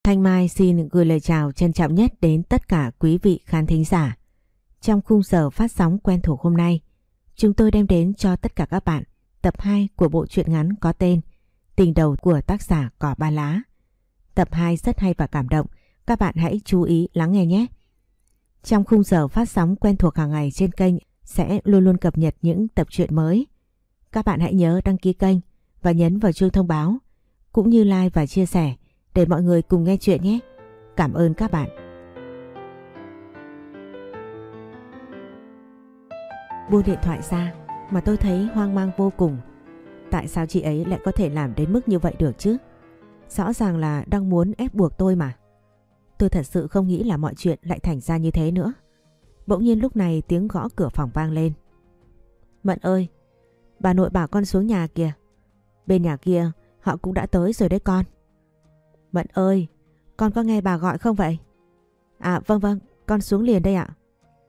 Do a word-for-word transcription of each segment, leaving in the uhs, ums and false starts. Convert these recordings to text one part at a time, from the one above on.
Thanh Mai xin gửi lời chào trân trọng nhất đến tất cả quý vị khán thính giả. Trong khung giờ phát sóng quen thuộc hôm nay, chúng tôi đem đến cho tất cả các bạn tập hai của bộ truyện ngắn có tên Tình đầu của tác giả Cỏ Ba Lá. Tập hai rất hay và cảm động, các bạn hãy chú ý lắng nghe nhé. Trong khung giờ phát sóng quen thuộc hàng ngày trên kênh sẽ luôn luôn cập nhật những tập truyện mới. Các bạn hãy nhớ đăng ký kênh và nhấn vào chuông thông báo, cũng như like và chia sẻ để mọi người cùng nghe chuyện nhé. Cảm ơn các bạn. Buông điện thoại ra mà tôi thấy hoang mang vô cùng. Tại sao chị ấy lại có thể làm đến mức như vậy được chứ? Rõ ràng là đang muốn ép buộc tôi mà. Tôi thật sự không nghĩ là mọi chuyện lại thành ra như thế nữa. Bỗng nhiên lúc này tiếng gõ cửa phòng vang lên. Mận ơi, bà nội bảo con xuống nhà kìa. Bên nhà kia họ cũng đã tới rồi đấy con. Mận ơi, con có nghe bà gọi không vậy? À vâng vâng, con xuống liền đây ạ.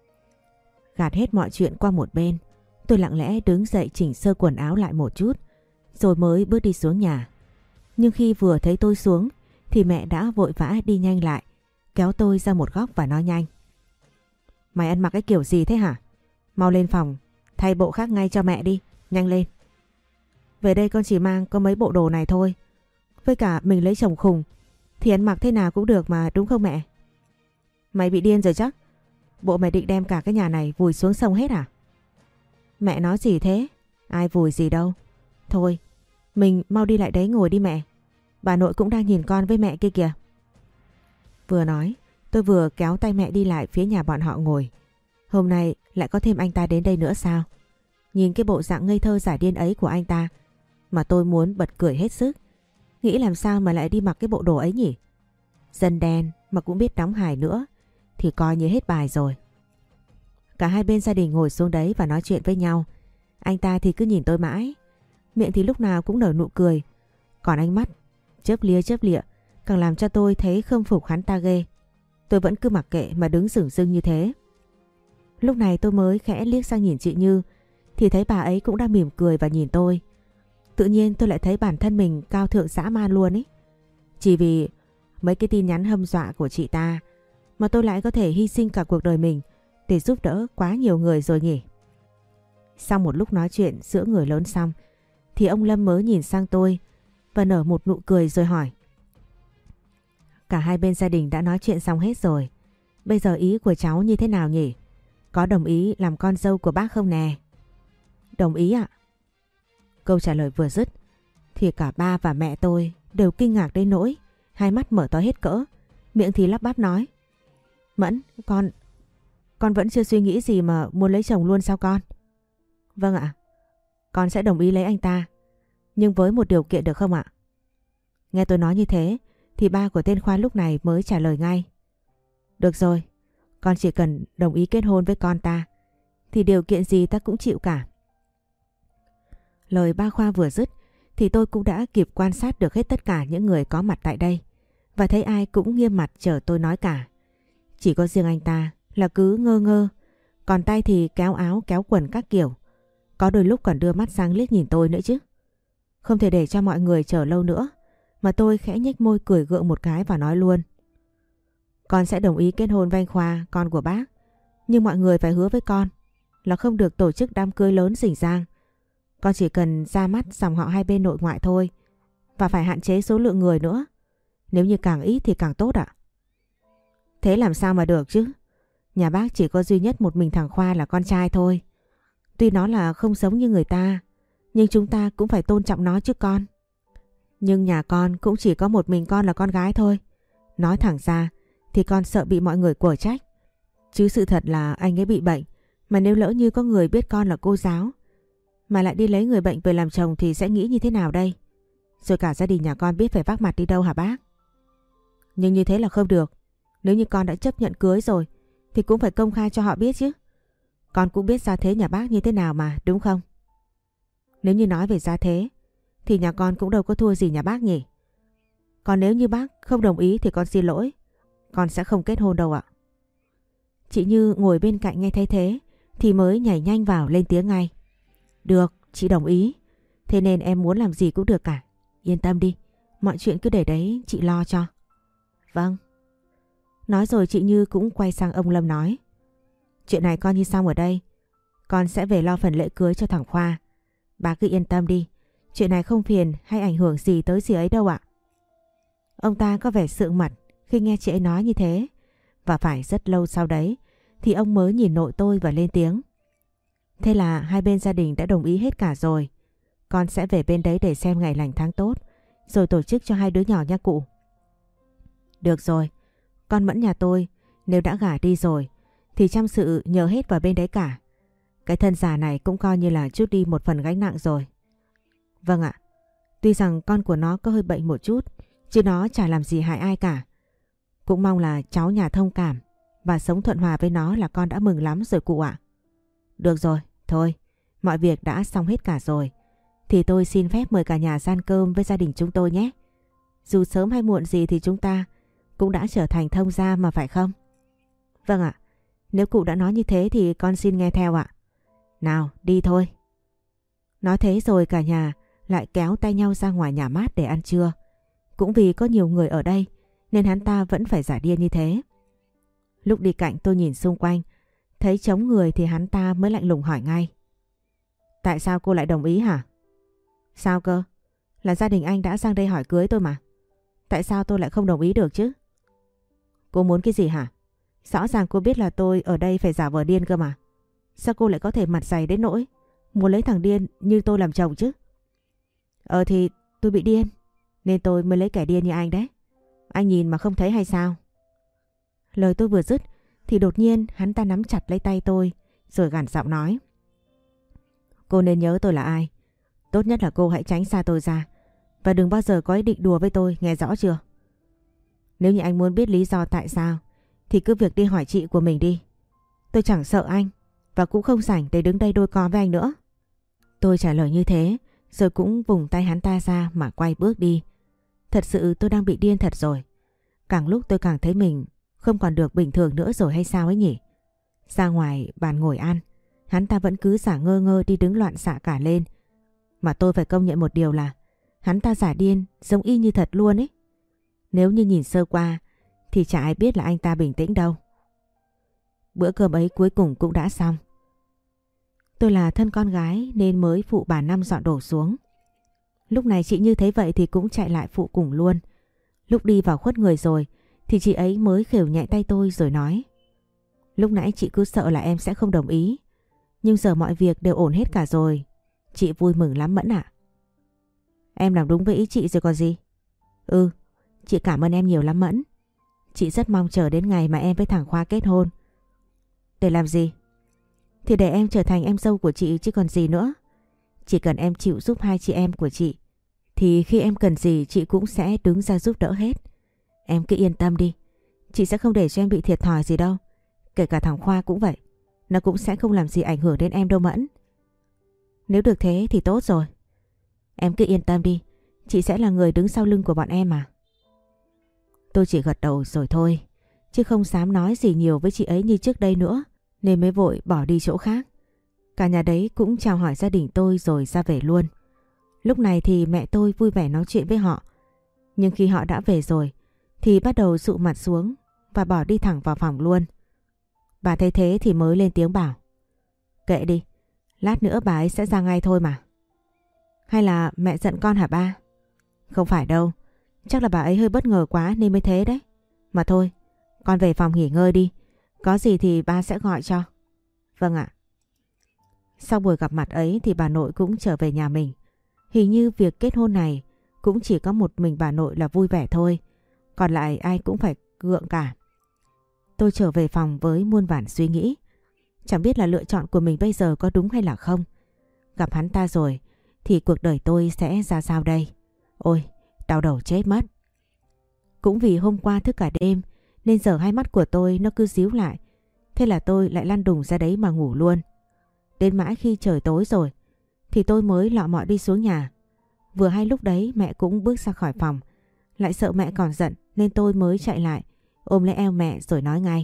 Gạt hết mọi chuyện qua một bên, tôi lặng lẽ đứng dậy chỉnh sơ quần áo lại một chút, rồi mới bước đi xuống nhà. Nhưng khi vừa thấy tôi xuống thì mẹ đã vội vã đi nhanh lại, kéo tôi ra một góc và nói nhanh. Mày ăn mặc cái kiểu gì thế hả? Mau lên phòng, thay bộ khác ngay cho mẹ đi, nhanh lên. Về đây con chỉ mang có mấy bộ đồ này thôi. Với cả mình lấy chồng khùng thì ăn mặc thế nào cũng được mà, đúng không mẹ? Mày bị điên rồi chắc. Bộ mày định đem cả cái nhà này vùi xuống sông hết à? Mẹ nói gì thế? Ai vùi gì đâu. Thôi, mình mau đi lại đấy ngồi đi mẹ. Bà nội cũng đang nhìn con với mẹ kia kìa. Vừa nói, tôi vừa kéo tay mẹ đi lại phía nhà bọn họ ngồi. Hôm nay lại có thêm anh ta đến đây nữa sao? Nhìn cái bộ dạng ngây thơ giả điên ấy của anh ta mà tôi muốn bật cười hết sức. Nghĩ làm sao mà lại đi mặc cái bộ đồ ấy nhỉ? Dân đen mà cũng biết đóng hài nữa thì coi như hết bài rồi. Cả hai bên gia đình ngồi xuống đấy và nói chuyện với nhau. Anh ta thì cứ nhìn tôi mãi, miệng thì lúc nào cũng nở nụ cười, còn ánh mắt chớp lia chớp lịa càng làm cho tôi thấy khâm phục hắn ta ghê. Tôi vẫn cứ mặc kệ mà đứng sửng sưng như thế. Lúc này tôi mới khẽ liếc sang nhìn chị Như thì thấy bà ấy cũng đang mỉm cười và nhìn tôi. Tự nhiên tôi lại thấy bản thân mình cao thượng dã man luôn ấy. Chỉ vì mấy cái tin nhắn hâm dọa của chị ta mà tôi lại có thể hy sinh cả cuộc đời mình để giúp đỡ quá nhiều người rồi nhỉ. Sau một lúc nói chuyện giữa người lớn xong thì ông Lâm mới nhìn sang tôi và nở một nụ cười rồi hỏi. Cả hai bên gia đình đã nói chuyện xong hết rồi. Bây giờ ý của cháu như thế nào nhỉ? Có đồng ý làm con dâu của bác không nè? Đồng ý ạ. Câu trả lời vừa dứt thì cả ba và mẹ tôi đều kinh ngạc đến nỗi hai mắt mở to hết cỡ, miệng thì lắp bắp nói. Mẫn, con... Con vẫn chưa suy nghĩ gì mà muốn lấy chồng luôn sao con? Vâng ạ. Con sẽ đồng ý lấy anh ta, nhưng với một điều kiện được không ạ? Nghe tôi nói như thế thì ba của tên Khoa lúc này mới trả lời ngay. Được rồi, con chỉ cần đồng ý kết hôn với con ta thì điều kiện gì ta cũng chịu cả. Lời ba Khoa vừa dứt thì tôi cũng đã kịp quan sát được hết tất cả những người có mặt tại đây và thấy ai cũng nghiêm mặt chờ tôi nói cả. Chỉ có riêng anh ta là cứ ngơ ngơ, còn tay thì kéo áo kéo quần các kiểu. Có đôi lúc còn đưa mắt sang liếc nhìn tôi nữa chứ. Không thể để cho mọi người chờ lâu nữa mà tôi khẽ nhếch môi cười gượng một cái và nói luôn. Con sẽ đồng ý kết hôn với anh Khoa, con của bác. Nhưng mọi người phải hứa với con là không được tổ chức đám cưới lớn rình rang. Con chỉ cần ra mắt dòng họ hai bên nội ngoại thôi. Và phải hạn chế số lượng người nữa. Nếu như càng ít thì càng tốt ạ. Thế làm sao mà được chứ? Nhà bác chỉ có duy nhất một mình thằng Khoa là con trai thôi. Tuy nó là không giống như người ta, nhưng chúng ta cũng phải tôn trọng nó chứ con. Nhưng nhà con cũng chỉ có một mình con là con gái thôi. Nói thẳng ra thì con sợ bị mọi người quở trách. Chứ sự thật là anh ấy bị bệnh. Mà nếu lỡ như có người biết con là cô giáo mà lại đi lấy người bệnh về làm chồng thì sẽ nghĩ như thế nào đây? Rồi cả gia đình nhà con biết phải vác mặt đi đâu hả bác? Nhưng như thế là không được. Nếu như con đã chấp nhận cưới rồi thì cũng phải công khai cho họ biết chứ. Con cũng biết gia thế nhà bác như thế nào mà, đúng không? Nếu như nói về gia thế thì nhà con cũng đâu có thua gì nhà bác nhỉ. Còn nếu như bác không đồng ý thì con xin lỗi, con sẽ không kết hôn đâu ạ. Chị Như ngồi bên cạnh nghe thấy thế thì mới nhảy nhanh vào lên tiếng ngay. Được, chị đồng ý. Thế nên em muốn làm gì cũng được cả. Yên tâm đi, mọi chuyện cứ để đấy chị lo cho. Vâng. Nói rồi chị Như cũng quay sang ông Lâm nói. Chuyện này coi như xong ở đây. Con sẽ về lo phần lễ cưới cho thằng Khoa. Bà cứ yên tâm đi. Chuyện này không phiền hay ảnh hưởng gì tới gì ấy đâu ạ. Ông ta có vẻ sượng mặt khi nghe chị ấy nói như thế. Và phải rất lâu sau đấy thì ông mới nhìn nội tôi và lên tiếng. Thế là hai bên gia đình đã đồng ý hết cả rồi. Con sẽ về bên đấy để xem ngày lành tháng tốt, rồi tổ chức cho hai đứa nhỏ nha cụ. Được rồi, con Mẫn nhà tôi nếu đã gả đi rồi thì chăm sự nhờ hết vào bên đấy cả. Cái thân già này cũng coi như là chút đi một phần gánh nặng rồi. Vâng ạ, tuy rằng con của nó có hơi bệnh một chút, chứ nó chả làm gì hại ai cả. Cũng mong là cháu nhà thông cảm và sống thuận hòa với nó là con đã mừng lắm rồi cụ ạ. Được rồi, thôi, mọi việc đã xong hết cả rồi. Thì tôi xin phép mời cả nhà ra ăn cơm với gia đình chúng tôi nhé. Dù sớm hay muộn gì thì chúng ta cũng đã trở thành thông gia mà phải không? Vâng ạ, nếu cụ đã nói như thế thì con xin nghe theo ạ. Nào, đi thôi. Nói thế rồi cả nhà lại kéo tay nhau ra ngoài nhà mát để ăn trưa. Cũng vì có nhiều người ở đây nên hắn ta vẫn phải giả điên như thế. Lúc đi cạnh tôi nhìn xung quanh, thấy trống người thì hắn ta mới lạnh lùng hỏi ngay. Tại sao cô lại đồng ý hả? Sao cơ? Là gia đình anh đã sang đây hỏi cưới tôi mà. Tại sao tôi lại không đồng ý được chứ? Cô muốn cái gì hả? Rõ ràng cô biết là tôi ở đây phải giả vờ điên cơ mà. Sao cô lại có thể mặt dày đến nỗi muốn lấy thằng điên như tôi làm chồng chứ? Ờ thì tôi bị điên nên tôi mới lấy kẻ điên như anh đấy. Anh nhìn mà không thấy hay sao? Lời tôi vừa dứt thì đột nhiên hắn ta nắm chặt lấy tay tôi rồi gằn giọng nói. Cô nên nhớ tôi là ai. Tốt nhất là cô hãy tránh xa tôi ra và đừng bao giờ có ý định đùa với tôi, nghe rõ chưa? Nếu như anh muốn biết lý do tại sao thì cứ việc đi hỏi chị của mình đi. Tôi chẳng sợ anh và cũng không rảnh để đứng đây đôi co với anh nữa. Tôi trả lời như thế rồi cũng vùng tay hắn ta ra mà quay bước đi. Thật sự tôi đang bị điên thật rồi. Càng lúc tôi càng thấy mình không còn được bình thường nữa rồi hay sao ấy nhỉ? Ra ngoài bàn ngồi ăn, hắn ta vẫn cứ giả ngơ ngơ đi đứng loạn xạ cả lên. Mà tôi phải công nhận một điều là hắn ta giả điên giống y như thật luôn ấy. Nếu như nhìn sơ qua thì chả ai biết là anh ta bình tĩnh đâu. Bữa cơm ấy cuối cùng cũng đã xong. Tôi là thân con gái nên mới phụ bà Năm dọn đồ xuống. Lúc này chị Như thấy vậy thì cũng chạy lại phụ cùng luôn. Lúc đi vào khuất người rồi thì chị ấy mới khều nhẹ tay tôi rồi nói. Lúc nãy chị cứ sợ là em sẽ không đồng ý. Nhưng giờ mọi việc đều ổn hết cả rồi. Chị vui mừng lắm Mẫn ạ. Em làm đúng với ý chị rồi còn gì. Ừ, chị cảm ơn em nhiều lắm Mẫn. Chị rất mong chờ đến ngày mà em với thằng Khoa kết hôn. Để làm gì? Thì để em trở thành em dâu của chị chứ còn gì nữa. Chỉ cần em chịu giúp hai chị em của chị thì khi em cần gì chị cũng sẽ đứng ra giúp đỡ hết. Em cứ yên tâm đi. Chị sẽ không để cho em bị thiệt thòi gì đâu. Kể cả thằng Khoa cũng vậy. Nó cũng sẽ không làm gì ảnh hưởng đến em đâu Mẫn. Nếu được thế thì tốt rồi. Em cứ yên tâm đi. Chị sẽ là người đứng sau lưng của bọn em mà. Tôi chỉ gật đầu rồi thôi. Chứ không dám nói gì nhiều với chị ấy như trước đây nữa. Nên mới vội bỏ đi chỗ khác. Cả nhà đấy cũng chào hỏi gia đình tôi rồi ra về luôn. Lúc này thì mẹ tôi vui vẻ nói chuyện với họ. Nhưng khi họ đã về rồi thì bắt đầu dụ mặt xuống và bỏ đi thẳng vào phòng luôn. Bà thấy thế thì mới lên tiếng bảo. Kệ đi, lát nữa bà ấy sẽ ra ngay thôi mà. Hay là mẹ giận con hả ba? Không phải đâu, chắc là bà ấy hơi bất ngờ quá nên mới thế đấy. Mà thôi, con về phòng nghỉ ngơi đi. Có gì thì ba sẽ gọi cho. Vâng ạ. Sau buổi gặp mặt ấy thì bà nội cũng trở về nhà mình. Hình như việc kết hôn này cũng chỉ có một mình bà nội là vui vẻ thôi. Còn lại ai cũng phải gượng cả. Tôi trở về phòng với muôn vàn suy nghĩ. Chẳng biết là lựa chọn của mình bây giờ có đúng hay là không. Gặp hắn ta rồi thì cuộc đời tôi sẽ ra sao đây? Ôi, đau đầu chết mất. Cũng vì hôm qua thức cả đêm nên giờ hai mắt của tôi nó cứ díu lại. Thế là tôi lại lăn đùng ra đấy mà ngủ luôn. Đến mãi khi trời tối rồi thì tôi mới lọ mọ đi xuống nhà. Vừa hay lúc đấy mẹ cũng bước ra khỏi phòng. Lại sợ mẹ còn giận nên tôi mới chạy lại ôm lấy eo mẹ rồi nói ngay.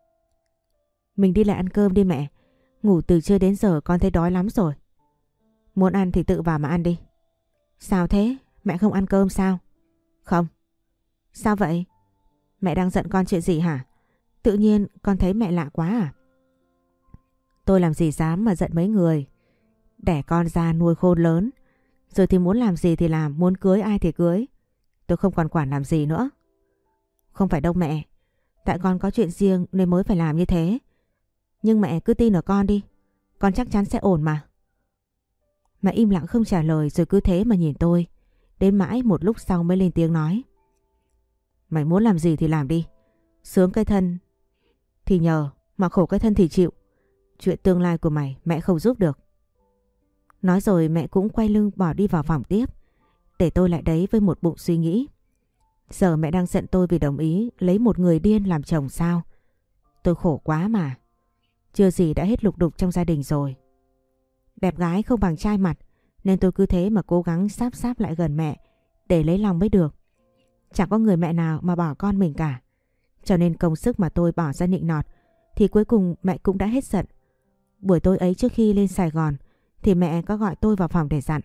Mình đi lại ăn cơm đi mẹ. Ngủ từ trưa đến giờ con thấy đói lắm rồi. Muốn ăn thì tự vào mà ăn đi. Sao thế? Mẹ không ăn cơm sao? Không. Sao vậy? Mẹ đang giận con chuyện gì hả? Tự nhiên con thấy mẹ lạ quá à? Tôi làm gì dám mà giận mấy người. Đẻ con ra nuôi khôn lớn, rồi thì muốn làm gì thì làm, muốn cưới ai thì cưới. Tôi không còn quản làm gì nữa. Không phải đâu mẹ. Tại con có chuyện riêng nên mới phải làm như thế. Nhưng mẹ cứ tin ở con đi. Con chắc chắn sẽ ổn mà. Mẹ im lặng không trả lời rồi cứ thế mà nhìn tôi. Đến mãi một lúc sau mới lên tiếng nói. Mày muốn làm gì thì làm đi. Sướng cái thân thì nhờ, mà khổ cái thân thì chịu. Chuyện tương lai của mày mẹ không giúp được. Nói rồi mẹ cũng quay lưng bỏ đi vào phòng tiếp. Để tôi lại đấy với một bụng suy nghĩ. Giờ mẹ đang giận tôi vì đồng ý lấy một người điên làm chồng sao? Tôi khổ quá mà. Chưa gì đã hết lục đục trong gia đình rồi. Đẹp gái không bằng trai mặt, nên tôi cứ thế mà cố gắng sáp sáp lại gần mẹ để lấy lòng mới được. Chẳng có người mẹ nào mà bỏ con mình cả. Cho nên công sức mà tôi bỏ ra nịnh nọt thì cuối cùng mẹ cũng đã hết giận. Buổi tối ấy trước khi lên Sài Gòn thì mẹ có gọi tôi vào phòng để dặn.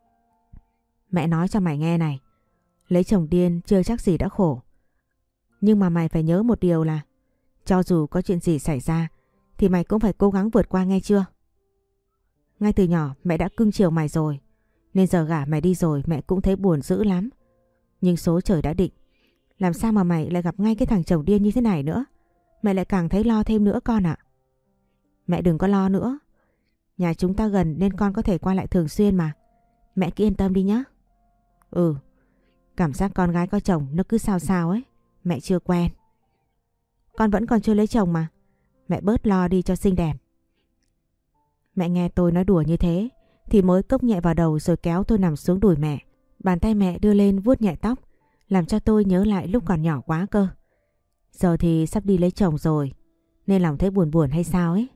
Mẹ nói cho mày nghe này. Lấy chồng điên chưa chắc gì đã khổ. Nhưng mà mày phải nhớ một điều là cho dù có chuyện gì xảy ra thì mày cũng phải cố gắng vượt qua, nghe chưa? Ngay từ nhỏ mẹ đã cưng chiều mày rồi, nên giờ gả mày đi rồi mẹ cũng thấy buồn dữ lắm. Nhưng số trời đã định. Làm sao mà mày lại gặp ngay cái thằng chồng điên như thế này nữa? Mẹ lại càng thấy lo thêm nữa con ạ. Mẹ đừng có lo nữa. Nhà chúng ta gần nên con có thể qua lại thường xuyên mà. Mẹ cứ yên tâm đi nhé. Ừ. Cảm giác con gái có chồng nó cứ sao sao ấy. Mẹ chưa quen. Con vẫn còn chưa lấy chồng mà. Mẹ bớt lo đi cho xinh đẹp. Mẹ nghe tôi nói đùa như thế thì mới cốc nhẹ vào đầu rồi kéo tôi nằm xuống đùi mẹ. Bàn tay mẹ đưa lên vuốt nhẹ tóc, làm cho tôi nhớ lại lúc còn nhỏ quá cơ. Giờ thì sắp đi lấy chồng rồi, nên lòng thấy buồn buồn hay sao ấy.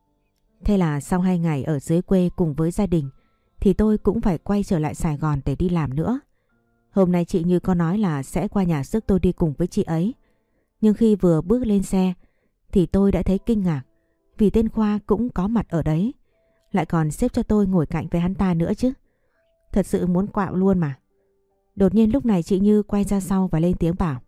Thế là sau hai ngày ở dưới quê cùng với gia đình thì tôi cũng phải quay trở lại Sài Gòn để đi làm nữa. Hôm nay chị Như có nói là sẽ qua nhà sức tôi đi cùng với chị ấy. Nhưng khi vừa bước lên xe thì tôi đã thấy kinh ngạc vì tên Khoa cũng có mặt ở đấy. Lại còn xếp cho tôi ngồi cạnh với hắn ta nữa chứ. Thật sự muốn quạo luôn mà. Đột nhiên lúc này chị Như quay ra sau và lên tiếng bảo.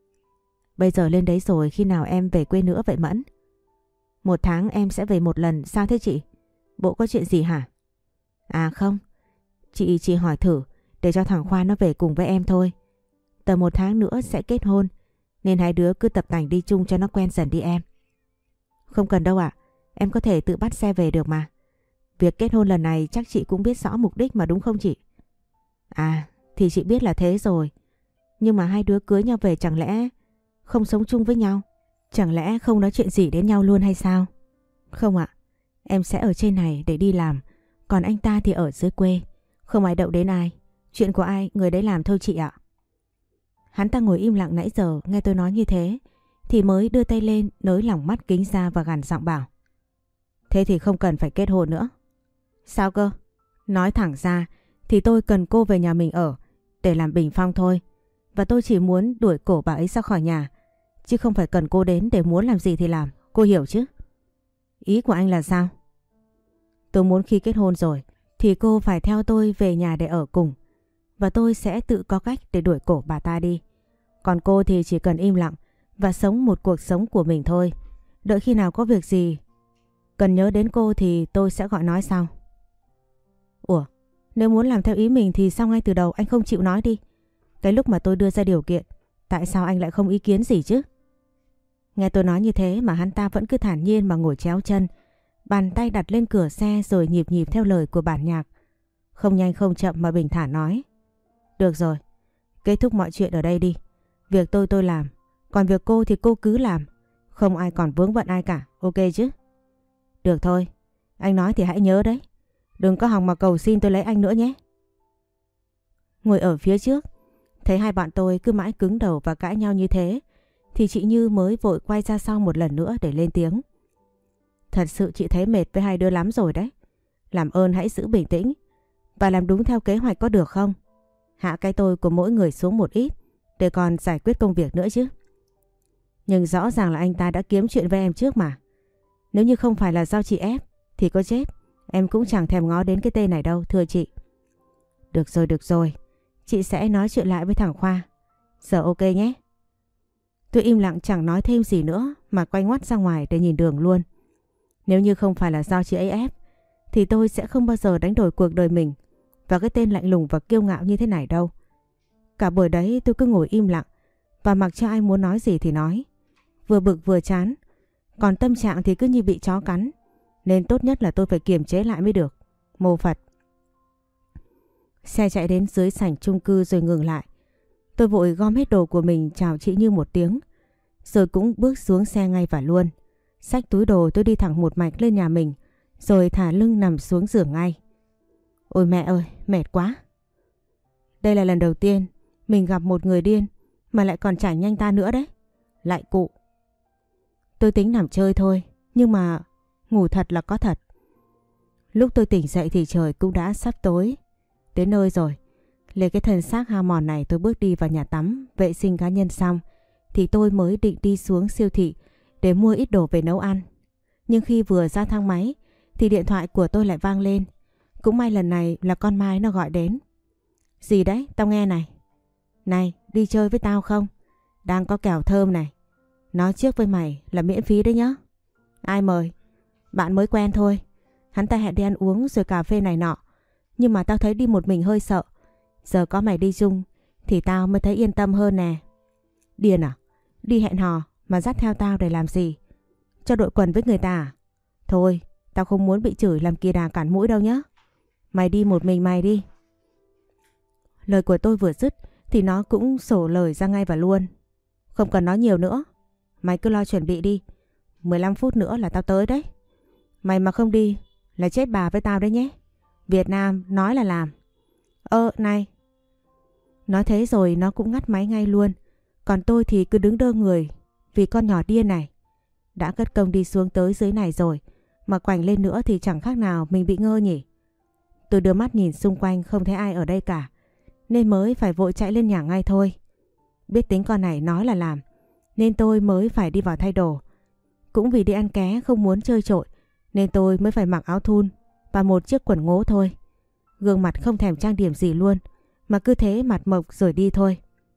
Bây giờ lên đấy rồi, khi nào em về quê nữa vậy Mẫn? Một tháng em sẽ về một lần. Sao thế chị? Bộ có chuyện gì hả? À không, chị chỉ hỏi thử để cho thằng Khoa nó về cùng với em thôi. Tầm một tháng nữa sẽ kết hôn, nên hai đứa cứ tập tành đi chung cho nó quen dần đi em. Không cần đâu ạ, em có thể tự bắt xe về được mà. Việc kết hôn lần này chắc chị cũng biết rõ mục đích mà đúng không chị? À, thì chị biết là thế rồi. Nhưng mà hai đứa cưới nhau về chẳng lẽ không sống chung với nhau? Chẳng lẽ không nói chuyện gì đến nhau luôn hay sao? Không ạ, em sẽ ở trên này để đi làm, còn anh ta thì ở dưới quê. Không ai động đến ai. Chuyện của ai người đấy làm thôi chị ạ. Hắn ta ngồi im lặng nãy giờ, nghe tôi nói như thế thì mới đưa tay lên nới lỏng mắt kính ra và gằn giọng bảo. Thế thì không cần phải kết hôn nữa. Sao cơ? Nói thẳng ra thì tôi cần cô về nhà mình ở để làm bình phong thôi. Và tôi chỉ muốn đuổi cổ bà ấy ra khỏi nhà, chứ không phải cần cô đến để muốn làm gì thì làm. Cô hiểu chứ? Ý của anh là sao? Tôi muốn khi kết hôn rồi thì cô phải theo tôi về nhà để ở cùng. Và tôi sẽ tự có cách để đuổi cổ bà ta đi. Còn cô thì chỉ cần im lặng và sống một cuộc sống của mình thôi. Đợi khi nào có việc gì cần nhớ đến cô thì tôi sẽ gọi nói sau. Ủa, nếu muốn làm theo ý mình thì sao ngay từ đầu anh không chịu nói đi? Cái lúc mà tôi đưa ra điều kiện, tại sao anh lại không ý kiến gì chứ? Nghe tôi nói như thế mà hắn ta vẫn cứ thản nhiên mà ngồi chéo chân, bàn tay đặt lên cửa xe rồi nhịp nhịp theo lời của bản nhạc. Không nhanh không chậm mà bình thản nói. Được rồi, kết thúc mọi chuyện ở đây đi. Việc tôi tôi làm, còn việc cô thì cô cứ làm. Không ai còn vướng bận ai cả, ok chứ? Được thôi, anh nói thì hãy nhớ đấy. Đừng có hòng mà cầu xin tôi lấy anh nữa nhé. Ngồi ở phía trước, thấy hai bạn tôi cứ mãi cứng đầu và cãi nhau như thế thì chị Như mới vội quay ra sau một lần nữa để lên tiếng. Thật sự chị thấy mệt với hai đứa lắm rồi đấy. Làm ơn hãy giữ bình tĩnh và làm đúng theo kế hoạch có được không? Hạ cái tôi của mỗi người xuống một ít để còn giải quyết công việc nữa chứ. Nhưng rõ ràng là anh ta đã kiếm chuyện với em trước mà. Nếu như không phải là do chị ép thì có chết em cũng chẳng thèm ngó đến cái tên này đâu, thưa chị. Được rồi, được rồi. Chị sẽ nói chuyện lại với thằng Khoa. Giờ ok nhé. Tôi im lặng chẳng nói thêm gì nữa mà quay ngoắt ra ngoài để nhìn đường luôn. Nếu như không phải là do chị ấy ép thì tôi sẽ không bao giờ đánh đổi cuộc đời mình và cái tên lạnh lùng và kiêu ngạo như thế này đâu. Cả buổi đấy tôi cứ ngồi im lặng và mặc cho ai muốn nói gì thì nói. Vừa bực vừa chán. Còn tâm trạng thì cứ như bị chó cắn. Nên tốt nhất là tôi phải kiềm chế lại mới được. Mô Phật. Xe chạy đến dưới sảnh chung cư rồi ngừng lại. Tôi vội gom hết đồ của mình chào chị Như một tiếng. Rồi cũng bước xuống xe ngay và luôn. Xách túi đồ tôi đi thẳng một mạch lên nhà mình. Rồi thả lưng nằm xuống giường ngay. Ôi mẹ ơi, mệt quá. Đây là lần đầu tiên mình gặp một người điên mà lại còn chả nhanh ta nữa đấy. Lại cụ. Tôi tính nằm chơi thôi, nhưng mà ngủ thật là có thật. Lúc tôi tỉnh dậy thì trời cũng đã sắp tối. Đến nơi rồi. Lấy cái thân xác hao mòn này tôi bước đi vào nhà tắm, vệ sinh cá nhân xong thì tôi mới định đi xuống siêu thị để mua ít đồ về nấu ăn. Nhưng khi vừa ra thang máy thì điện thoại của tôi lại vang lên. Cũng may lần này là con Mai nó gọi đến. Gì đấy, tao nghe này. Này, đi chơi với tao không? Đang có kẹo thơm này. Nói trước với mày là miễn phí đấy nhá. Ai mời? Bạn mới quen thôi. Hắn ta hẹn đi ăn uống rồi cà phê này nọ. Nhưng mà tao thấy đi một mình hơi sợ. Giờ có mày đi chung thì tao mới thấy yên tâm hơn nè. Điên à? Đi hẹn hò mà dắt theo tao để làm gì? Cho đội quần với người ta à? Thôi, tao không muốn bị chửi làm kỳ đà cản mũi đâu nhá. Mày đi một mình mày đi. Lời của tôi vừa dứt thì nó cũng sổ lời ra ngay và luôn. Không cần nói nhiều nữa. Mày cứ lo chuẩn bị đi. mười lăm phút nữa là tao tới đấy. Mày mà không đi là chết bà với tao đấy nhé. Việt Nam nói là làm. Ơ này. Nói thế rồi nó cũng ngắt máy ngay luôn. Còn tôi thì cứ đứng đơ người vì con nhỏ điên này. Đã cất công đi xuống tới dưới này rồi mà quành lên nữa thì chẳng khác nào mình bị ngơ nhỉ. Tôi đưa mắt nhìn xung quanh không thấy ai ở đây cả, nên mới phải vội chạy lên nhà ngay thôi. Biết tính con này nói là làm nên tôi mới phải đi vào thay đồ. Cũng vì đi ăn ké không muốn chơi trội nên tôi mới phải mặc áo thun và một chiếc quần ngố thôi. Gương mặt không thèm trang điểm gì luôn mà cứ thế mặt mộc rồi đi thôi.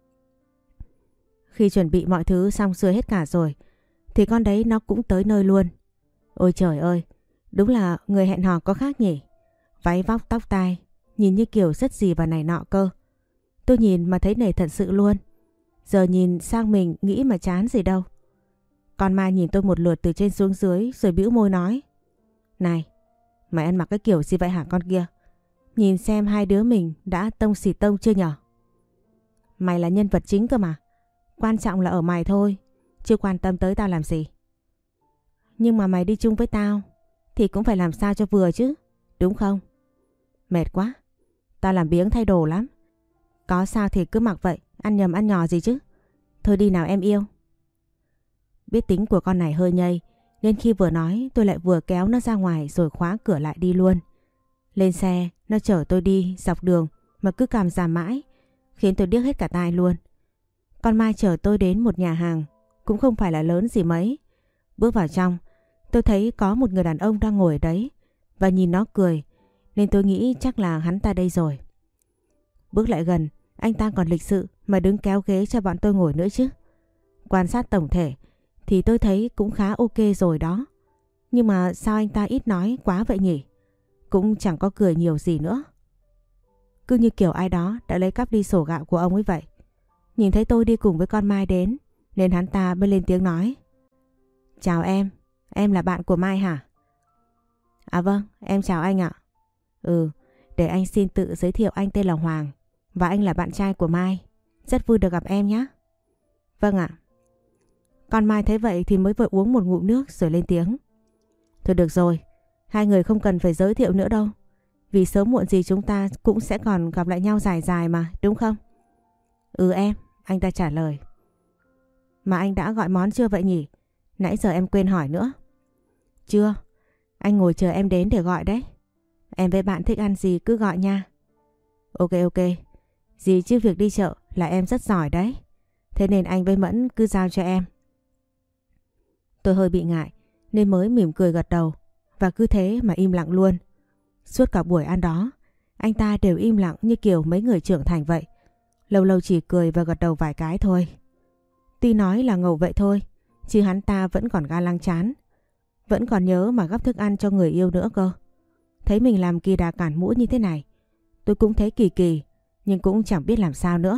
Khi chuẩn bị mọi thứ xong xuôi hết cả rồi thì con đấy nó cũng tới nơi luôn. Ôi trời ơi, đúng là người hẹn hò có khác nhỉ. Váy vóc tóc tai nhìn như kiểu rất gì và này nọ cơ. Tôi nhìn mà thấy nể thật sự luôn. Giờ nhìn sang mình nghĩ mà chán gì đâu. Con Mai nhìn tôi một lượt từ trên xuống dưới rồi bĩu môi nói. Này, mày ăn mặc cái kiểu gì vậy hả con kia? Nhìn xem hai đứa mình đã tông xì tông chưa nhở? Mày là nhân vật chính cơ mà. Quan trọng là ở mày thôi, chưa quan tâm tới tao làm gì. Nhưng mà mày đi chung với tao thì cũng phải làm sao cho vừa chứ, đúng không? Mệt quá, tao làm biếng thay đồ lắm. Có sao thì cứ mặc vậy, ăn nhầm ăn nhò gì chứ. Thôi đi nào em yêu. Biết tính của con này hơi nhây nên khi vừa nói tôi lại vừa kéo nó ra ngoài rồi khóa cửa lại đi luôn. Lên xe nó chở tôi đi dọc đường mà cứ càm ràm mãi, khiến tôi điếc hết cả tai luôn. Con Mai chở tôi đến một nhà hàng cũng không phải là lớn gì mấy. Bước vào trong tôi thấy có một người đàn ông đang ngồi ở đấy và nhìn nó cười nên tôi nghĩ chắc là hắn ta đây rồi. Bước lại gần, anh ta còn lịch sự mà đứng kéo ghế cho bọn tôi ngồi nữa chứ. Quan sát tổng thể thì tôi thấy cũng khá ok rồi đó. Nhưng mà sao anh ta ít nói quá vậy nhỉ? Cũng chẳng có cười nhiều gì nữa. Cứ như kiểu ai đó đã lấy cắp đi sổ gạo của ông ấy vậy. Nhìn thấy tôi đi cùng với con Mai đến nên hắn ta mới lên tiếng nói. Chào em, em là bạn của Mai hả? À vâng, em chào anh ạ. Ừ, để anh xin tự giới thiệu, anh tên là Hoàng và anh là bạn trai của Mai. Rất vui được gặp em nhé. Vâng ạ. Con Mai thấy vậy thì mới vội uống một ngụm nước rồi lên tiếng. Thôi được rồi, hai người không cần phải giới thiệu nữa đâu. Vì sớm muộn gì chúng ta cũng sẽ còn gặp lại nhau dài dài mà, đúng không? Ừ em, anh ta trả lời. Mà anh đã gọi món chưa vậy nhỉ? Nãy giờ em quên hỏi nữa. Chưa, anh ngồi chờ em đến để gọi đấy. Em với bạn thích ăn gì cứ gọi nha. Ok ok, gì chứ việc đi chợ là em rất giỏi đấy. Thế nên anh với Mẫn cứ giao cho em. Tôi hơi bị ngại nên mới mỉm cười gật đầu và cứ thế mà im lặng luôn. Suốt cả buổi ăn đó, anh ta đều im lặng như kiểu mấy người trưởng thành vậy. Lâu lâu chỉ cười và gật đầu vài cái thôi. Tuy nói là ngầu vậy thôi, chứ hắn ta vẫn còn ga lăng chán. Vẫn còn nhớ mà gắp thức ăn cho người yêu nữa cơ. Thấy mình làm kỳ đà cản mũi như thế này, tôi cũng thấy kỳ kỳ, nhưng cũng chẳng biết làm sao nữa.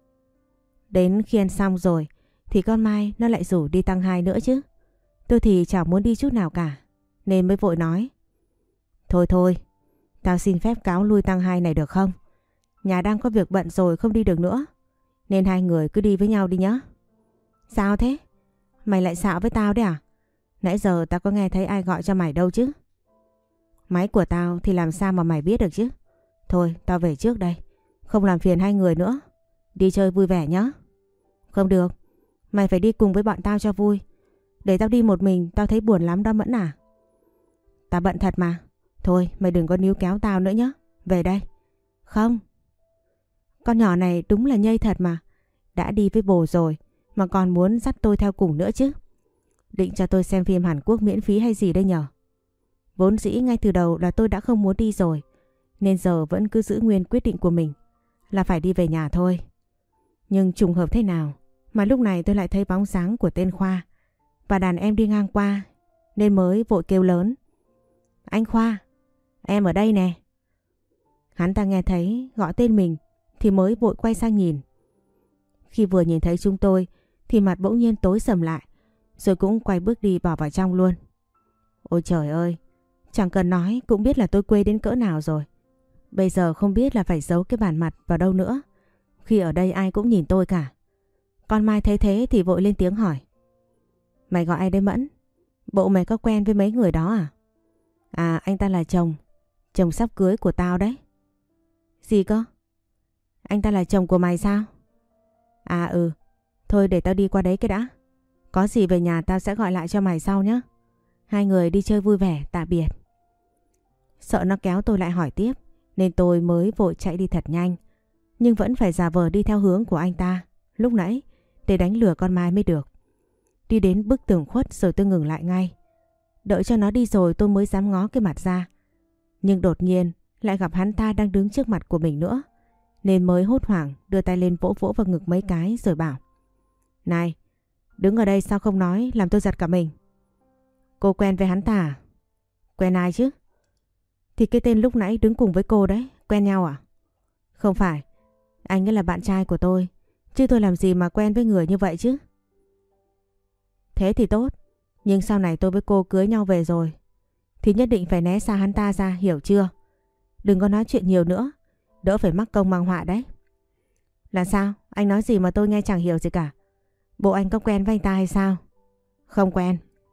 Đến khi ăn xong rồi thì con Mai nó lại rủ đi tăng hai nữa chứ. Tôi thì chẳng muốn đi chút nào cả, nên mới vội nói: Thôi thôi, tao xin phép cáo lui tăng hai này được không? Nhà đang có việc bận rồi không đi được nữa, nên hai người cứ đi với nhau đi nhé. Sao thế? Mày lại xạo với tao đấy à? Nãy giờ tao có nghe thấy ai gọi cho mày đâu chứ. Máy của tao thì làm sao mà mày biết được chứ. Thôi tao về trước đây, không làm phiền hai người nữa. Đi chơi vui vẻ nhé. Không được, mày phải đi cùng với bọn tao cho vui. Để tao đi một mình tao thấy buồn lắm đó Mẫn à. Tao bận thật mà. Thôi mày đừng có níu kéo tao nữa nhé. Về đây. Không. Con nhỏ này đúng là nhây thật mà. Đã đi với bồ rồi mà còn muốn dắt tôi theo cùng nữa chứ. Định cho tôi xem phim Hàn Quốc miễn phí hay gì đây nhở? Vốn dĩ ngay từ đầu là tôi đã không muốn đi rồi, nên giờ vẫn cứ giữ nguyên quyết định của mình là phải đi về nhà thôi. Nhưng trùng hợp thế nào mà lúc này tôi lại thấy bóng dáng của tên Khoa và đàn em đi ngang qua, nên mới vội kêu lớn: Anh Khoa, em ở đây nè. Hắn ta nghe thấy gọi tên mình thì mới vội quay sang nhìn. Khi vừa nhìn thấy chúng tôi thì mặt bỗng nhiên tối sầm lại, rồi cũng quay bước đi bỏ vào trong luôn. Ôi trời ơi, chẳng cần nói cũng biết là tôi quê đến cỡ nào rồi. Bây giờ không biết là phải giấu cái bản mặt vào đâu nữa, khi ở đây ai cũng nhìn tôi cả. Con Mai thấy thế thì vội lên tiếng hỏi: Mày gọi ai đấy Mẫn? Bộ mày có quen với mấy người đó à? À, anh ta là chồng, chồng sắp cưới của tao đấy. Gì cơ? Anh ta là chồng của mày sao? À ừ, thôi để tao đi qua đấy cái đã. Có gì về nhà tao sẽ gọi lại cho mày sau nhé. Hai người đi chơi vui vẻ, tạm biệt. Sợ nó kéo tôi lại hỏi tiếp, nên tôi mới vội chạy đi thật nhanh, nhưng vẫn phải giả vờ đi theo hướng của anh ta lúc nãy để đánh lừa con Mai mới được. Đi đến bức tường khuất rồi tôi ngừng lại ngay. Đợi cho nó đi rồi tôi mới dám ngó cái mặt ra. Nhưng đột nhiên lại gặp hắn ta đang đứng trước mặt của mình nữa, nên mới hốt hoảng đưa tay lên vỗ vỗ vào ngực mấy cái rồi bảo: Này, đứng ở đây sao không nói, làm tôi giật cả mình. Cô quen với hắn ta à? Quen ai chứ? Thì cái tên lúc nãy đứng cùng với cô đấy, quen nhau à? Không phải, anh ấy là bạn trai của tôi, chứ tôi làm gì mà quen với người như vậy chứ. Thế thì tốt, nhưng sau này tôi với cô cưới nhau về rồi thì nhất định phải né xa hắn ta ra, hiểu chưa? Đừng có nói chuyện nhiều nữa, đỡ phải mắc công mang họa đấy. Là sao? Anh nói gì mà tôi nghe chẳng hiểu gì cả. Bộ anh có quen với anh ta hay sao? Không quen.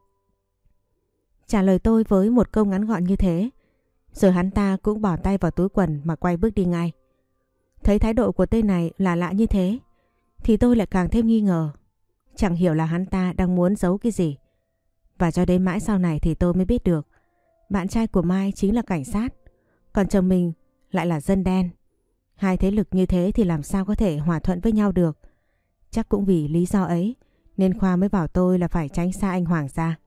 Trả lời tôi với một câu ngắn gọn như thế, rồi hắn ta cũng bỏ tay vào túi quần mà quay bước đi ngay. Thấy thái độ của tên này là lạ như thế thì tôi lại càng thêm nghi ngờ. Chẳng hiểu là hắn ta đang muốn giấu cái gì. Và cho đến mãi sau này thì tôi mới biết được bạn trai của Mai chính là cảnh sát, còn chồng mình lại là dân đen. Hai thế lực như thế thì làm sao có thể hòa thuận với nhau được. Chắc cũng vì lý do ấy nên Khoa mới bảo tôi là phải tránh xa anh Hoàng ra.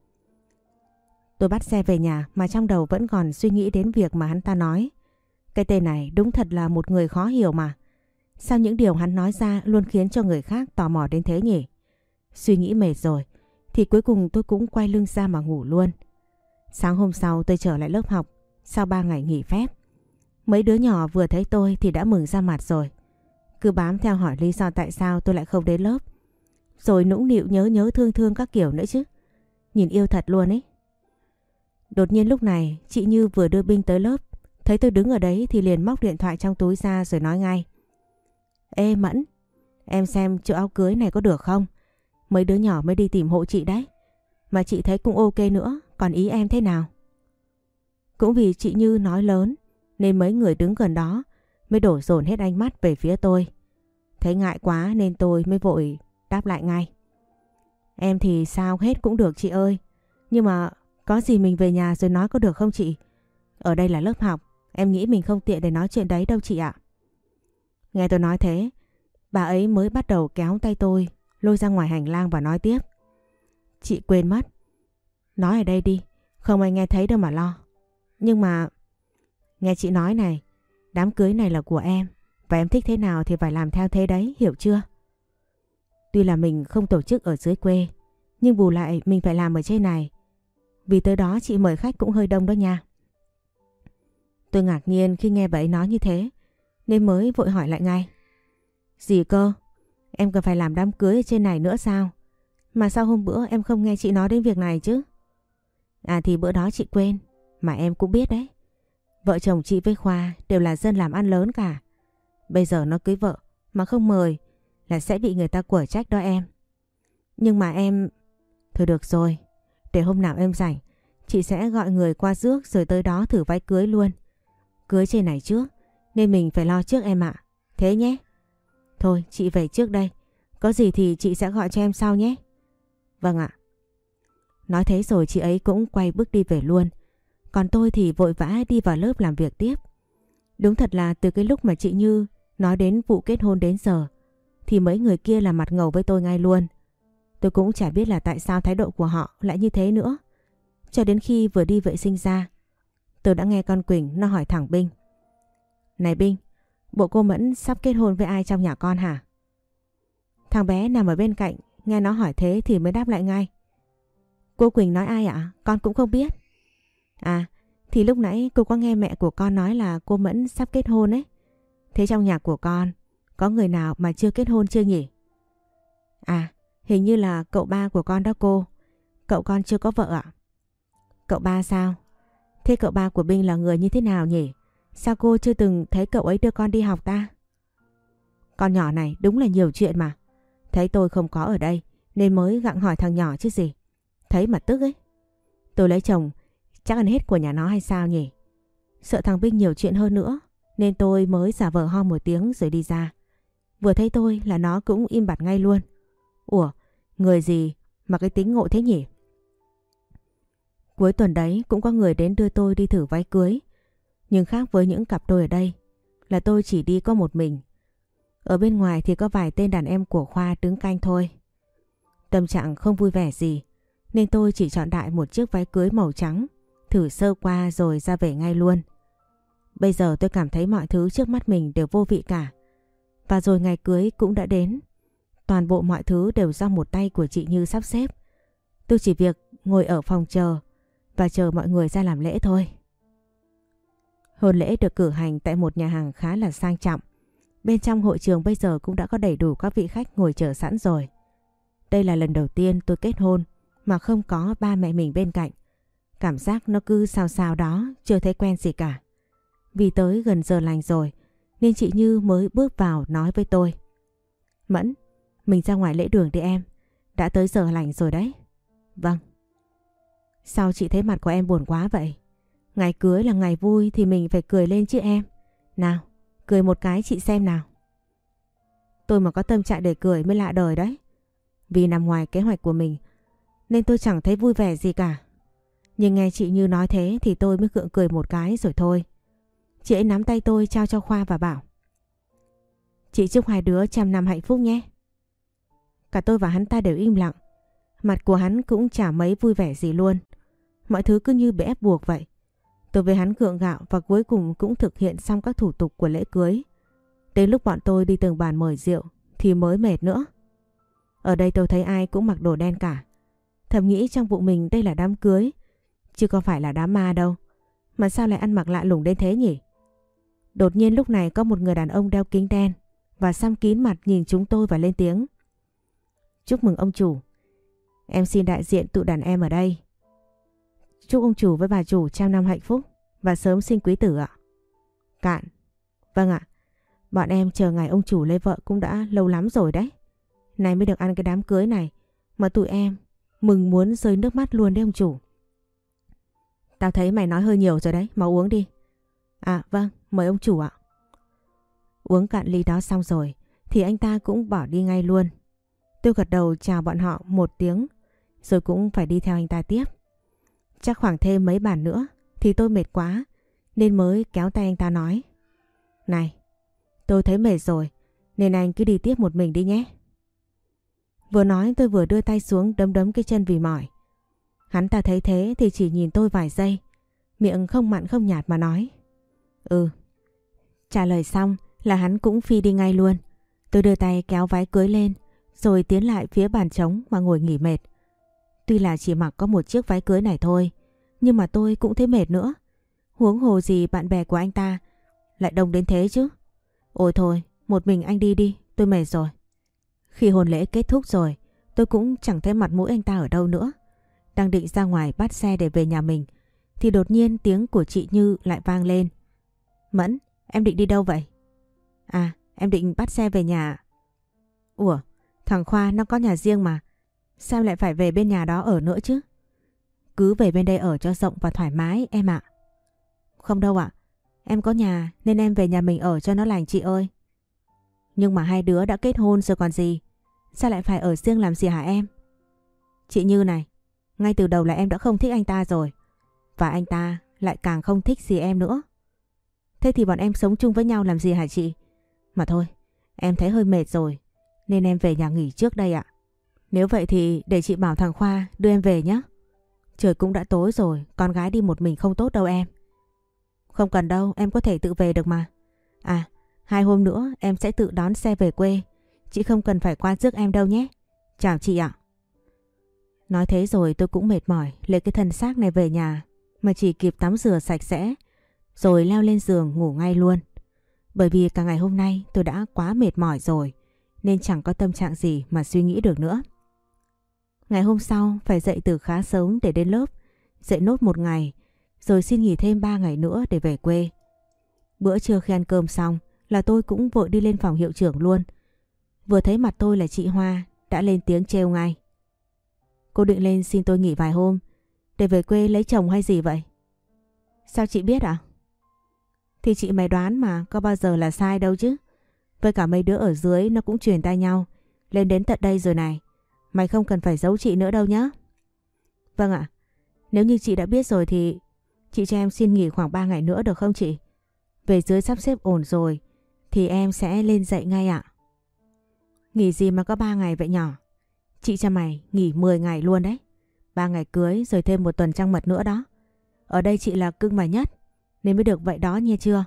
Tôi bắt xe về nhà mà trong đầu vẫn còn suy nghĩ đến việc mà hắn ta nói. Cái tên này đúng thật là một người khó hiểu mà. Sao những điều hắn nói ra luôn khiến cho người khác tò mò đến thế nhỉ? Suy nghĩ mệt rồi thì cuối cùng tôi cũng quay lưng ra mà ngủ luôn. Sáng hôm sau tôi trở lại lớp học sau ba ngày nghỉ phép. Mấy đứa nhỏ vừa thấy tôi thì đã mừng ra mặt rồi. Cứ bám theo hỏi lý do tại sao tôi lại không đến lớp. Rồi nũng nịu nhớ nhớ thương thương các kiểu nữa chứ. Nhìn yêu thật luôn ấy. Đột nhiên lúc này chị Như vừa đưa binh tới lớp. Thấy tôi đứng ở đấy thì liền móc điện thoại trong túi ra rồi nói ngay: Ê Mẫn, em xem chỗ áo cưới này có được không? Mấy đứa nhỏ mới đi tìm hộ chị đấy. Mà chị thấy cũng ok nữa. Còn ý em thế nào? Cũng vì chị Như nói lớn nên mấy người đứng gần đó mới đổ dồn hết ánh mắt về phía tôi. Thấy ngại quá nên tôi mới vội đáp lại ngay: Em thì sao hết cũng được chị ơi. Nhưng mà có gì mình về nhà rồi nói có được không chị? Ở đây là lớp học, em nghĩ mình không tiện để nói chuyện đấy đâu chị ạ. Nghe tôi nói thế, bà ấy mới bắt đầu kéo tay tôi lôi ra ngoài hành lang và nói tiếp: Chị quên mất, nói ở đây đi, không ai nghe thấy đâu mà lo. Nhưng mà nghe chị nói này, đám cưới này là của em, và em thích thế nào thì phải làm theo thế đấy, hiểu chưa? Tuy là mình không tổ chức ở dưới quê, nhưng bù lại mình phải làm ở trên này. Vì tới đó chị mời khách cũng hơi đông đó nha. Tôi ngạc nhiên khi nghe bà ấy nói như thế, nên mới vội hỏi lại ngay. Gì cơ? Em cần phải làm đám cưới ở trên này nữa sao? Mà sao hôm bữa em không nghe chị nói đến việc này chứ? À thì bữa đó chị quên, mà em cũng biết đấy. Vợ chồng chị với Khoa đều là dân làm ăn lớn cả. Bây giờ nó cưới vợ mà không mời là sẽ bị người ta quở trách đó em. Nhưng mà em... Thôi được rồi, để hôm nào em rảnh, chị sẽ gọi người qua rước rồi tới đó thử váy cưới luôn. Cưới trên này trước, nên mình phải lo trước em ạ. Thế nhé. Thôi chị về trước đây, có gì thì chị sẽ gọi cho em sau nhé. Vâng ạ. Nói thế rồi chị ấy cũng quay bước đi về luôn. Còn tôi thì vội vã đi vào lớp làm việc tiếp. Đúng thật là từ cái lúc mà chị Như nói đến vụ kết hôn đến giờ, thì mấy người kia là mặt ngầu với tôi ngay luôn. Tôi cũng chả biết là tại sao thái độ của họ lại như thế nữa. Cho đến khi vừa đi vệ sinh ra, tôi đã nghe con Quỳnh nó hỏi thẳng Binh. Này Binh, bộ cô Mẫn sắp kết hôn với ai trong nhà con hả? Thằng bé nằm ở bên cạnh, nghe nó hỏi thế thì mới đáp lại ngay. Cô Quỳnh nói ai ạ? Con cũng không biết. À, thì lúc nãy cô có nghe mẹ của con nói là cô Mẫn sắp kết hôn ấy. Thế trong nhà của con, có người nào mà chưa kết hôn chưa nhỉ? À, hình như là cậu ba của con đó cô. Cậu con chưa có vợ ạ. Cậu ba sao? Thế cậu ba của Binh là người như thế nào nhỉ? Sao cô chưa từng thấy cậu ấy đưa con đi học ta? Con nhỏ này đúng là nhiều chuyện mà. Thấy tôi không có ở đây nên mới gặng hỏi thằng nhỏ chứ gì. Thấy mà tức ấy. Tôi lấy chồng chắc ăn hết của nhà nó hay sao nhỉ? Sợ thằng Binh nhiều chuyện hơn nữa nên tôi mới giả vờ ho một tiếng rồi đi ra. Vừa thấy tôi là nó cũng im bặt ngay luôn. Ủa, người gì mà cái tính ngộ thế nhỉ? Cuối tuần đấy cũng có người đến đưa tôi đi thử váy cưới. Nhưng khác với những cặp đôi ở đây là tôi chỉ đi có một mình. Ở bên ngoài thì có vài tên đàn em của Khoa đứng canh thôi. Tâm trạng không vui vẻ gì nên tôi chỉ chọn đại một chiếc váy cưới màu trắng, thử sơ qua rồi ra về ngay luôn. Bây giờ tôi cảm thấy mọi thứ trước mắt mình đều vô vị cả. Và rồi ngày cưới cũng đã đến. Toàn bộ mọi thứ đều do một tay của chị Như sắp xếp. Tôi chỉ việc ngồi ở phòng chờ và chờ mọi người ra làm lễ thôi. Hôn lễ được cử hành tại một nhà hàng khá là sang trọng. Bên trong hội trường bây giờ cũng đã có đầy đủ các vị khách ngồi chờ sẵn rồi. Đây là lần đầu tiên tôi kết hôn mà không có ba mẹ mình bên cạnh. Cảm giác nó cứ sao sao đó, chưa thấy quen gì cả. Vì tới gần giờ lành rồi nên chị Như mới bước vào nói với tôi. Mẫn, mình ra ngoài lễ đường đi em. Đã tới giờ lành rồi đấy. Vâng. Sao chị thấy mặt của em buồn quá vậy? Ngày cưới là ngày vui thì mình phải cười lên chứ em. Nào, cười một cái chị xem nào. Tôi mà có tâm trạng để cười mới lạ đời đấy. Vì nằm ngoài kế hoạch của mình nên tôi chẳng thấy vui vẻ gì cả. Nhưng nghe chị Như nói thế thì tôi mới gượng cười một cái rồi thôi. Chị ấy nắm tay tôi trao cho Khoa và bảo. Chị chúc hai đứa trăm năm hạnh phúc nhé. Cả tôi và hắn ta đều im lặng. Mặt của hắn cũng chả mấy vui vẻ gì luôn. Mọi thứ cứ như bị ép buộc vậy. Tôi với hắn gượng gạo và cuối cùng cũng thực hiện xong các thủ tục của lễ cưới. Đến lúc bọn tôi đi từng bàn mời rượu thì mới mệt nữa. Ở đây tôi thấy ai cũng mặc đồ đen cả. Thầm nghĩ trong bụng mình đây là đám cưới, chứ không phải là đám ma đâu. Mà sao lại ăn mặc lạ lùng đến thế nhỉ? Đột nhiên lúc này có một người đàn ông đeo kính đen và xăm kín mặt nhìn chúng tôi và lên tiếng. Chúc mừng ông chủ. Em xin đại diện tụi đàn em ở đây. Chúc ông chủ với bà chủ trăm năm hạnh phúc và sớm sinh quý tử ạ. Cạn. Vâng ạ. Bọn em chờ ngày ông chủ lấy vợ cũng đã lâu lắm rồi đấy. Này mới được ăn cái đám cưới này mà tụi em mừng muốn rơi nước mắt luôn đấy ông chủ. Tao thấy mày nói hơi nhiều rồi đấy, mau uống đi. À vâng, mời ông chủ ạ. Uống cạn ly đó xong rồi thì anh ta cũng bỏ đi ngay luôn. Tôi gật đầu chào bọn họ một tiếng rồi cũng phải đi theo anh ta tiếp. Chắc khoảng thêm mấy bàn nữa thì tôi mệt quá nên mới kéo tay anh ta nói. Này, tôi thấy mệt rồi nên anh cứ đi tiếp một mình đi nhé. Vừa nói tôi vừa đưa tay xuống đấm đấm cái chân vì mỏi. Hắn ta thấy thế thì chỉ nhìn tôi vài giây, miệng không mặn không nhạt mà nói. Ừ. Trả lời xong là hắn cũng phi đi ngay luôn. Tôi đưa tay kéo váy cưới lên rồi tiến lại phía bàn trống mà ngồi nghỉ mệt. Tuy là chỉ mặc có một chiếc váy cưới này thôi, nhưng mà tôi cũng thấy mệt nữa. Huống hồ gì bạn bè của anh ta lại đông đến thế chứ. Ôi thôi, một mình anh đi đi, tôi mệt rồi. Khi hôn lễ kết thúc rồi, tôi cũng chẳng thấy mặt mũi anh ta ở đâu nữa. Đang định ra ngoài bắt xe để về nhà mình, thì đột nhiên tiếng của chị Như lại vang lên. Mẫn, em định đi đâu vậy? À, em định bắt xe về nhà. Ủa, thằng Khoa nó có nhà riêng mà, sao lại phải về bên nhà đó ở nữa chứ? Cứ về bên đây ở cho rộng và thoải mái em ạ. Không đâu ạ, em có nhà nên em về nhà mình ở cho nó lành chị ơi. Nhưng mà hai đứa đã kết hôn rồi còn gì, sao lại phải ở riêng làm gì hả em? Chị Như này, ngay từ đầu là em đã không thích anh ta rồi, và anh ta lại càng không thích gì em nữa. Thế thì bọn em sống chung với nhau làm gì hả chị? Mà thôi, em thấy hơi mệt rồi, nên em về nhà nghỉ trước đây ạ. Nếu vậy thì để chị bảo thằng Khoa đưa em về nhé. Trời cũng đã tối rồi, con gái đi một mình không tốt đâu em. Không cần đâu, em có thể tự về được mà. À, hai hôm nữa em sẽ tự đón xe về quê. Chị không cần phải qua rước em đâu nhé. Chào chị ạ. Nói thế rồi tôi cũng mệt mỏi, lấy cái thân xác này về nhà mà chỉ kịp tắm rửa sạch sẽ, rồi leo lên giường ngủ ngay luôn. Bởi vì cả ngày hôm nay tôi đã quá mệt mỏi rồi, nên chẳng có tâm trạng gì mà suy nghĩ được nữa. Ngày hôm sau phải dậy từ khá sớm để đến lớp, dậy nốt một ngày, rồi xin nghỉ thêm ba ngày nữa để về quê. Bữa trưa khi ăn cơm xong là tôi cũng vội đi lên phòng hiệu trưởng luôn. Vừa thấy mặt tôi là chị Hoa đã lên tiếng trêu ngay. Cô định lên xin tôi nghỉ vài hôm để về quê lấy chồng hay gì vậy? Sao chị biết ạ? À? Thì chị mày đoán mà, có bao giờ là sai đâu chứ. Với cả mấy đứa ở dưới nó cũng truyền tai nhau lên đến tận đây rồi này. Mày không cần phải giấu chị nữa đâu nhá. Vâng ạ. Nếu như chị đã biết rồi thì chị cho em xin nghỉ khoảng ba ngày nữa được không chị? Về dưới sắp xếp ổn rồi thì em sẽ lên dạy ngay ạ. Nghỉ gì mà có ba ngày vậy nhỏ? Chị cho mày nghỉ mười ngày luôn đấy. ba ngày cưới rồi thêm một tuần trăng mật nữa đó. Ở đây chị là cưng mày nhất nên mới được vậy đó nghe chưa?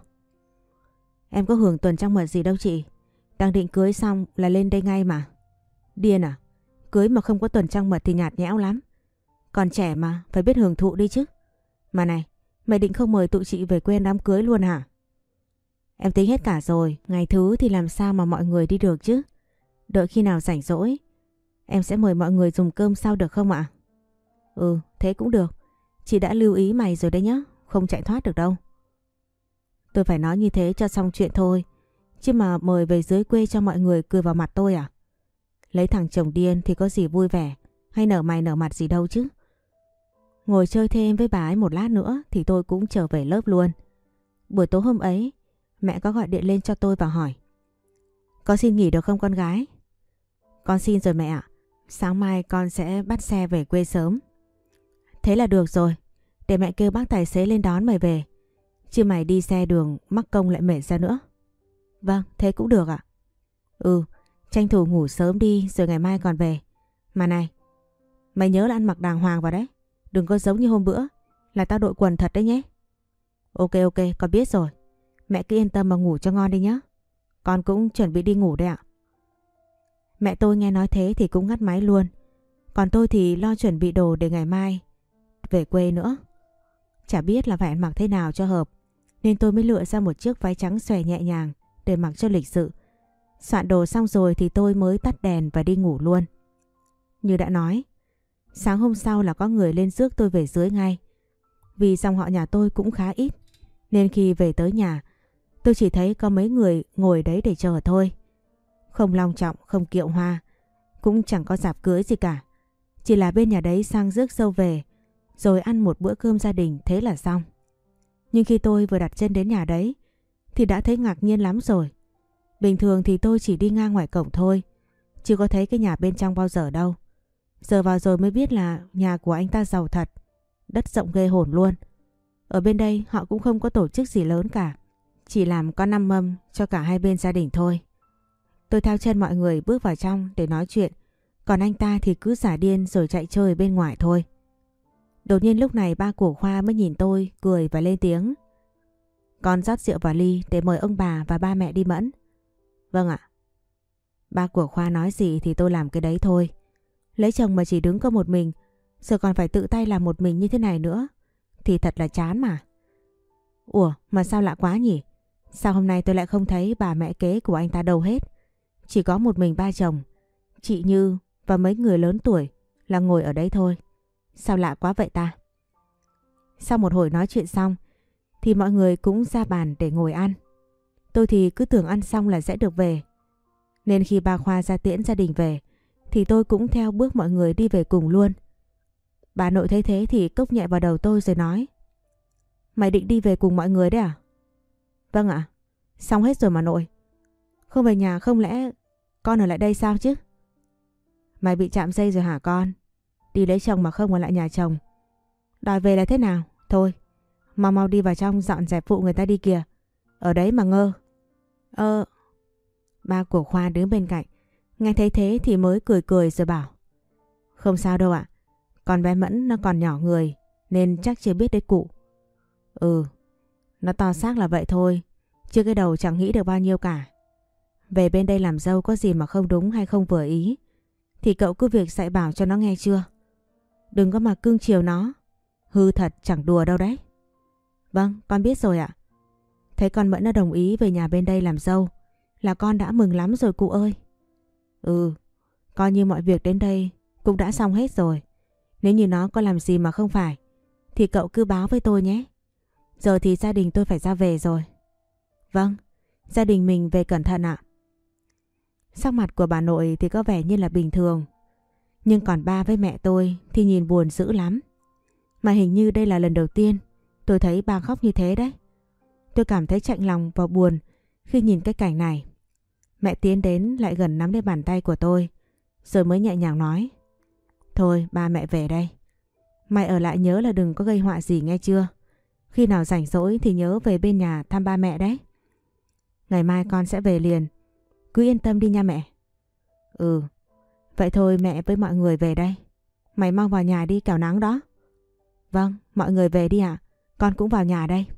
Em có hưởng tuần trăng mật gì đâu chị. Đang định cưới xong là lên đây ngay mà. Điên à? Cưới mà không có tuần trăng mật thì nhạt nhẽo lắm. Còn trẻ mà, phải biết hưởng thụ đi chứ. Mà này, mày định không mời tụi chị về quê đám cưới luôn hả? Em tính hết cả rồi, ngày thứ thì làm sao mà mọi người đi được chứ. Đợi khi nào rảnh rỗi em sẽ mời mọi người dùng cơm sau được không ạ? Ừ, thế cũng được. Chị đã lưu ý mày rồi đấy nhá, không chạy thoát được đâu. Tôi phải nói như thế cho xong chuyện thôi, chứ mà mời về dưới quê cho mọi người cười vào mặt tôi à? Lấy thằng chồng điên thì có gì vui vẻ hay nở mày nở mặt gì đâu chứ. Ngồi chơi thêm với bà ấy một lát nữa thì tôi cũng trở về lớp luôn. Buổi tối hôm ấy mẹ có gọi điện lên cho tôi và hỏi: Con xin nghỉ được không con gái? Con xin rồi mẹ ạ. Sáng mai con sẽ bắt xe về quê sớm. Thế là được rồi. Để mẹ kêu bác tài xế lên đón mày về, chứ mày đi xe đường mắc công lại mệt ra nữa. Vâng, thế cũng được ạ. Ừ, tranh thủ ngủ sớm đi rồi ngày mai còn về. Mà này, mày nhớ là ăn mặc đàng hoàng vào đấy. Đừng có giống như hôm bữa là tao đội quần thật đấy nhé. Ok ok, con biết rồi. Mẹ cứ yên tâm mà ngủ cho ngon đi nhé. Con cũng chuẩn bị đi ngủ đây ạ. Mẹ tôi nghe nói thế thì cũng ngắt máy luôn. Còn tôi thì lo chuẩn bị đồ để ngày mai về quê nữa. Chả biết là phải ăn mặc thế nào cho hợp, nên tôi mới lựa ra một chiếc váy trắng xòe nhẹ nhàng để mặc cho lịch sự. Soạn đồ xong rồi thì tôi mới tắt đèn và đi ngủ luôn. Như đã nói, sáng hôm sau là có người lên rước tôi về dưới ngay. Vì dòng họ nhà tôi cũng khá ít, nên khi về tới nhà, tôi chỉ thấy có mấy người ngồi đấy để chờ thôi. Không long trọng, không kiệu hoa, cũng chẳng có dạp cưới gì cả. Chỉ là bên nhà đấy sang rước dâu về, rồi ăn một bữa cơm gia đình thế là xong. Nhưng khi tôi vừa đặt chân đến nhà đấy thì đã thấy ngạc nhiên lắm rồi. Bình thường thì tôi chỉ đi ngang ngoài cổng thôi, chưa có thấy cái nhà bên trong bao giờ đâu. Giờ vào rồi mới biết là nhà của anh ta giàu thật, đất rộng ghê hồn luôn. Ở bên đây họ cũng không có tổ chức gì lớn cả, chỉ làm có năm mâm cho cả hai bên gia đình thôi. Tôi theo chân mọi người bước vào trong để nói chuyện, còn anh ta thì cứ giả điên rồi chạy chơi bên ngoài thôi. Đột nhiên lúc này ba của Khoa mới nhìn tôi cười và lên tiếng: Con rót rượu vào ly để mời ông bà và ba mẹ đi Mẫn. Vâng ạ. Ba của Khoa nói gì thì tôi làm cái đấy thôi. Lấy chồng mà chỉ đứng có một mình, giờ còn phải tự tay làm một mình như thế này nữa, thì thật là chán mà. Ủa mà sao lạ quá nhỉ? Sao hôm nay tôi lại không thấy bà mẹ kế của anh ta đâu hết? Chỉ có một mình ba chồng, chị Như và mấy người lớn tuổi là ngồi ở đấy thôi. Sao lạ quá vậy ta? Sau một hồi nói chuyện xong thì mọi người cũng ra bàn để ngồi ăn. Tôi thì cứ tưởng ăn xong là sẽ được về. Nên khi ba Khoa ra tiễn gia đình về thì tôi cũng theo bước mọi người đi về cùng luôn. Bà nội thấy thế thì cốc nhẹ vào đầu tôi rồi nói: Mày định đi về cùng mọi người đấy à? Vâng ạ. Xong hết rồi mà nội. Không về nhà không lẽ con ở lại đây sao chứ? Mày bị chạm dây rồi hả con? Đi lấy chồng mà không ở lại nhà chồng, đòi về là thế nào? Thôi mau mau đi vào trong dọn dẹp phụ người ta đi kìa. Ở đấy mà ngơ. Ờ. Ba của Khoa đứng bên cạnh nghe thấy thế thì mới cười cười rồi bảo: Không sao đâu ạ. Con bé Mẫn nó còn nhỏ người nên chắc chưa biết đấy cụ. Ừ, nó to xác là vậy thôi, chứ cái đầu chẳng nghĩ được bao nhiêu cả. Về bên đây làm dâu có gì mà không đúng hay không vừa ý thì cậu cứ việc dạy bảo cho nó nghe chưa. Đừng có mà cưng chiều nó, hư thật chẳng đùa đâu đấy. Vâng, con biết rồi ạ. Thấy con Mẫn nó đồng ý về nhà bên đây làm dâu là con đã mừng lắm rồi cụ ơi. Ừ, coi như mọi việc đến đây cũng đã xong hết rồi. Nếu như nó có làm gì mà không phải thì cậu cứ báo với tôi nhé. Giờ thì gia đình tôi phải ra về rồi. Vâng, gia đình mình về cẩn thận ạ. Sắc mặt của bà nội thì có vẻ như là bình thường, nhưng còn ba với mẹ tôi thì nhìn buồn dữ lắm. Mà hình như đây là lần đầu tiên tôi thấy ba khóc như thế đấy. Tôi cảm thấy chạnh lòng và buồn khi nhìn cái cảnh này. Mẹ tiến đến lại gần nắm lấy bàn tay của tôi, rồi mới nhẹ nhàng nói: Thôi ba mẹ về đây. Mày ở lại nhớ là đừng có gây họa gì nghe chưa. Khi nào rảnh rỗi thì nhớ về bên nhà thăm ba mẹ đấy. Ngày mai con sẽ về liền, cứ yên tâm đi nha mẹ. Ừ, vậy thôi mẹ với mọi người về đây. Mày mau vào nhà đi kẻo nắng đó. Vâng, mọi người về đi ạ. Con cũng vào nhà đây.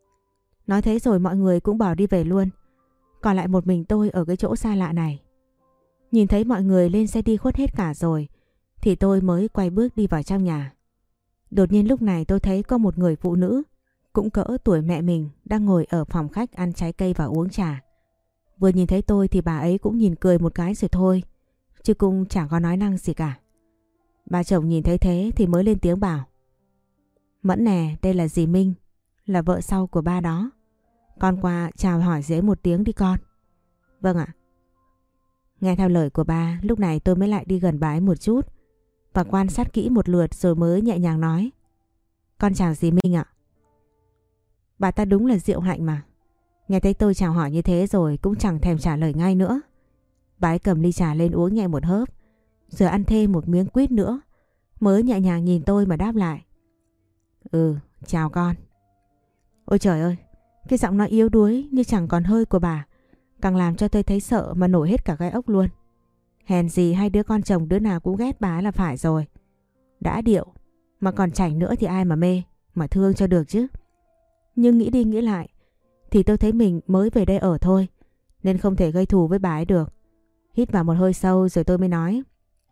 Nói thế rồi mọi người cũng bỏ đi về luôn. Còn lại một mình tôi ở cái chỗ xa lạ này. Nhìn thấy mọi người lên xe đi khuất hết cả rồi thì tôi mới quay bước đi vào trong nhà. Đột nhiên lúc này tôi thấy có một người phụ nữ cũng cỡ tuổi mẹ mình đang ngồi ở phòng khách ăn trái cây và uống trà. Vừa nhìn thấy tôi thì bà ấy cũng nhìn cười một cái rồi thôi, chứ cũng chẳng có nói năng gì cả. Bà chồng nhìn thấy thế thì mới lên tiếng bảo: Mẫn nè, đây là dì Minh, là vợ sau của ba đó. Con qua chào hỏi dễ một tiếng đi con. Vâng ạ. Nghe theo lời của ba, lúc này tôi mới lại đi gần bà ấy một chút và quan sát kỹ một lượt rồi mới nhẹ nhàng nói: Con chào dì Minh ạ. Bà ta đúng là diệu hạnh mà. Nghe thấy tôi chào hỏi như thế rồi cũng chẳng thèm trả lời ngay nữa. Bà ấy cầm ly trà lên uống nhẹ một hớp, rồi ăn thêm một miếng quýt nữa, mới nhẹ nhàng nhìn tôi mà đáp lại: Ừ, chào con. Ôi trời ơi, cái giọng nói yếu đuối như chẳng còn hơi của bà càng làm cho tôi thấy sợ mà nổi hết cả gai ốc luôn. Hèn gì hai đứa con chồng đứa nào cũng ghét bà là phải rồi. Đã điệu mà còn chảnh nữa thì ai mà mê, mà thương cho được chứ. Nhưng nghĩ đi nghĩ lại thì tôi thấy mình mới về đây ở thôi, nên không thể gây thù với bà ấy được. Hít vào một hơi sâu rồi tôi mới nói: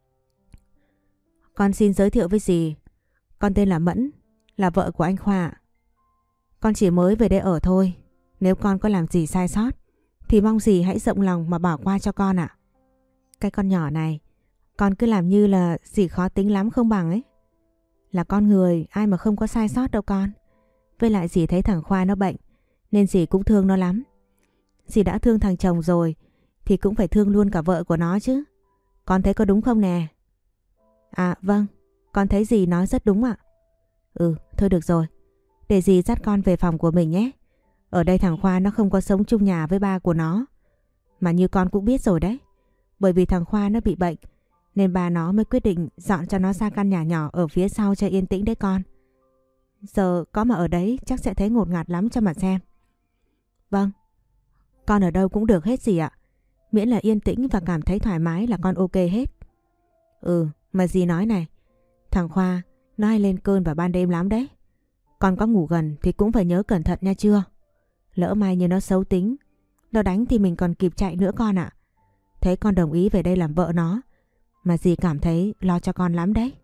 Con xin giới thiệu với dì, con tên là Mẫn, là vợ của anh Khoa. Con chỉ mới về đây ở thôi, nếu con có làm gì sai sót thì mong dì hãy rộng lòng mà bỏ qua cho con ạ. Cái con nhỏ này, con cứ làm như là dì khó tính lắm không bằng ấy. Là con người, ai mà không có sai sót đâu con. Với lại dì thấy thằng Khoa nó bệnh nên dì cũng thương nó lắm. Dì đã thương thằng chồng rồi thì cũng phải thương luôn cả vợ của nó chứ. Con thấy có đúng không nè? À vâng, con thấy dì nói rất đúng ạ. Ừ, thôi được rồi, để dì dắt con về phòng của mình nhé. Ở đây thằng Khoa nó không có sống chung nhà với ba của nó. Mà như con cũng biết rồi đấy, bởi vì thằng Khoa nó bị bệnh nên bà nó mới quyết định dọn cho nó ra căn nhà nhỏ ở phía sau cho yên tĩnh đấy con. Giờ có mà ở đấy chắc sẽ thấy ngột ngạt lắm cho mà xem. Vâng, con ở đâu cũng được hết dì ạ. Miễn là yên tĩnh và cảm thấy thoải mái là con ok hết. Ừ, mà dì nói này, thằng Khoa nó hay lên cơn vào ban đêm lắm đấy. Con có ngủ gần thì cũng phải nhớ cẩn thận nha chưa. Lỡ may như nó xấu tính, nó đánh thì mình còn kịp chạy nữa con ạ. thấy con đồng ý về đây làm vợ nó, mà dì cảm thấy lo cho con lắm đấy.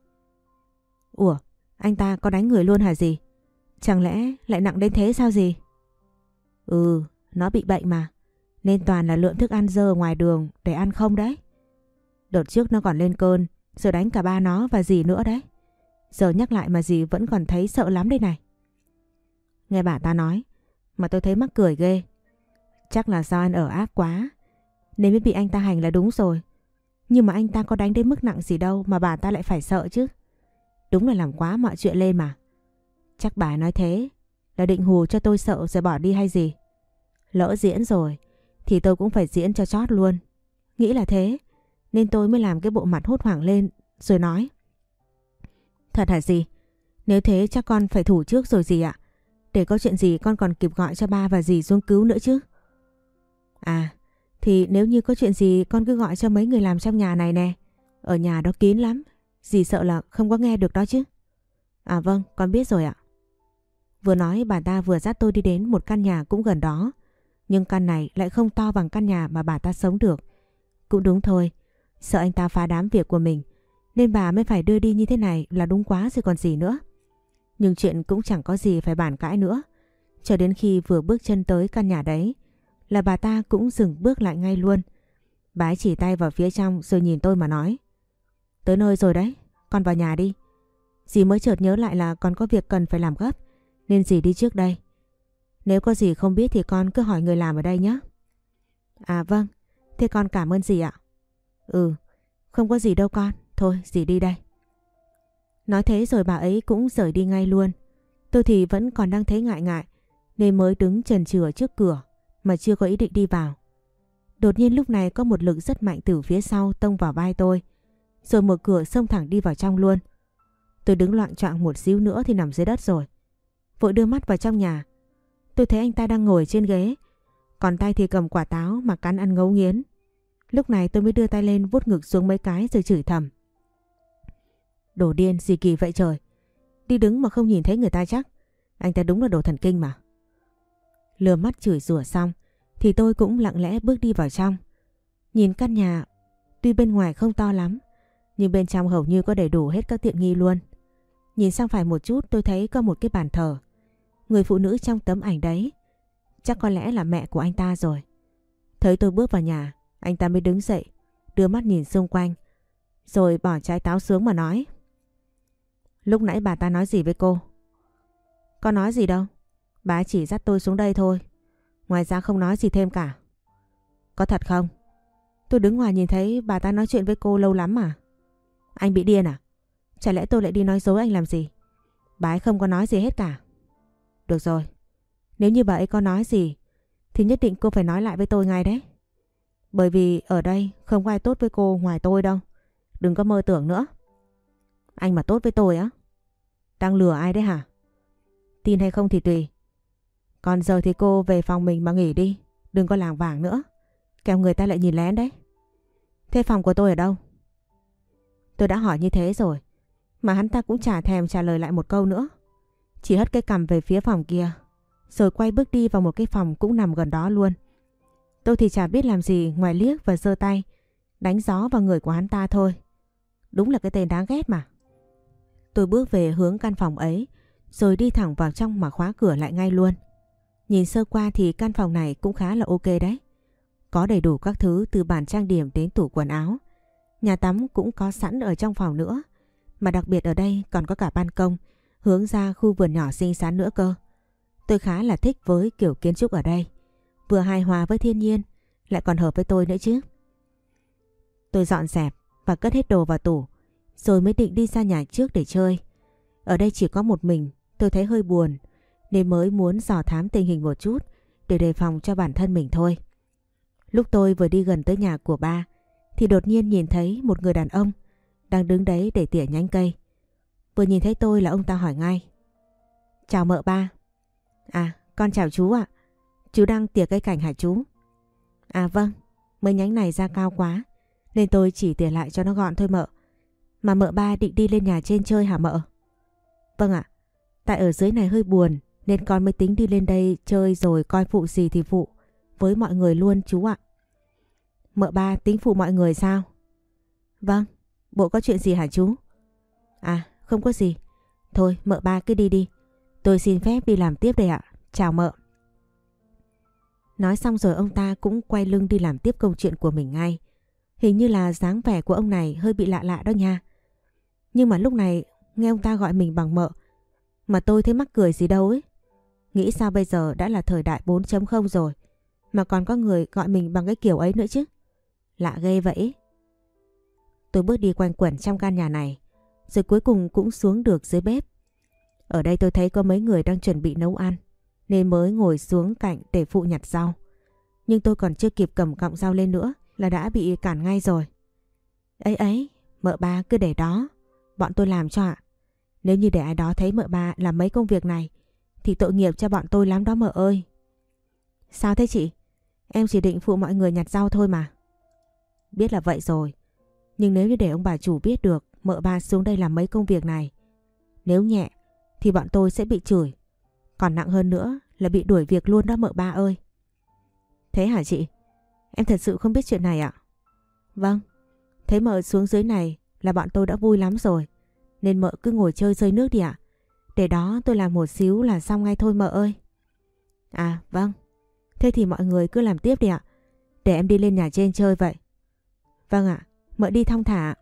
Ủa, anh ta có đánh người luôn hả dì? Chẳng lẽ lại nặng đến thế sao dì? Ừ, nó bị bệnh mà, nên toàn là lượm thức ăn dơ ở ngoài đường để ăn không đấy. Đợt trước nó còn lên cơn, rồi đánh cả ba nó và dì nữa đấy. Giờ nhắc lại mà dì vẫn còn thấy sợ lắm đây này. Nghe bà ta nói mà tôi thấy mắc cười ghê. Chắc là do ăn ở ác quá nên mới bị anh ta hành là đúng rồi. Nhưng mà anh ta có đánh đến mức nặng gì đâu mà bà ta lại phải sợ chứ. Đúng là làm quá mọi chuyện lên mà. Chắc bà nói thế là định hù cho tôi sợ rồi bỏ đi hay gì? Lỡ diễn rồi thì tôi cũng phải diễn cho chót luôn. Nghĩ là thế nên tôi mới làm cái bộ mặt hốt hoảng lên rồi nói. Thật hả dì? Nếu thế chắc con phải thủ trước rồi dì ạ. Để có chuyện gì con còn kịp gọi cho ba và dì xuống cứu nữa chứ. À, thì nếu như có chuyện gì con cứ gọi cho mấy người làm trong nhà này nè. Ở nhà đó kín lắm, dì sợ là không có nghe được đó chứ. À vâng, con biết rồi ạ. Vừa nói bà ta vừa dắt tôi đi đến một căn nhà cũng gần đó. Nhưng căn này lại không to bằng căn nhà mà bà ta sống được. Cũng đúng thôi, sợ anh ta phá đám việc của mình nên bà mới phải đưa đi như thế này là đúng quá rồi còn gì nữa. Nhưng chuyện cũng chẳng có gì phải bàn cãi nữa. Cho đến khi vừa bước chân tới căn nhà đấy là bà ta cũng dừng bước lại ngay luôn. Bà ấy chỉ tay vào phía trong rồi nhìn tôi mà nói. Tới nơi rồi đấy, con vào nhà đi. Dì mới chợt nhớ lại là con có việc cần phải làm gấp nên dì đi trước đây. Nếu có gì không biết thì con cứ hỏi người làm ở đây nhé. À vâng, thế con cảm ơn dì ạ. Ừ, không có gì đâu con, thôi dì đi đây. Nói thế rồi bà ấy cũng rời đi ngay luôn. Tôi thì vẫn còn đang thấy ngại ngại nên mới đứng chần chừ trước cửa mà chưa có ý định đi vào. Đột nhiên lúc này có một lực rất mạnh từ phía sau tông vào vai tôi, rồi mở cửa xông thẳng đi vào trong luôn. Tôi đứng loạng choạng một xíu nữa thì nằm dưới đất rồi. Vội đưa mắt vào trong nhà. Tôi thấy anh ta đang ngồi trên ghế, còn tay thì cầm quả táo mà cắn ăn ngấu nghiến. Lúc này tôi mới đưa tay lên vuốt ngực xuống mấy cái rồi chửi thầm. Đồ điên gì kỳ vậy trời. Đi đứng mà không nhìn thấy người ta chắc. Anh ta đúng là đồ thần kinh mà. Lừa mắt chửi rủa xong thì tôi cũng lặng lẽ bước đi vào trong. Nhìn căn nhà tuy bên ngoài không to lắm nhưng bên trong hầu như có đầy đủ hết các tiện nghi luôn. Nhìn sang phải một chút tôi thấy có một cái bàn thờ. Người phụ nữ trong tấm ảnh đấy chắc có lẽ là mẹ của anh ta rồi. Thấy tôi bước vào nhà, anh ta mới đứng dậy, đưa mắt nhìn xung quanh, rồi bỏ trái táo xuống mà nói. Lúc nãy bà ta nói gì với cô? Có nói gì đâu, bà chỉ dắt tôi xuống đây thôi. Ngoài ra không nói gì thêm cả. Có thật không? Tôi đứng ngoài nhìn thấy bà ta nói chuyện với cô lâu lắm mà. Anh bị điên à? Chả lẽ tôi lại đi nói dối anh làm gì? Bà ấy không có nói gì hết cả. Được rồi, nếu như bà ấy có nói gì thì nhất định cô phải nói lại với tôi ngay đấy. Bởi vì ở đây không có ai tốt với cô ngoài tôi đâu. Đừng có mơ tưởng nữa. Anh mà tốt với tôi á? Đang lừa ai đấy hả? Tin hay không thì tùy. Còn giờ thì cô về phòng mình mà nghỉ đi. Đừng có lảng vảng nữa, kẻo người ta lại nhìn lén đấy. Thế phòng của tôi ở đâu? Tôi đã hỏi như thế rồi mà hắn ta cũng chả thèm trả lời lại một câu nữa. Chỉ hất cái cằm về phía phòng kia, rồi quay bước đi vào một cái phòng cũng nằm gần đó luôn. Tôi thì chả biết làm gì ngoài liếc và giơ tay đánh gió vào người của hắn ta thôi. Đúng là cái tên đáng ghét mà. Tôi bước về hướng căn phòng ấy, rồi đi thẳng vào trong mà khóa cửa lại ngay luôn. Nhìn sơ qua thì căn phòng này cũng khá là ok đấy. Có đầy đủ các thứ từ bàn trang điểm đến tủ quần áo. Nhà tắm cũng có sẵn ở trong phòng nữa. Mà đặc biệt ở đây còn có cả ban công hướng ra khu vườn nhỏ xinh xắn nữa cơ. Tôi khá là thích với kiểu kiến trúc ở đây. Vừa hài hòa với thiên nhiên, lại còn hợp với tôi nữa chứ. Tôi dọn dẹp và cất hết đồ vào tủ, rồi mới định đi ra nhà trước để chơi. Ở đây chỉ có một mình, tôi thấy hơi buồn, nên mới muốn dò thám tình hình một chút để đề phòng cho bản thân mình thôi. Lúc tôi vừa đi gần tới nhà của ba, thì đột nhiên nhìn thấy một người đàn ông đang đứng đấy để tỉa nhánh cây. Vừa nhìn thấy tôi là ông ta hỏi ngay. Chào mợ ba. À, con chào chú ạ. Chú đang tỉa cây cảnh hả chú? À vâng, mấy nhánh này ra cao quá nên tôi chỉ tỉa lại cho nó gọn thôi mợ. Mà mợ ba định đi lên nhà trên chơi hả mợ? Vâng ạ, tại ở dưới này hơi buồn nên con mới tính đi lên đây chơi rồi coi phụ gì thì phụ với mọi người luôn chú ạ. Mợ ba tính phụ mọi người sao? Vâng, bộ có chuyện gì hả chú? À, không có gì. Thôi mợ ba cứ đi đi. Tôi xin phép đi làm tiếp đây ạ. Chào mợ. Nói xong rồi ông ta cũng quay lưng đi làm tiếp câu chuyện của mình ngay. Hình như là dáng vẻ của ông này hơi bị lạ lạ đó nha. Nhưng mà lúc này nghe ông ta gọi mình bằng mợ mà tôi thấy mắc cười gì đâu ấy. Nghĩ sao bây giờ đã là thời đại bốn chấm không rồi mà còn có người gọi mình bằng cái kiểu ấy nữa chứ. Lạ ghê vậy. Tôi bước đi quanh quẩn trong căn nhà này rồi cuối cùng cũng xuống được dưới bếp. Ở đây tôi thấy có mấy người đang chuẩn bị nấu ăn nên mới ngồi xuống cạnh để phụ nhặt rau. Nhưng tôi còn chưa kịp cầm cọng rau lên nữa là đã bị cản ngay rồi. Ấy ấy, mợ ba cứ để đó, bọn tôi làm cho ạ. Nếu như để ai đó thấy mợ ba làm mấy công việc này thì tội nghiệp cho bọn tôi lắm đó mợ ơi. Sao thế chị? Em chỉ định phụ mọi người nhặt rau thôi mà. Biết là vậy rồi, nhưng nếu như để ông bà chủ biết được mợ ba xuống đây làm mấy công việc này, nếu nhẹ thì bọn tôi sẽ bị chửi, còn nặng hơn nữa là bị đuổi việc luôn đó mợ ba ơi. Thế hả chị? Em thật sự không biết chuyện này ạ? Vâng, thấy mợ xuống dưới này là bọn tôi đã vui lắm rồi, nên mợ cứ ngồi chơi rơi nước đi ạ. Để đó tôi làm một xíu là xong ngay thôi mợ ơi. À vâng, thế thì mọi người cứ làm tiếp đi ạ. Để em đi lên nhà trên chơi vậy. Vâng ạ, mợ đi thong thả.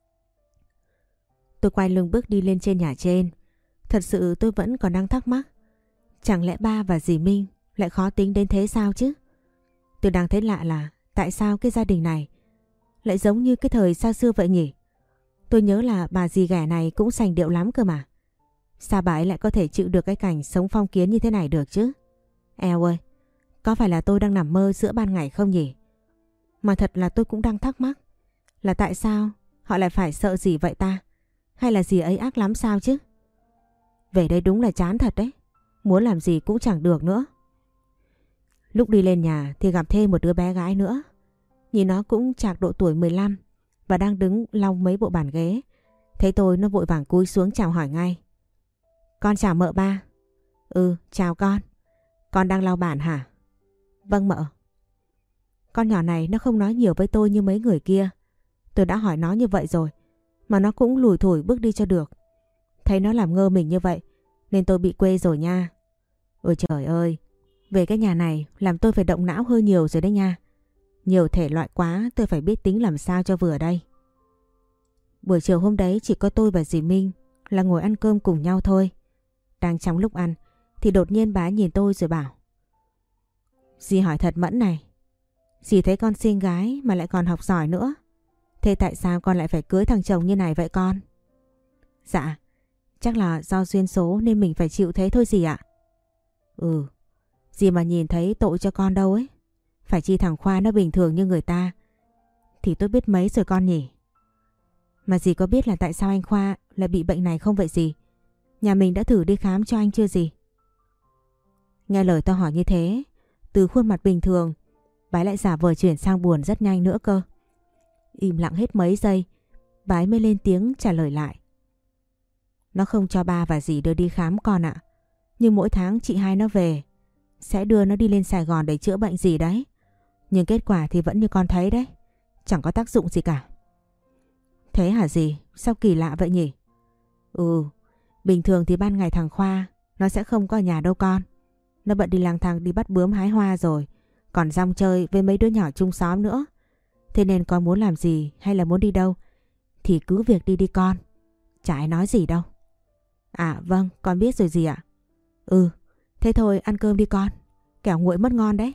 Tôi quay lưng bước đi lên trên nhà trên. Thật sự tôi vẫn còn đang thắc mắc. Chẳng lẽ ba và dì Minh lại khó tính đến thế sao chứ? Tôi đang thấy lạ là tại sao cái gia đình này lại giống như cái thời xa xưa vậy nhỉ? Tôi nhớ là bà dì ghẻ này cũng sành điệu lắm cơ mà. Sao bà ấy lại có thể chịu được cái cảnh sống phong kiến như thế này được chứ? Eo ơi, có phải là tôi đang nằm mơ giữa ban ngày không nhỉ? Mà thật là tôi cũng đang thắc mắc là tại sao họ lại phải sợ gì vậy ta? Hay là dì ấy ác lắm sao chứ? Về đây đúng là chán thật đấy. Muốn làm gì cũng chẳng được nữa. Lúc đi lên nhà thì gặp thêm một đứa bé gái nữa. Nhìn nó cũng chạc độ tuổi mười lăm và đang đứng lau mấy bộ bàn ghế. Thấy tôi nó vội vàng cúi xuống chào hỏi ngay. Con chào mợ ba. Ừ, chào con. Con đang lau bàn hả? Vâng mợ. Con nhỏ này nó không nói nhiều với tôi như mấy người kia. Tôi đã hỏi nó như vậy rồi mà nó cũng lủi thủi bước đi cho được. Thấy nó làm ngơ mình như vậy nên tôi bị quê rồi nha. Ôi trời ơi, về cái nhà này làm tôi phải động não hơi nhiều rồi đấy nha. Nhiều thể loại quá, tôi phải biết tính làm sao cho vừa đây. Buổi chiều hôm đấy chỉ có tôi và dì Minh là ngồi ăn cơm cùng nhau thôi. Đang trong lúc ăn thì đột nhiên bà nhìn tôi rồi bảo: Dì hỏi thật Mẫn này, dì thấy con xinh gái mà lại còn học giỏi nữa. Thế tại sao con lại phải cưới thằng chồng như này vậy con? Dạ, chắc là do duyên số nên mình phải chịu thế thôi dì ạ. Ừ, dì mà nhìn thấy tội cho con đâu ấy. Phải chi thằng Khoa nó bình thường như người ta thì tôi biết mấy rồi con nhỉ. Mà dì có biết là tại sao anh Khoa lại bị bệnh này không vậy dì? Nhà mình đã thử đi khám cho anh chưa dì? Nghe lời tao hỏi như thế, từ khuôn mặt bình thường bà ấy lại giả vờ chuyển sang buồn rất nhanh nữa cơ. Im lặng hết mấy giây, bà ấy mới lên tiếng trả lời lại. Nó không cho ba và dì đưa đi khám con ạ. Nhưng mỗi tháng chị hai nó về sẽ đưa nó đi lên Sài Gòn để chữa bệnh gì đấy. Nhưng kết quả thì vẫn như con thấy đấy, chẳng có tác dụng gì cả. Thế hả dì? Sao kỳ lạ vậy nhỉ? Ừ, bình thường thì ban ngày thằng Khoa nó sẽ không có ở nhà đâu con. Nó bận đi lang thang đi bắt bướm hái hoa rồi, còn rong chơi với mấy đứa nhỏ chung xóm nữa. Thế nên con muốn làm gì hay là muốn đi đâu thì cứ việc đi đi con. Chả ai nói gì đâu. À vâng, con biết rồi dì ạ. Ừ, thế thôi ăn cơm đi con, kẻo nguội mất ngon đấy.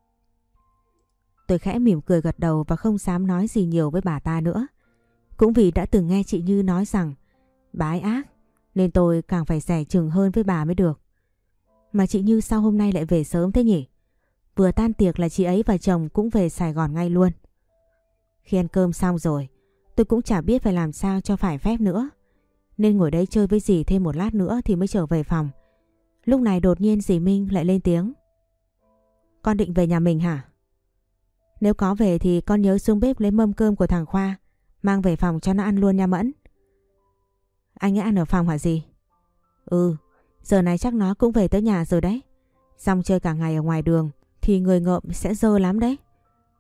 Tôi khẽ mỉm cười gật đầu và không dám nói gì nhiều với bà ta nữa. Cũng vì đã từng nghe chị Như nói rằng bà ấy ác nên tôi càng phải dè chừng hơn với bà mới được. Mà chị Như sao hôm nay lại về sớm thế nhỉ? Vừa tan tiệc là chị ấy và chồng cũng về Sài Gòn ngay luôn. Khi ăn cơm xong rồi, tôi cũng chả biết phải làm sao cho phải phép nữa. Nên ngồi đấy chơi với dì thêm một lát nữa thì mới trở về phòng. Lúc này đột nhiên dì Minh lại lên tiếng. Con định về nhà mình hả? Nếu có về thì con nhớ xuống bếp lấy mâm cơm của thằng Khoa, mang về phòng cho nó ăn luôn nha Mẫn. Anh ấy ăn ở phòng hả dì? Ừ, giờ này chắc nó cũng về tới nhà rồi đấy. Xong chơi cả ngày ở ngoài đường thì người ngợm sẽ dơ lắm đấy.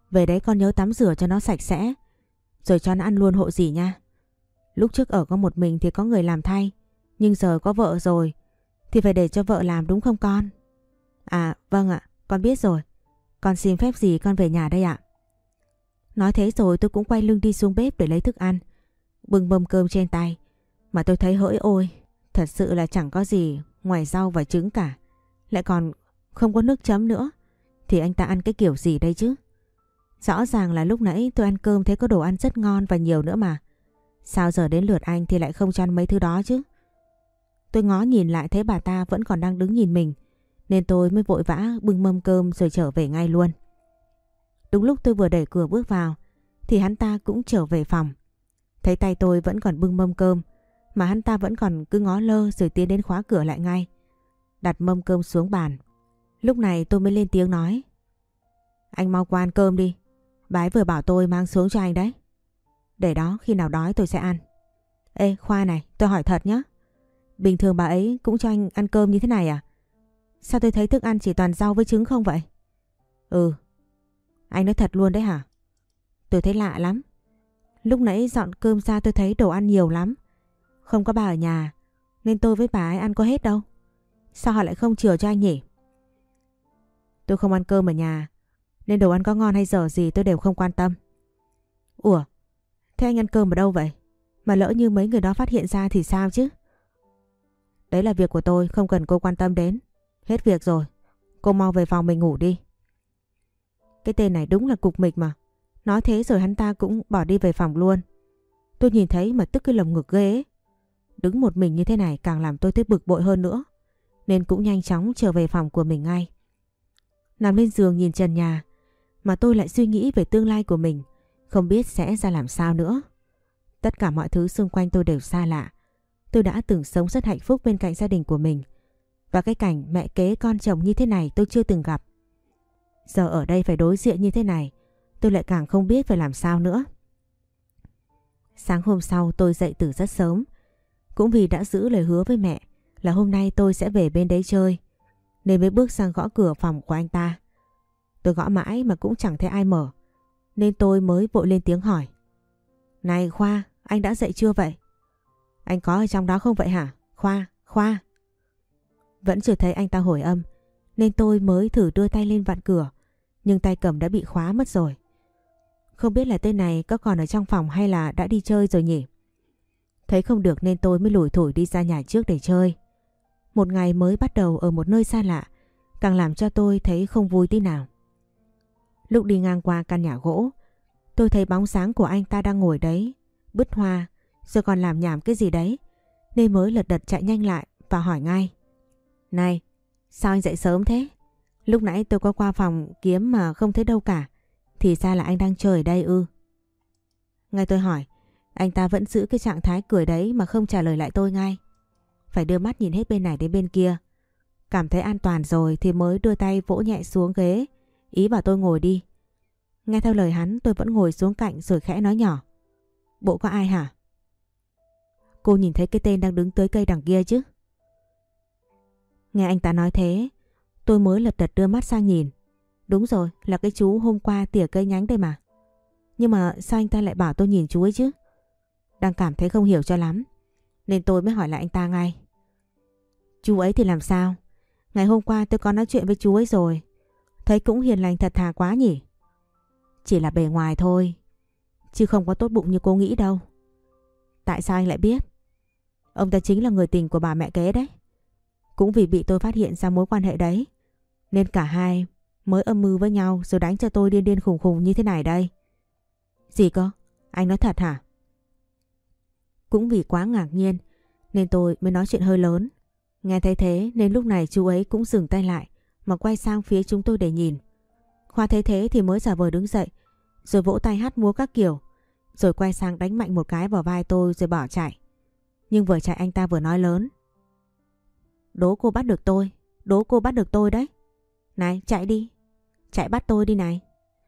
Về đấy con nhớ tắm rửa cho nó sạch sẽ, rồi cho nó ăn luôn hộ dì nha. Lúc trước ở có một mình thì có người làm thay, nhưng giờ có vợ rồi thì phải để cho vợ làm đúng không con? À vâng ạ, con biết rồi. Con xin phép dì con về nhà đây ạ. Nói thế rồi tôi cũng quay lưng đi xuống bếp để lấy thức ăn, bưng mâm cơm trên tay. Mà tôi thấy hỡi ôi, thật sự là chẳng có gì ngoài rau và trứng cả. Lại còn không có nước chấm nữa. Thì anh ta ăn cái kiểu gì đây chứ? Rõ ràng là lúc nãy tôi ăn cơm thấy có đồ ăn rất ngon và nhiều nữa mà. Sao giờ đến lượt anh thì lại không cho ăn mấy thứ đó chứ? Tôi ngó nhìn lại thấy bà ta vẫn còn đang đứng nhìn mình, nên tôi mới vội vã bưng mâm cơm rồi trở về ngay luôn. Đúng lúc tôi vừa đẩy cửa bước vào thì hắn ta cũng trở về phòng. Thấy tay tôi vẫn còn bưng mâm cơm mà hắn ta vẫn còn cứ ngó lơ, rồi tiến đến khóa cửa lại ngay, đặt mâm cơm xuống bàn. Lúc này tôi mới lên tiếng nói: Anh mau qua ăn cơm đi, bà ấy vừa bảo tôi mang xuống cho anh đấy. Để đó khi nào đói tôi sẽ ăn. Ê Khoa này, tôi hỏi thật nhé, bình thường bà ấy cũng cho anh ăn cơm như thế này à? Sao tôi thấy thức ăn chỉ toàn rau với trứng không vậy? Ừ. Anh nói thật luôn đấy hả? Tôi thấy lạ lắm. Lúc nãy dọn cơm ra tôi thấy đồ ăn nhiều lắm. Không có bà ở nhà nên tôi với bà ấy ăn có hết đâu. Sao họ lại không chừa cho anh nhỉ? Tôi không ăn cơm ở nhà nên đồ ăn có ngon hay dở gì tôi đều không quan tâm. Ủa, thế anh ăn cơm ở đâu vậy? Mà lỡ như mấy người đó phát hiện ra thì sao chứ? Đấy là việc của tôi, không cần cô quan tâm đến. Hết việc rồi, cô mau về phòng mình ngủ đi. Cái tên này đúng là cục mịch mà. Nói thế rồi hắn ta cũng bỏ đi về phòng luôn. Tôi nhìn thấy mà tức cái lồng ngực ghê ấy. Đứng một mình như thế này càng làm tôi thấy bực bội hơn nữa, nên cũng nhanh chóng trở về phòng của mình ngay. Nằm lên giường nhìn trần nhà mà tôi lại suy nghĩ về tương lai của mình, không biết sẽ ra làm sao nữa. Tất cả mọi thứ xung quanh tôi đều xa lạ. Tôi đã từng sống rất hạnh phúc bên cạnh gia đình của mình, và cái cảnh mẹ kế con chồng như thế này tôi chưa từng gặp. Giờ ở đây phải đối diện như thế này, tôi lại càng không biết phải làm sao nữa. Sáng hôm sau tôi dậy từ rất sớm, cũng vì đã giữ lời hứa với mẹ là hôm nay tôi sẽ về bên đấy chơi, nên mới bước sang gõ cửa phòng của anh ta. Tôi gõ mãi mà cũng chẳng thấy ai mở, nên tôi mới vội lên tiếng hỏi: Này Khoa, anh đã dậy chưa vậy? Anh có ở trong đó không vậy hả? Khoa, Khoa. Vẫn chưa thấy anh ta hồi âm, nên tôi mới thử đưa tay lên vặn cửa, nhưng tay cầm đã bị khóa mất rồi. Không biết là tên này có còn ở trong phòng hay là đã đi chơi rồi nhỉ? Thấy không được nên tôi mới lủi thủi đi ra nhà trước để chơi. Một ngày mới bắt đầu ở một nơi xa lạ càng làm cho tôi thấy không vui tí nào. Lúc đi ngang qua căn nhà gỗ, tôi thấy bóng sáng của anh ta đang ngồi đấy, bứt hoa, rồi còn làm nhảm cái gì đấy, nên mới lật đật chạy nhanh lại và hỏi ngay: Này, sao anh dậy sớm thế? Lúc nãy tôi có qua phòng kiếm mà không thấy đâu cả, thì ra là anh đang chơi ở đây ư? Ngay tôi hỏi, anh ta vẫn giữ cái trạng thái cười đấy mà không trả lời lại tôi ngay. Phải đưa mắt nhìn hết bên này đến bên kia. Cảm thấy an toàn rồi thì mới đưa tay vỗ nhẹ xuống ghế, ý bảo tôi ngồi đi. Nghe theo lời hắn, tôi vẫn ngồi xuống cạnh rồi khẽ nói nhỏ: Bộ có ai hả? Cô nhìn thấy cái tên đang đứng tới cây đằng kia chứ? Nghe anh ta nói thế, tôi mới lật đật đưa mắt sang nhìn. Đúng rồi, là cái chú hôm qua tỉa cây nhánh đây mà. Nhưng mà sao anh ta lại bảo tôi nhìn chú ấy chứ? Đang cảm thấy không hiểu cho lắm, nên tôi mới hỏi lại anh ta ngay. Chú ấy thì làm sao? Ngày hôm qua tôi có nói chuyện với chú ấy rồi, thấy cũng hiền lành thật thà quá nhỉ? Chỉ là bề ngoài thôi, chứ không có tốt bụng như cô nghĩ đâu. Tại sao anh lại biết? Ông ta chính là người tình của bà mẹ kế đấy. Cũng vì bị tôi phát hiện ra mối quan hệ đấy, nên cả hai mới âm mưu với nhau rồi đánh cho tôi điên điên khùng khùng như thế này đây. Gì cơ? Anh nói thật hả? Cũng vì quá ngạc nhiên nên tôi mới nói chuyện hơi lớn. Nghe thấy thế nên lúc này chú ấy cũng dừng tay lại mà quay sang phía chúng tôi để nhìn. Khoa thấy thế thì mới giả vờ đứng dậy, rồi vỗ tay hát múa các kiểu, rồi quay sang đánh mạnh một cái vào vai tôi rồi bỏ chạy. Nhưng vừa chạy anh ta vừa nói lớn: Đố cô bắt được tôi, đố cô bắt được tôi đấy. Này chạy đi, chạy bắt tôi đi này.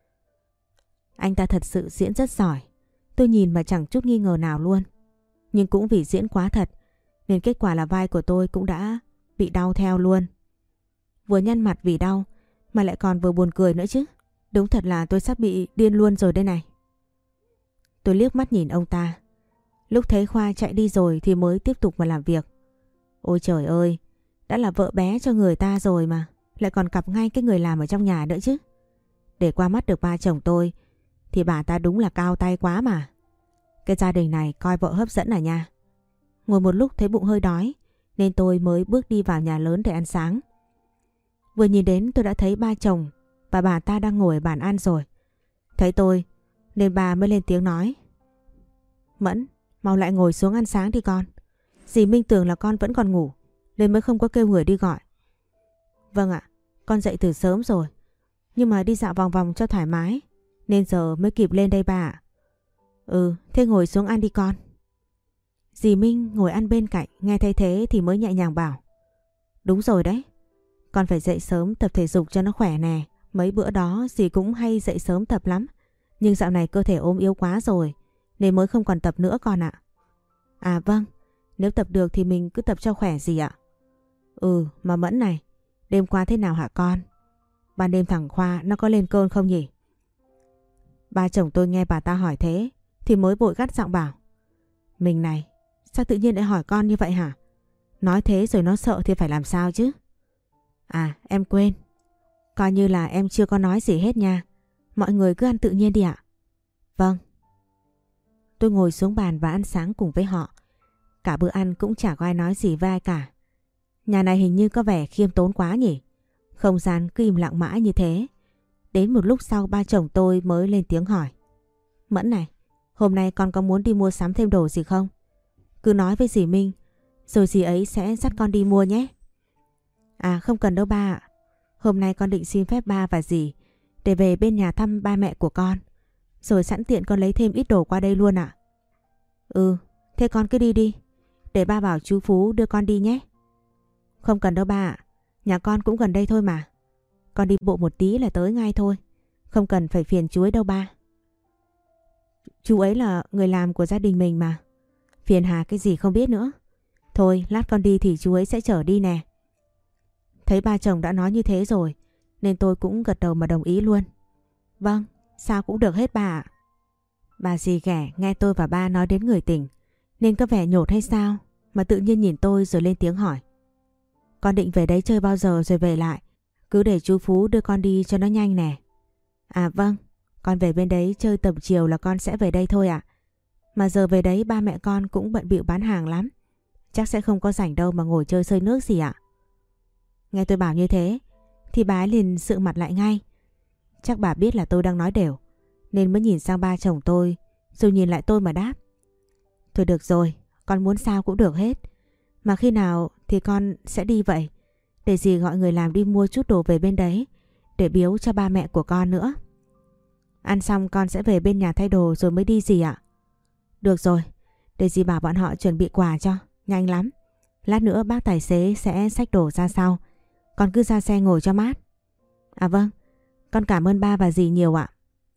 Anh ta thật sự diễn rất giỏi, tôi nhìn mà chẳng chút nghi ngờ nào luôn. Nhưng cũng vì diễn quá thật nên kết quả là vai của tôi cũng đã bị đau theo luôn. Vừa nhăn mặt vì đau mà lại còn vừa buồn cười nữa chứ. Đúng thật là tôi sắp bị điên luôn rồi đây này. Tôi liếc mắt nhìn ông ta. Lúc thấy Khoa chạy đi rồi thì mới tiếp tục mà làm việc. Ôi trời ơi, đã là vợ bé cho người ta rồi mà, lại còn cặp ngay cái người làm ở trong nhà nữa chứ. Để qua mắt được ba chồng tôi thì bà ta đúng là cao tay quá mà. Cái gia đình này coi vợ hấp dẫn à nha. Ngồi một lúc thấy bụng hơi đói nên tôi mới bước đi vào nhà lớn để ăn sáng. Vừa nhìn đến tôi đã thấy ba chồng và bà ta đang ngồi ở bàn ăn rồi. Thấy tôi nên bà mới lên tiếng nói. Mẫn, mau lại ngồi xuống ăn sáng đi con. Dì Minh tưởng là con vẫn còn ngủ nên mới không có kêu người đi gọi. Vâng ạ, con dậy từ sớm rồi. Nhưng mà đi dạo vòng vòng cho thoải mái nên giờ mới kịp lên đây bà ạ. Ừ, thế ngồi xuống ăn đi con. Dì Minh ngồi ăn bên cạnh, nghe thấy thế thì mới nhẹ nhàng bảo. Đúng rồi đấy, con phải dậy sớm tập thể dục cho nó khỏe nè. Mấy bữa đó dì cũng hay dậy sớm tập lắm. Nhưng dạo này cơ thể ốm yếu quá rồi nên mới không còn tập nữa con ạ. À vâng, nếu tập được thì mình cứ tập cho khỏe dì ạ. Ừ, mà Mẫn này, đêm qua thế nào hả con? Ban đêm thằng Khoa nó có lên cơn không nhỉ? Ba chồng tôi nghe bà ta hỏi thế thì mới vội gắt giọng bảo. Mình này, sao tự nhiên lại hỏi con như vậy hả? Nói thế rồi nó sợ thì phải làm sao chứ? À, em quên. Coi như là em chưa có nói gì hết nha. Mọi người cứ ăn tự nhiên đi ạ. Vâng. Tôi ngồi xuống bàn và ăn sáng cùng với họ. Cả bữa ăn cũng chả có ai nói gì với ai cả. Nhà này hình như có vẻ khiêm tốn quá nhỉ? Không gian cứ im lặng mãi như thế. Đến một lúc sau ba chồng tôi mới lên tiếng hỏi. Mẫn này, hôm nay con có muốn đi mua sắm thêm đồ gì không? Cứ nói với dì Minh, rồi dì ấy sẽ dắt con đi mua nhé. À không cần đâu ba ạ. Hôm nay con định xin phép ba và dì để về bên nhà thăm ba mẹ của con. Rồi sẵn tiện con lấy thêm ít đồ qua đây luôn ạ. Ừ, thế con cứ đi đi. Để ba bảo chú Phú đưa con đi nhé. Không cần đâu ba ạ. Nhà con cũng gần đây thôi mà. Con đi bộ một tí là tới ngay thôi. Không cần phải phiền chú ấy đâu ba. Chú ấy là người làm của gia đình mình mà. Phiền hà cái gì không biết nữa. Thôi lát con đi thì chú ấy sẽ chở đi nè. Thấy ba chồng đã nói như thế rồi nên tôi cũng gật đầu mà đồng ý luôn. Vâng, sao cũng được hết bà ạ. Bà dì ghẻ nghe tôi và ba nói đến người tình nên có vẻ nhột hay sao mà tự nhiên nhìn tôi rồi lên tiếng hỏi. Con định về đấy chơi bao giờ rồi về lại? Cứ để chú Phú đưa con đi cho nó nhanh nè. À vâng, con về bên đấy chơi tầm chiều là con sẽ về đây thôi ạ. Mà giờ về đấy ba mẹ con cũng bận bịu bán hàng lắm. Chắc sẽ không có rảnh đâu mà ngồi chơi xơi nước gì ạ. Nghe tôi bảo như thế thì bà ấy liền sượng mặt lại ngay. Chắc bà biết là tôi đang nói đều nên mới nhìn sang ba chồng tôi rồi nhìn lại tôi mà đáp. Thôi được rồi, con muốn sao cũng được hết. Mà khi nào thì con sẽ đi vậy? Để dì gọi người làm đi mua chút đồ về bên đấy để biếu cho ba mẹ của con nữa. Ăn xong con sẽ về bên nhà thay đồ rồi mới đi dì ạ. Được rồi, để dì bảo bọn họ chuẩn bị quà cho, nhanh lắm. Lát nữa bác tài xế sẽ xách đồ ra sau. Con cứ ra xe ngồi cho mát. À vâng, con cảm ơn ba và dì nhiều ạ.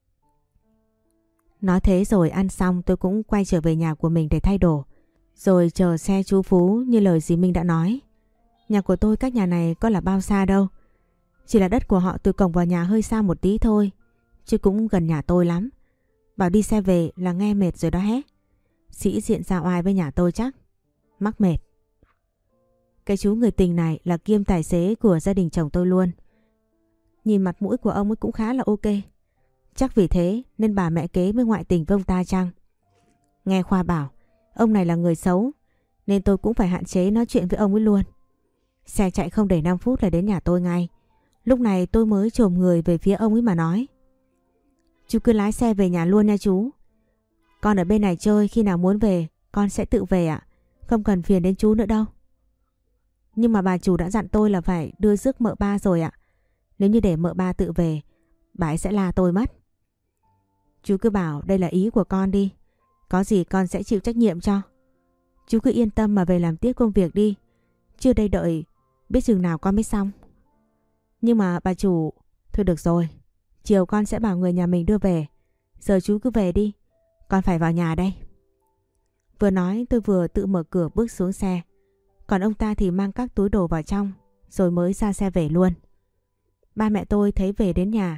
Nói thế rồi ăn xong tôi cũng quay trở về nhà của mình để thay đồ. Rồi chờ xe chú Phú như lời dì Minh đã nói. Nhà của tôi cách nhà này có là bao xa đâu. Chỉ là đất của họ từ cổng vào nhà hơi xa một tí thôi. Chứ cũng gần nhà tôi lắm. Bảo đi xe về là nghe mệt rồi đó hé. Sĩ diện ra oai với nhà tôi chắc. Mắc mệt. Cái chú người tình này là kiêm tài xế của gia đình chồng tôi luôn. Nhìn mặt mũi của ông ấy cũng khá là ok. Chắc vì thế nên bà mẹ kế mới ngoại tình với ông ta chăng? Nghe Khoa bảo ông này là người xấu nên tôi cũng phải hạn chế nói chuyện với ông ấy luôn. Xe chạy không đầy năm phút là đến nhà tôi ngay. Lúc này tôi mới chồm người về phía ông ấy mà nói. Chú cứ lái xe về nhà luôn nha chú. Con ở bên này chơi, khi nào muốn về con sẽ tự về ạ. Không cần phiền đến chú nữa đâu. Nhưng mà bà chủ đã dặn tôi là phải đưa rước mợ ba rồi ạ. Nếu như để mợ ba tự về, bà ấy sẽ la tôi mất. Chú cứ bảo đây là ý của con đi. Có gì con sẽ chịu trách nhiệm cho. Chú cứ yên tâm mà về làm tiếp công việc đi. Chưa đây đợi biết chừng nào con mới xong. Nhưng mà bà chủ... Thôi được rồi, chiều con sẽ bảo người nhà mình đưa về. Giờ chú cứ về đi, con phải vào nhà đây. Vừa nói tôi vừa tự mở cửa bước xuống xe. Còn ông ta thì mang các túi đồ vào trong rồi mới ra xe về luôn. Ba mẹ tôi thấy về đến nhà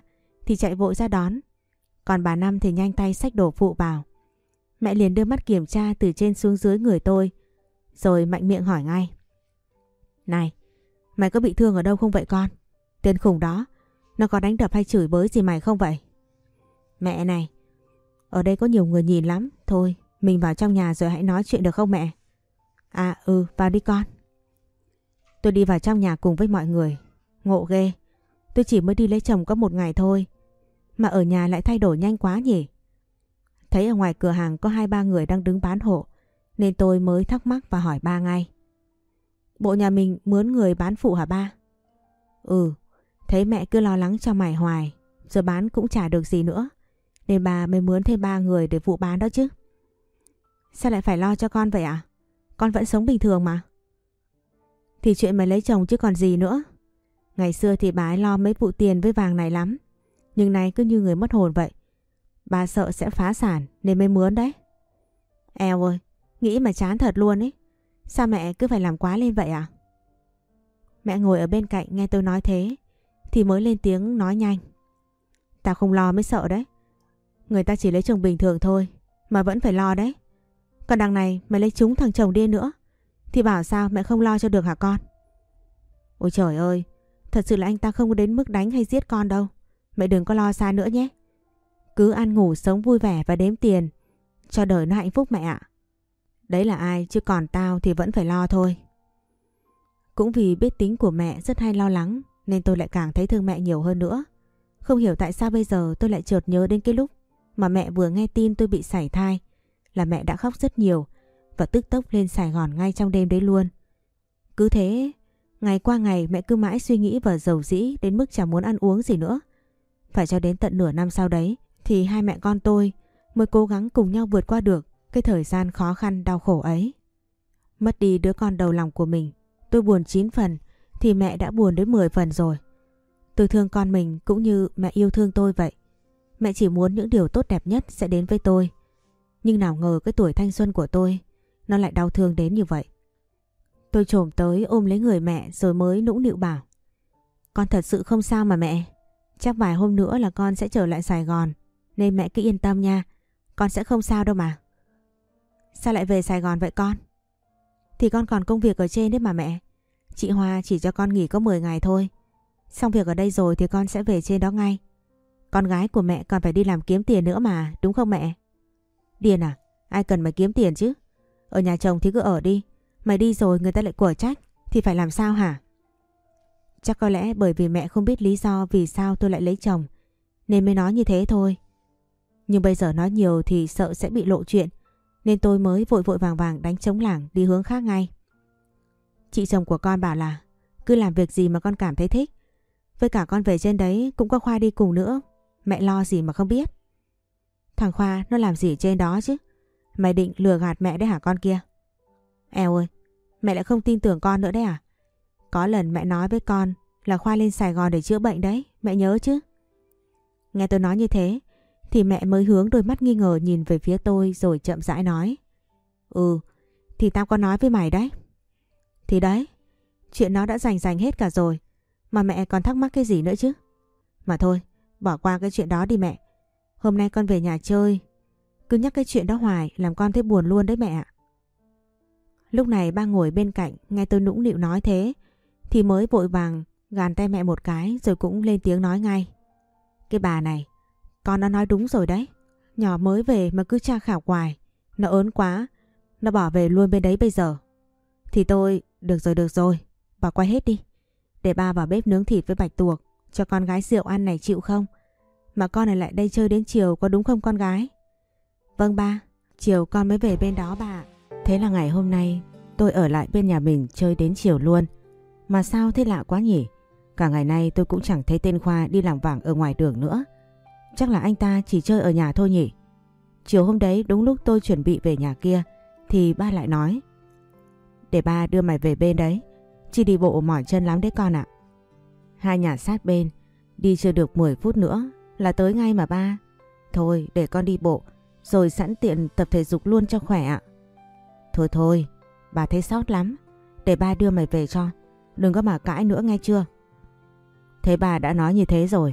thì chạy vội ra đón. Còn bà Năm thì nhanh tay xách đồ phụ vào. Mẹ liền đưa mắt kiểm tra từ trên xuống dưới người tôi, rồi mạnh miệng hỏi ngay. Này, mày có bị thương ở đâu không vậy con? Tên khủng đó, nó có đánh đập hay chửi bới gì mày không vậy? Mẹ này, ở đây có nhiều người nhìn lắm. Thôi, mình vào trong nhà rồi hãy nói chuyện được không mẹ? À ừ, vào đi con. Tôi đi vào trong nhà cùng với mọi người. Ngộ ghê, tôi chỉ mới đi lấy chồng có một ngày thôi mà ở nhà lại thay đổi nhanh quá nhỉ? Thấy ở ngoài cửa hàng có hai ba người đang đứng bán hộ nên tôi mới thắc mắc và hỏi ba ngay. Bộ nhà mình mướn người bán phụ hả ba? Ừ, thấy mẹ cứ lo lắng cho mày hoài rồi bán cũng chả được gì nữa nên bà mới mướn thêm ba người để phụ bán đó chứ. Sao lại phải lo cho con vậy ạ? À? Con vẫn sống bình thường mà. Thì chuyện mày lấy chồng chứ còn gì nữa. Ngày xưa thì bà ấy lo mấy vụ tiền với vàng này lắm, nhưng nay cứ như người mất hồn vậy. Bà sợ sẽ phá sản nên mới mướn đấy. Eo ơi, nghĩ mà chán thật luôn ấy. Sao mẹ cứ phải làm quá lên vậy à? Mẹ ngồi ở bên cạnh nghe tôi nói thế thì mới lên tiếng nói nhanh. Tao không lo mới sợ đấy. Người ta chỉ lấy chồng bình thường thôi mà vẫn phải lo đấy. Còn đằng này mày lấy trúng thằng chồng điên nữa thì bảo sao mẹ không lo cho được hả con? Ôi trời ơi, thật sự là anh ta không có đến mức đánh hay giết con đâu. Mẹ đừng có lo xa nữa nhé. Cứ ăn ngủ sống vui vẻ và đếm tiền cho đời nó hạnh phúc mẹ ạ. Đấy là ai chứ còn tao thì vẫn phải lo thôi. Cũng vì biết tính của mẹ rất hay lo lắng nên tôi lại càng thấy thương mẹ nhiều hơn nữa. Không hiểu tại sao bây giờ tôi lại chợt nhớ đến cái lúc mà mẹ vừa nghe tin tôi bị sảy thai là mẹ đã khóc rất nhiều và tức tốc lên Sài Gòn ngay trong đêm đấy luôn. Cứ thế, ngày qua ngày mẹ cứ mãi suy nghĩ và dầu dĩ đến mức chẳng muốn ăn uống gì nữa. Phải cho đến tận nửa năm sau đấy thì hai mẹ con tôi mới cố gắng cùng nhau vượt qua được cái thời gian khó khăn đau khổ ấy. Mất đi đứa con đầu lòng của mình, tôi buồn chín phần thì mẹ đã buồn đến mười phần rồi. Tôi thương con mình cũng như mẹ yêu thương tôi vậy. Mẹ chỉ muốn những điều tốt đẹp nhất sẽ đến với tôi. Nhưng nào ngờ cái tuổi thanh xuân của tôi nó lại đau thương đến như vậy. Tôi chồm tới ôm lấy người mẹ rồi mới nũng nịu bảo. Con thật sự không sao mà mẹ. Chắc vài hôm nữa là con sẽ trở lại Sài Gòn nên mẹ cứ yên tâm nha. Con sẽ không sao đâu mà. Sao lại về Sài Gòn vậy con? Thì con còn công việc ở trên đấy mà mẹ. Chị Hoa chỉ cho con nghỉ có mười ngày thôi. Xong việc ở đây rồi thì con sẽ về trên đó ngay. Con gái của mẹ còn phải đi làm kiếm tiền nữa mà, đúng không mẹ? Điên à? Ai cần mày kiếm tiền chứ? Ở nhà chồng thì cứ ở đi. Mày đi rồi người ta lại quở trách thì phải làm sao hả? Chắc có lẽ bởi vì mẹ không biết lý do vì sao tôi lại lấy chồng nên mới nói như thế thôi. Nhưng bây giờ nói nhiều thì sợ sẽ bị lộ chuyện nên tôi mới vội vội vàng vàng đánh trống lảng đi hướng khác ngay. Chị chồng của con bảo là cứ làm việc gì mà con cảm thấy thích. Với cả con về trên đấy cũng có Khoa đi cùng nữa. Mẹ lo gì mà không biết. Thằng Khoa nó làm gì trên đó chứ? Mày định lừa gạt mẹ đấy hả con kia? Eo ơi, mẹ lại không tin tưởng con nữa đấy à? Có lần mẹ nói với con là Khoa lên Sài Gòn để chữa bệnh đấy, mẹ nhớ chứ? Nghe tôi nói như thế thì mẹ mới hướng đôi mắt nghi ngờ nhìn về phía tôi rồi chậm rãi nói. Ừ, thì tao có nói với mày đấy. Thì đấy, chuyện nó đã rành rành hết cả rồi mà mẹ còn thắc mắc cái gì nữa chứ? Mà thôi, bỏ qua cái chuyện đó đi mẹ. Hôm nay con về nhà chơi, cứ nhắc cái chuyện đó hoài làm con thấy buồn luôn đấy mẹ ạ. Lúc này ba ngồi bên cạnh nghe tôi nũng nịu nói thế thì mới vội vàng gàn tay mẹ một cái rồi cũng lên tiếng nói ngay. Cái bà này, con nó nói đúng rồi đấy. Nhỏ mới về mà cứ tra khảo hoài. Nó ớn quá, nó bỏ về luôn bên đấy bây giờ. Thì tôi, được rồi được rồi, bỏ qua hết đi. Để ba vào bếp nướng thịt với bạch tuộc cho con gái rượu ăn này chịu không? Mà con này lại đây chơi đến chiều có đúng không con gái? Vâng ba, chiều con mới về bên đó bà. Thế là ngày hôm nay tôi ở lại bên nhà mình chơi đến chiều luôn. Mà sao thế lạ quá nhỉ? Cả ngày nay tôi cũng chẳng thấy tên Khoa đi làm vảng ở ngoài đường nữa. Chắc là anh ta chỉ chơi ở nhà thôi nhỉ? Chiều hôm đấy đúng lúc tôi chuẩn bị về nhà kia thì ba lại nói. Để ba đưa mày về bên đấy. Chỉ đi bộ mỏi chân lắm đấy con ạ. Hai nhà sát bên, đi chưa được mười phút nữa là tới ngay mà ba. Thôi để con đi bộ rồi sẵn tiện tập thể dục luôn cho khỏe ạ. Thôi thôi, bà thấy sót lắm. Để ba đưa mày về cho. Đừng có mà cãi nữa nghe chưa? Thế bà đã nói như thế rồi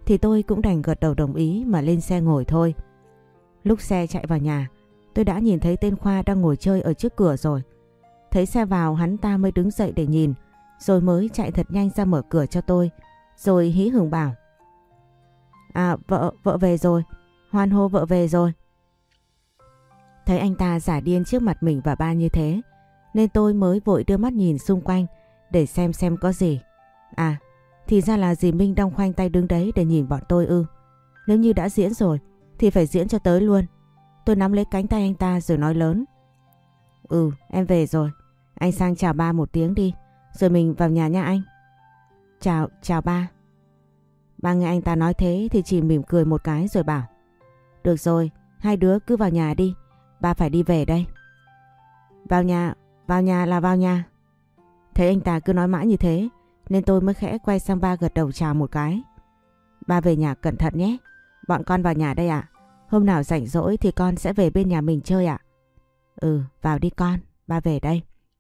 thì tôi cũng đành gật đầu đồng ý mà lên xe ngồi thôi. Lúc xe chạy vào nhà, tôi đã nhìn thấy tên Khoa đang ngồi chơi ở trước cửa rồi. Thấy xe vào hắn ta mới đứng dậy để nhìn, rồi mới chạy thật nhanh ra mở cửa cho tôi, rồi hí hửng bảo: À vợ, vợ về rồi, hoan hô vợ về rồi. Thấy anh ta giả điên trước mặt mình và ba như thế, nên tôi mới vội đưa mắt nhìn xung quanh để xem xem có gì. À, thì ra là dì Minh đang khoanh tay đứng đấy để nhìn bọn tôi ư. Nếu như đã diễn rồi thì phải diễn cho tới luôn. Tôi nắm lấy cánh tay anh ta rồi nói lớn: Ừ, em về rồi. Anh sang chào ba một tiếng đi, rồi mình vào nhà nha anh. Chào, chào ba. Ba nghe anh ta nói thế thì chỉ mỉm cười một cái rồi bảo: Được rồi, hai đứa cứ vào nhà đi, ba phải đi về đây. Vào nhà, vào nhà là vào nhà. Thấy anh ta cứ nói mãi như thế nên tôi mới khẽ quay sang ba gật đầu chào một cái. Ba về nhà cẩn thận nhé. Bọn con vào nhà đây ạ. Hôm nào rảnh rỗi thì con sẽ về bên nhà mình chơi ạ. Ừ, vào đi con, ba về đây.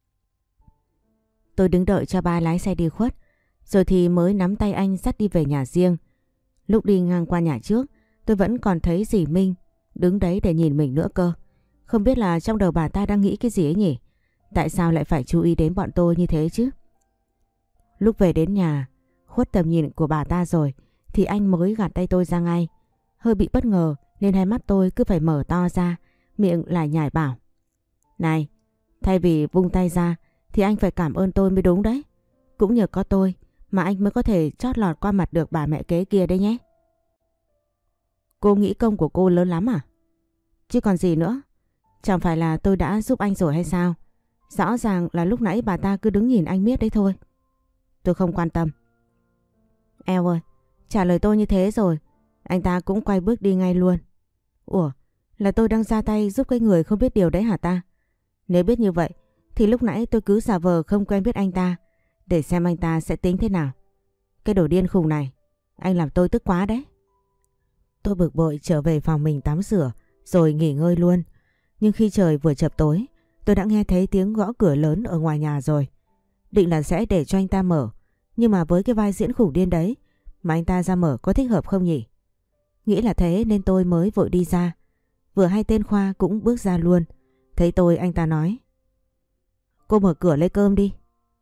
Tôi đứng đợi cho ba lái xe đi khuất, rồi thì mới nắm tay anh dắt đi về nhà riêng. Lúc đi ngang qua nhà trước, tôi vẫn còn thấy dì Minh đứng đấy để nhìn mình nữa cơ. Không biết là trong đầu bà ta đang nghĩ cái gì ấy nhỉ? Tại sao lại phải chú ý đến bọn tôi như thế chứ? Lúc về đến nhà, khuất tầm nhìn của bà ta rồi, thì anh mới gạt tay tôi ra ngay. Hơi bị bất ngờ nên hai mắt tôi cứ phải mở to ra, miệng lại nhải bảo: Này, thay vì vung tay ra thì anh phải cảm ơn tôi mới đúng đấy. Cũng nhờ có tôi mà anh mới có thể chót lọt qua mặt được bà mẹ kế kia đấy nhé. Cô nghĩ công của cô lớn lắm à? Chứ còn gì nữa. Chẳng phải là tôi đã giúp anh rồi hay sao? Rõ ràng là lúc nãy bà ta cứ đứng nhìn anh miết đấy thôi. Tôi không quan tâm. Eo ơi, trả lời tôi như thế rồi, anh ta cũng quay bước đi ngay luôn. Ủa, là tôi đang ra tay giúp cái người không biết điều đấy hả ta? Nếu biết như vậy thì lúc nãy tôi cứ giả vờ không quen biết anh ta, để xem anh ta sẽ tính thế nào. Cái đồ điên khùng này, anh làm tôi tức quá đấy. Tôi bực bội trở về phòng mình tắm rửa rồi nghỉ ngơi luôn. Nhưng khi trời vừa chập tối, tôi đã nghe thấy tiếng gõ cửa lớn ở ngoài nhà rồi. Định là sẽ để cho anh ta mở, nhưng mà với cái vai diễn khủng điên đấy mà anh ta ra mở có thích hợp không nhỉ? Nghĩ là thế nên tôi mới vội đi ra. Vừa hay tên Khoa cũng bước ra luôn. Thấy tôi anh ta nói: Cô mở cửa lấy cơm đi.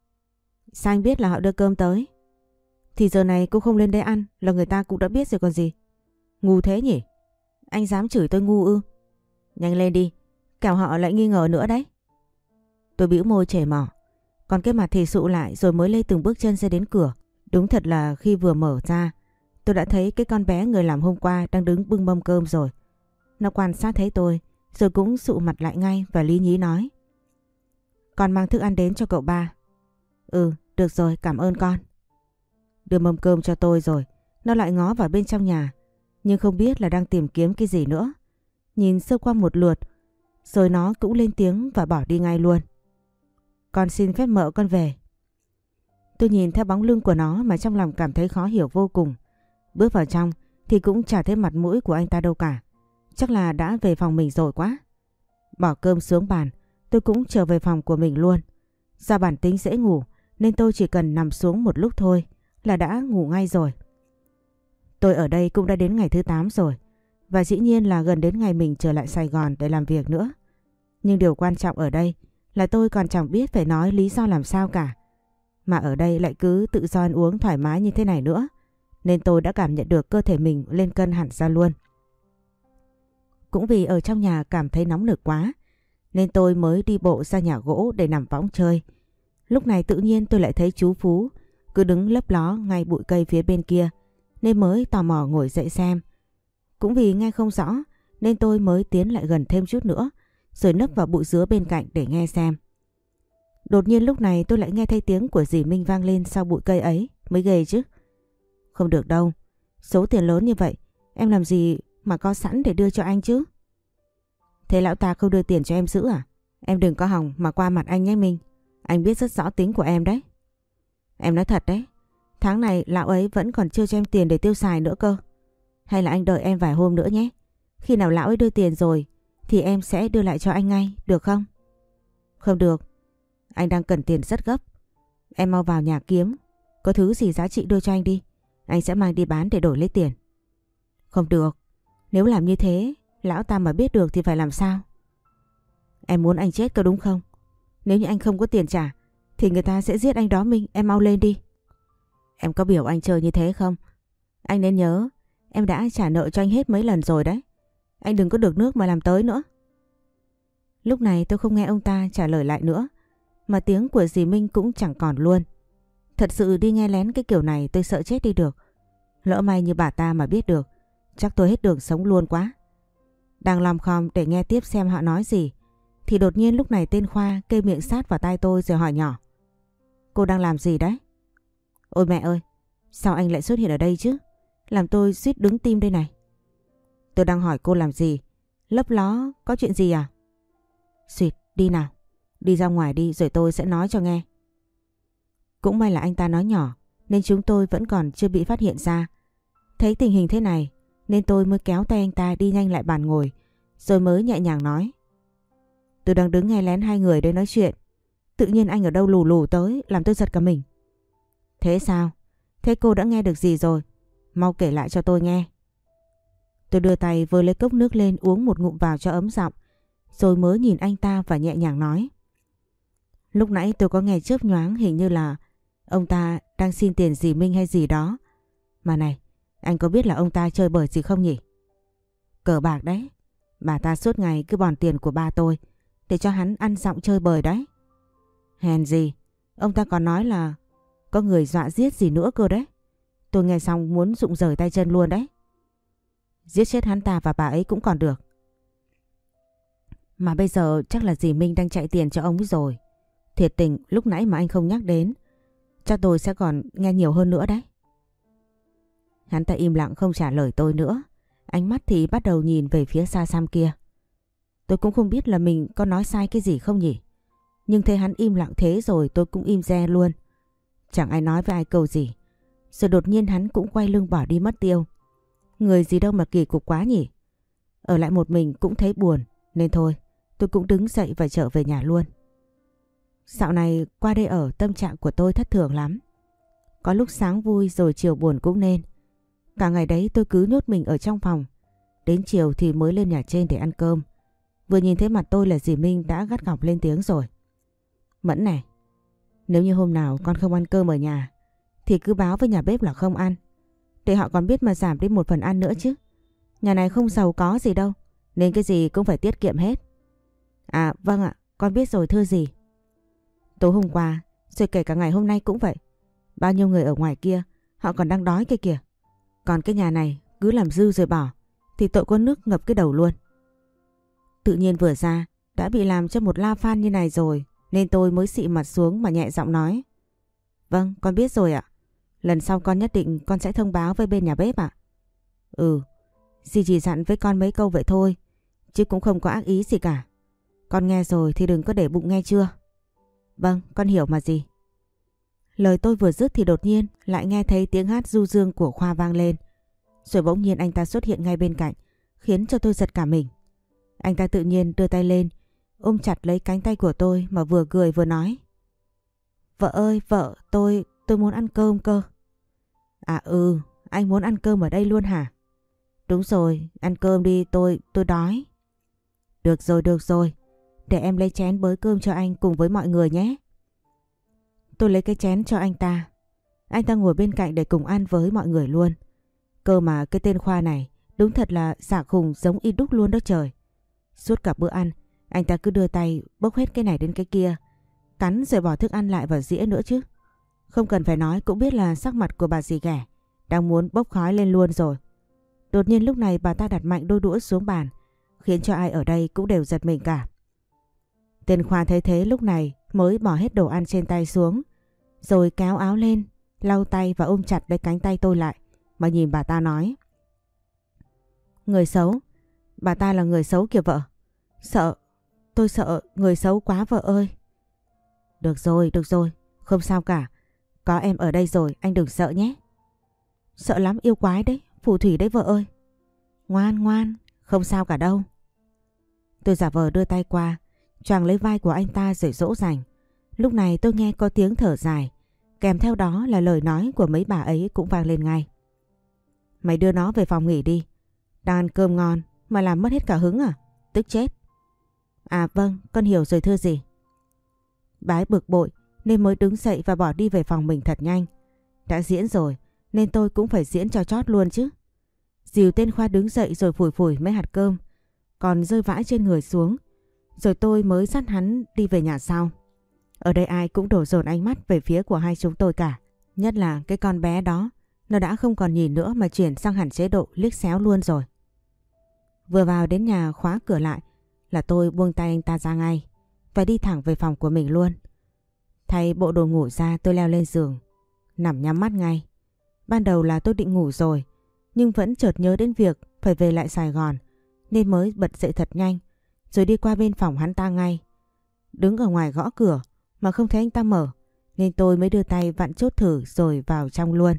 Sao anh biết là họ đưa cơm tới? Thì giờ này cô không lên đây ăn là người ta cũng đã biết rồi còn gì. Ngu thế nhỉ? Anh dám chửi tôi ngu ư? Nhanh lên đi, kẻo họ lại nghi ngờ nữa đấy. Tôi bĩu môi chảy mỏ, còn cái mặt thì sụ lại rồi mới lê từng bước chân ra đến cửa. Đúng thật là khi vừa mở ra, tôi đã thấy cái con bé người làm hôm qua đang đứng bưng mâm cơm rồi. Nó quan sát thấy tôi, rồi cũng sụ mặt lại ngay và lý nhí nói: Con mang thức ăn đến cho cậu ba. Ừ, được rồi, cảm ơn con. Đưa mâm cơm cho tôi rồi, nó lại ngó vào bên trong nhà, nhưng không biết là đang tìm kiếm cái gì nữa. Nhìn sơ qua một lượt, rồi nó cũng lên tiếng và bỏ đi ngay luôn. Con xin phép mợ con về. Tôi nhìn theo bóng lưng của nó mà trong lòng cảm thấy khó hiểu vô cùng. Bước vào trong thì cũng chả thấy mặt mũi của anh ta đâu cả. Chắc là đã về phòng mình rồi quá. Bỏ cơm xuống bàn, tôi cũng trở về phòng của mình luôn. Do bản tính dễ ngủ nên tôi chỉ cần nằm xuống một lúc thôi là đã ngủ ngay rồi. Tôi ở đây cũng đã đến ngày thứ tám rồi, và dĩ nhiên là gần đến ngày mình trở lại Sài Gòn để làm việc nữa. Nhưng điều quan trọng ở đây là tôi còn chẳng biết phải nói lý do làm sao cả. Mà ở đây lại cứ tự do ăn uống thoải mái như thế này nữa, nên tôi đã cảm nhận được cơ thể mình lên cân hẳn ra luôn. Cũng vì ở trong nhà cảm thấy nóng nực quá, nên tôi mới đi bộ ra nhà gỗ để nằm võng chơi. Lúc này tự nhiên tôi lại thấy chú Phú cứ đứng lấp ló ngay bụi cây phía bên kia, nên mới tò mò ngồi dậy xem. Cũng vì nghe không rõ nên tôi mới tiến lại gần thêm chút nữa, rồi nấp vào bụi dứa bên cạnh để nghe xem. Đột nhiên lúc này tôi lại nghe thấy tiếng của dì Minh vang lên sau bụi cây ấy, mới ghê chứ. Không được đâu, số tiền lớn như vậy em làm gì mà có sẵn để đưa cho anh chứ? Thế lão ta không đưa tiền cho em giữ à? Em đừng có hòng mà qua mặt anh nhé Minh. Anh biết rất rõ tính của em đấy. Em nói thật đấy, tháng này lão ấy vẫn còn chưa cho em tiền để tiêu xài nữa cơ. Hay là anh đợi em vài hôm nữa nhé. Khi nào lão ấy đưa tiền rồi thì em sẽ đưa lại cho anh ngay, được không? Không được, anh đang cần tiền rất gấp. Em mau vào nhà kiếm, có thứ gì giá trị đưa cho anh đi. anh sẽ mang đi bán để đổi lấy tiền. Không được, nếu làm như thế, lão ta mà biết được thì phải làm sao? Em muốn anh chết cơ đúng không? Nếu như anh không có tiền trả thì người ta sẽ giết anh đó Minh, em mau lên đi. Em có biểu anh chơi như thế không? Anh nên nhớ, em đã trả nợ cho anh hết mấy lần rồi đấy. Anh đừng có được nước mà làm tới nữa. Lúc này tôi không nghe ông ta trả lời lại nữa, mà tiếng của dì Minh cũng chẳng còn luôn. Thật sự đi nghe lén cái kiểu này tôi sợ chết đi được. Lỡ may như bà ta mà biết được, chắc tôi hết đường sống luôn quá. Đang lom khom để nghe tiếp xem họ nói gì, thì đột nhiên lúc này tên Khoa kê miệng sát vào tai tôi rồi hỏi nhỏ. Cô đang làm gì đấy? Ôi mẹ ơi, sao anh lại xuất hiện ở đây chứ? Làm tôi suýt đứng tim đây này. Tôi đang hỏi cô làm gì? Lấp ló, có chuyện gì à? Xuyệt, đi nào. Đi ra ngoài đi rồi tôi sẽ nói cho nghe. Cũng may là anh ta nói nhỏ nên chúng tôi vẫn còn chưa bị phát hiện ra. Thấy tình hình thế này nên tôi mới kéo tay anh ta đi nhanh lại bàn ngồi, rồi mới nhẹ nhàng nói. Tôi đang đứng nghe lén hai người đây nói chuyện. Tự nhiên anh ở đâu lù lù tới làm tôi giật cả mình. Thế sao? Thế cô đã nghe được gì rồi? Mau kể lại cho tôi nghe. Tôi đưa tay vơ lấy cốc nước lên uống một ngụm vào cho ấm giọng, rồi mới nhìn anh ta và nhẹ nhàng nói. Lúc nãy tôi có nghe chớp nhoáng hình như là ông ta đang xin tiền dì Minh hay gì đó. Mà này, anh có biết là ông ta chơi bời gì không nhỉ? Cờ bạc đấy. Bà ta suốt ngày cứ bòn tiền của ba tôi để cho hắn ăn dọng chơi bời đấy. Hèn gì, ông ta còn nói là có người dọa giết gì nữa cơ đấy. Tôi nghe xong muốn rụng rời tay chân luôn đấy. Giết chết hắn ta và bà ấy cũng còn được. Mà bây giờ chắc là dì Minh đang chạy tiền cho ông ấy rồi. Thiệt tình lúc nãy mà anh không nhắc đến, chắc tôi sẽ còn nghe nhiều hơn nữa đấy. Hắn ta im lặng không trả lời tôi nữa. Ánh mắt thì bắt đầu nhìn về phía xa xăm kia. Tôi cũng không biết là mình có nói sai cái gì không nhỉ. Nhưng thấy hắn im lặng thế rồi tôi cũng im re luôn. Chẳng ai nói với ai câu gì. Rồi đột nhiên hắn cũng quay lưng bỏ đi mất tiêu. Người gì đâu mà kỳ cục quá nhỉ. Ở lại một mình cũng thấy buồn. Nên thôi tôi cũng đứng dậy và trở về nhà luôn. Dạo này qua đây ở tâm trạng của tôi thất thường lắm. Có lúc sáng vui rồi chiều buồn cũng nên. Cả ngày đấy tôi cứ nhốt mình ở trong phòng. Đến chiều thì mới lên nhà trên để ăn cơm. Vừa nhìn thấy mặt tôi là dì Minh đã gắt gỏng lên tiếng rồi. Mẫn này, nếu như hôm nào con không ăn cơm ở nhà thì cứ báo với nhà bếp là không ăn, để họ còn biết mà giảm đi một phần ăn nữa chứ. Nhà này không giàu có gì đâu, nên cái gì cũng phải tiết kiệm hết. À vâng ạ, con biết rồi thưa dì. Tối hôm qua, rồi kể cả ngày hôm nay cũng vậy. Bao nhiêu người ở ngoài kia, họ còn đang đói kia kìa. Còn cái nhà này cứ làm dư rồi bỏ, thì tội con nước ngập cái đầu luôn. Tự nhiên vừa ra, đã bị làm cho một la phan như này rồi, nên tôi mới xị mặt xuống mà nhẹ giọng nói. Vâng, con biết rồi ạ. Lần sau con nhất định con sẽ thông báo với bên nhà bếp ạ. Ừ, dì chỉ dặn với con mấy câu vậy thôi, chứ cũng không có ác ý gì cả. Con nghe rồi thì đừng có để bụng nghe chưa? Vâng, con hiểu mà dì. Lời tôi vừa dứt thì đột nhiên lại nghe thấy tiếng hát du dương của Khoa vang lên. Rồi bỗng nhiên anh ta xuất hiện ngay bên cạnh, khiến cho tôi giật cả mình. Anh ta tự nhiên đưa tay lên, ôm chặt lấy cánh tay của tôi mà vừa cười vừa nói. Vợ ơi, vợ, tôi, tôi muốn ăn cơm cơ. À ừ, anh muốn ăn cơm ở đây luôn hả? Đúng rồi, ăn cơm đi, tôi, tôi đói. Được rồi, được rồi, để em lấy chén bới cơm cho anh cùng với mọi người nhé. Tôi lấy cái chén cho anh ta. Anh ta ngồi bên cạnh để cùng ăn với mọi người luôn. Cơ mà cái tên Khoa này đúng thật là xả khùng giống y đúc luôn đó trời. Suốt cả bữa ăn, anh ta cứ đưa tay bốc hết cái này đến cái kia, cắn rồi bỏ thức ăn lại vào dĩa nữa chứ. Không cần phải nói cũng biết là sắc mặt của bà dì ghẻ đang muốn bốc khói lên luôn rồi. Đột nhiên lúc này bà ta đặt mạnh đôi đũa xuống bàn, khiến cho ai ở đây cũng đều giật mình cả. Tên Khoa thấy thế lúc này mới bỏ hết đồ ăn trên tay xuống, rồi kéo áo lên, lau tay và ôm chặt lấy cánh tay tôi lại mà nhìn bà ta nói. Người xấu? Bà ta là người xấu kìa vợ. Sợ, tôi sợ người xấu quá vợ ơi. Được rồi, được rồi, không sao cả. Có em ở đây rồi, anh đừng sợ nhé. Sợ lắm yêu quái đấy, phù thủy đấy vợ ơi. Ngoan ngoan, không sao cả đâu. Tôi giả vờ đưa tay qua, choàng lấy vai của anh ta rồi dỗ dành. Lúc này tôi nghe có tiếng thở dài, kèm theo đó là lời nói của mấy bà ấy cũng vang lên ngay. Mày đưa nó về phòng nghỉ đi. Đang ăn cơm ngon mà làm mất hết cả hứng à? Tức chết. À vâng, con hiểu rồi thưa dì. Bà ấy bực bội nên mới đứng dậy và bỏ đi về phòng mình thật nhanh. Đã diễn rồi nên tôi cũng phải diễn cho chót luôn chứ. Dìu tên Khoa đứng dậy rồi phủi phủi mấy hạt cơm còn rơi vãi trên người xuống. Rồi tôi mới dắt hắn đi về nhà sau. Ở đây ai cũng đổ dồn ánh mắt về phía của hai chúng tôi cả. Nhất là cái con bé đó. Nó đã không còn nhìn nữa mà chuyển sang hẳn chế độ liếc xéo luôn rồi. Vừa vào đến nhà khóa cửa lại là tôi buông tay anh ta ra ngay và đi thẳng về phòng của mình luôn. Thay bộ đồ ngủ ra tôi leo lên giường, nằm nhắm mắt ngay. Ban đầu là tôi định ngủ rồi, nhưng vẫn chợt nhớ đến việc phải về lại Sài Gòn nên mới bật dậy thật nhanh rồi đi qua bên phòng hắn ta ngay. Đứng ở ngoài gõ cửa mà không thấy anh ta mở nên tôi mới đưa tay vặn chốt thử rồi vào trong luôn.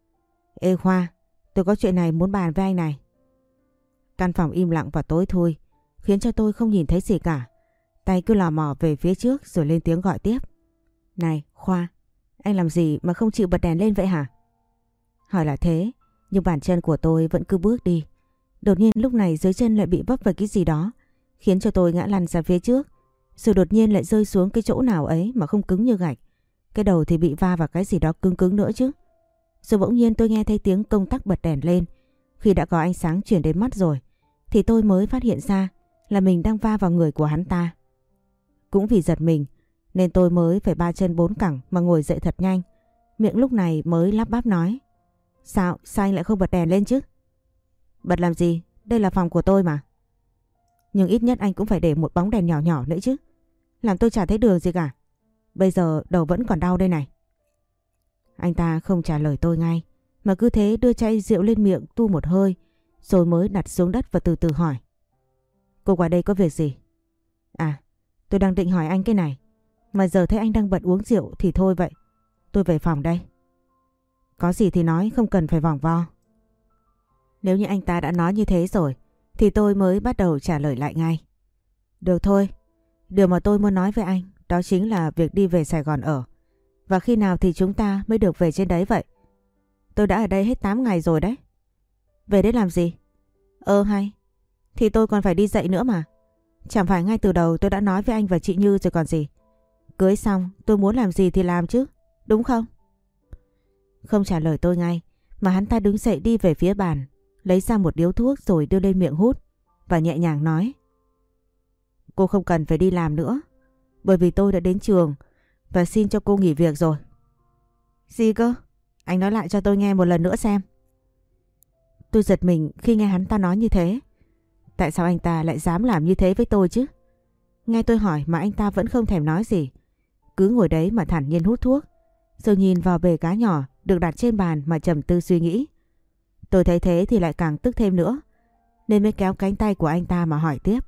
Ê Khoa, tôi có chuyện này muốn bàn với anh này. Căn phòng im lặng và tối thui khiến cho tôi không nhìn thấy gì cả. Tay cứ lò mò về phía trước rồi lên tiếng gọi tiếp. Này Khoa, anh làm gì mà không chịu bật đèn lên vậy hả? Hỏi là thế, nhưng bàn chân của tôi vẫn cứ bước đi. Đột nhiên lúc này dưới chân lại bị vấp vào cái gì đó, khiến cho tôi ngã lăn ra phía trước. Rồi đột nhiên lại rơi xuống cái chỗ nào ấy mà không cứng như gạch. Cái đầu thì bị va vào cái gì đó cứng cứng nữa chứ. Rồi bỗng nhiên tôi nghe thấy tiếng công tắc bật đèn lên. Khi đã có ánh sáng chuyển đến mắt rồi thì tôi mới phát hiện ra là mình đang va vào người của hắn ta. Cũng vì giật mình nên tôi mới phải ba chân bốn cẳng mà ngồi dậy thật nhanh. Miệng lúc này mới lắp bắp nói. Sao, sao anh lại không bật đèn lên chứ? Bật làm gì? Đây là phòng của tôi mà. Nhưng ít nhất anh cũng phải để một bóng đèn nhỏ nhỏ nữa chứ. Làm tôi chả thấy đường gì cả. Bây giờ đầu vẫn còn đau đây này. Anh ta không trả lời tôi ngay mà cứ thế đưa chai rượu lên miệng tu một hơi rồi mới đặt xuống đất và từ từ hỏi. Cô qua đây có việc gì? À, tôi đang định hỏi anh cái này mà giờ thấy anh đang bận uống rượu thì thôi vậy. Tôi về phòng đây. Có gì thì nói, không cần phải vòng vo. Nếu như anh ta đã nói như thế rồi thì tôi mới bắt đầu trả lời lại ngay. Được thôi, điều mà tôi muốn nói với anh đó chính là việc đi về Sài Gòn ở. Và khi nào thì chúng ta mới được về trên đấy vậy? Tôi đã ở đây hết tám ngày rồi đấy. Về đấy làm gì? Ơ hay, thì tôi còn phải đi dạy nữa mà. Chẳng phải ngay từ đầu tôi đã nói với anh và chị Như rồi còn gì. Cưới xong tôi muốn làm gì thì làm chứ, đúng không? Không trả lời tôi ngay mà hắn ta đứng dậy đi về phía bàn, lấy ra một điếu thuốc rồi đưa lên miệng hút và nhẹ nhàng nói. Cô không cần phải đi làm nữa, bởi vì tôi đã đến trường và xin cho cô nghỉ việc rồi. Gì cơ? Anh nói lại cho tôi nghe một lần nữa xem. Tôi giật mình khi nghe hắn ta nói như thế. Tại sao anh ta lại dám làm như thế với tôi chứ? Nghe tôi hỏi mà anh ta vẫn không thèm nói gì. Cứ ngồi đấy mà thản nhiên hút thuốc, rồi nhìn vào bể cá nhỏ được đặt trên bàn mà trầm tư suy nghĩ. Tôi thấy thế thì lại càng tức thêm nữa, nên mới kéo cánh tay của anh ta mà hỏi tiếp.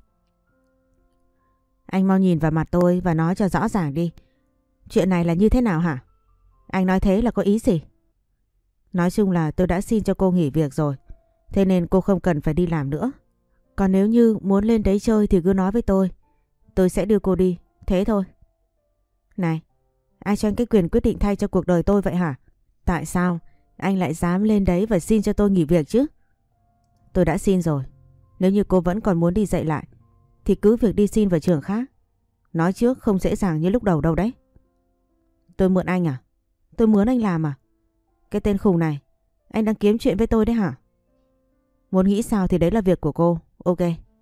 Anh mau nhìn vào mặt tôi và nói cho rõ ràng đi. Chuyện này là như thế nào hả? Anh nói thế là có ý gì? Nói chung là tôi đã xin cho cô nghỉ việc rồi, thế nên cô không cần phải đi làm nữa. Còn nếu như muốn lên đấy chơi thì cứ nói với tôi, tôi sẽ đưa cô đi, thế thôi. Này, ai cho anh cái quyền quyết định thay cho cuộc đời tôi vậy hả? Tại sao anh lại dám lên đấy và xin cho tôi nghỉ việc chứ? Tôi đã xin rồi. Nếu như cô vẫn còn muốn đi dạy lại thì cứ việc đi xin vào trường khác. Nói trước không dễ dàng như lúc đầu đâu đấy. Tôi mượn anh à? Tôi mướn anh làm à? Cái tên khùng này, anh đang kiếm chuyện với tôi đấy hả? Muốn nghĩ sao thì đấy là việc của cô. Ok.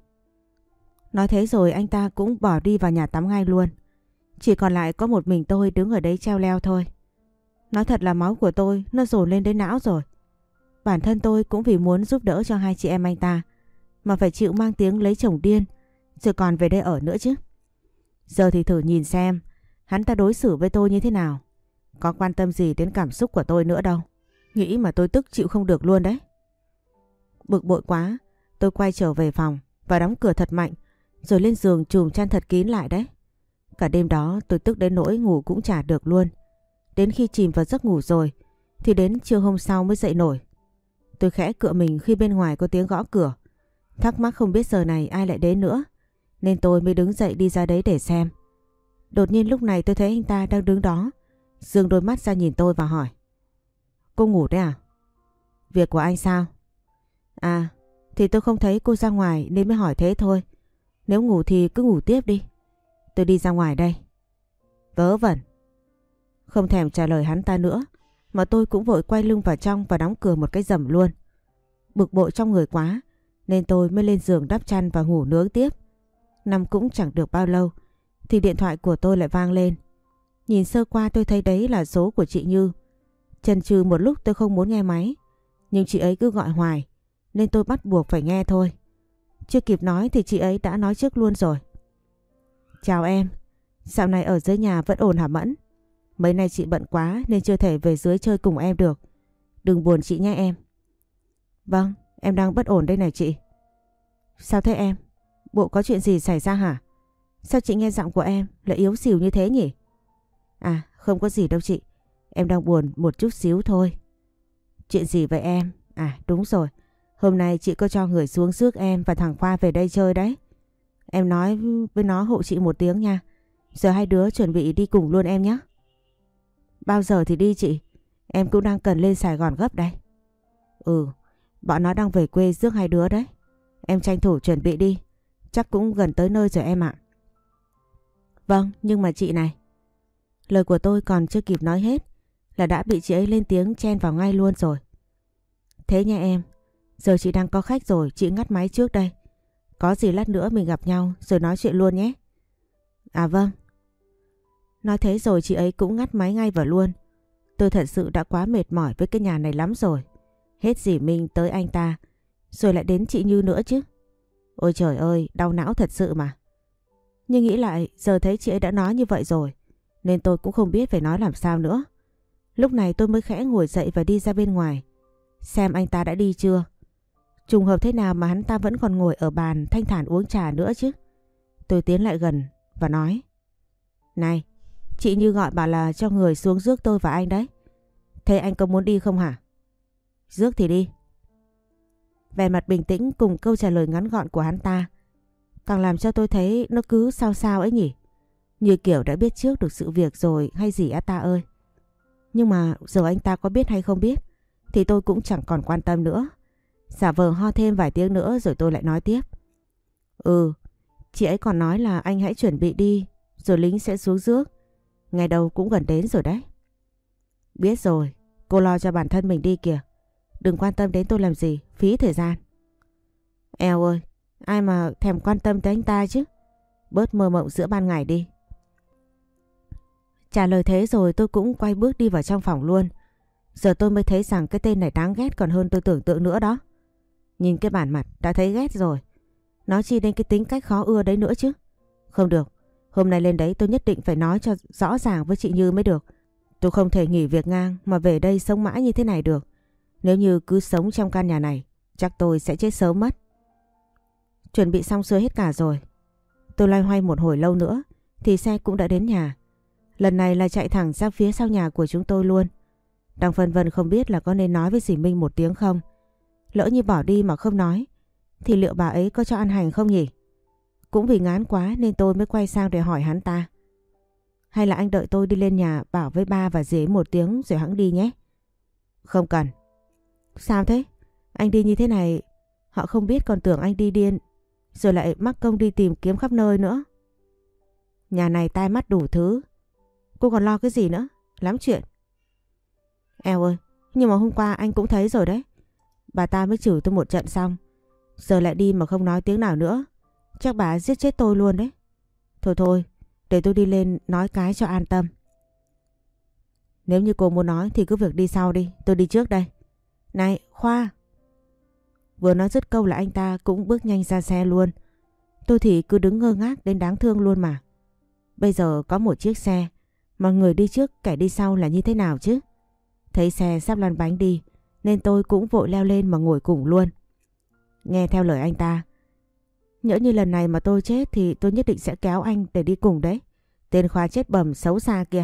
Nói thế rồi anh ta cũng bỏ đi vào nhà tắm ngay luôn. Chỉ còn lại có một mình tôi đứng ở đấy treo leo thôi. Nói thật là máu của tôi nó dồn lên đến não rồi. Bản thân tôi cũng vì muốn giúp đỡ cho hai chị em anh ta mà phải chịu mang tiếng lấy chồng điên, rồi còn về đây ở nữa chứ. Giờ thì thử nhìn xem hắn ta đối xử với tôi như thế nào. Có quan tâm gì đến cảm xúc của tôi nữa đâu. Nghĩ mà tôi tức chịu không được luôn đấy. Bực bội quá, tôi quay trở về phòng và đóng cửa thật mạnh, rồi lên giường chùm chăn thật kín lại đấy. Cả đêm đó tôi tức đến nỗi ngủ cũng chả được luôn. Đến khi chìm vào giấc ngủ rồi thì đến trưa hôm sau mới dậy nổi. Tôi khẽ cựa mình khi bên ngoài có tiếng gõ cửa. Thắc mắc không biết giờ này ai lại đến nữa, nên tôi mới đứng dậy đi ra đấy để xem. Đột nhiên lúc này tôi thấy anh ta đang đứng đó, giương đôi mắt ra nhìn tôi và hỏi. Cô ngủ đấy à? Việc của anh sao? À, thì tôi không thấy cô ra ngoài nên mới hỏi thế thôi. Nếu ngủ thì cứ ngủ tiếp đi. Tôi đi ra ngoài đây. Vớ vẩn. Không thèm trả lời hắn ta nữa, mà tôi cũng vội quay lưng vào trong và đóng cửa một cái rầm luôn. Bực bội trong người quá, nên tôi mới lên giường đắp chăn và ngủ nướng tiếp. Nằm cũng chẳng được bao lâu, thì điện thoại của tôi lại vang lên. Nhìn sơ qua tôi thấy đấy là số của chị Như. Chần chừ một lúc tôi không muốn nghe máy, nhưng chị ấy cứ gọi hoài, nên tôi bắt buộc phải nghe thôi. Chưa kịp nói thì chị ấy đã nói trước luôn rồi. Chào em, dạo này ở dưới nhà vẫn ổn hả Mẫn? Mấy nay chị bận quá nên chưa thể về dưới chơi cùng em được. Đừng buồn chị nhé em. Vâng, em đang bất ổn đây này chị. Sao thế em? Bộ có chuyện gì xảy ra hả? Sao chị nghe giọng của em lại yếu xìu như thế nhỉ? À, không có gì đâu chị. Em đang buồn một chút xíu thôi. Chuyện gì vậy em? À đúng rồi, hôm nay chị có cho người xuống rước em và thằng Khoa về đây chơi đấy. Em nói với nó hộ chị một tiếng nha. Giờ hai đứa chuẩn bị đi cùng luôn em nhé. Bao giờ thì đi chị? Em cũng đang cần lên Sài Gòn gấp đây. Ừ, bọn nó đang về quê rước hai đứa đấy. Em tranh thủ chuẩn bị đi. Chắc cũng gần tới nơi rồi em ạ. Vâng, nhưng mà chị này. Lời của tôi còn chưa kịp nói hết là đã bị chị ấy lên tiếng chen vào ngay luôn rồi. Thế nha em, giờ chị đang có khách rồi, chị ngắt máy trước đây. Có gì lát nữa mình gặp nhau rồi nói chuyện luôn nhé. À vâng. Nói thế rồi chị ấy cũng ngắt máy ngay và luôn. Tôi thật sự đã quá mệt mỏi với cái nhà này lắm rồi. Hết dì Minh tới anh ta, rồi lại đến chị Như nữa chứ. Ôi trời ơi, đau não thật sự mà. Nhưng nghĩ lại, giờ thấy chị ấy đã nói như vậy rồi, nên tôi cũng không biết phải nói làm sao nữa. Lúc này tôi mới khẽ ngồi dậy và đi ra bên ngoài, xem anh ta đã đi chưa. Trùng hợp thế nào mà hắn ta vẫn còn ngồi ở bàn thanh thản uống trà nữa chứ. Tôi tiến lại gần và nói: Này, chị Như gọi bảo là cho người xuống rước tôi và anh đấy. Thế anh có muốn đi không hả? Rước thì đi. Vẻ mặt bình tĩnh cùng câu trả lời ngắn gọn của hắn ta càng làm cho tôi thấy nó cứ sao sao ấy nhỉ. Như kiểu đã biết trước được sự việc rồi hay gì á ta ơi. Nhưng mà giờ anh ta có biết hay không biết thì tôi cũng chẳng còn quan tâm nữa. Giả vờ ho thêm vài tiếng nữa rồi tôi lại nói tiếp. Ừ, chị ấy còn nói là anh hãy chuẩn bị đi, rồi lính sẽ xuống rước. Ngày đầu cũng gần đến rồi đấy. Biết rồi, cô lo cho bản thân mình đi kìa. Đừng quan tâm đến tôi làm gì, phí thời gian. Eo ơi, ai mà thèm quan tâm tới anh ta chứ. Bớt mơ mộng giữa ban ngày đi. Trả lời thế rồi tôi cũng quay bước đi vào trong phòng luôn. Giờ tôi mới thấy rằng cái tên này đáng ghét còn hơn tôi tưởng tượng nữa đó. Nhìn cái bản mặt đã thấy ghét rồi. Nói chi đến cái tính cách khó ưa đấy nữa chứ. Không được, hôm nay lên đấy tôi nhất định phải nói cho rõ ràng với chị Như mới được. Tôi không thể nghỉ việc ngang mà về đây sống mãi như thế này được. Nếu như cứ sống trong căn nhà này, chắc tôi sẽ chết sớm mất. Chuẩn bị xong xuôi hết cả rồi. Tôi loay hoay một hồi lâu nữa thì xe cũng đã đến nhà. Lần này là chạy thẳng ra phía sau nhà của chúng tôi luôn. Đang phân vân không biết là có nên nói với dì Minh một tiếng không. Lỡ như bỏ đi mà không nói thì liệu bà ấy có cho ăn hành không nhỉ? Cũng vì ngán quá nên tôi mới quay sang để hỏi hắn ta. Hay là anh đợi tôi đi lên nhà bảo với ba và dì ấy một tiếng rồi hẵng đi nhé. Không cần. Sao thế? Anh đi như thế này họ không biết còn tưởng anh đi điên, rồi lại mắc công đi tìm kiếm khắp nơi nữa. Nhà này tai mắt đủ thứ, cô còn lo cái gì nữa? Lắm chuyện. Eo ơi, nhưng mà hôm qua anh cũng thấy rồi đấy. Bà ta mới chửi tôi một trận xong, giờ lại đi mà không nói tiếng nào nữa. Chắc bà giết chết tôi luôn đấy. Thôi thôi, để tôi đi lên nói cái cho an tâm. Nếu như cô muốn nói thì cứ việc đi sau đi, tôi đi trước đây. Này, Khoa. Vừa nói dứt câu là anh ta cũng bước nhanh ra xe luôn. Tôi thì cứ đứng ngơ ngác đến đáng thương luôn mà. Bây giờ có một chiếc xe mà người đi trước kẻ đi sau là như thế nào chứ? Thấy xe sắp lăn bánh đi nên tôi cũng vội leo lên mà ngồi cùng luôn. Nghe theo lời anh ta, nhỡ như lần này mà tôi chết thì tôi nhất định sẽ kéo anh để đi cùng đấy. Tên Khoa chết bầm xấu xa kia.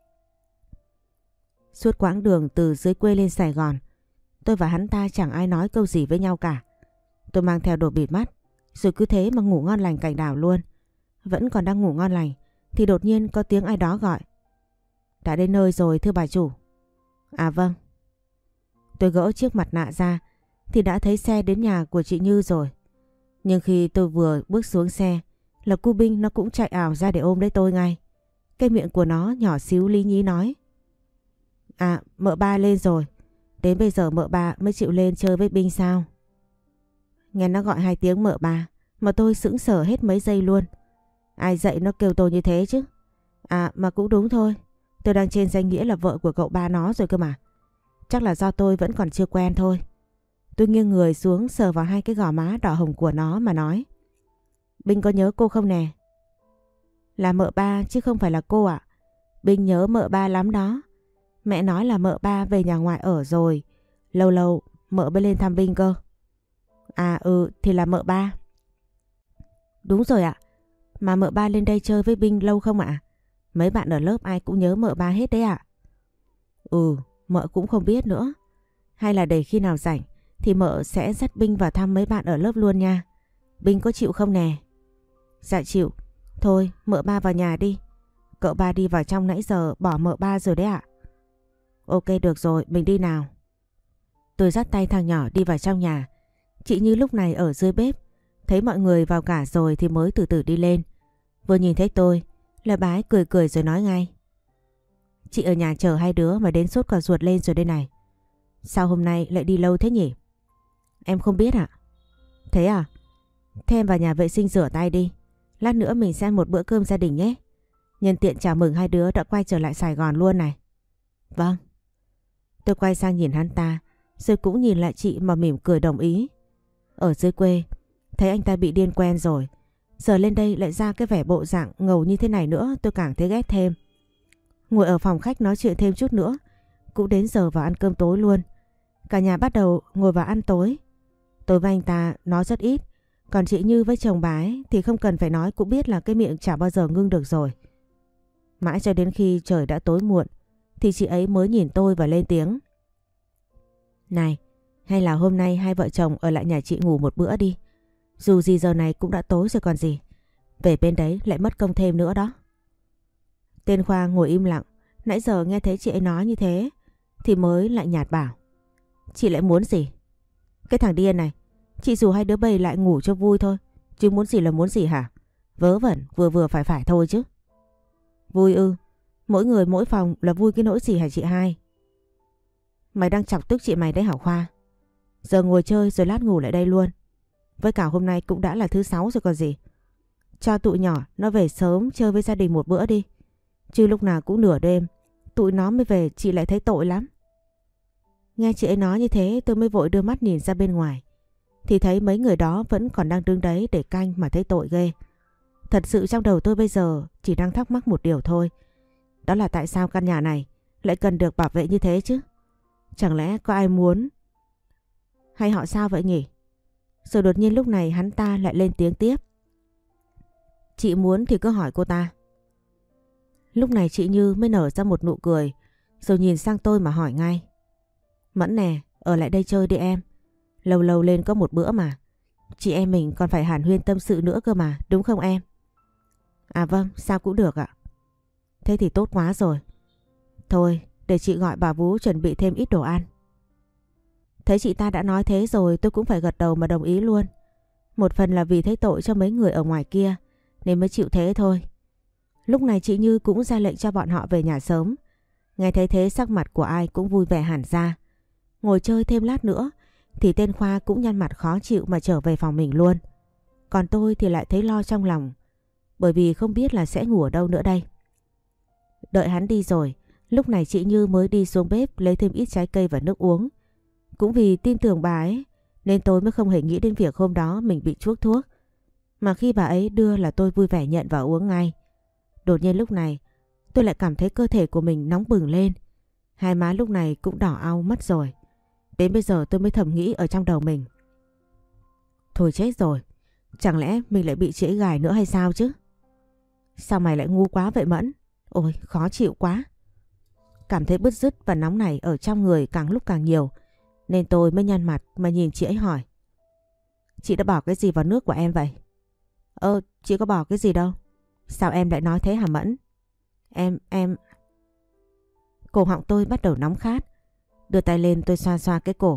Suốt quãng đường từ dưới quê lên Sài Gòn, tôi và hắn ta chẳng ai nói câu gì với nhau cả. Tôi mang theo đồ bịt mắt, rồi cứ thế mà ngủ ngon lành cành đào luôn. Vẫn còn đang ngủ ngon lành thì đột nhiên có tiếng ai đó gọi. Đã đến nơi rồi thưa bà chủ. À vâng. Tôi gỡ chiếc mặt nạ ra thì đã thấy xe đến nhà của chị Như rồi. Nhưng khi tôi vừa bước xuống xe là cu Binh nó cũng chạy ảo ra để ôm lấy tôi ngay. Cái miệng của nó nhỏ xíu lý nhí nói: À, mợ ba lên rồi. Đến bây giờ mợ ba mới chịu lên chơi với Binh sao? Nghe nó gọi hai tiếng mợ ba mà tôi sững sờ hết mấy giây luôn. Ai dạy nó kêu tôi như thế chứ? À mà cũng đúng thôi. Tôi đang trên danh nghĩa là vợ của cậu ba nó rồi cơ mà. Chắc là do tôi vẫn còn chưa quen thôi. Tôi nghiêng người xuống sờ vào hai cái gò má đỏ hồng của nó mà nói: Binh có nhớ cô không nè? Là mợ ba chứ không phải là cô ạ. Binh nhớ mợ ba lắm đó. Mẹ nói là mợ ba về nhà ngoại ở rồi. Lâu lâu mợ mới lên thăm Binh cơ. À ừ thì là mợ ba. Đúng rồi ạ. Mà mợ ba lên đây chơi với Binh lâu không ạ? Mấy bạn ở lớp ai cũng nhớ mợ ba hết đấy ạ. Ừ, mợ cũng không biết nữa. Hay là để khi nào rảnh thì mợ sẽ dắt Binh vào thăm mấy bạn ở lớp luôn nha. Binh có chịu không nè? Dạ chịu. Thôi mợ ba vào nhà đi. Cậu ba đi vào trong nãy giờ bỏ mợ ba rồi đấy ạ. Ok được rồi, mình đi nào. Tôi dắt tay thằng nhỏ đi vào trong nhà. Chị Như lúc này ở dưới bếp, thấy mọi người vào cả rồi thì mới từ từ đi lên. Vừa nhìn thấy tôi là bà ấy cười cười rồi nói ngay: Chị ở nhà chờ hai đứa mà đến sốt cả ruột lên rồi đây này. Sao hôm nay lại đi lâu thế nhỉ? Em không biết ạ. Thế à? Thế em vào nhà vệ sinh rửa tay đi. Lát nữa mình sẽ ăn một bữa cơm gia đình nhé. Nhân tiện chào mừng hai đứa đã quay trở lại Sài Gòn luôn này. Vâng. Tôi quay sang nhìn hắn ta, rồi cũng nhìn lại chị mà mỉm cười đồng ý. Ở dưới quê, thấy anh ta bị điên quen rồi. Giờ lên đây lại ra cái vẻ bộ dạng ngầu như thế này nữa, tôi càng thấy ghét thêm. Ngồi ở phòng khách nói chuyện thêm chút nữa, cũng đến giờ vào ăn cơm tối luôn. Cả nhà bắt đầu ngồi vào ăn tối. Tôi với anh ta nói rất ít, còn chị Như với chồng bà ấy thì không cần phải nói cũng biết là cái miệng chả bao giờ ngưng được rồi. Mãi cho đến khi trời đã tối muộn thì chị ấy mới nhìn tôi và lên tiếng: Này, hay là hôm nay hai vợ chồng ở lại nhà chị ngủ một bữa đi. Dù gì giờ này cũng đã tối rồi còn gì. Về bên đấy lại mất công thêm nữa đó. Tên Khoa ngồi im lặng. Nãy giờ nghe thấy chị ấy nói như thế thì mới lại nhạt bảo: Chị lại muốn gì? Cái thằng điên này, chị rủ hai đứa bầy lại ngủ cho vui thôi, chứ muốn gì là muốn gì hả? Vớ vẩn vừa vừa phải phải thôi chứ. Vui ư? Mỗi người mỗi phòng là vui cái nỗi gì hả chị hai? Mày đang chọc tức chị mày đấy hả Khoa? Giờ ngồi chơi rồi lát ngủ lại đây luôn. Với cả hôm nay cũng đã là thứ sáu rồi còn gì. Cho tụi nhỏ nó về sớm chơi với gia đình một bữa đi. Chứ lúc nào cũng nửa đêm tụi nó mới về chị lại thấy tội lắm. Nghe chị ấy nói như thế tôi mới vội đưa mắt nhìn ra bên ngoài. Thì thấy mấy người đó vẫn còn đang đứng đấy để canh mà thấy tội ghê. Thật sự trong đầu tôi bây giờ chỉ đang thắc mắc một điều thôi. Đó là tại sao căn nhà này lại cần được bảo vệ như thế chứ? Chẳng lẽ có ai muốn hay họ sao vậy nhỉ? Rồi đột nhiên lúc này hắn ta lại lên tiếng tiếp: Chị muốn thì cứ hỏi cô ta. Lúc này chị Như mới nở ra một nụ cười, rồi nhìn sang tôi mà hỏi ngay: Mẫn nè, ở lại đây chơi đi em. Lâu lâu lên có một bữa mà. Chị em mình còn phải hàn huyên tâm sự nữa cơ mà, đúng không em? À vâng, sao cũng được ạ. Thế thì tốt quá rồi. Thôi, để chị gọi bà Vú chuẩn bị thêm ít đồ ăn. Thấy chị ta đã nói thế rồi tôi cũng phải gật đầu mà đồng ý luôn. Một phần là vì thấy tội cho mấy người ở ngoài kia nên mới chịu thế thôi. Lúc này chị Như cũng ra lệnh cho bọn họ về nhà sớm. Nghe thấy thế sắc mặt của ai cũng vui vẻ hẳn ra. Ngồi chơi thêm lát nữa thì tên Khoa cũng nhăn mặt khó chịu mà trở về phòng mình luôn. Còn tôi thì lại thấy lo trong lòng, bởi vì không biết là sẽ ngủ ở đâu nữa đây. Đợi hắn đi rồi, lúc này chị Như mới đi xuống bếp lấy thêm ít trái cây và nước uống. Cũng vì tin tưởng bà ấy nên tôi mới không hề nghĩ đến việc hôm đó mình bị chuốc thuốc. Mà khi bà ấy đưa là tôi vui vẻ nhận và uống ngay. Đột nhiên lúc này tôi lại cảm thấy cơ thể của mình nóng bừng lên. Hai má lúc này cũng đỏ au mất rồi. Đến bây giờ tôi mới thầm nghĩ ở trong đầu mình: Thôi chết rồi, chẳng lẽ mình lại bị trễ gài nữa hay sao chứ? Sao mày lại ngu quá vậy Mẫn? Ôi khó chịu quá. Cảm thấy bứt rứt và nóng này ở trong người càng lúc càng nhiều, nên tôi mới nhăn mặt mà nhìn chị ấy hỏi: Chị đã bỏ cái gì vào nước của em vậy? Ơ, chị có bỏ cái gì đâu. Sao em lại nói thế hả Mẫn? Em, em... Cổ họng tôi bắt đầu nóng khát. Đưa tay lên tôi xoa xoa cái cổ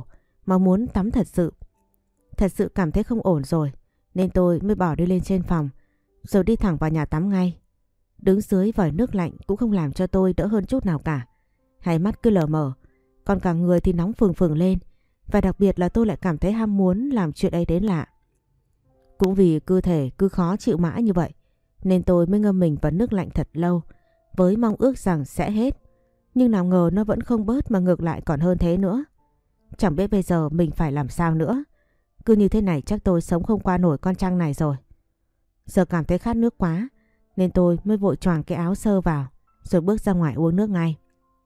mà muốn tắm thật sự. Thật sự cảm thấy không ổn rồi nên tôi mới bỏ đi lên trên phòng rồi đi thẳng vào nhà tắm ngay. Đứng dưới vòi nước lạnh cũng không làm cho tôi đỡ hơn chút nào cả. Hai mắt cứ lờ mờ, còn cả người thì nóng phừng phừng lên. Và đặc biệt là tôi lại cảm thấy ham muốn làm chuyện ấy đến lạ. Cũng vì cơ thể cứ khó chịu mãi như vậy nên tôi mới ngâm mình vào nước lạnh thật lâu với mong ước rằng sẽ hết. Nhưng nào ngờ nó vẫn không bớt mà ngược lại còn hơn thế nữa. Chẳng biết bây giờ mình phải làm sao nữa. Cứ như thế này chắc tôi sống không qua nổi con trăng này rồi. Giờ cảm thấy khát nước quá nên tôi mới vội choàng cái áo sơ vào rồi bước ra ngoài uống nước ngay.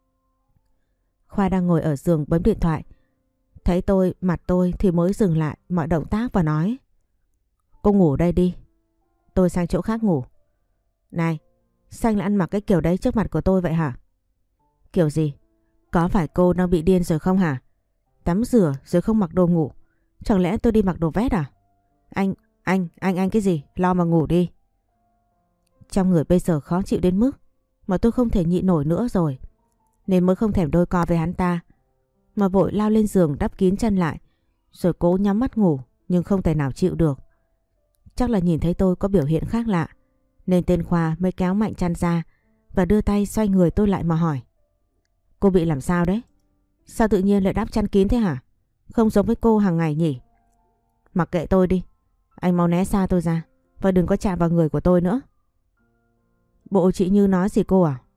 Khoa đang ngồi ở giường bấm điện thoại. Thấy tôi, mặt tôi thì mới dừng lại mọi động tác và nói: Cô ngủ đây đi, tôi sang chỗ khác ngủ. Này, sao anh lại ăn mặc cái kiểu đấy trước mặt của tôi vậy hả? Kiểu gì? Có phải cô đang bị điên rồi không hả? Tắm rửa rồi không mặc đồ ngủ. Chẳng lẽ tôi đi mặc đồ vest à? Anh, anh, anh, anh cái gì? Lo mà ngủ đi. Trong người bây giờ khó chịu đến mức mà tôi không thể nhịn nổi nữa rồi. Nên mới không thèm đôi co với hắn ta. Mà vội lao lên giường đắp kín chân lại. Rồi cố nhắm mắt ngủ nhưng không thể nào chịu được. Chắc là nhìn thấy tôi có biểu hiện khác lạ nên tên Khoa mới kéo mạnh chăn ra và đưa tay xoay người tôi lại mà hỏi: Cô bị làm sao đấy? Sao tự nhiên lại đắp chăn kín thế hả? Không giống với cô hàng ngày nhỉ? Mặc kệ tôi đi, anh mau né xa tôi ra và đừng có chạm vào người của tôi nữa. Bộ chị Như nói gì cô à?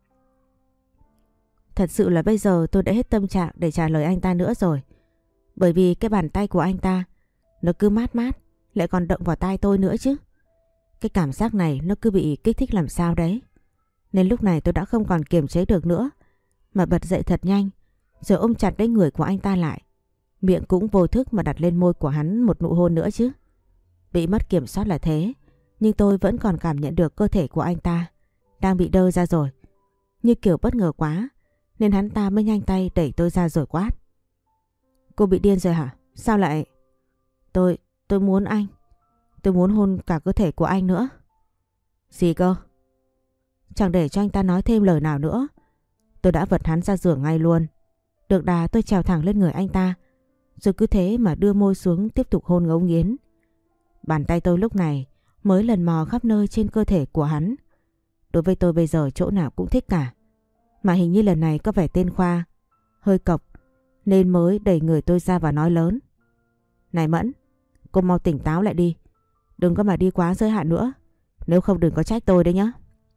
Thật sự là bây giờ tôi đã hết tâm trạng để trả lời anh ta nữa rồi. Bởi vì cái bàn tay của anh ta nó cứ mát mát lại còn động vào tai tôi nữa chứ. Cái cảm giác này nó cứ bị kích thích làm sao đấy. Nên lúc này tôi đã không còn kiềm chế được nữa mà bật dậy thật nhanh rồi ôm chặt lấy người của anh ta lại. Miệng cũng vô thức mà đặt lên môi của hắn một nụ hôn nữa chứ. Bị mất kiểm soát là thế, nhưng tôi vẫn còn cảm nhận được cơ thể của anh ta đang bị đơ ra rồi. Như kiểu bất ngờ quá nên hắn ta mới nhanh tay đẩy tôi ra rồi quát: Cô bị điên rồi hả? Sao lại... Tôi, tôi muốn anh. Tôi muốn hôn cả cơ thể của anh nữa. Gì cơ? Chẳng để cho anh ta nói thêm lời nào nữa, tôi đã vật hắn ra giường ngay luôn. Được đà tôi trèo thẳng lên người anh ta, rồi cứ thế mà đưa môi xuống tiếp tục hôn ngấu nghiến. Bàn tay tôi lúc này mới lần mò khắp nơi trên cơ thể của hắn. Đối với tôi bây giờ chỗ nào cũng thích cả. Mà hình như lần này có vẻ tên Khoa hơi cộc nên mới đẩy người tôi ra và nói lớn: Này Mẫn, cô mau tỉnh táo lại đi. Đừng có mà đi quá giới hạn nữa. Nếu không đừng có trách tôi đấy nhá.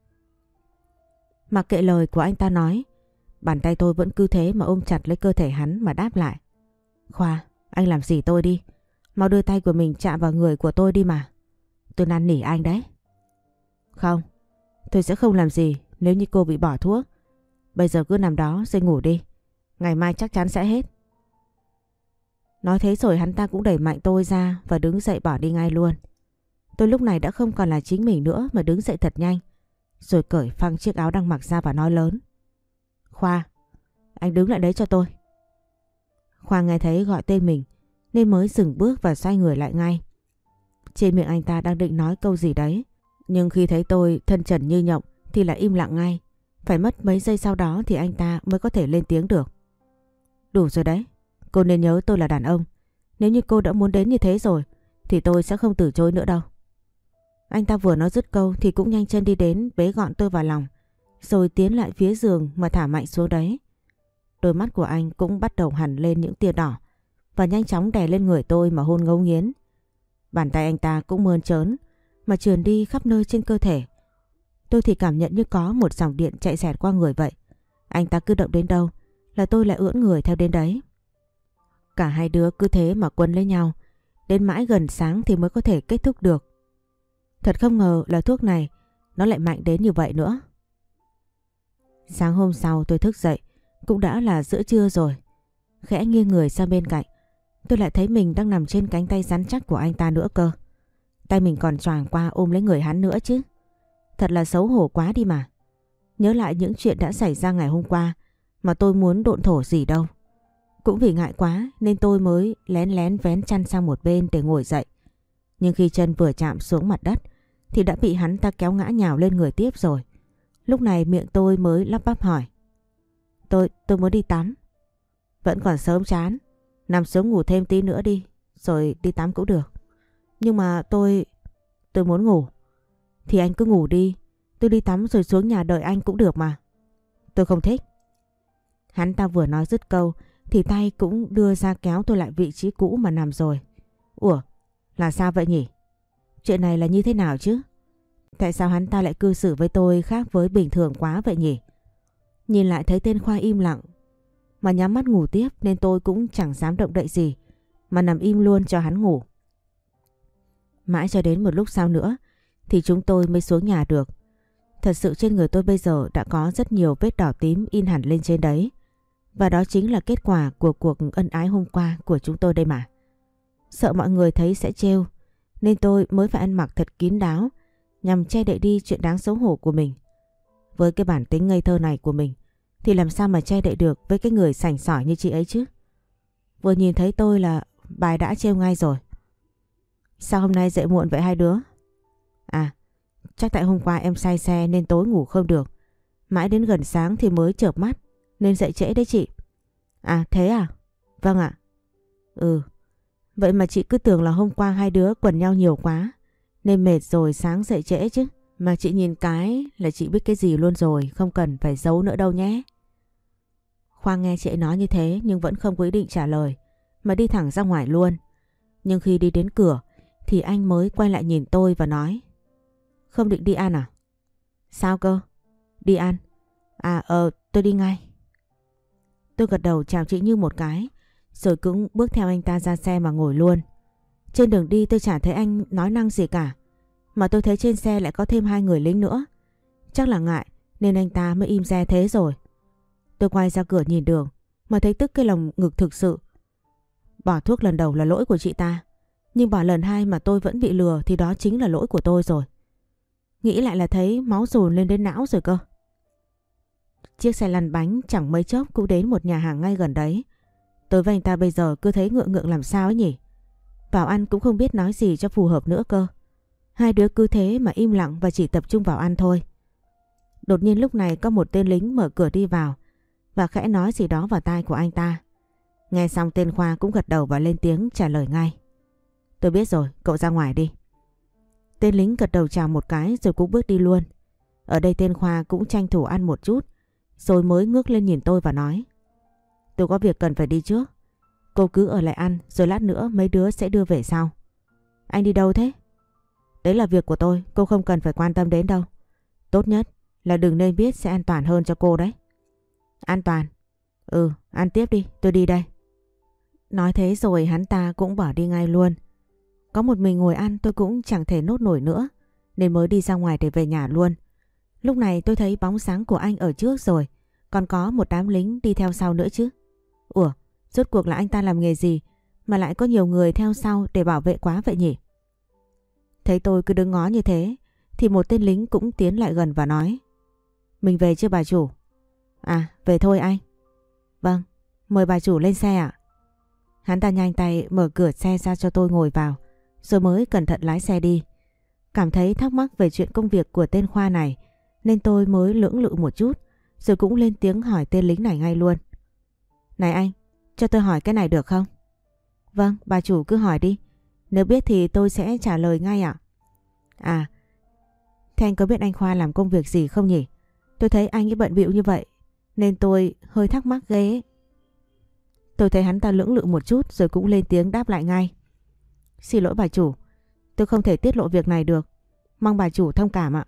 Mặc kệ lời của anh ta nói, bàn tay tôi vẫn cứ thế mà ôm chặt lấy cơ thể hắn mà đáp lại: Khoa, anh làm gì tôi đi. Mau đưa tay của mình chạm vào người của tôi đi mà. Tôi năn nỉ anh đấy. Không, tôi sẽ không làm gì nếu như cô bị bỏ thuốc. Bây giờ cứ nằm đó rồi ngủ đi. Ngày mai chắc chắn sẽ hết. Nói thế rồi hắn ta cũng đẩy mạnh tôi ra và đứng dậy bỏ đi ngay luôn. Tôi lúc này đã không còn là chính mình nữa mà đứng dậy thật nhanh, rồi cởi phăng chiếc áo đang mặc ra và nói lớn: Khoa, anh đứng lại đấy cho tôi. Khoa nghe thấy gọi tên mình nên mới dừng bước và xoay người lại ngay. Trên miệng anh ta đang định nói câu gì đấy, nhưng khi thấy tôi thân trần như nhộng thì lại im lặng ngay. Phải mất mấy giây sau đó thì anh ta mới có thể lên tiếng được: Đủ rồi đấy, cô nên nhớ tôi là đàn ông. Nếu như cô đã muốn đến như thế rồi thì tôi sẽ không từ chối nữa đâu. Anh ta vừa nói dứt câu thì cũng nhanh chân đi đến bế gọn tôi vào lòng, rồi tiến lại phía giường mà thả mạnh xuống đấy. Đôi mắt của anh cũng bắt đầu hằn lên những tia đỏ và nhanh chóng đè lên người tôi mà hôn ngấu nghiến. Bàn tay anh ta cũng mơn trớn mà trườn đi khắp nơi trên cơ thể. Tôi thì cảm nhận như có một dòng điện chạy xẹt qua người vậy. Anh ta cứ động đến đâu là tôi lại ưỡn người theo đến đấy. Cả hai đứa cứ thế mà quấn lấy nhau, đến mãi gần sáng thì mới có thể kết thúc được. Thật không ngờ là thuốc này nó lại mạnh đến như vậy nữa. Sáng hôm sau tôi thức dậy cũng đã là giữa trưa rồi. Khẽ nghiêng người sang bên cạnh, tôi lại thấy mình đang nằm trên cánh tay rắn chắc của anh ta nữa cơ. Tay mình còn choàng qua ôm lấy người hắn nữa chứ. Thật là xấu hổ quá đi mà. Nhớ lại những chuyện đã xảy ra ngày hôm qua mà tôi muốn độn thổ gì đâu. Cũng vì ngại quá nên tôi mới lén lén vén chăn sang một bên để ngồi dậy. Nhưng khi chân vừa chạm xuống mặt đất thì đã bị hắn ta kéo ngã nhào lên người tiếp rồi. Lúc này miệng tôi mới lắp bắp hỏi: Tôi, tôi muốn đi tắm. Vẫn còn sớm chán. Nằm xuống ngủ thêm tí nữa đi, rồi đi tắm cũng được. Nhưng mà tôi... Tôi muốn ngủ. Thì anh cứ ngủ đi, tôi đi tắm rồi xuống nhà đợi anh cũng được mà. Tôi không thích. Hắn ta vừa nói dứt câu thì tay cũng đưa ra kéo tôi lại vị trí cũ mà nằm rồi. Ủa, là sao vậy nhỉ? Chuyện này là như thế nào chứ? Tại sao hắn ta lại cư xử với tôi khác với bình thường quá vậy nhỉ? Nhìn lại thấy tên Khoa im lặng mà nhắm mắt ngủ tiếp, nên tôi cũng chẳng dám động đậy gì mà nằm im luôn cho hắn ngủ. Mãi cho đến một lúc sau nữa thì chúng tôi mới xuống nhà được. Thật sự trên người tôi bây giờ đã có rất nhiều vết đỏ tím in hẳn lên trên đấy. Và đó chính là kết quả của cuộc ân ái hôm qua của chúng tôi đây mà. Sợ mọi người thấy sẽ trêu nên tôi mới phải ăn mặc thật kín đáo nhằm che đậy đi chuyện đáng xấu hổ của mình. Với cái bản tính ngây thơ này của mình thì làm sao mà che đậy được với cái người sành sỏi như chị ấy chứ. Vừa nhìn thấy tôi là bài đã trêu ngay rồi. Sao hôm nay dậy muộn vậy hai đứa? À, chắc tại hôm qua em say xe nên tối ngủ không được. Mãi đến gần sáng thì mới chợp mắt nên dậy trễ đấy chị. À thế à? Vâng ạ. Ừ, vậy mà chị cứ tưởng là hôm qua hai đứa quần nhau nhiều quá nên mệt rồi sáng dậy trễ chứ. Mà chị nhìn cái là chị biết cái gì luôn rồi, không cần phải giấu nữa đâu nhé. Khoa nghe chị ấy nói như thế nhưng vẫn không có ý định trả lời mà đi thẳng ra ngoài luôn. Nhưng khi đi đến cửa thì anh mới quay lại nhìn tôi và nói: Không định đi ăn à? Sao cơ? Đi ăn? À ờ tôi đi ngay. Tôi gật đầu chào chị Như một cái rồi cũng bước theo anh ta ra xe mà ngồi luôn. Trên đường đi tôi chả thấy anh nói năng gì cả, mà tôi thấy trên xe lại có thêm hai người lính nữa. Chắc là ngại nên anh ta mới im re thế rồi. Tôi quay ra cửa nhìn đường mà thấy tức cái lồng ngực thực sự. Bỏ thuốc lần đầu là lỗi của chị ta, nhưng bỏ lần hai mà tôi vẫn bị lừa thì đó chính là lỗi của tôi rồi. Nghĩ lại là thấy máu dồn lên đến não rồi cơ. Chiếc xe lăn bánh chẳng mấy chốc cũng đến một nhà hàng ngay gần đấy. Tôi với anh ta bây giờ cứ thấy ngượng ngượng làm sao ấy nhỉ. Vào ăn cũng không biết nói gì cho phù hợp nữa cơ. Hai đứa cứ thế mà im lặng và chỉ tập trung vào ăn thôi. Đột nhiên lúc này có một tên lính mở cửa đi vào và khẽ nói gì đó vào tai của anh ta. Nghe xong tên Khoa cũng gật đầu và lên tiếng trả lời ngay. Tôi biết rồi, cậu ra ngoài đi. Tên lính gật đầu chào một cái rồi cũng bước đi luôn. Ở đây tên Khoa cũng tranh thủ ăn một chút rồi mới ngước lên nhìn tôi và nói: Tôi có việc cần phải đi trước. Cô cứ ở lại ăn rồi lát nữa mấy đứa sẽ đưa về sau. Anh đi đâu thế? Đấy là việc của tôi, cô không cần phải quan tâm đến đâu. Tốt nhất là đừng nên biết sẽ an toàn hơn cho cô đấy. An toàn? Ừ, ăn tiếp đi, tôi đi đây. Nói thế rồi hắn ta cũng bỏ đi ngay luôn. Có một mình ngồi ăn tôi cũng chẳng thể nốt nổi nữa nên mới đi ra ngoài để về nhà luôn. Lúc này tôi thấy bóng sáng của anh ở trước rồi, còn có một đám lính đi theo sau nữa chứ. Ủa, rốt cuộc là anh ta làm nghề gì mà lại có nhiều người theo sau để bảo vệ quá vậy nhỉ? Thấy tôi cứ đứng ngó như thế thì một tên lính cũng tiến lại gần và nói: Mình về chưa bà chủ? À, về thôi anh. Vâng, mời bà chủ lên xe ạ. Hắn ta nhanh tay mở cửa xe ra cho tôi ngồi vào rồi mới cẩn thận lái xe đi. Cảm thấy thắc mắc về chuyện công việc của tên Khoa này nên tôi mới lưỡng lự một chút rồi cũng lên tiếng hỏi tên lính này ngay luôn. Này anh, cho tôi hỏi cái này được không? Vâng, bà chủ cứ hỏi đi. Nếu biết thì tôi sẽ trả lời ngay ạ. À, thế anh có biết anh Khoa làm công việc gì không nhỉ? Tôi thấy anh ấy bận bịu như vậy nên tôi hơi thắc mắc ghê ấy. Tôi thấy hắn ta lưỡng lự một chút rồi cũng lên tiếng đáp lại ngay. Xin lỗi bà chủ, tôi không thể tiết lộ việc này được. Mong bà chủ thông cảm ạ.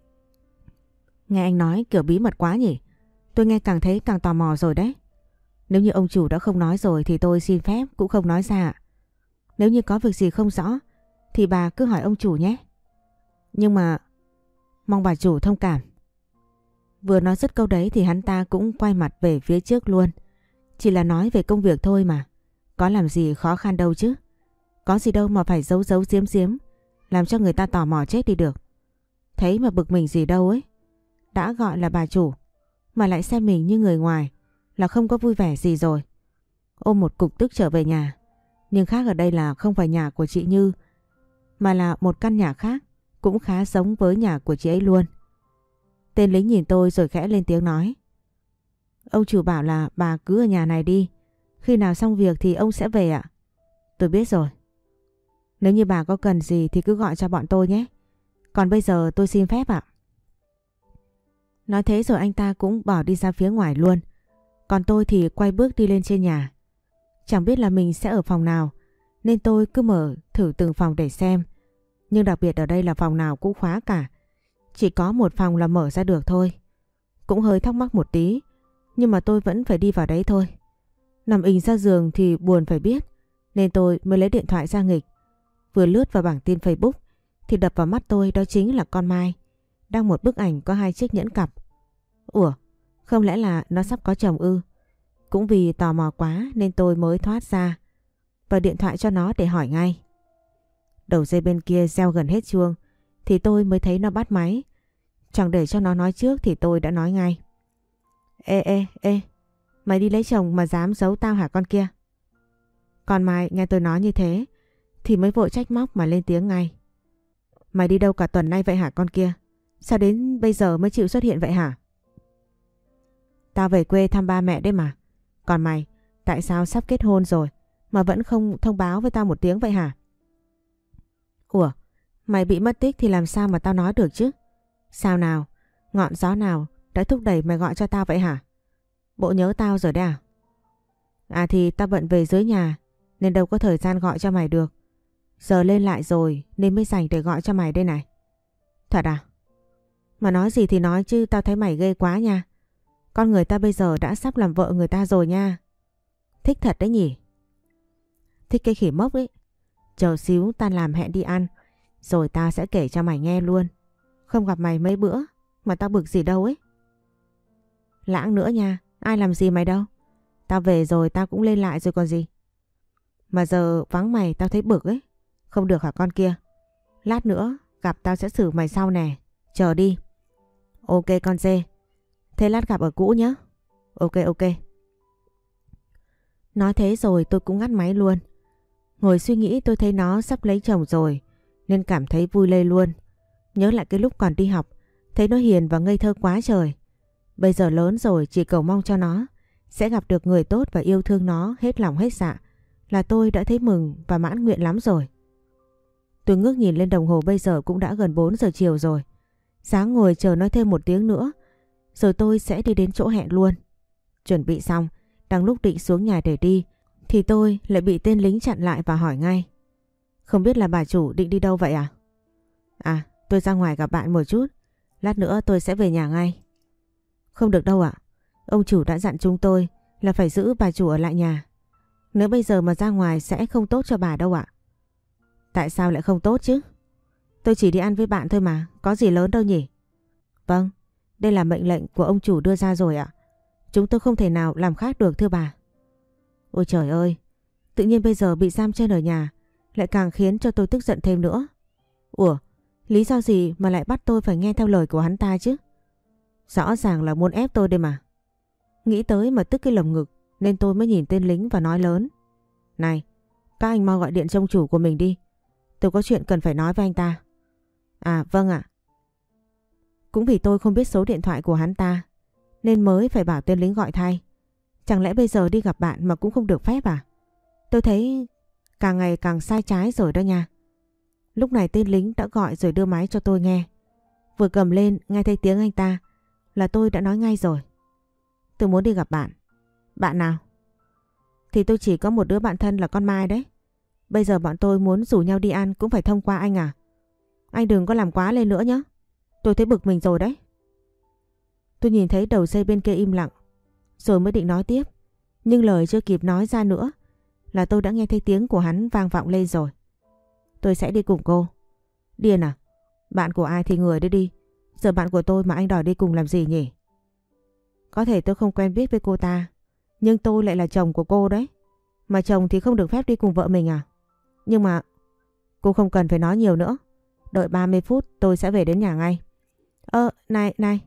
Nghe anh nói kiểu bí mật quá nhỉ? Tôi nghe càng thấy càng tò mò rồi đấy. Nếu như ông chủ đã không nói rồi thì tôi xin phép cũng không nói ra ạ. Nếu như có việc gì không rõ thì bà cứ hỏi ông chủ nhé. Nhưng mà mong bà chủ thông cảm. Vừa nói dứt câu đấy thì hắn ta cũng quay mặt về phía trước luôn. Chỉ là nói về công việc thôi mà, có làm gì khó khăn đâu chứ. Có gì đâu mà phải giấu giấu giếm giếm, làm cho người ta tò mò chết đi được. Thấy mà bực mình gì đâu ấy. Đã gọi là bà chủ mà lại xem mình như người ngoài là không có vui vẻ gì rồi. Ôm một cục tức trở về nhà. Nhưng khác ở đây là không phải nhà của chị Như, mà là một căn nhà khác cũng khá giống với nhà của chị ấy luôn. Tên lính nhìn tôi rồi khẽ lên tiếng nói: Ông chủ bảo là bà cứ ở nhà này đi, Khi nào xong việc thì ông sẽ về ạ? Tôi biết rồi. Nếu như bà có cần gì thì cứ gọi cho bọn tôi nhé. Còn bây giờ tôi xin phép ạ. Nói thế rồi anh ta cũng bỏ đi ra phía ngoài luôn. Còn tôi thì quay bước đi lên trên nhà. Chẳng biết là mình sẽ ở phòng nào, nên tôi cứ mở thử từng phòng để xem. Nhưng đặc biệt ở đây là phòng nào cũng khóa cả. Chỉ có một phòng là mở ra được thôi. Cũng hơi thắc mắc một tí, nhưng mà tôi vẫn phải đi vào đấy thôi. Nằm ình ra giường thì buồn phải biết, nên tôi mới lấy điện thoại ra nghịch. Vừa lướt vào bảng tin Facebook thì đập vào mắt tôi đó chính là con Mai. Đăng một bức ảnh có hai chiếc nhẫn cặp. Ủa, không lẽ là nó sắp có chồng ư? Cũng vì tò mò quá nên tôi mới thoát ra và điện thoại cho nó để hỏi ngay. Đầu dây bên kia reo gần hết chuông thì tôi mới thấy nó bắt máy. Chẳng để cho nó nói trước thì tôi đã nói ngay. Ê ê ê, mày đi lấy chồng mà dám giấu tao hả con kia? Còn Mai nghe tôi nói như thế thì mới vội trách móc mà lên tiếng ngay. Mày đi đâu cả tuần nay vậy hả con kia? Sao đến bây giờ mới chịu xuất hiện vậy hả? Tao về quê thăm ba mẹ đấy mà. Còn mày, tại sao sắp kết hôn rồi mà vẫn không thông báo với tao một tiếng vậy hả? Ủa, mày bị mất tích thì làm sao mà tao nói được chứ? Sao nào? Ngọn gió nào đã thúc đẩy mày gọi cho tao vậy hả? Bộ nhớ tao rồi đấy à? À thì tao bận về dưới nhà nên đâu có thời gian gọi cho mày được. Giờ lên lại rồi nên mới dành để gọi cho mày đây này. Thật à? Mà nói gì thì nói chứ tao thấy mày ghê quá nha. Con người ta bây giờ đã sắp làm vợ người ta rồi nha. Thích thật đấy nhỉ? Thích cái khỉ mốc ấy. Chờ xíu tan làm hẹn đi ăn, rồi tao sẽ kể cho mày nghe luôn. Không gặp mày mấy bữa mà tao bực gì đâu ấy. Lãng nữa nha, ai làm gì mày đâu. Tao về rồi tao cũng lên lại rồi còn gì. Mà giờ vắng mày tao thấy bực ấy. Không được hả con kia? Lát nữa gặp tao sẽ xử mày sau nè. Chờ đi. Ok con dê. Thế lát gặp ở cũ nhé. Ok ok. Nói thế rồi tôi cũng ngắt máy luôn. Ngồi suy nghĩ tôi thấy nó sắp lấy chồng rồi nên cảm thấy vui lây luôn. Nhớ lại cái lúc còn đi học, thấy nó hiền và ngây thơ quá trời. Bây giờ lớn rồi chỉ cầu mong cho nó sẽ gặp được người tốt và yêu thương nó hết lòng hết dạ là tôi đã thấy mừng và mãn nguyện lắm rồi. Tôi ngước nhìn lên đồng hồ, bây giờ cũng đã gần bốn giờ chiều rồi. Sáng ngồi chờ nó thêm một tiếng nữa rồi tôi sẽ đi đến chỗ hẹn luôn. Chuẩn bị xong, đang lúc định xuống nhà để đi thì tôi lại bị tên lính chặn lại và hỏi ngay. Không biết là bà chủ định đi đâu vậy à? À, tôi ra ngoài gặp bạn một chút. Lát nữa tôi sẽ về nhà ngay. Không được đâu ạ. Ông chủ đã dặn chúng tôi là phải giữ bà chủ ở lại nhà. Nếu bây giờ mà ra ngoài sẽ không tốt cho bà đâu ạ. Tại sao lại không tốt chứ? Tôi chỉ đi ăn với bạn thôi mà, có gì lớn đâu nhỉ? Vâng, đây là mệnh lệnh của ông chủ đưa ra rồi ạ. Chúng tôi không thể nào làm khác được thưa bà. Ôi trời ơi, tự nhiên bây giờ bị giam chân ở nhà lại càng khiến cho tôi tức giận thêm nữa. Ủa, lý do gì mà lại bắt tôi phải nghe theo lời của hắn ta chứ? Rõ ràng là muốn ép tôi đây mà. Nghĩ tới mà tức cái lồng ngực nên tôi mới nhìn tên lính và nói lớn. Này, các anh mau gọi điện cho ông chủ của mình đi. Tôi có chuyện cần phải nói với anh ta. À vâng ạ. Cũng vì tôi không biết số điện thoại của hắn ta nên mới phải bảo tên lính gọi thay. Chẳng lẽ bây giờ đi gặp bạn mà cũng không được phép à? Tôi thấy càng ngày càng sai trái rồi đó nha. Lúc này tên lính đã gọi rồi đưa máy cho tôi nghe. Vừa cầm lên nghe thấy tiếng anh ta là tôi đã nói ngay rồi. Tôi muốn đi gặp bạn. Bạn nào? Thì tôi chỉ có một đứa bạn thân là con Mai đấy. Bây giờ bọn tôi muốn rủ nhau đi ăn cũng phải thông qua anh à? Anh đừng có làm quá lên nữa nhé. Tôi thấy bực mình rồi đấy. Tôi nhìn thấy đầu dây bên kia im lặng rồi mới định nói tiếp. Nhưng lời chưa kịp nói ra nữa là tôi đã nghe thấy tiếng của hắn vang vọng lên rồi. Tôi sẽ đi cùng cô. Điên à? Bạn của ai thì người đấy đi. Giờ bạn của tôi mà anh đòi đi cùng làm gì nhỉ? Có thể tôi không quen biết với cô ta, nhưng tôi lại là chồng của cô đấy. Mà chồng thì không được phép đi cùng vợ mình à? Nhưng mà cô không cần phải nói nhiều nữa. Đợi ba mươi phút tôi sẽ về đến nhà ngay. Ơ, này, này.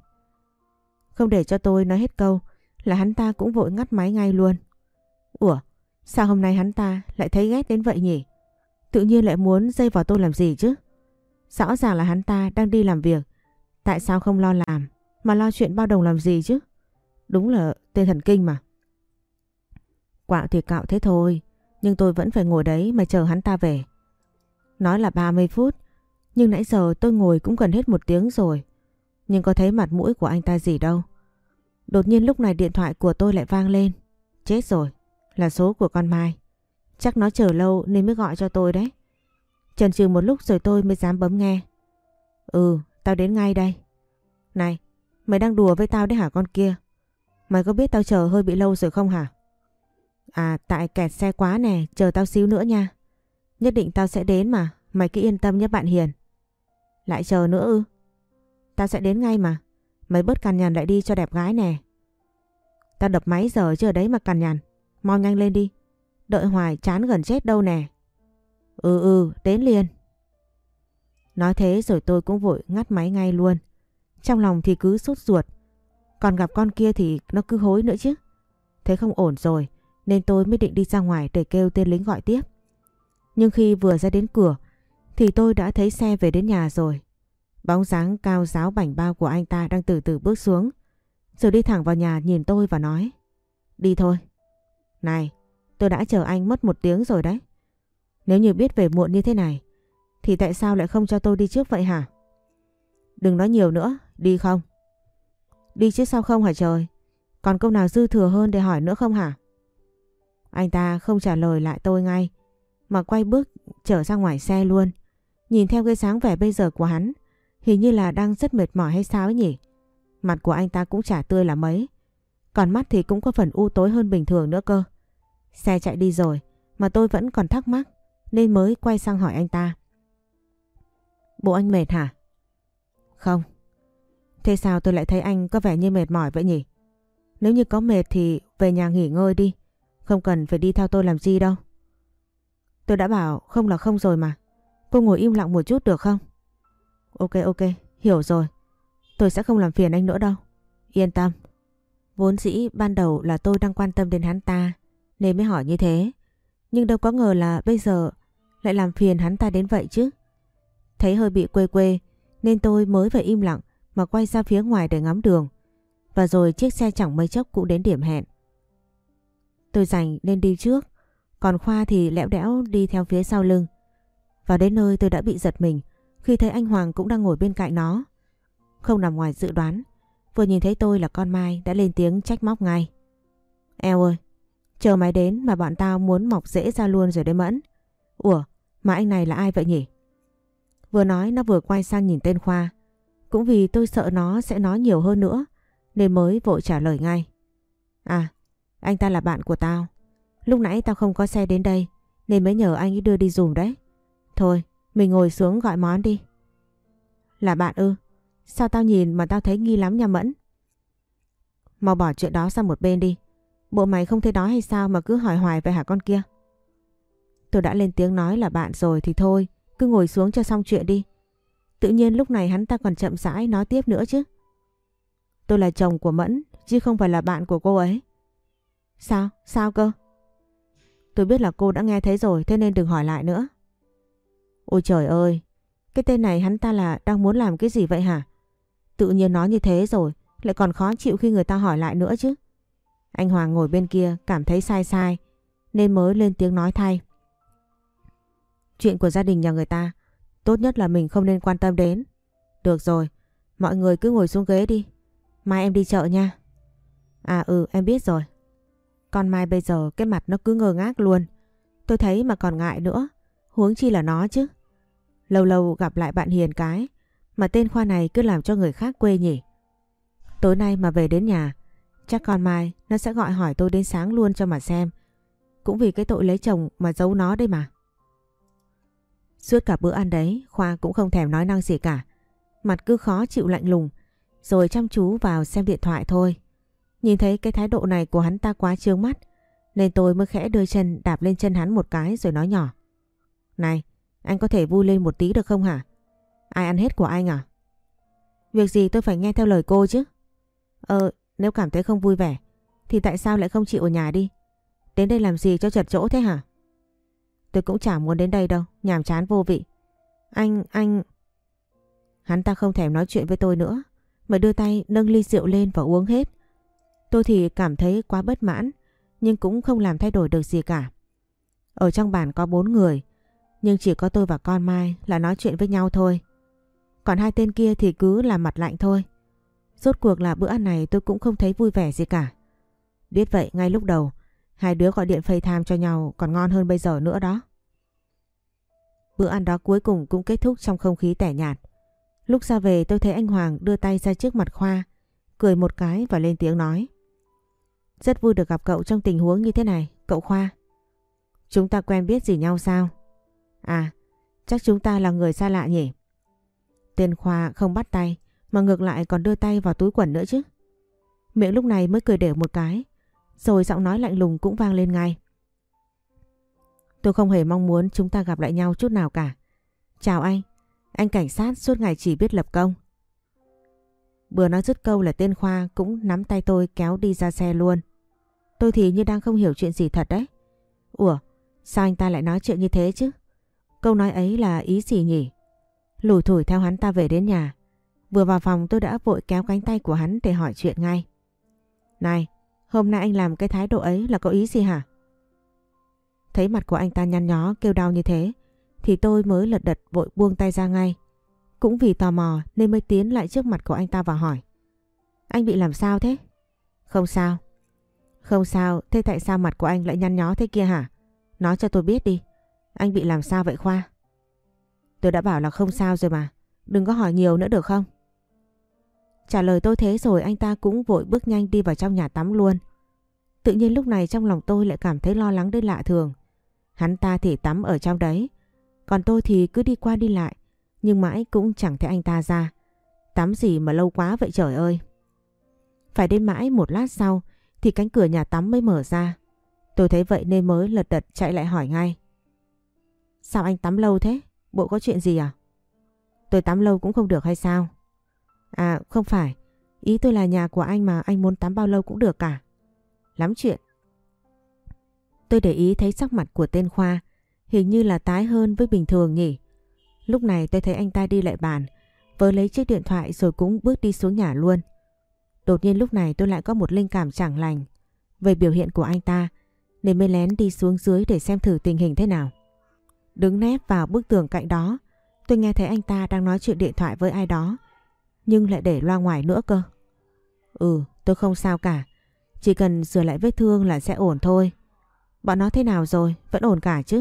Không để cho tôi nói hết câu là hắn ta cũng vội ngắt máy ngay luôn. Ủa, sao hôm nay hắn ta lại thấy ghét đến vậy nhỉ? Tự nhiên lại muốn dây vào tôi làm gì chứ? Rõ ràng là hắn ta đang đi làm việc. Tại sao không lo làm mà lo chuyện bao đồng làm gì chứ? Đúng là tên thần kinh mà. Quạo thì cạo thế thôi, nhưng tôi vẫn phải ngồi đấy mà chờ hắn ta về. Nói là ba mươi phút, nhưng nãy giờ tôi ngồi cũng gần hết một tiếng rồi. Nhưng có thấy mặt mũi của anh ta gì đâu. Đột nhiên lúc này điện thoại của tôi lại vang lên. Chết rồi, là số của con Mai. Chắc nó chờ lâu nên mới gọi cho tôi đấy. Chần chừ một lúc rồi tôi mới dám bấm nghe. Ừ, tao đến ngay đây. Này, mày đang đùa với tao đấy hả con kia? Mày có biết tao chờ hơi bị lâu rồi không hả? À, tại kẹt xe quá nè, chờ tao xíu nữa nha. Nhất định tao sẽ đến mà, mày cứ yên tâm nhé bạn Hiền. Lại chờ nữa ư? Tao sẽ đến ngay mà. Mày bớt cằn nhằn lại đi cho đẹp gái nè. Tao đập máy giờ chứ ở đấy mà cằn nhằn. Mau nhanh lên đi. Đợi hoài chán gần chết đâu nè. Ừ ừ, đến liền. Nói thế rồi tôi cũng vội ngắt máy ngay luôn. Trong lòng thì cứ sốt ruột. Còn gặp con kia thì nó cứ hối nữa chứ. Thế không ổn rồi, nên tôi mới định đi ra ngoài để kêu tên lính gọi tiếp. Nhưng khi vừa ra đến cửa thì tôi đã thấy xe về đến nhà rồi. Bóng dáng cao ráo bảnh bao của anh ta đang từ từ bước xuống, rồi đi thẳng vào nhà nhìn tôi và nói: Đi thôi. Này, tôi đã chờ anh mất một tiếng rồi đấy. Nếu như biết về muộn như thế này thì tại sao lại không cho tôi đi trước vậy hả? Đừng nói nhiều nữa, đi không? Đi chứ sao không hả trời? Còn câu nào dư thừa hơn để hỏi nữa không hả? Anh ta không trả lời lại tôi ngay, mà quay bước trở ra ngoài xe luôn. Nhìn theo cái dáng vẻ bây giờ của hắn, hình như là đang rất mệt mỏi hay sao ấy nhỉ? Mặt của anh ta cũng chả tươi là mấy, còn mắt thì cũng có phần u tối hơn bình thường nữa cơ. Xe chạy đi rồi mà tôi vẫn còn thắc mắc, nên mới quay sang hỏi anh ta: Bộ anh mệt hả? Không. Thế sao tôi lại thấy anh có vẻ như mệt mỏi vậy nhỉ? Nếu như có mệt thì về nhà nghỉ ngơi đi, không cần phải đi theo tôi làm gì đâu. Tôi đã bảo không là không rồi mà. Cô ngồi im lặng một chút được không? Ok ok, hiểu rồi. Tôi sẽ không làm phiền anh nữa đâu. Yên tâm. Vốn dĩ ban đầu là tôi đang quan tâm đến hắn ta nên mới hỏi như thế. Nhưng đâu có ngờ là bây giờ lại làm phiền hắn ta đến vậy chứ. Thấy hơi bị quê quê nên tôi mới phải im lặng mà quay ra phía ngoài để ngắm đường. Và rồi chiếc xe chẳng mấy chốc cũng đến điểm hẹn. Tôi rảnh nên đi trước, còn Khoa thì lẽo đẽo đi theo phía sau lưng. Vào đến nơi tôi đã bị giật mình khi thấy anh Hoàng cũng đang ngồi bên cạnh nó. Không nằm ngoài dự đoán, vừa nhìn thấy tôi là con Mai đã lên tiếng trách móc ngay. Eo ơi, chờ mày đến mà bọn tao muốn mọc rễ ra luôn rồi đấy Mẫn. Ủa, mà anh này là ai vậy nhỉ? Vừa nói nó vừa quay sang nhìn tên Khoa. Cũng vì tôi sợ nó sẽ nói nhiều hơn nữa nên mới vội trả lời ngay. À, anh ta là bạn của tao. Lúc nãy tao không có xe đến đây nên mới nhờ anh ấy đưa đi dùm đấy. Thôi, mình ngồi xuống gọi món đi. Là bạn ư? Sao tao nhìn mà tao thấy nghi lắm nha Mẫn? Mau bỏ chuyện đó sang một bên đi. Bộ mày không thấy đói hay sao mà cứ hỏi hoài vậy hả con kia? Tôi đã lên tiếng nói là bạn rồi thì thôi, cứ ngồi xuống cho xong chuyện đi. Tự nhiên lúc này hắn ta còn chậm rãi nói tiếp nữa chứ. Tôi là chồng của Mẫn chứ không phải là bạn của cô ấy. Sao? Sao cơ? Tôi biết là cô đã nghe thấy rồi, thế nên đừng hỏi lại nữa. Ôi trời ơi, cái tên này hắn ta là đang muốn làm cái gì vậy hả? Tự nhiên nói như thế rồi lại còn khó chịu khi người ta hỏi lại nữa chứ. Anh Hoàng ngồi bên kia cảm thấy sai sai nên mới lên tiếng nói thay. Chuyện của gia đình nhà người ta tốt nhất là mình không nên quan tâm đến. Được rồi, mọi người cứ ngồi xuống ghế đi. Mai em đi chợ nha. À ừ, em biết rồi. Con Mai bây giờ cái mặt nó cứ ngơ ngác luôn. Tôi thấy mà còn ngại nữa, huống chi là nó chứ. Lâu lâu gặp lại bạn Hiền cái mà tên Khoa này cứ làm cho người khác quê nhỉ. Tối nay mà về đến nhà, chắc con Mai nó sẽ gọi hỏi tôi đến sáng luôn cho mà xem. Cũng vì cái tội lấy chồng mà giấu nó đây mà. Suốt cả bữa ăn đấy, Khoa cũng không thèm nói năng gì cả. Mặt cứ khó chịu lạnh lùng, rồi chăm chú vào xem điện thoại thôi. Nhìn thấy cái thái độ này của hắn ta quá chướng mắt, nên tôi mới khẽ đưa chân đạp lên chân hắn một cái rồi nói nhỏ. Này, anh có thể vui lên một tí được không hả? Ai ăn hết của anh à? Việc gì tôi phải nghe theo lời cô chứ? Ờ, nếu cảm thấy không vui vẻ thì tại sao lại không chịu ở nhà đi? Đến đây làm gì cho chật chỗ thế hả? Tôi cũng chả muốn đến đây đâu, nhàm chán vô vị. Anh, anh... Hắn ta không thèm nói chuyện với tôi nữa, mà đưa tay nâng ly rượu lên và uống hết. Tôi thì cảm thấy quá bất mãn, nhưng cũng không làm thay đổi được gì cả. Ở trong bàn có bốn người, nhưng chỉ có tôi và con Mai là nói chuyện với nhau thôi. Còn hai tên kia thì cứ làm mặt lạnh thôi. Rốt cuộc là bữa ăn này tôi cũng không thấy vui vẻ gì cả. Biết vậy ngay lúc đầu, hai đứa gọi điện FaceTime cho nhau còn ngon hơn bây giờ nữa đó. Bữa ăn đó cuối cùng cũng kết thúc trong không khí tẻ nhạt. Lúc ra về tôi thấy anh Hoàng đưa tay ra trước mặt Khoa, cười một cái và lên tiếng nói. Rất vui được gặp cậu trong tình huống như thế này, cậu Khoa. Chúng ta quen biết gì nhau sao? À, chắc chúng ta là người xa lạ nhỉ? Tên Khoa không bắt tay, mà ngược lại còn đưa tay vào túi quần nữa chứ. Miệng lúc này mới cười đều một cái, rồi giọng nói lạnh lùng cũng vang lên ngay. Tôi không hề mong muốn chúng ta gặp lại nhau chút nào cả. Chào anh, anh cảnh sát suốt ngày chỉ biết lập công. Vừa nói dứt câu là tên Khoa cũng nắm tay tôi kéo đi ra xe luôn. Tôi thì như đang không hiểu chuyện gì thật đấy. Ủa, sao anh ta lại nói chuyện như thế chứ? Câu nói ấy là ý gì nhỉ? Lủi thủi theo hắn ta về đến nhà. Vừa vào phòng tôi đã vội kéo cánh tay của hắn để hỏi chuyện ngay. Này, hôm nay anh làm cái thái độ ấy là có ý gì hả? Thấy mặt của anh ta nhăn nhó kêu đau như thế thì tôi mới lật đật vội buông tay ra ngay. Cũng vì tò mò nên mới tiến lại trước mặt của anh ta và hỏi. Anh bị làm sao thế? Không sao. Không sao, thế tại sao mặt của anh lại nhăn nhó thế kia hả? Nói cho tôi biết đi. Anh bị làm sao vậy Khoa? Tôi đã bảo là không sao rồi mà. Đừng có hỏi nhiều nữa được không? Trả lời tôi thế rồi anh ta cũng vội bước nhanh đi vào trong nhà tắm luôn. Tự nhiên lúc này trong lòng tôi lại cảm thấy lo lắng đến lạ thường. Hắn ta thì tắm ở trong đấy, còn tôi thì cứ đi qua đi lại, nhưng mãi cũng chẳng thấy anh ta ra. Tắm gì mà lâu quá vậy trời ơi. Phải đến mãi một lát sau thì cánh cửa nhà tắm mới mở ra. Tôi thấy vậy nên mới lật đật chạy lại hỏi ngay. Sao anh tắm lâu thế? Bộ có chuyện gì à? Tôi tắm lâu cũng không được hay sao? À không phải, ý tôi là nhà của anh mà anh muốn tắm bao lâu cũng được cả. Lắm chuyện. Tôi để ý thấy sắc mặt của tên Khoa hình như là tái hơn với bình thường nhỉ. Lúc này tôi thấy anh ta đi lại bàn, vớ lấy chiếc điện thoại rồi cũng bước đi xuống nhà luôn. Đột nhiên lúc này tôi lại có một linh cảm chẳng lành về biểu hiện của anh ta, nên mới lén đi xuống dưới để xem thử tình hình thế nào. Đứng nép vào bức tường cạnh đó, tôi nghe thấy anh ta đang nói chuyện điện thoại với ai đó, nhưng lại để loa ngoài nữa cơ. Ừ, tôi không sao cả, chỉ cần sửa lại vết thương là sẽ ổn thôi. Bọn nó thế nào rồi, vẫn ổn cả chứ?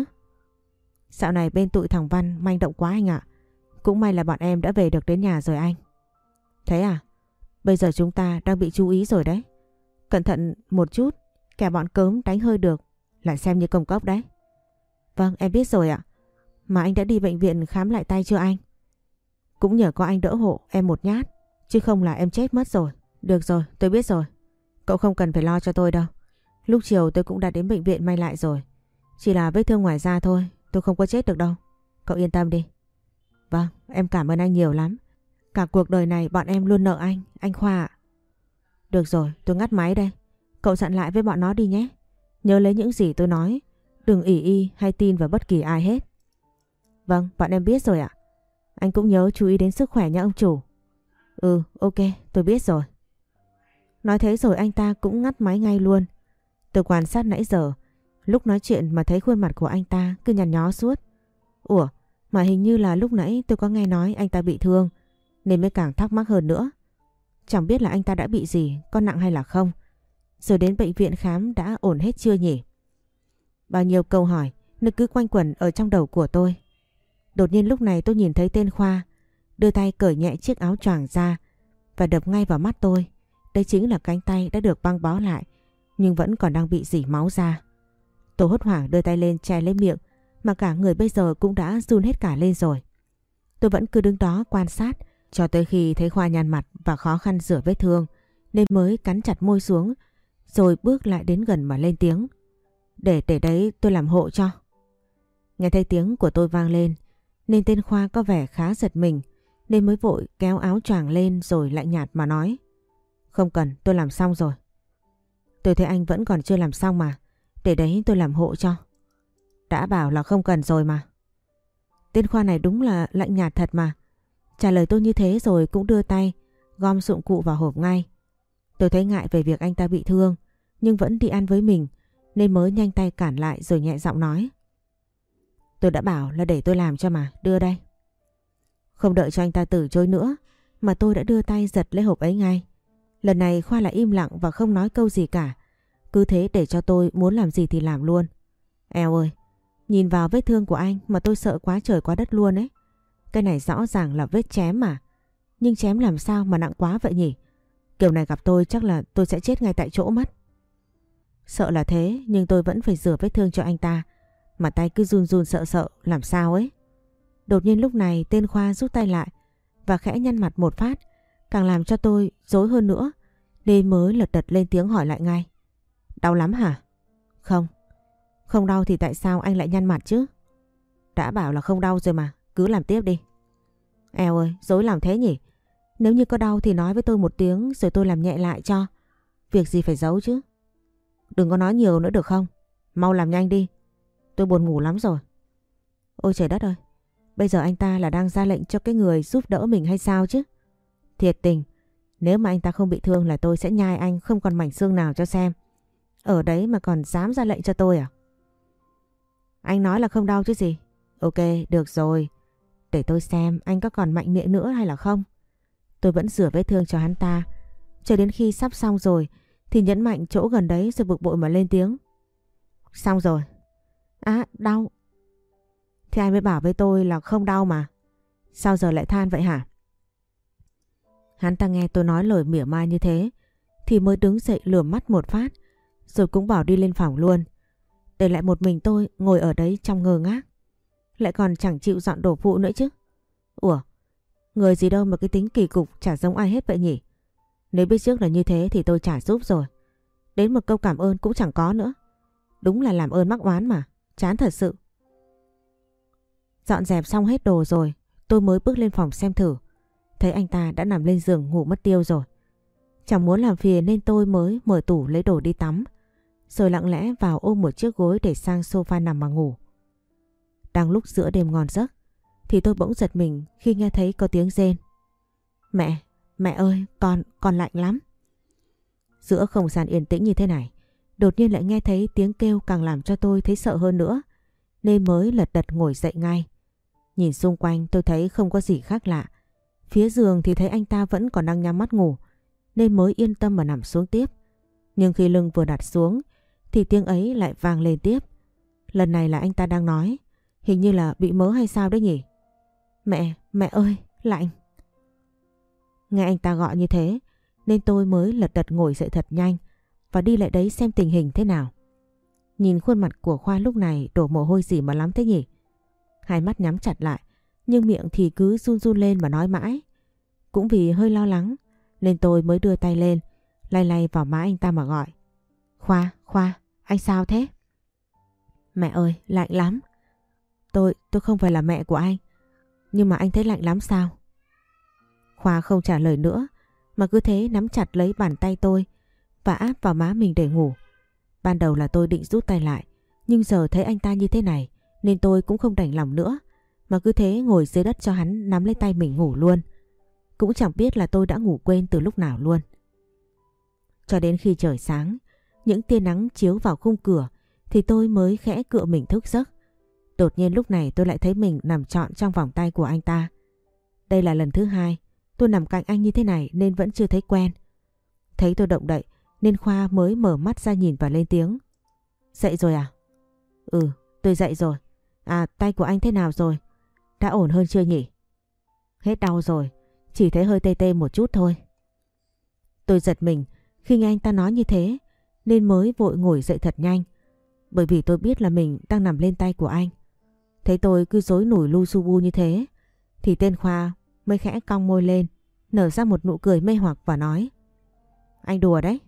Dạo này bên tụi thằng Văn manh động quá anh ạ. Cũng may là bọn em đã về được đến nhà rồi anh. Thế à? Bây giờ chúng ta đang bị chú ý rồi đấy. Cẩn thận một chút, kẻ bọn cớm đánh hơi được lại xem như công cốc đấy. Vâng, em biết rồi ạ. Mà anh đã đi bệnh viện khám lại tay chưa anh? Cũng nhờ có anh đỡ hộ em một nhát, chứ không là em chết mất rồi. Được rồi, tôi biết rồi. Cậu không cần phải lo cho tôi đâu. Lúc chiều tôi cũng đã đến bệnh viện may lại rồi. Chỉ là vết thương ngoài da thôi, tôi không có chết được đâu. Cậu yên tâm đi. Vâng, em cảm ơn anh nhiều lắm. Cả cuộc đời này bọn em luôn nợ anh, anh Khoa ạ. Được rồi, tôi ngắt máy đây. Cậu dặn lại với bọn nó đi nhé. Nhớ lấy những gì tôi nói, đừng ỷ y hay tin vào bất kỳ ai hết. Vâng, bọn em biết rồi ạ. Anh cũng nhớ chú ý đến sức khỏe nha ông chủ. Ừ, ok, tôi biết rồi. Nói thế rồi anh ta cũng ngắt máy ngay luôn. Tôi quan sát nãy giờ, lúc nói chuyện mà thấy khuôn mặt của anh ta cứ nhăn nhó suốt. Ủa, mà hình như là lúc nãy tôi có nghe nói anh ta bị thương, nên mới càng thắc mắc hơn nữa. Chẳng biết là anh ta đã bị gì, có nặng hay là không. Rồi đến bệnh viện khám đã ổn hết chưa nhỉ? Bao nhiêu câu hỏi nó cứ quanh quẩn ở trong đầu của tôi. Đột nhiên lúc này tôi nhìn thấy tên Khoa đưa tay cởi nhẹ chiếc áo choàng ra và đập ngay vào mắt tôi. Đây chính là cánh tay đã được băng bó lại nhưng vẫn còn đang bị rỉ máu ra. Tôi hốt hoảng đưa tay lên che lấy miệng, mà cả người bây giờ cũng đã run hết cả lên rồi. Tôi vẫn cứ đứng đó quan sát cho tới khi thấy Khoa nhăn mặt và khó khăn rửa vết thương, nên mới cắn chặt môi xuống rồi bước lại đến gần mà lên tiếng. Để để đấy tôi làm hộ cho. Nghe thấy tiếng của tôi vang lên nên tên Khoa có vẻ khá giật mình, nên mới vội kéo áo choàng lên rồi lạnh nhạt mà nói. Không cần, tôi làm xong rồi. Tôi thấy anh vẫn còn chưa làm xong mà. Để đấy tôi làm hộ cho. Đã bảo là không cần rồi mà. Tên Khoa này đúng là lạnh nhạt thật mà. Trả lời tôi như thế rồi cũng đưa tay gom dụng cụ vào hộp ngay. Tôi thấy ngại về việc anh ta bị thương, nhưng vẫn đi ăn với mình nên mới nhanh tay cản lại rồi nhẹ giọng nói. Tôi đã bảo là để tôi làm cho mà, đưa đây. Không đợi cho anh ta từ chối nữa mà tôi đã đưa tay giật lấy hộp ấy ngay. Lần này Khoa lại im lặng và không nói câu gì cả. Cứ thế để cho tôi muốn làm gì thì làm luôn. Eo ơi, nhìn vào vết thương của anh mà tôi sợ quá trời quá đất luôn ấy. Cái này rõ ràng là vết chém mà. Nhưng chém làm sao mà nặng quá vậy nhỉ? Kiểu này gặp tôi chắc là tôi sẽ chết ngay tại chỗ mất. Sợ là thế nhưng tôi vẫn phải rửa vết thương cho anh ta. Mà tay cứ run run sợ sợ làm sao ấy. Đột nhiên lúc này tên Khoa rút tay lại và khẽ nhăn mặt một phát, càng làm cho tôi rối hơn nữa, nên mới lật đật lên tiếng hỏi lại ngay. Đau lắm hả? Không. Không đau thì tại sao anh lại nhăn mặt chứ? Đã bảo là không đau rồi mà, cứ làm tiếp đi. Eo ơi, dối làm thế nhỉ? Nếu như có đau thì nói với tôi một tiếng rồi tôi làm nhẹ lại cho. Việc gì phải giấu chứ? Đừng có nói nhiều nữa được không? Mau làm nhanh đi. Tôi buồn ngủ lắm rồi. Ôi trời đất ơi, bây giờ anh ta là đang ra lệnh cho cái người giúp đỡ mình hay sao chứ? Thiệt tình, nếu mà anh ta không bị thương là tôi sẽ nhai anh không còn mảnh xương nào cho xem. Ở đấy mà còn dám ra lệnh cho tôi à? Anh nói là không đau chứ gì. Ok, được rồi. Để tôi xem anh có còn mạnh miệng nữa hay là không. Tôi vẫn rửa vết thương cho hắn ta. Cho đến khi sắp xong rồi thì nhấn mạnh chỗ gần đấy rồi bực bội mà lên tiếng. Xong rồi. À, đau. Thì anh mới bảo với tôi là không đau mà. Sao giờ lại than vậy hả? Hắn ta nghe tôi nói lời mỉa mai như thế thì mới đứng dậy lườm mắt một phát, rồi cũng bỏ đi lên phòng luôn. Để lại một mình tôi ngồi ở đấy trong ngơ ngác. Lại còn chẳng chịu dọn đồ phụ nữa chứ. Ủa, người gì đâu mà cái tính kỳ cục chả giống ai hết vậy nhỉ? Nếu biết trước là như thế thì tôi chả giúp rồi. Đến một câu cảm ơn cũng chẳng có nữa. Đúng là làm ơn mắc oán mà. Chán thật sự. Dọn dẹp xong hết đồ rồi, tôi mới bước lên phòng xem thử. Thấy anh ta đã nằm lên giường ngủ mất tiêu rồi. Chẳng muốn làm phiền nên tôi mới mở tủ lấy đồ đi tắm, rồi lặng lẽ vào ôm một chiếc gối để sang sofa nằm mà ngủ. Đang lúc giữa đêm ngon giấc thì tôi bỗng giật mình khi nghe thấy có tiếng rên. Mẹ, mẹ ơi, con, con lạnh lắm. Giữa không gian yên tĩnh như thế này, đột nhiên lại nghe thấy tiếng kêu càng làm cho tôi thấy sợ hơn nữa, nên mới lật đật ngồi dậy ngay. Nhìn xung quanh tôi thấy không có gì khác lạ. Phía giường thì thấy anh ta vẫn còn đang nhắm mắt ngủ, nên mới yên tâm mà nằm xuống tiếp. Nhưng khi lưng vừa đặt xuống thì tiếng ấy lại vang lên tiếp. Lần này là anh ta đang nói, hình như là bị mớ hay sao đấy nhỉ? Mẹ, mẹ ơi, lạnh. Nghe anh ta gọi như thế nên tôi mới lật đật ngồi dậy thật nhanh và đi lại đấy xem tình hình thế nào. Nhìn khuôn mặt của Khoa lúc này đổ mồ hôi gì mà lắm thế nhỉ? Hai mắt nhắm chặt lại nhưng miệng thì cứ run run lên mà nói mãi. Cũng vì hơi lo lắng nên tôi mới đưa tay lên lay lay vào má anh ta mà gọi. Khoa, Khoa, anh sao thế? Mẹ ơi, lạnh lắm. Tôi, tôi không phải là mẹ của anh. Nhưng mà anh thấy lạnh lắm sao? Khoa không trả lời nữa mà cứ thế nắm chặt lấy bàn tay tôi và áp vào má mình để ngủ. Ban đầu là tôi định rút tay lại, nhưng giờ thấy anh ta như thế này nên tôi cũng không đành lòng nữa, mà cứ thế ngồi dưới đất cho hắn nắm lấy tay mình ngủ luôn. Cũng chẳng biết là tôi đã ngủ quên từ lúc nào luôn. Cho đến khi trời sáng, những tia nắng chiếu vào khung cửa thì tôi mới khẽ cựa mình thức giấc. Đột nhiên lúc này tôi lại thấy mình nằm trọn trong vòng tay của anh ta. Đây là lần thứ hai tôi nằm cạnh anh như thế này nên vẫn chưa thấy quen. Thấy tôi động đậy nên Khoa mới mở mắt ra nhìn và lên tiếng. Dậy rồi à? Ừ, tôi dậy rồi. À, tay của anh thế nào rồi? Đã ổn hơn chưa nhỉ? Hết đau rồi, chỉ thấy hơi tê tê một chút thôi. Tôi giật mình khi nghe anh ta nói như thế nên mới vội ngồi dậy thật nhanh, bởi vì tôi biết là mình đang nằm lên tay của anh. Thấy tôi cứ rối nổi lu su bu như thế thì tên Khoa mới khẽ cong môi lên, nở ra một nụ cười mê hoặc và nói. Anh đùa đấy.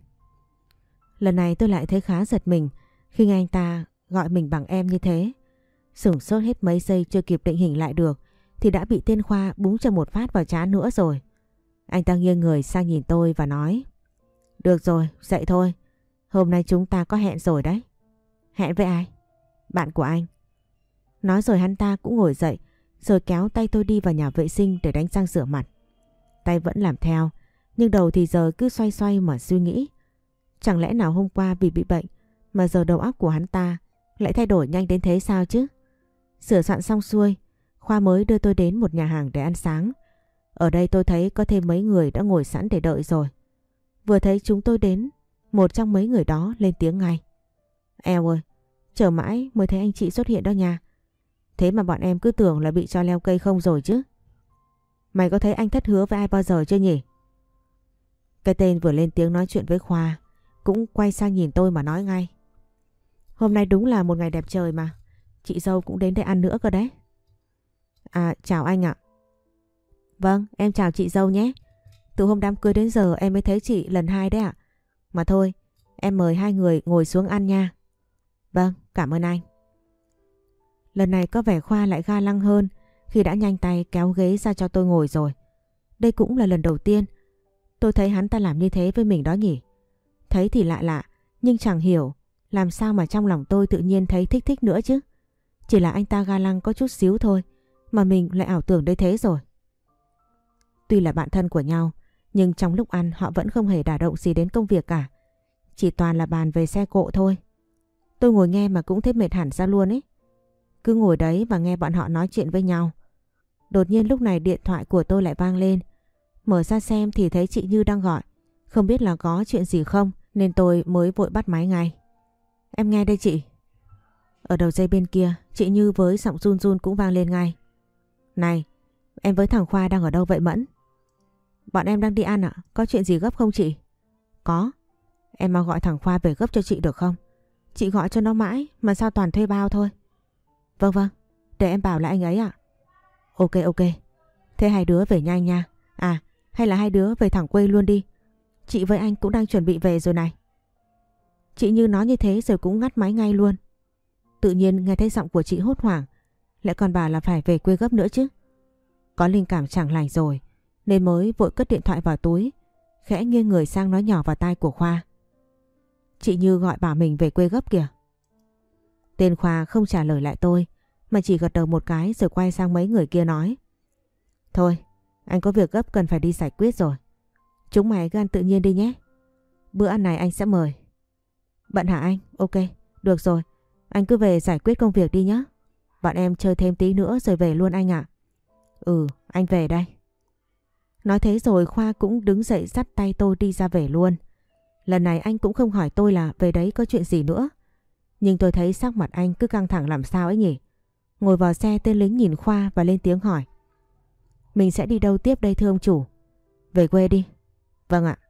Lần này tôi lại thấy khá giật mình khi nghe anh ta gọi mình bằng em như thế. Sửng sốt hết mấy giây chưa kịp định hình lại được thì đã bị tên Khoa búng cho một phát vào trán nữa rồi. Anh ta nghiêng người sang nhìn tôi và nói. Được rồi, dậy thôi. Hôm nay chúng ta có hẹn rồi đấy. Hẹn với ai? Bạn của anh. Nói rồi hắn ta cũng ngồi dậy rồi kéo tay tôi đi vào nhà vệ sinh để đánh răng rửa mặt. Tay vẫn làm theo, nhưng đầu thì giờ cứ xoay xoay mà suy nghĩ. Chẳng lẽ nào hôm qua vì bị bệnh Mà giờ đầu óc của hắn ta lại thay đổi nhanh đến thế sao chứ? Sửa soạn xong xuôi, Khoa mới đưa tôi đến một nhà hàng để ăn sáng. Ở đây tôi thấy có thêm mấy người đã ngồi sẵn để đợi rồi. Vừa thấy chúng tôi đến, một trong mấy người đó lên tiếng ngay. Eo ơi, chờ mãi mới thấy anh chị xuất hiện đó nha. Thế mà bọn em cứ tưởng là bị cho leo cây không rồi chứ. Mày có thấy anh thất hứa với ai bao giờ chưa nhỉ? Cái tên vừa lên tiếng nói chuyện với Khoa cũng quay sang nhìn tôi mà nói ngay. Hôm nay đúng là một ngày đẹp trời mà. Chị dâu cũng đến đây ăn nữa cơ đấy. À, chào anh ạ. Vâng, em chào chị dâu nhé. Từ hôm đám cưới đến giờ em mới thấy chị lần hai đấy ạ. Mà thôi, em mời hai người ngồi xuống ăn nha. Vâng, cảm ơn anh. Lần này có vẻ Khoa lại ga lăng hơn khi đã nhanh tay kéo ghế ra cho tôi ngồi rồi. Đây cũng là lần đầu tiên tôi thấy hắn ta làm như thế với mình đó nhỉ. Thấy thì lạ lạ, nhưng chẳng hiểu làm sao mà trong lòng tôi tự nhiên thấy thích thích nữa chứ. Chỉ là anh ta ga lăng có chút xíu thôi mà mình lại ảo tưởng đến thế rồi. Tuy là bạn thân của nhau, nhưng trong lúc ăn họ vẫn không hề đả động gì đến công việc cả. Chỉ toàn là bàn về xe cộ thôi. Tôi ngồi nghe mà cũng thấy mệt hẳn ra luôn ấy. Cứ ngồi đấy và nghe bọn họ nói chuyện với nhau. Đột nhiên lúc này điện thoại của tôi lại vang lên. Mở ra xem thì thấy chị Như đang gọi. Không biết là có chuyện gì không nên tôi mới vội bắt máy ngay. Em nghe đây chị. Ở đầu dây bên kia, chị Như với giọng run run cũng vang lên ngay. Này, em với thằng Khoa đang ở đâu vậy Mẫn? Bọn em đang đi ăn ạ, có chuyện gì gấp không chị? Có, em mau gọi thằng Khoa về gấp cho chị được không? Chị gọi cho nó mãi mà sao toàn thuê bao thôi. Vâng vâng, để em bảo lại anh ấy ạ. Ok ok, thế hai đứa về nhanh nha. À, hay là hai đứa về thẳng quê luôn đi. Chị với anh cũng đang chuẩn bị về rồi này. Chị Như nói như thế rồi cũng ngắt máy ngay luôn. Tự nhiên nghe thấy giọng của chị hốt hoảng, lại còn bảo là phải về quê gấp nữa chứ. Có linh cảm chẳng lành rồi nên mới vội cất điện thoại vào túi, khẽ nghiêng người sang nói nhỏ vào tai của Khoa. Chị Như gọi bảo mình về quê gấp kìa. Tên Khoa không trả lời lại tôi mà chỉ gật đầu một cái rồi quay sang mấy người kia nói. Thôi, anh có việc gấp cần phải đi giải quyết rồi. Chúng mày cứ ăn tự nhiên đi nhé. Bữa ăn này anh sẽ mời. Bận hả anh? Ok, được rồi. Anh cứ về giải quyết công việc đi nhé. Bọn em chơi thêm tí nữa rồi về luôn anh ạ. Ừ, anh về đây. Nói thế rồi Khoa cũng đứng dậy dắt tay tôi đi ra về luôn. Lần này anh cũng không hỏi tôi là về đấy có chuyện gì nữa. Nhưng tôi thấy sắc mặt anh cứ căng thẳng làm sao ấy nhỉ. Ngồi vào xe tên lính nhìn Khoa và lên tiếng hỏi. Mình sẽ đi đâu tiếp đây thưa ông chủ? Về quê đi. Vâng ạ.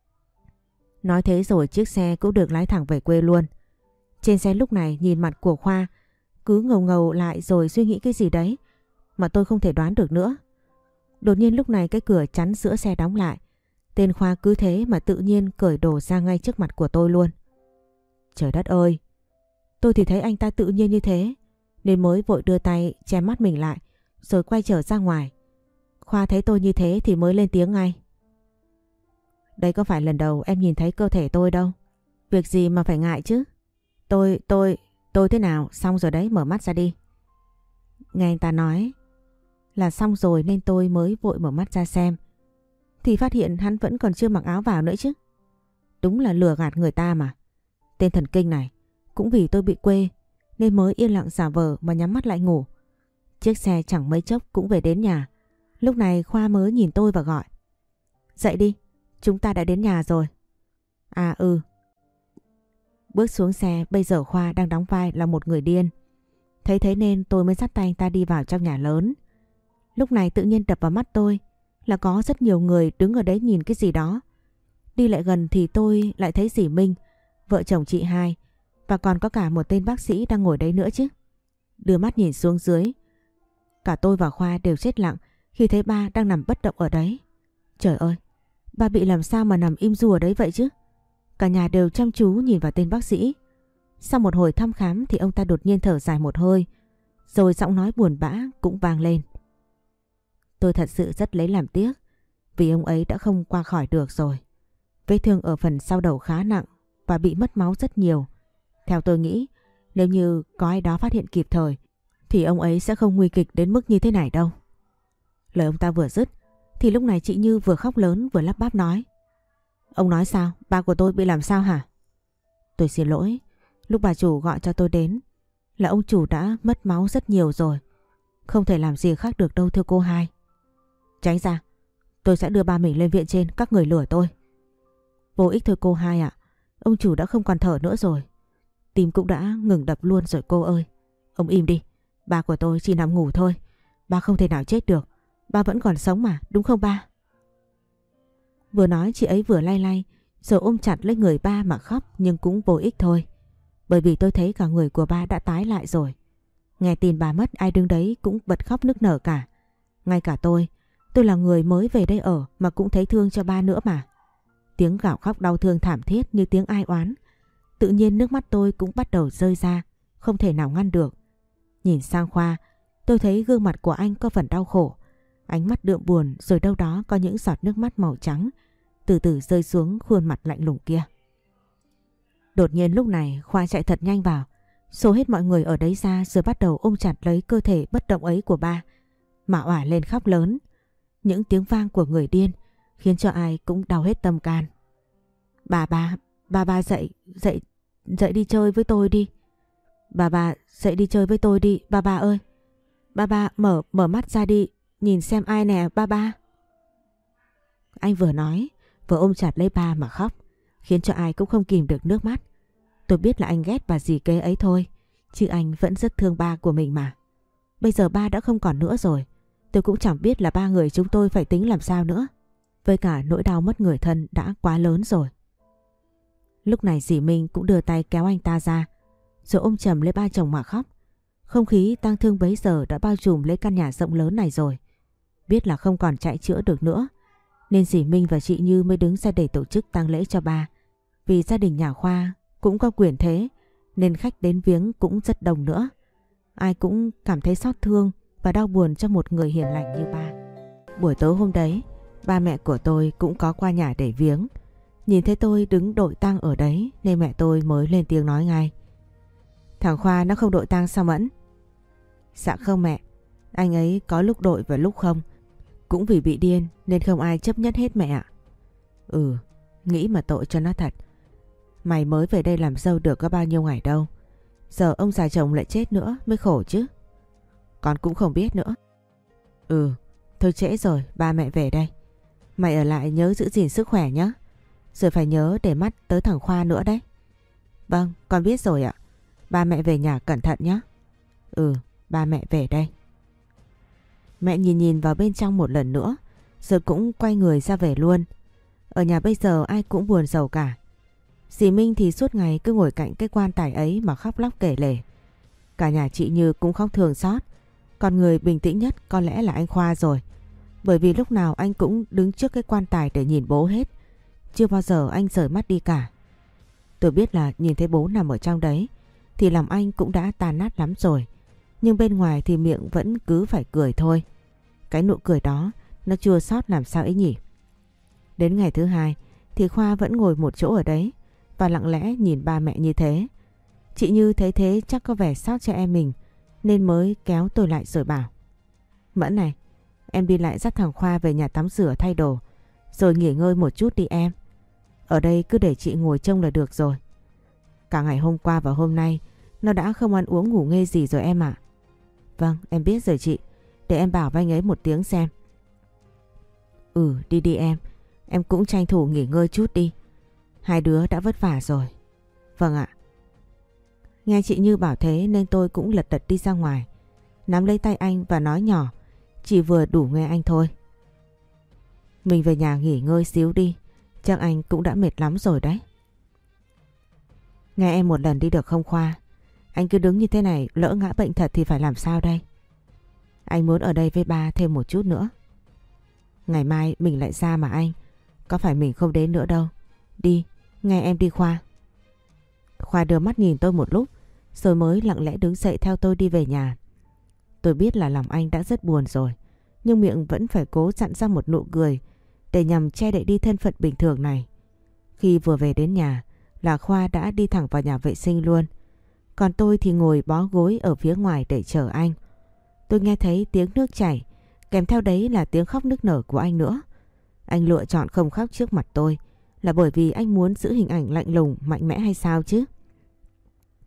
Nói thế rồi chiếc xe cũng được lái thẳng về quê luôn. Trên xe lúc này nhìn mặt của Khoa cứ ngầu ngầu lại rồi suy nghĩ cái gì đấy mà tôi không thể đoán được nữa. Đột nhiên lúc này cái cửa chắn giữa xe đóng lại. Tên Khoa cứ thế mà tự nhiên cởi đồ ra ngay trước mặt của tôi luôn. Trời đất ơi! Tôi thì thấy anh ta tự nhiên như thế nên mới vội đưa tay che mắt mình lại rồi quay trở ra ngoài. Khoa thấy tôi như thế thì mới lên tiếng ngay. Đây có phải lần đầu em nhìn thấy cơ thể tôi đâu. Việc gì mà phải ngại chứ. Tôi, tôi, tôi thế nào? Xong rồi đấy, mở mắt ra đi. Nghe anh ta nói là xong rồi nên tôi mới vội mở mắt ra xem. Thì phát hiện hắn vẫn còn chưa mặc áo vào nữa chứ. Đúng là lừa gạt người ta mà. Tên thần kinh này. Cũng vì tôi bị quê nên mới yên lặng giả vờ mà nhắm mắt lại ngủ. Chiếc xe chẳng mấy chốc cũng về đến nhà. Lúc này Khoa mới nhìn tôi và gọi. Dậy đi, chúng ta đã đến nhà rồi. À ừ. Bước xuống xe, bây giờ Khoa đang đóng vai là một người điên. Thấy thế nên tôi mới dắt tay anh ta đi vào trong nhà lớn. Lúc này tự nhiên đập vào mắt tôi là có rất nhiều người đứng ở đấy nhìn cái gì đó. Đi lại gần thì tôi lại thấy dì Minh, vợ chồng chị hai, và còn có cả một tên bác sĩ đang ngồi đấy nữa chứ. Đưa mắt nhìn xuống dưới, cả tôi và Khoa đều chết lặng khi thấy ba đang nằm bất động ở đấy. Trời ơi, ba bị làm sao mà nằm im ru ở đấy vậy chứ? Cả nhà đều chăm chú nhìn vào tên bác sĩ. Sau một hồi thăm khám thì ông ta đột nhiên thở dài một hơi, rồi giọng nói buồn bã cũng vang lên. Tôi thật sự rất lấy làm tiếc vì ông ấy đã không qua khỏi được rồi. Vết thương ở phần sau đầu khá nặng và bị mất máu rất nhiều. Theo tôi nghĩ, nếu như có ai đó phát hiện kịp thời thì ông ấy sẽ không nguy kịch đến mức như thế này đâu. Lời ông ta vừa dứt thì lúc này chị Như vừa khóc lớn vừa lắp bắp nói. Ông nói sao? Ba của tôi bị làm sao hả? Tôi xin lỗi, Lúc bà chủ gọi cho tôi đến là ông chủ đã mất máu rất nhiều rồi. Không thể làm gì khác được đâu thưa cô hai. Tránh ra, tôi sẽ đưa ba mình lên viện trên, các người lừa tôi. Vô ích thôi cô hai ạ. Ông chủ đã không còn thở nữa rồi. Tim cũng đã ngừng đập luôn rồi cô ơi. Ông im đi. Ba của tôi chỉ nằm ngủ thôi. Ba không thể nào chết được. Ba vẫn còn sống mà, đúng không ba? Vừa nói chị ấy vừa lay lay rồi ôm chặt lấy người ba mà khóc, nhưng cũng vô ích thôi. Bởi vì tôi thấy cả người của ba đã tái lại rồi. Nghe tin bà mất, ai đứng đấy cũng bật khóc nức nở cả. Ngay cả tôi, tôi là người mới về đây ở mà cũng thấy thương cho ba nữa mà. Tiếng gào khóc đau thương thảm thiết như tiếng ai oán. Tự nhiên nước mắt tôi cũng bắt đầu rơi ra, không thể nào ngăn được. Nhìn sang Khoa, tôi thấy gương mặt của anh có phần đau khổ. Ánh mắt đượm buồn, rồi đâu đó có những giọt nước mắt màu trắng từ từ rơi xuống khuôn mặt lạnh lùng kia. Đột nhiên lúc này Khoa chạy thật nhanh vào, xô hết mọi người ở đấy ra rồi bắt đầu ôm chặt lấy cơ thể bất động ấy của ba mà òa lên khóc lớn. Những tiếng vang của người điên khiến cho ai cũng đau hết tâm can. Bà ba, bà ba dậy, dậy, dậy đi chơi với tôi đi. Bà ba dậy đi chơi với tôi đi, ba ba ơi. Ba ba mở, mở mắt ra đi, nhìn xem ai nè ba ba. Anh vừa nói, vừa ôm chặt lấy ba mà khóc, khiến cho ai cũng không kìm được nước mắt. Tôi biết là anh ghét bà dì kế ấy thôi, chứ anh vẫn rất thương ba của mình mà. Bây giờ ba đã không còn nữa rồi, tôi cũng chẳng biết là ba người chúng tôi phải tính làm sao nữa. Với cả nỗi đau mất người thân đã quá lớn rồi. Lúc này dì Minh cũng đưa tay kéo anh ta ra, rồi ôm chầm lấy ba chồng mà khóc. Không khí tang thương bấy giờ đã bao trùm lấy căn nhà rộng lớn này rồi. Biết là không còn chạy chữa được nữa, nên dì Minh và chị Như mới đứng ra để tổ chức tang lễ cho ba. Vì gia đình nhà Khoa cũng có quyền thế, nên khách đến viếng cũng rất đông nữa. Ai cũng cảm thấy xót thương và đau buồn cho một người hiền lành như ba. Buổi tối hôm đấy, ba mẹ của tôi cũng có qua nhà để viếng. Nhìn thấy tôi đứng đội tang ở đấy nên mẹ tôi mới lên tiếng nói ngay. Thằng Khoa nó không đội tang sao Mẫn? Dạ không mẹ, anh ấy có lúc đội và lúc không. Cũng vì bị điên nên không ai chấp nhất hết mẹ ạ. Ừ, nghĩ mà tội cho nó thật. Mày mới về đây làm dâu được có bao nhiêu ngày đâu. Giờ ông già chồng lại chết nữa mới khổ chứ. Con cũng không biết nữa. Ừ, thôi trễ rồi, ba mẹ về đây. Mày ở lại nhớ giữ gìn sức khỏe nhé. Rồi phải nhớ để mắt tới thằng Khoa nữa đấy. Vâng, con biết rồi ạ. Ba mẹ về nhà cẩn thận nhé. Ừ, ba mẹ về đây. Mẹ nhìn nhìn vào bên trong một lần nữa, rồi cũng quay người ra về luôn. Ở nhà bây giờ ai cũng buồn rầu cả. Dì Minh thì suốt ngày cứ ngồi cạnh cái quan tài ấy mà khóc lóc kể lể. Cả nhà chị Như cũng khóc thương xót. Còn người bình tĩnh nhất có lẽ là anh Khoa rồi. Bởi vì lúc nào anh cũng đứng trước cái quan tài để nhìn bố hết. Chưa bao giờ anh rời mắt đi cả. Tôi biết là nhìn thấy bố nằm ở trong đấy thì lòng anh cũng đã tan nát lắm rồi. Nhưng bên ngoài thì miệng vẫn cứ phải cười thôi. Cái nụ cười đó nó chua xót làm sao ấy nhỉ. Đến ngày thứ hai thì Khoa vẫn ngồi một chỗ ở đấy và lặng lẽ nhìn ba mẹ như thế. Chị Như thấy thế chắc có vẻ xót cho em mình nên mới kéo tôi lại rồi bảo. Mẫn này, em đi lại dắt thằng Khoa về nhà tắm rửa thay đồ rồi nghỉ ngơi một chút đi em. Ở đây cứ để chị ngồi trông là được rồi. Cả ngày hôm qua và hôm nay nó đã không ăn uống ngủ nghê gì rồi em ạ. Vâng, em biết rồi chị. Để em bảo với anh ấy một tiếng xem. Ừ, đi đi em. Em cũng tranh thủ nghỉ ngơi chút đi. Hai đứa đã vất vả rồi. Vâng ạ. Nghe chị Như bảo thế nên tôi cũng lật đật đi ra ngoài, nắm lấy tay anh và nói nhỏ, chỉ vừa đủ nghe anh thôi. Mình về nhà nghỉ ngơi xíu đi. Chắc anh cũng đã mệt lắm rồi đấy. Nghe em một lần đi được không Khoa? Anh cứ đứng như thế này lỡ ngã bệnh thật thì phải làm sao đây? Anh muốn ở đây với ba thêm một chút nữa. Ngày mai mình lại ra mà anh. Có phải mình không đến nữa đâu. Đi, nghe em đi Khoa. Khoa đưa mắt nhìn tôi một lúc rồi mới lặng lẽ đứng dậy theo tôi đi về nhà. Tôi biết là lòng anh đã rất buồn rồi, nhưng miệng vẫn phải cố dặn ra một nụ cười để nhằm che đậy đi thân phận bình thường này. Khi vừa về đến nhà là Khoa đã đi thẳng vào nhà vệ sinh luôn. Còn tôi thì ngồi bó gối ở phía ngoài để chờ anh. Tôi nghe thấy tiếng nước chảy, kèm theo đấy là tiếng khóc nức nở của anh nữa. Anh lựa chọn không khóc trước mặt tôi là bởi vì anh muốn giữ hình ảnh lạnh lùng, mạnh mẽ hay sao chứ?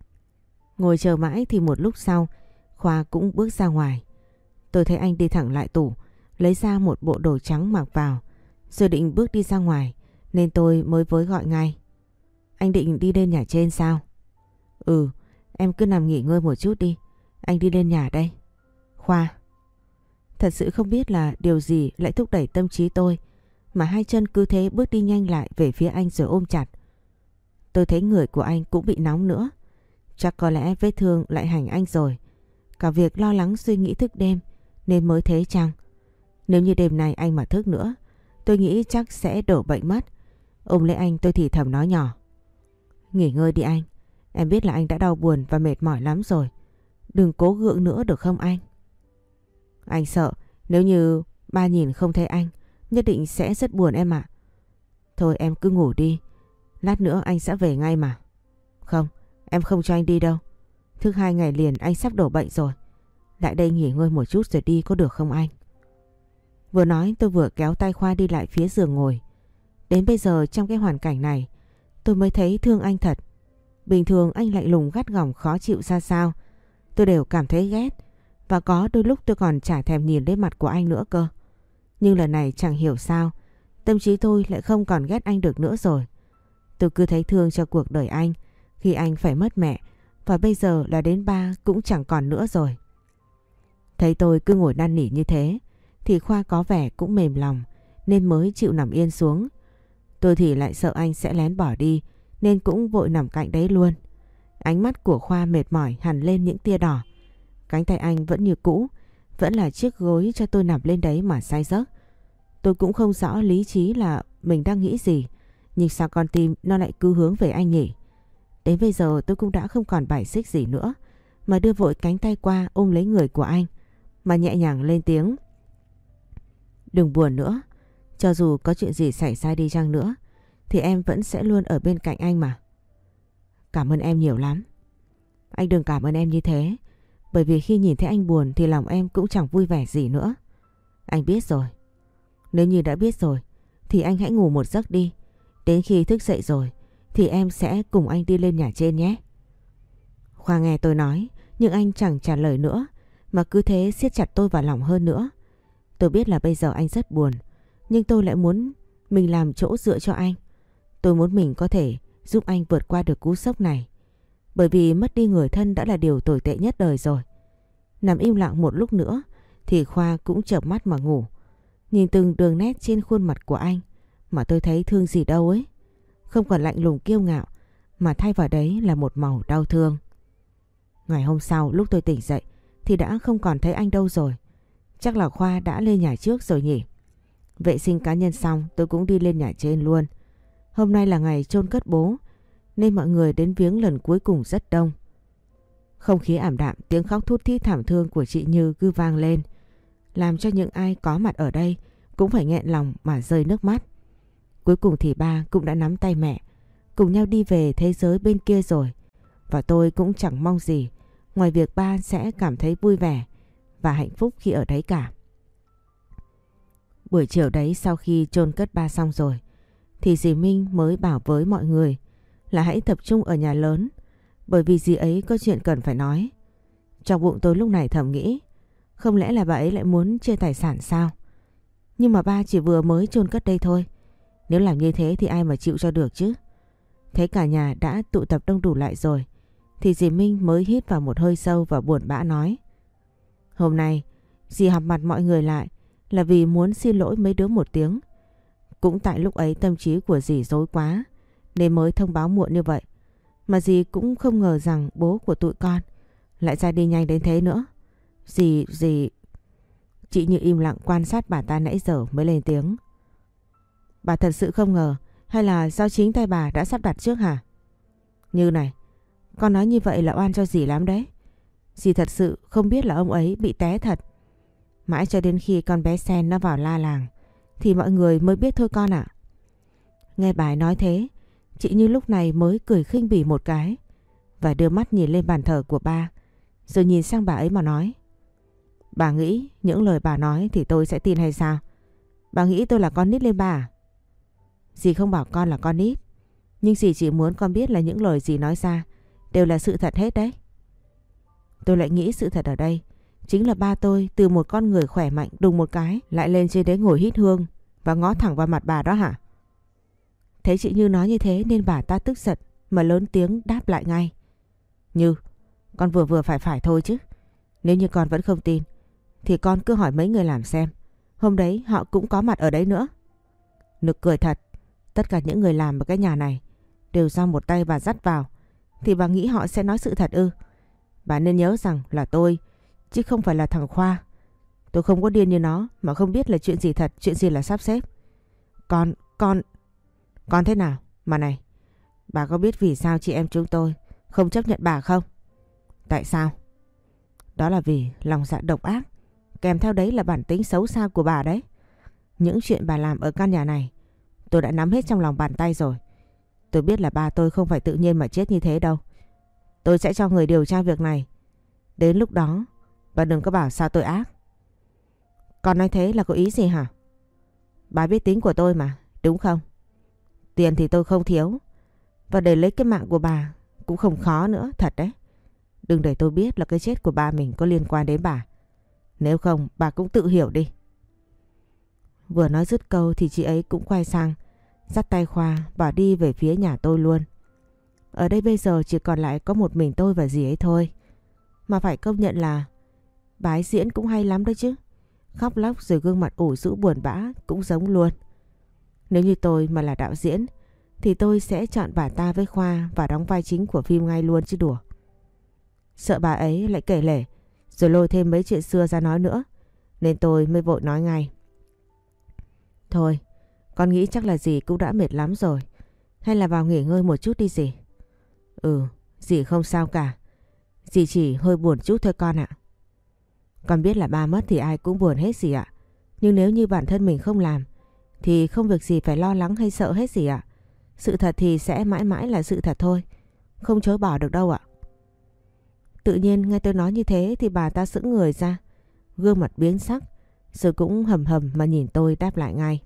Ngồi chờ mãi thì một lúc sau Khoa cũng bước ra ngoài. Tôi thấy anh đi thẳng lại tủ, lấy ra một bộ đồ trắng mặc vào, rồi định bước đi ra ngoài nên tôi mới với gọi ngay. Anh định đi lên nhà trên sao? Ừ, em cứ nằm nghỉ ngơi một chút đi, anh đi lên nhà đây. Khoa. Thật sự không biết là điều gì lại thúc đẩy tâm trí tôi mà hai chân cứ thế bước đi nhanh lại về phía anh rồi ôm chặt. Tôi thấy người của anh cũng bị nóng nữa. Chắc có lẽ vết thương lại hành anh rồi. Cả việc lo lắng suy nghĩ thức đêm nên mới thế chăng? Nếu như đêm nay anh mà thức nữa, tôi nghĩ chắc sẽ đổ bệnh mất. Ôm lấy anh tôi thì thầm nói nhỏ. Nghỉ ngơi đi anh. Em biết là anh đã đau buồn và mệt mỏi lắm rồi. Đừng cố gượng nữa được không anh? Anh sợ nếu như ba nhìn không thấy anh, nhất định sẽ rất buồn em ạ. Thôi em cứ ngủ đi, lát nữa anh sẽ về ngay mà. Không, em không cho anh đi đâu. Thức hai ngày liền anh sắp đổ bệnh rồi. Lại đây nghỉ ngơi một chút rồi đi có được không anh? Vừa nói tôi vừa kéo tay Khoa đi lại phía giường ngồi. Đến bây giờ trong cái hoàn cảnh này tôi mới thấy thương anh thật. Bình thường anh lạnh lùng gắt gỏng khó chịu ra sao tôi đều cảm thấy ghét. Và có đôi lúc tôi còn chả thèm nhìn lên mặt của anh nữa cơ. Nhưng lần này chẳng hiểu sao tâm trí tôi lại không còn ghét anh được nữa rồi. Tôi cứ thấy thương cho cuộc đời anh khi anh phải mất mẹ, và bây giờ là đến ba cũng chẳng còn nữa rồi. Thấy tôi cứ ngồi năn nỉ như thế thì Khoa có vẻ cũng mềm lòng nên mới chịu nằm yên xuống. Tôi thì lại sợ anh sẽ lén bỏ đi nên cũng vội nằm cạnh đấy luôn. Ánh mắt của Khoa mệt mỏi hằn lên những tia đỏ. Cánh tay anh vẫn như cũ, vẫn là chiếc gối cho tôi nằm lên đấy mà say giấc. Tôi cũng không rõ lý trí là mình đang nghĩ gì, nhưng sao con tim nó lại cứ hướng về anh nhỉ? Đến bây giờ tôi cũng đã không còn bài xích gì nữa, mà đưa vội cánh tay qua ôm lấy người của anh, mà nhẹ nhàng lên tiếng. Đừng buồn nữa, cho dù có chuyện gì xảy ra đi chăng nữa, thì em vẫn sẽ luôn ở bên cạnh anh mà. Cảm ơn em nhiều lắm. Anh đừng cảm ơn em như thế, bởi vì khi nhìn thấy anh buồn thì lòng em cũng chẳng vui vẻ gì nữa. Anh biết rồi. Nếu như đã biết rồi thì anh hãy ngủ một giấc đi. Đến khi thức dậy rồi thì em sẽ cùng anh đi lên nhà trên nhé. Khoa nghe tôi nói nhưng anh chẳng trả lời nữa, mà cứ thế siết chặt tôi vào lòng hơn nữa. Tôi biết là bây giờ anh rất buồn, nhưng tôi lại muốn mình làm chỗ dựa cho anh. Tôi muốn mình có thể giúp anh vượt qua được cú sốc này. Bởi vì mất đi người thân đã là điều tồi tệ nhất đời rồi. Nằm im lặng một lúc nữa thì Khoa cũng chợp mắt mà ngủ. Nhìn từng đường nét trên khuôn mặt của anh mà tôi thấy thương gì đâu ấy. Không còn lạnh lùng kiêu ngạo, mà thay vào đấy là một màu đau thương. Ngày hôm sau lúc tôi tỉnh dậy thì đã không còn thấy anh đâu rồi. Chắc là Khoa đã lên nhà trước rồi nhỉ. Vệ sinh cá nhân xong tôi cũng đi lên nhà trên luôn. Hôm nay là ngày chôn cất bố nên mọi người đến viếng lần cuối cùng rất đông. Không khí ảm đạm, tiếng khóc thút thít thảm thương của chị Như cứ vang lên, làm cho những ai có mặt ở đây cũng phải nghẹn lòng mà rơi nước mắt. Cuối cùng thì ba cũng đã nắm tay mẹ, cùng nhau đi về thế giới bên kia rồi. Và tôi cũng chẳng mong gì ngoài việc ba sẽ cảm thấy vui vẻ và hạnh phúc khi ở đấy cả. Buổi chiều đấy sau khi chôn cất ba xong rồi thì dì Minh mới bảo với mọi người là hãy tập trung ở nhà lớn, bởi vì dì ấy có chuyện cần phải nói. Trong bụng tôi lúc này thầm nghĩ, không lẽ là bà ấy lại muốn chia tài sản sao? Nhưng mà ba chỉ vừa mới chôn cất đây thôi, nếu làm như thế thì ai mà chịu cho được chứ. Thấy cả nhà đã tụ tập đông đủ lại rồi thì dì Minh mới hít vào một hơi sâu và buồn bã nói: Hôm nay dì họp mặt mọi người lại là vì muốn xin lỗi mấy đứa một tiếng. Cũng tại lúc ấy tâm trí của dì rối quá nên mới thông báo muộn như vậy. Mà dì cũng không ngờ rằng bố của tụi con lại ra đi nhanh đến thế nữa. Dì, dì... Chị Như im lặng quan sát bà ta nãy giờ mới lên tiếng. Bà thật sự không ngờ hay là do chính tay bà đã sắp đặt trước hả? Như này, con nói như vậy là oan cho dì lắm đấy. Dì thật sự không biết là ông ấy bị té thật. Mãi cho đến khi con bé Sen nó vào la làng thì mọi người mới biết thôi con ạ. Nghe bà ấy nói thế, chị Như lúc này mới cười khinh bỉ một cái và đưa mắt nhìn lên bàn thờ của ba, rồi nhìn sang bà ấy mà nói: Bà nghĩ những lời bà nói thì tôi sẽ tin hay sao? Bà nghĩ tôi là con nít lên bà à? Dì không bảo con là con nít, nhưng dì chỉ muốn con biết là những lời dì nói ra đều là sự thật hết đấy. Tôi lại nghĩ sự thật ở đây chính là ba tôi từ một con người khỏe mạnh đùng một cái lại lên trên đấy ngồi hít hương và ngó thẳng vào mặt bà đó hả? Thấy chị Như nói như thế nên bà ta tức giận mà lớn tiếng đáp lại ngay. Như, con vừa vừa phải phải thôi chứ. Nếu như con vẫn không tin thì con cứ hỏi mấy người làm xem. Hôm đấy họ cũng có mặt ở đấy nữa. Nực cười thật. Tất cả những người làm ở cái nhà này đều do một tay bà dắt vào. Thì bà nghĩ họ sẽ nói sự thật ư? Bà nên nhớ rằng là tôi chứ không phải là thằng Khoa. Tôi không có điên như nó mà không biết là chuyện gì thật, chuyện gì là sắp xếp. Con, con... Con thế nào? Mà này, bà có biết vì sao chị em chúng tôi không chấp nhận bà không? Tại sao? Đó là vì lòng dạ độc ác, kèm theo đấy là bản tính xấu xa của bà đấy. Những chuyện bà làm ở căn nhà này tôi đã nắm hết trong lòng bàn tay rồi. Tôi biết là ba tôi không phải tự nhiên mà chết như thế đâu. Tôi sẽ cho người điều tra việc này. Đến lúc đó bà đừng có bảo sao tôi ác. Con nói thế là có ý gì hả? Bà biết tính của tôi mà, đúng không? Tiền thì tôi không thiếu, và để lấy cái mạng của bà cũng không khó nữa, thật đấy. Đừng để tôi biết là cái chết của ba mình có liên quan đến bà. Nếu không bà cũng tự hiểu đi. Vừa nói dứt câu thì chị ấy cũng quay sang dắt tay Khoa bỏ đi về phía nhà tôi luôn. Ở đây bây giờ chỉ còn lại có một mình tôi và dì ấy thôi. Mà phải công nhận là bà ấy diễn cũng hay lắm đấy chứ. Khóc lóc rồi gương mặt ủ rũ buồn bã cũng giống luôn. Nếu như tôi mà là đạo diễn thì tôi sẽ chọn bà ta với Khoa và đóng vai chính của phim ngay luôn chứ đùa. Sợ bà ấy lại kể lể rồi lôi thêm mấy chuyện xưa ra nói nữa, nên tôi mới vội nói ngay. Thôi, con nghĩ chắc là dì cũng đã mệt lắm rồi. Hay là vào nghỉ ngơi một chút đi dì. Ừ, dì không sao cả. Dì chỉ hơi buồn chút thôi con ạ. Con biết là ba mất thì ai cũng buồn hết dì ạ. Nhưng nếu như bản thân mình không làm thì không việc gì phải lo lắng hay sợ hết dì ạ. Sự thật thì sẽ mãi mãi là sự thật thôi, không chối bỏ được đâu ạ. Tự nhiên nghe tôi nói như thế thì bà ta sững người ra, gương mặt biến sắc, rồi cũng hầm hầm mà nhìn tôi đáp lại ngay.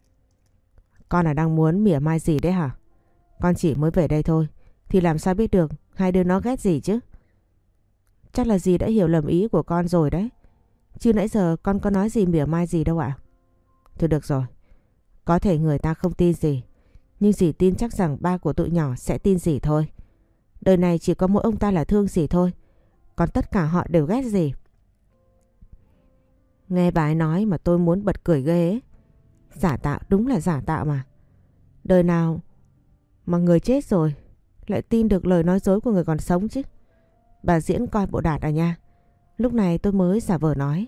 Con là đang muốn mỉa mai gì đấy hả? Con chỉ mới về đây thôi, thì làm sao biết được hai đứa nó ghét gì chứ? Chắc là dì đã hiểu lầm ý của con rồi đấy. Chứ nãy giờ con có nói gì mỉa mai gì đâu ạ. Thôi được rồi, có thể người ta không tin dì, nhưng dì tin chắc rằng ba của tụi nhỏ sẽ tin dì thôi. Đời này chỉ có mỗi ông ta là thương dì thôi, còn tất cả họ đều ghét dì. Nghe bà ấy nói mà tôi muốn bật cười ghê ấy. Giả tạo, đúng là giả tạo mà. Đời nào mà người chết rồi lại tin được lời nói dối của người còn sống chứ. Bà diễn coi bộ đạt à nha. Lúc này tôi mới giả vờ nói.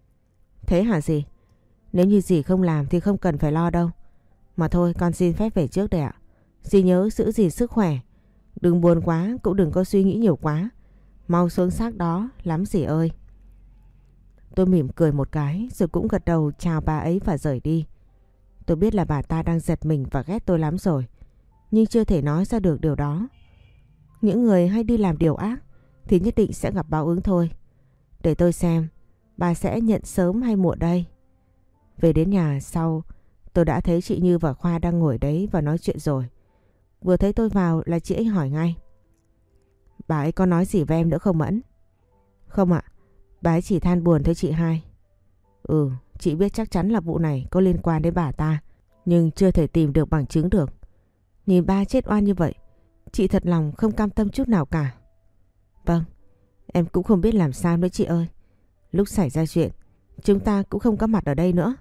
Thế hả dì? Nếu như dì không làm thì không cần phải lo đâu. Mà thôi con xin phép về trước đây ạ. Dì nhớ giữ gìn sức khỏe. Đừng buồn quá, cũng đừng có suy nghĩ nhiều quá. Mau xuống xác đó lắm dì ơi. Tôi mỉm cười một cái rồi cũng gật đầu chào bà ấy và rời đi. Tôi biết là bà ta đang giật mình và ghét tôi lắm rồi, nhưng chưa thể nói ra được điều đó. Những người hay đi làm điều ác thì nhất định sẽ gặp báo ứng thôi. Để tôi xem bà sẽ nhận sớm hay muộn đây. Về đến nhà sau, tôi đã thấy chị Như và Khoa đang ngồi đấy và nói chuyện rồi. Vừa thấy tôi vào là chị ấy hỏi ngay. Bà ấy có nói gì với em nữa không Mẫn? Không ạ, bà ấy chỉ than buồn thôi chị hai. Ừ, chị biết chắc chắn là vụ này có liên quan đến bà ta, nhưng chưa thể tìm được bằng chứng được. Nhìn ba chết oan như vậy, chị thật lòng không cam tâm chút nào cả. Vâng, em cũng không biết làm sao nữa chị ơi. Lúc xảy ra chuyện, chúng ta cũng không có mặt ở đây nữa.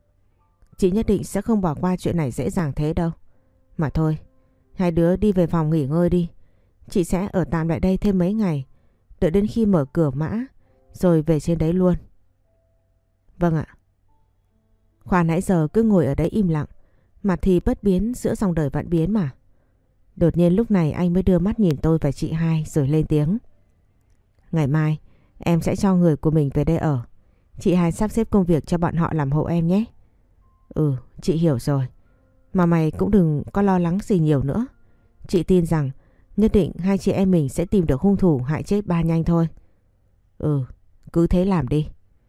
Chị nhất định sẽ không bỏ qua chuyện này dễ dàng thế đâu. Mà thôi, hai đứa đi về phòng nghỉ ngơi đi. Chị sẽ ở tạm lại đây thêm mấy ngày, đợi đến khi mở cửa mã rồi về trên đấy luôn. Vâng ạ. Khoa nãy giờ cứ ngồi ở đấy im lặng, mặt thì bất biến giữa dòng đời vạn biến mà. Đột nhiên lúc này anh mới đưa mắt nhìn tôi và chị hai rồi lên tiếng. Ngày mai em sẽ cho người của mình về đây ở. Chị hai sắp xếp công việc cho bọn họ làm hộ em nhé. Ừ, chị hiểu rồi. Mà mày cũng đừng có lo lắng gì nhiều nữa. Chị tin rằng nhất định hai chị em mình sẽ tìm được hung thủ hại chết ba nhanh thôi. Ừ, cứ thế làm đi.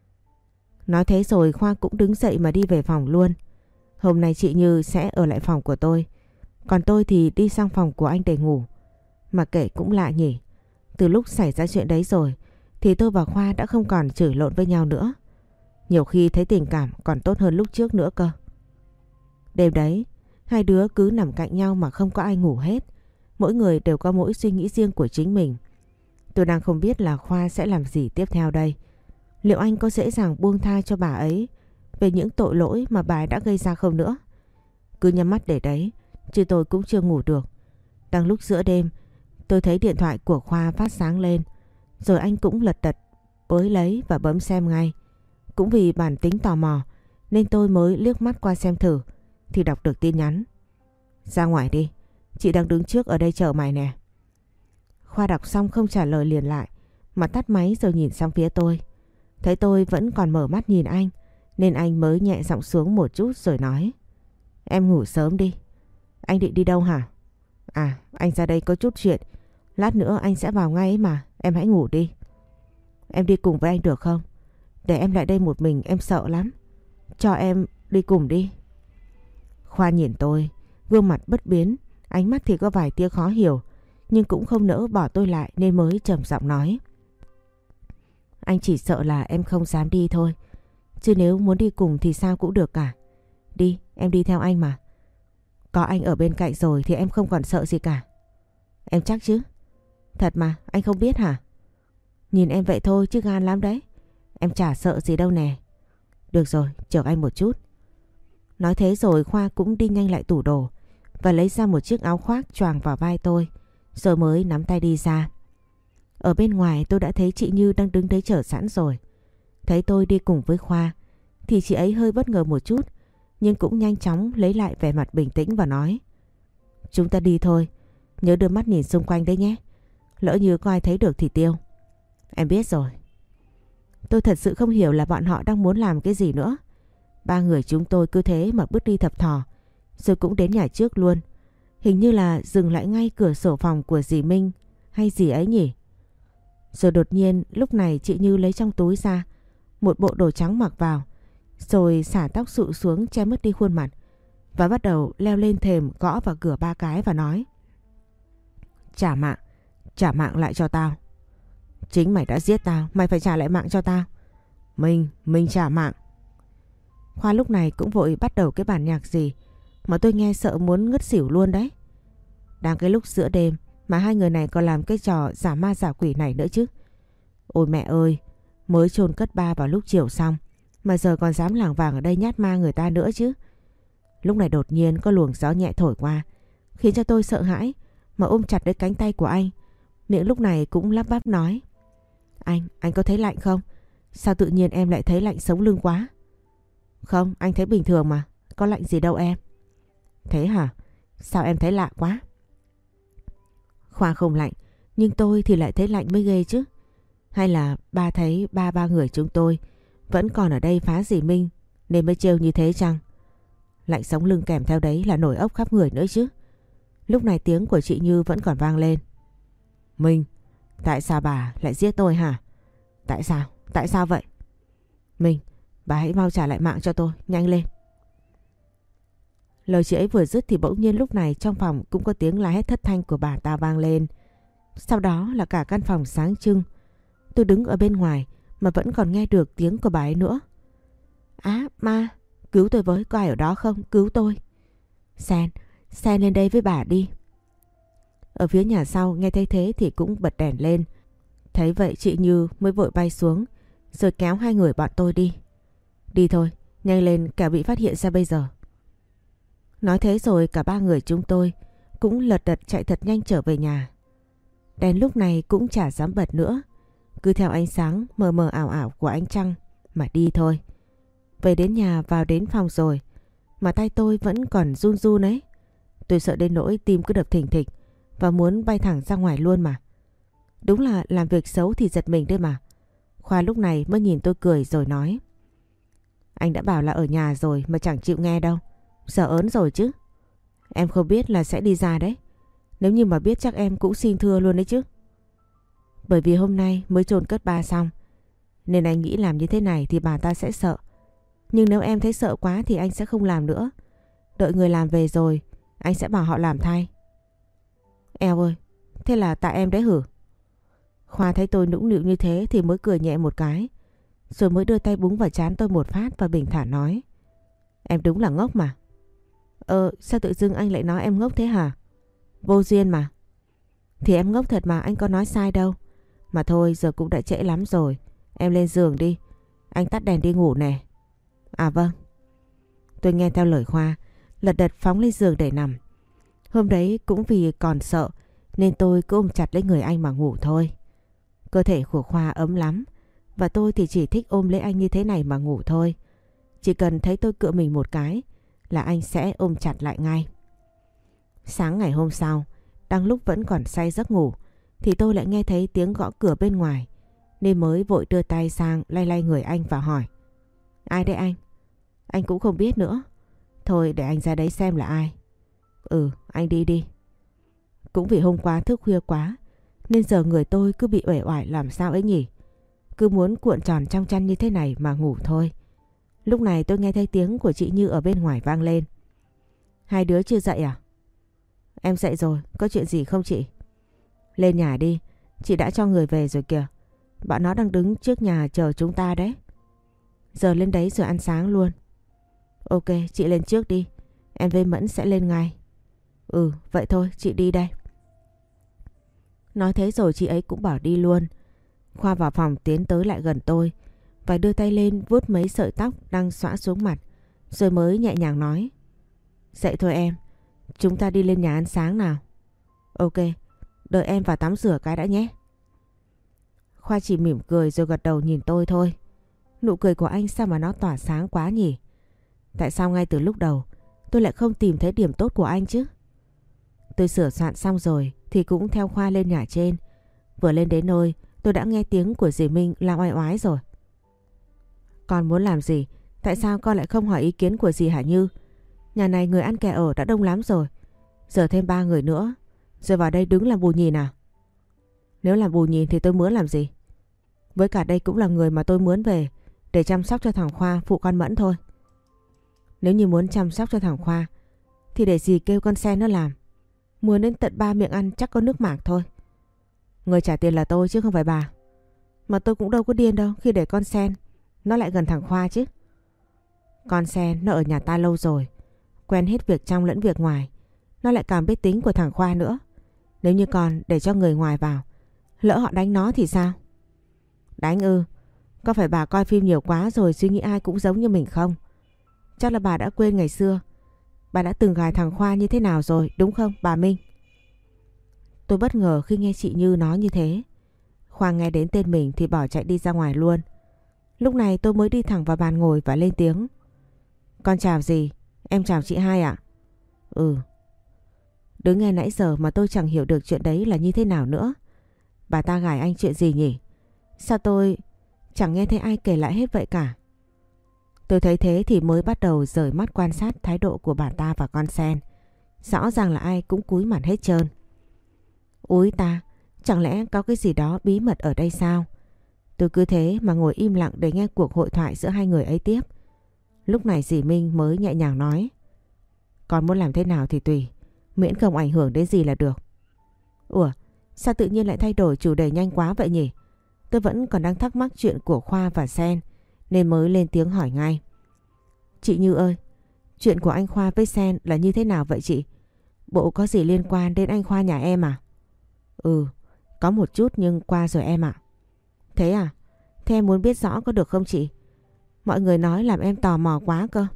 Nói thế rồi Khoa cũng đứng dậy mà đi về phòng luôn. Hôm nay chị Như sẽ ở lại phòng của tôi, còn tôi thì đi sang phòng của anh để ngủ. Mà kể cũng lạ nhỉ, từ lúc xảy ra chuyện đấy rồi thì tôi và Khoa đã không còn chửi lộn với nhau nữa. Nhiều khi thấy tình cảm còn tốt hơn lúc trước nữa cơ. Đêm đấy, hai đứa cứ nằm cạnh nhau mà không có ai ngủ hết. Mỗi người đều có mỗi suy nghĩ riêng của chính mình. Tôi đang không biết là Khoa sẽ làm gì tiếp theo đây. Liệu anh có dễ dàng buông tha cho bà ấy về những tội lỗi mà bà ấy đã gây ra không nữa? Cứ nhắm mắt để đấy, chứ tôi cũng chưa ngủ được. Đang lúc giữa đêm, tôi thấy điện thoại của Khoa phát sáng lên. Rồi anh cũng lật đật bới lấy và bấm xem ngay. Cũng vì bản tính tò mò nên tôi mới liếc mắt qua xem thử thì đọc được tin nhắn. Ra ngoài đi, chị đang đứng trước ở đây chờ mày nè. Khoa đọc xong không trả lời liền lại mà tắt máy rồi nhìn sang phía tôi. Thấy tôi vẫn còn mở mắt nhìn anh nên anh mới nhẹ giọng xuống một chút rồi nói: Em ngủ sớm đi. Anh định đi đâu hả? À, anh ra đây có chút chuyện. Lát nữa anh sẽ vào ngay ấy mà, em hãy ngủ đi. Em đi cùng với anh được không? Để em lại đây một mình em sợ lắm. Cho em đi cùng đi. Khoa nhìn tôi, gương mặt bất biến, ánh mắt thì có vài tia khó hiểu, nhưng cũng không nỡ bỏ tôi lại nên mới trầm giọng nói: Anh chỉ sợ là em không dám đi thôi. Chứ nếu muốn đi cùng thì sao cũng được cả. Đi, em đi theo anh mà. Có anh ở bên cạnh rồi thì em không còn sợ gì cả. Em chắc chứ? Thật mà, anh không biết hả? Nhìn em vậy thôi chứ gan lắm đấy. Em chả sợ gì đâu nè. Được rồi, chờ anh một chút. Nói thế rồi Khoa cũng đi nhanh lại tủ đồ và lấy ra một chiếc áo khoác choàng vào vai tôi, rồi mới nắm tay đi ra. Ở bên ngoài tôi đã thấy chị Như đang đứng đấy chờ sẵn rồi. Thấy tôi đi cùng với Khoa thì chị ấy hơi bất ngờ một chút, nhưng cũng nhanh chóng lấy lại vẻ mặt bình tĩnh và nói: Chúng ta đi thôi, nhớ đưa mắt nhìn xung quanh đấy nhé. Lỡ như có ai thấy được thì tiêu. Em biết rồi. Tôi thật sự không hiểu là bọn họ đang muốn làm cái gì nữa. Ba người chúng tôi cứ thế mà bước đi thập thò, rồi cũng đến nhà trước luôn. Hình như là dừng lại ngay cửa sổ phòng của dì Minh hay gì ấy nhỉ. Rồi đột nhiên lúc này chị Như lấy trong túi ra một bộ đồ trắng mặc vào, rồi xả tóc xụ xuống che mất đi khuôn mặt và bắt đầu leo lên thềm gõ vào cửa ba cái và nói: Trả mạng, trả mạng lại cho tao. Chính mày đã giết tao, mày phải trả lại mạng cho tao. Mình, mình trả mạng. Khoa lúc này cũng vội bắt đầu cái bản nhạc gì mà tôi nghe sợ muốn ngất xỉu luôn đấy. Đang cái lúc giữa đêm mà hai người này còn làm cái trò giả ma giả quỷ này nữa chứ. Ôi mẹ ơi, mới chôn cất ba vào lúc chiều xong mà giờ còn dám lảng vảng ở đây nhát ma người ta nữa chứ. Lúc này đột nhiên có luồng gió nhẹ thổi qua, khiến cho tôi sợ hãi mà ôm chặt lấy cánh tay của anh. Miệng lúc này cũng lắp bắp nói: Anh, anh có thấy lạnh không? Sao tự nhiên em lại thấy lạnh sống lưng quá? Không, anh thấy bình thường mà, có lạnh gì đâu em. Thế hả? Sao em thấy lạ quá? Khoa không lạnh, nhưng tôi thì lại thấy lạnh mới ghê chứ. Hay là ba thấy ba ba người chúng tôi vẫn còn ở đây phá dì Minh nên mới trêu như thế chăng? Lạnh sống lưng kèm theo đấy là nổi ốc khắp người nữa chứ. Lúc này tiếng của chị Như vẫn còn vang lên: Minh, tại sao bà lại giết tôi hả? Tại sao? Tại sao vậy? Minh, bà hãy mau trả lại mạng cho tôi, nhanh lên. Lời chị ấy vừa dứt thì bỗng nhiên lúc này trong phòng cũng có tiếng la hét thất thanh của bà ta vang lên. Sau đó là cả căn phòng sáng trưng. Tôi đứng ở bên ngoài mà vẫn còn nghe được tiếng của bà ấy nữa. Á, ma, cứu tôi với, có ai ở đó không? Cứu tôi. Sen, Sen lên đây với bà đi. Ở phía nhà sau nghe thấy thế thì cũng bật đèn lên. Thấy vậy chị Như mới vội bay xuống rồi kéo hai người bọn tôi đi. Đi thôi, nhanh lên kẻo bị phát hiện ra bây giờ. Nói thế rồi cả ba người chúng tôi cũng lật đật chạy thật nhanh trở về nhà. Đèn lúc này cũng chả dám bật nữa, cứ theo ánh sáng mờ mờ ảo ảo của ánh trăng mà đi thôi. Về đến nhà vào đến phòng rồi mà tay tôi vẫn còn run run ấy. Tôi sợ đến nỗi tim cứ đập thình thịch và muốn bay thẳng ra ngoài luôn mà. Đúng là làm việc xấu thì giật mình đấy mà. Khoa lúc này mới nhìn tôi cười rồi nói: Anh đã bảo là ở nhà rồi mà chẳng chịu nghe đâu. Giờ ớn rồi chứ. Em không biết là sẽ đi ra đấy. Nếu như mà biết chắc em cũng xin thưa luôn đấy chứ. Bởi vì hôm nay mới chôn cất ba xong nên anh nghĩ làm như thế này thì bà ta sẽ sợ. Nhưng nếu em thấy sợ quá thì anh sẽ không làm nữa. Đợi người làm về rồi anh sẽ bảo họ làm thay. Eo ơi, thế là tại em đấy hử? Khoa thấy tôi nũng nịu như thế thì mới cười nhẹ một cái, rồi mới đưa tay búng vào trán tôi một phát và bình thản nói. Em đúng là ngốc mà. Ờ, sao tự dưng anh lại nói em ngốc thế hả? Vô duyên mà. Thì em ngốc thật mà, anh có nói sai đâu. Mà thôi, giờ cũng đã trễ lắm rồi. Em lên giường đi. Anh tắt đèn đi ngủ nè. À vâng. Tôi nghe theo lời Khoa, lật đật phóng lên giường để nằm. Hôm đấy cũng vì còn sợ nên tôi cứ ôm chặt lấy người anh mà ngủ thôi. Cơ thể của Khoa ấm lắm, và tôi thì chỉ thích ôm lấy anh như thế này mà ngủ thôi. Chỉ cần thấy tôi cựa mình một cái là anh sẽ ôm chặt lại ngay. Sáng ngày hôm sau, đang lúc vẫn còn say giấc ngủ thì tôi lại nghe thấy tiếng gõ cửa bên ngoài, nên mới vội đưa tay sang lay lay người anh và hỏi. Ai đấy anh? Anh cũng không biết nữa. Thôi để anh ra đấy xem là ai. Ừ, anh đi đi. Cũng vì hôm qua thức khuya quá nên giờ người tôi cứ bị uể oải làm sao ấy nhỉ. Cứ muốn cuộn tròn trong chăn như thế này mà ngủ thôi. Lúc này tôi nghe thấy tiếng của chị Như ở bên ngoài vang lên. Hai đứa chưa dậy à? Em dậy rồi, có chuyện gì không chị? Lên nhà đi, chị đã cho người về rồi kìa. Bọn nó đang đứng trước nhà chờ chúng ta đấy. Giờ lên đấy rồi ăn sáng luôn. Ok, chị lên trước đi. Em với Mẫn sẽ lên ngay. Ừ, vậy thôi, chị đi đây. Nói thế rồi chị ấy cũng bảo đi luôn. Khoa vào phòng tiến tới lại gần tôi và đưa tay lên vuốt mấy sợi tóc đang xõa xuống mặt, rồi mới nhẹ nhàng nói. Dậy thôi em, chúng ta đi lên nhà ăn sáng nào. Ok, đợi em vào tắm rửa cái đã nhé. Khoa chỉ mỉm cười rồi gật đầu nhìn tôi thôi. Nụ cười của anh sao mà nó tỏa sáng quá nhỉ? Tại sao ngay từ lúc đầu tôi lại không tìm thấy điểm tốt của anh chứ? Tôi sửa soạn xong rồi thì cũng theo Khoa lên nhà trên. Vừa lên đến nơi tôi đã nghe tiếng của dì Minh la oai oái rồi. Con muốn làm gì? Tại sao con lại không hỏi ý kiến của dì hả Như? Nhà này người ăn kẻ ở đã đông lắm rồi. Giờ thêm ba người nữa, rồi vào đây đứng làm bù nhìn à? Nếu làm bù nhìn thì tôi mướn làm gì? Với cả đây cũng là người mà tôi mướn về để chăm sóc cho thằng Khoa phụ con Mẫn thôi. Nếu như muốn chăm sóc cho thằng Khoa thì để dì kêu con Sen nó làm. Mướn đến tận ba miệng ăn chắc có nước mạc thôi. Người trả tiền là tôi chứ không phải bà. Mà tôi cũng đâu có điên đâu khi để con Sen nó lại gần thằng Khoa chứ. Con Sen nó ở nhà ta lâu rồi, quen hết việc trong lẫn việc ngoài. Nó lại càng biết tính của thằng Khoa nữa. Nếu như còn để cho người ngoài vào, lỡ họ đánh nó thì sao? Đánh ư? Có phải bà coi phim nhiều quá rồi suy nghĩ ai cũng giống như mình không? Chắc là bà đã quên ngày xưa bà đã từng gài thằng Khoa như thế nào rồi, đúng không bà Minh? Tôi bất ngờ khi nghe chị Như nói như thế. Khoa nghe đến tên mình thì bỏ chạy đi ra ngoài luôn. Lúc này tôi mới đi thẳng vào bàn ngồi và lên tiếng. Con chào dì, em chào chị hai ạ. Ừ. Đứng nghe nãy giờ mà tôi chẳng hiểu được chuyện đấy là như thế nào nữa. Bà ta gài anh chuyện gì nhỉ? Sao tôi chẳng nghe thấy ai kể lại hết vậy cả? Tôi thấy thế thì mới bắt đầu rời mắt quan sát thái độ của bà ta và con Sen. Rõ ràng là ai cũng cúi mặt hết trơn. Úi ta, chẳng lẽ có cái gì đó bí mật ở đây sao? Tôi cứ thế mà ngồi im lặng để nghe cuộc hội thoại giữa hai người ấy tiếp. Lúc này dì Minh mới nhẹ nhàng nói. Con muốn làm thế nào thì tùy, miễn không ảnh hưởng đến gì là được. Ủa, sao tự nhiên lại thay đổi chủ đề nhanh quá vậy nhỉ? Tôi vẫn còn đang thắc mắc chuyện của Khoa và Sen nên mới lên tiếng hỏi ngay. Chị Như ơi, chuyện của anh Khoa với Sen là như thế nào vậy chị? Bộ có gì liên quan đến anh Khoa nhà em à? Ừ, có một chút nhưng qua rồi em ạ. Thế à? Thế em muốn biết rõ có được không chị? Mọi người nói làm em tò mò quá cơ.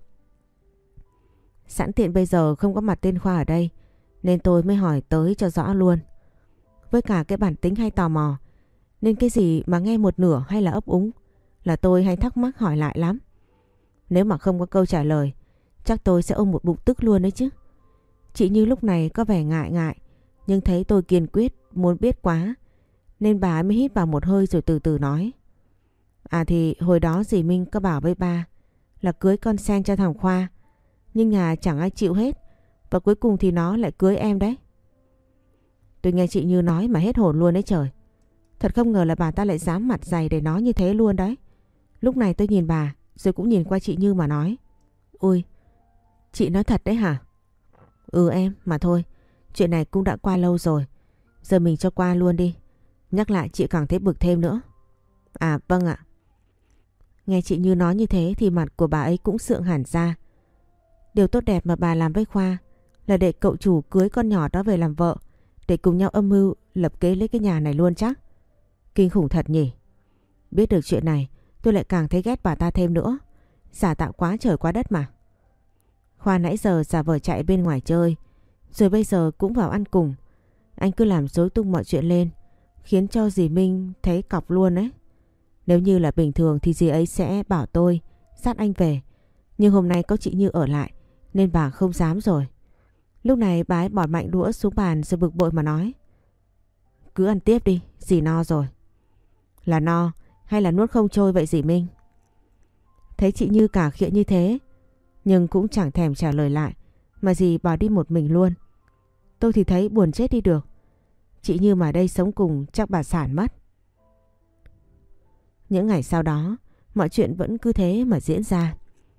Sẵn tiện bây giờ không có mặt tên Khoa ở đây nên tôi mới hỏi tới cho rõ luôn. Với cả cái bản tính hay tò mò nên cái gì mà nghe một nửa hay là ấp úng là tôi hay thắc mắc hỏi lại lắm. Nếu mà không có câu trả lời chắc tôi sẽ ôm một bụng tức luôn đấy chứ. Chị Như lúc này có vẻ ngại ngại nhưng thấy tôi kiên quyết muốn biết quá nên bà mới hít vào một hơi rồi từ từ nói. À thì hồi đó dì Minh có bảo với ba là cưới con Sen cho thằng Khoa, nhưng nhà chẳng ai chịu hết và cuối cùng thì nó lại cưới em đấy. Tôi nghe chị Như nói mà hết hồn luôn đấy trời. Thật không ngờ là bà ta lại dám mặt dày để nói như thế luôn đấy. Lúc này tôi nhìn bà rồi cũng nhìn qua chị Như mà nói. Ui, chị nói thật đấy hả? Ừ em, mà thôi, chuyện này cũng đã qua lâu rồi. Giờ mình cho qua luôn đi. Nhắc lại chị càng thấy bực thêm nữa. À vâng ạ. Nghe chị Như nói như thế thì mặt của bà ấy cũng sượng hẳn ra. Điều tốt đẹp mà bà làm với Khoa là để cậu chủ cưới con nhỏ đó về làm vợ, để cùng nhau âm mưu lập kế lấy cái nhà này luôn chắc. Kinh khủng thật nhỉ. Biết được chuyện này tôi lại càng thấy ghét bà ta thêm nữa. Giả tạo quá trời quá đất mà. Khoa nãy giờ giả vờ chạy bên ngoài chơi, rồi bây giờ cũng vào ăn cùng. Anh cứ làm rối tung mọi chuyện lên, khiến cho dì Minh thấy cọc luôn ấy. Nếu như là bình thường thì dì ấy sẽ bảo tôi dắt anh về. Nhưng hôm nay có chị Như ở lại nên bà không dám rồi. Lúc này bà ấy bỏ mạnh đũa xuống bàn rồi bực bội mà nói. Cứ ăn tiếp đi, dì no rồi. Là no hay là nuốt không trôi vậy dì Minh? Thấy chị Như cả khịa như thế nhưng cũng chẳng thèm trả lời lại, mà dì bỏ đi một mình luôn. Tôi thì thấy buồn chết đi được. Chị Như mà đây sống cùng chắc bà sản mất. Những ngày sau đó mọi chuyện vẫn cứ thế mà diễn ra.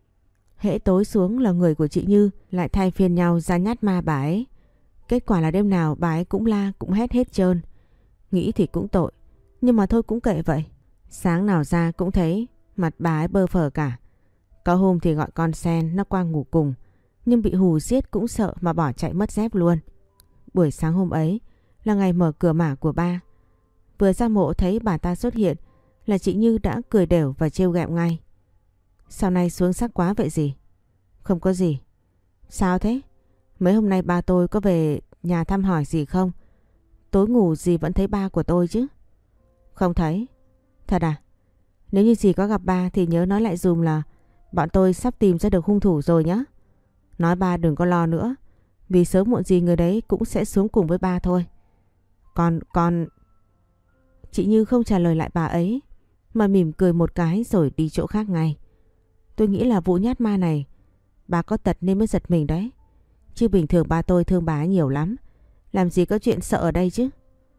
Hễ tối xuống là người của chị Như lại thay phiên nhau ra nhát ma bà ấy. Kết quả là đêm nào bà ấy cũng la cũng hét hết trơn. Nghĩ thì cũng tội, nhưng mà thôi cũng kệ vậy. Sáng nào ra cũng thấy mặt bà ấy bơ phờ cả. Có hôm thì gọi con sen nó qua ngủ cùng, nhưng bị hù giết cũng sợ mà bỏ chạy mất dép luôn. Buổi sáng hôm ấy là ngày mở cửa mả của ba. Vừa ra mộ thấy bà ta xuất hiện là chị Như đã cười đều và trêu ghẹo ngay. Sao nay xuống sắc quá vậy gì? Không có gì. Sao thế? Mấy hôm nay ba tôi có về nhà thăm hỏi gì không? Tối ngủ dì vẫn thấy ba của tôi chứ? Không thấy. Thật à? Nếu như dì có gặp ba thì nhớ nói lại dùm là bọn tôi sắp tìm ra được hung thủ rồi nhé. Nói ba đừng có lo nữa, vì sớm muộn gì người đấy cũng sẽ xuống cùng với ba thôi. Con, con... Chị Như không trả lời lại bà ấy, mà mỉm cười một cái rồi đi chỗ khác ngay. Tôi nghĩ là vụ nhát ma này bà có tật nên mới giật mình đấy. Chứ bình thường ba tôi thương bà ấy nhiều lắm. Làm gì có chuyện sợ ở đây chứ.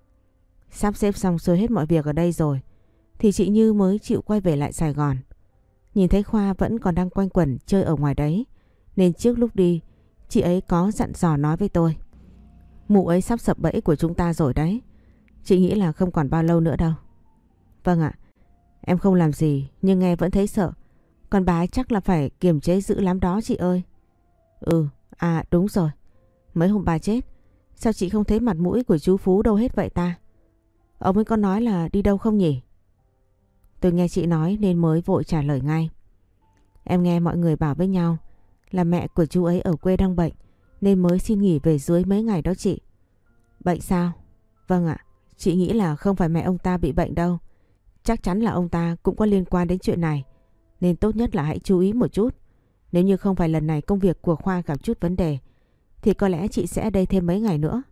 Sắp xếp xong xuôi hết mọi việc ở đây rồi thì chị Như mới chịu quay về lại Sài Gòn. Nhìn thấy Khoa vẫn còn đang quanh quẩn chơi ở ngoài đấy, nên trước lúc đi chị ấy có dặn dò nói với tôi. Mụ ấy sắp sập bẫy của chúng ta rồi đấy. Chị nghĩ là không còn bao lâu nữa đâu. Vâng ạ. Em không làm gì nhưng nghe vẫn thấy sợ. Còn bà ấy chắc là phải kiềm chế dữ lắm đó chị ơi. Ừ, à đúng rồi. Mấy hôm bà chết, sao chị không thấy mặt mũi của chú Phú đâu hết vậy ta? Ông ấy có nói là đi đâu không nhỉ? Tôi nghe chị nói nên mới vội trả lời ngay. Em nghe mọi người bảo với nhau là mẹ của chú ấy ở quê đang bệnh nên mới xin nghỉ về dưới mấy ngày đó chị. Bệnh sao? Vâng ạ, chị nghĩ là không phải mẹ ông ta bị bệnh đâu. Chắc chắn là ông ta cũng có liên quan đến chuyện này, nên tốt nhất là hãy chú ý một chút. Nếu như không phải lần này công việc của Khoa gặp chút vấn đề thì có lẽ chị sẽ ở đây thêm mấy ngày nữa.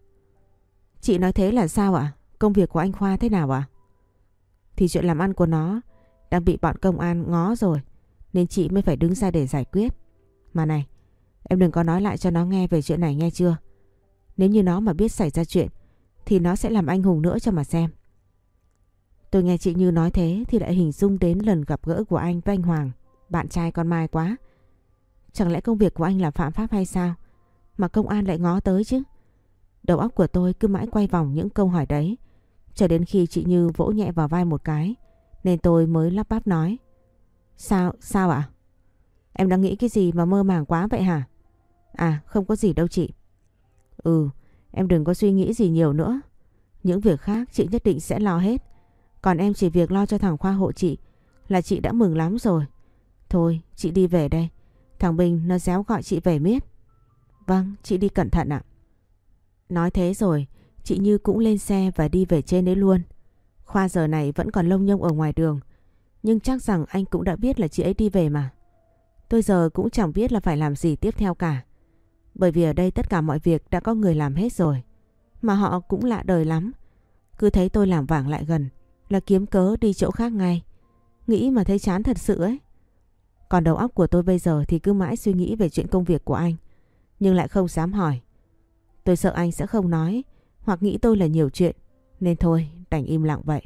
Chị nói thế là sao ạ? Công việc của anh Khoa thế nào ạ? Thì chuyện làm ăn của nó đang bị bọn công an ngó rồi, nên chị mới phải đứng ra để giải quyết. Mà này, em đừng có nói lại cho nó nghe về chuyện này nghe chưa? Nếu như nó mà biết xảy ra chuyện thì nó sẽ làm anh hùng nữa cho mà xem. Tôi nghe chị Như nói thế thì lại hình dung đến lần gặp gỡ của anh với anh Hoàng, bạn trai con Mai quá. Chẳng lẽ công việc của anh là phạm pháp hay sao mà công an lại ngó tới chứ? Đầu óc của tôi cứ mãi quay vòng những câu hỏi đấy, cho đến khi chị Như vỗ nhẹ vào vai một cái nên tôi mới lắp bắp nói. Sao, sao ạ? Em đang nghĩ cái gì mà mơ màng quá vậy hả? À không có gì đâu chị. Ừ, em đừng có suy nghĩ gì nhiều nữa. Những việc khác chị nhất định sẽ lo hết. Còn em chỉ việc lo cho thằng Khoa hộ chị là chị đã mừng lắm rồi. Thôi chị đi về đây. Thằng Bình nó réo gọi chị về miết. Vâng, chị đi cẩn thận ạ. Nói thế rồi chị Như cũng lên xe và đi về trên đấy luôn. Khoa giờ này vẫn còn lông nhông ở ngoài đường, nhưng chắc rằng anh cũng đã biết là chị ấy đi về mà. Tôi giờ cũng chẳng biết là phải làm gì tiếp theo cả, bởi vì ở đây tất cả mọi việc đã có người làm hết rồi. Mà họ cũng lạ đời lắm. Cứ thấy tôi làm vảng lại gần là kiếm cớ đi chỗ khác ngay. Nghĩ mà thấy chán thật sự ấy. Còn đầu óc của tôi bây giờ thì cứ mãi suy nghĩ về chuyện công việc của anh, nhưng lại không dám hỏi. Tôi sợ anh sẽ không nói, hoặc nghĩ tôi là nhiều chuyện, nên thôi đành im lặng vậy.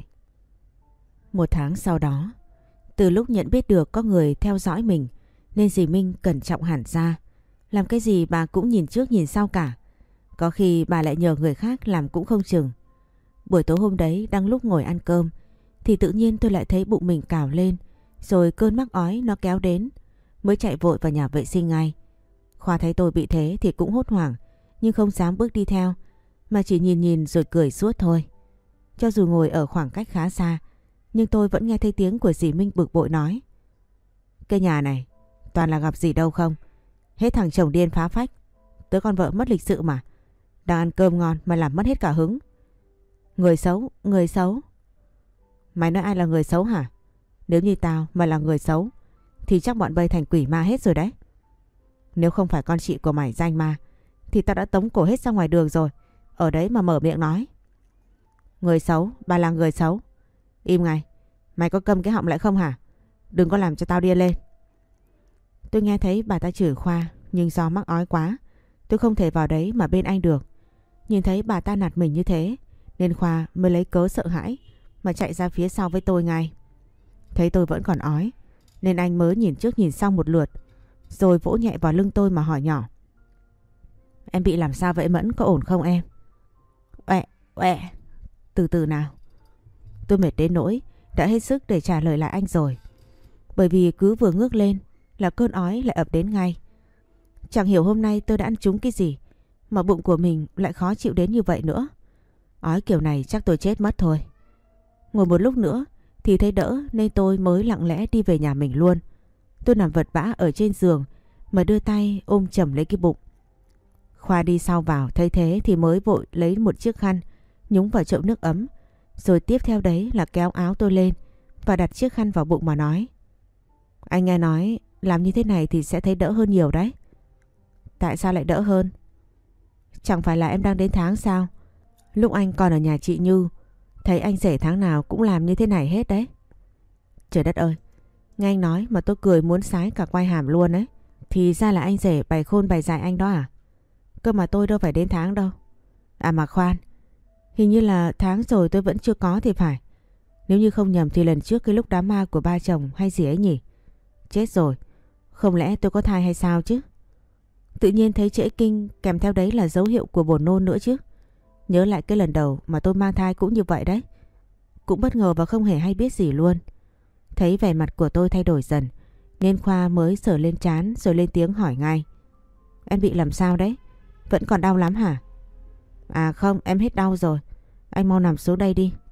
Một tháng sau đó, từ lúc nhận biết được có người theo dõi mình nên dì Minh cẩn trọng hẳn ra. Làm cái gì bà cũng nhìn trước nhìn sau cả. Có khi bà lại nhờ người khác làm cũng không chừng. Buổi tối hôm đấy đang lúc ngồi ăn cơm thì tự nhiên tôi lại thấy bụng mình cào lên, rồi cơn mắc ói nó kéo đến, mới chạy vội vào nhà vệ sinh ngay. Khoa thấy tôi bị thế thì cũng hốt hoảng, nhưng không dám bước đi theo, mà chỉ nhìn nhìn rồi cười suốt thôi. Cho dù ngồi ở khoảng cách khá xa, nhưng tôi vẫn nghe thấy tiếng của dì Minh bực bội nói: cái nhà này toàn là gặp gì đâu không, hết thằng chồng điên phá phách, tớ con vợ mất lịch sự mà, đang ăn cơm ngon mà làm mất hết cả hứng. Người xấu, người xấu. Mày nói ai là người xấu hả? Nếu như tao mà là người xấu thì chắc bọn bay thành quỷ ma hết rồi đấy. Nếu không phải con chị của mày danh ma thì tao đã tống cổ hết ra ngoài đường rồi, ở đấy mà mở miệng nói. Người xấu, bà là người xấu. Im ngay, mày có câm cái họng lại không hả? Đừng có làm cho tao điên lên. Tôi nghe thấy bà ta chửi Khoa, nhưng do mắc ói quá, tôi không thể vào đấy mà bên anh được. Nhìn thấy bà ta nạt mình như thế nên Khoa mới lấy cớ sợ hãi mà chạy ra phía sau với tôi ngay. Thấy tôi vẫn còn ói nên anh mới nhìn trước nhìn sau một lượt, rồi vỗ nhẹ vào lưng tôi mà hỏi nhỏ: em bị làm sao vậy Mẫn, có ổn không em? Uẹ, uẹ, từ từ nào. Tôi mệt đến nỗi đã hết sức để trả lời lại anh rồi, bởi vì cứ vừa ngước lên là cơn ói lại ập đến ngay. Chẳng hiểu hôm nay tôi đã ăn trúng cái gì mà bụng của mình lại khó chịu đến như vậy nữa. Ói kiểu này chắc tôi chết mất thôi. Ngồi một lúc nữa thì thấy đỡ nên tôi mới lặng lẽ đi về nhà mình luôn. Tôi nằm vật vã ở trên giường mà đưa tay ôm chầm lấy cái bụng. Khoa đi sau vào thấy thế thì mới vội lấy một chiếc khăn nhúng vào chậu nước ấm, rồi tiếp theo đấy là kéo áo tôi lên và đặt chiếc khăn vào bụng mà nói: anh nghe nói làm như thế này thì sẽ thấy đỡ hơn nhiều đấy. Tại sao lại đỡ hơn? Chẳng phải là em đang đến tháng sao? Lúc anh còn ở nhà chị Như, thấy anh rể tháng nào cũng làm như thế này hết đấy. Trời đất ơi, nghe anh nói mà tôi cười muốn sái cả quai hàm luôn đấy. Thì ra là anh rể bày khôn bày dại anh đó à? Cơ mà tôi đâu phải đến tháng đâu. À mà khoan, hình như là tháng rồi tôi vẫn chưa có thì phải. Nếu như không nhầm thì lần trước cái lúc đám ma của ba chồng hay gì ấy nhỉ? Chết rồi, không lẽ tôi có thai hay sao chứ? Tự nhiên thấy trễ kinh kèm theo đấy là dấu hiệu của buồn nôn nữa chứ. Nhớ lại cái lần đầu mà tôi mang thai cũng như vậy đấy. Cũng bất ngờ và không hề hay biết gì luôn. Thấy vẻ mặt của tôi thay đổi dần nên Khoa mới sờ lên trán rồi lên tiếng hỏi ngay: em bị làm sao đấy? Vẫn còn đau lắm hả? À không, em hết đau rồi. Anh mau nằm xuống đây đi.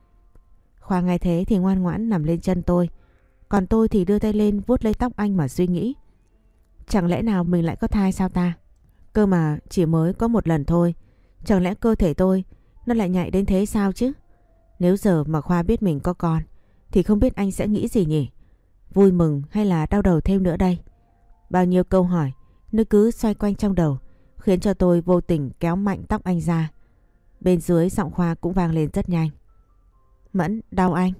Khoa nghe thế thì ngoan ngoãn nằm lên chân tôi, còn tôi thì đưa tay lên vuốt lấy tóc anh mà suy nghĩ. Chẳng lẽ nào mình lại có thai sao ta? Cơ mà chỉ mới có một lần thôi, chẳng lẽ cơ thể tôi nó lại nhạy đến thế sao chứ? Nếu giờ mà Khoa biết mình có con thì không biết anh sẽ nghĩ gì nhỉ? Vui mừng hay là đau đầu thêm nữa đây? Bao nhiêu câu hỏi nó cứ xoay quanh trong đầu, khiến cho tôi vô tình kéo mạnh tóc anh ra. Bên dưới giọng Khoa cũng vang lên rất nhanh: Mẫn, đau anh.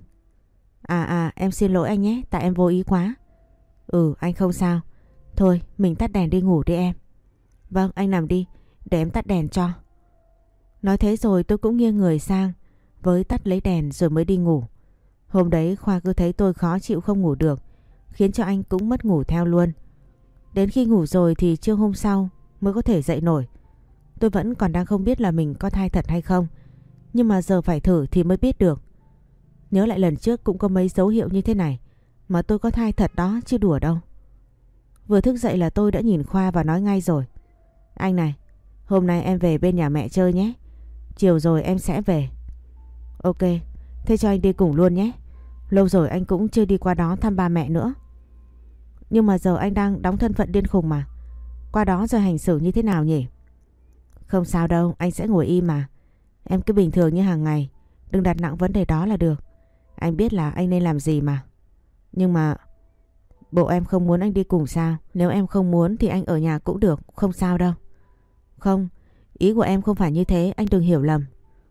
À à, em xin lỗi anh nhé, tại em vô ý quá. Ừ, anh không sao. Thôi, mình tắt đèn đi ngủ đi em. Vâng, anh nằm đi, để em tắt đèn cho. Nói thế rồi tôi cũng nghiêng người sang với tắt lấy đèn rồi mới đi ngủ. Hôm đấy Khoa cứ thấy tôi khó chịu không ngủ được, khiến cho anh cũng mất ngủ theo luôn. Đến khi ngủ rồi thì trưa hôm sau mới có thể dậy nổi. Tôi vẫn còn đang không biết là mình có thai thật hay không, nhưng mà giờ phải thử thì mới biết được. Nhớ lại lần trước cũng có mấy dấu hiệu như thế này mà tôi có thai thật đó chứ đùa đâu. Vừa thức dậy là tôi đã nhìn Khoa và nói ngay rồi: anh này, hôm nay em về bên nhà mẹ chơi nhé. Chiều rồi em sẽ về. Ok, thế cho anh đi cùng luôn nhé. Lâu rồi anh cũng chưa đi qua đó thăm ba mẹ nữa. Nhưng mà giờ anh đang đóng thân phận điên khùng mà, qua đó rồi hành xử như thế nào nhỉ? Không sao đâu, anh sẽ ngồi im mà. Em cứ bình thường như hàng ngày, đừng đặt nặng vấn đề đó là được. Anh biết là anh nên làm gì mà. Nhưng mà bộ em không muốn anh đi cùng sao? Nếu em không muốn thì anh ở nhà cũng được, không sao đâu. Không, ý của em không phải như thế, anh đừng hiểu lầm.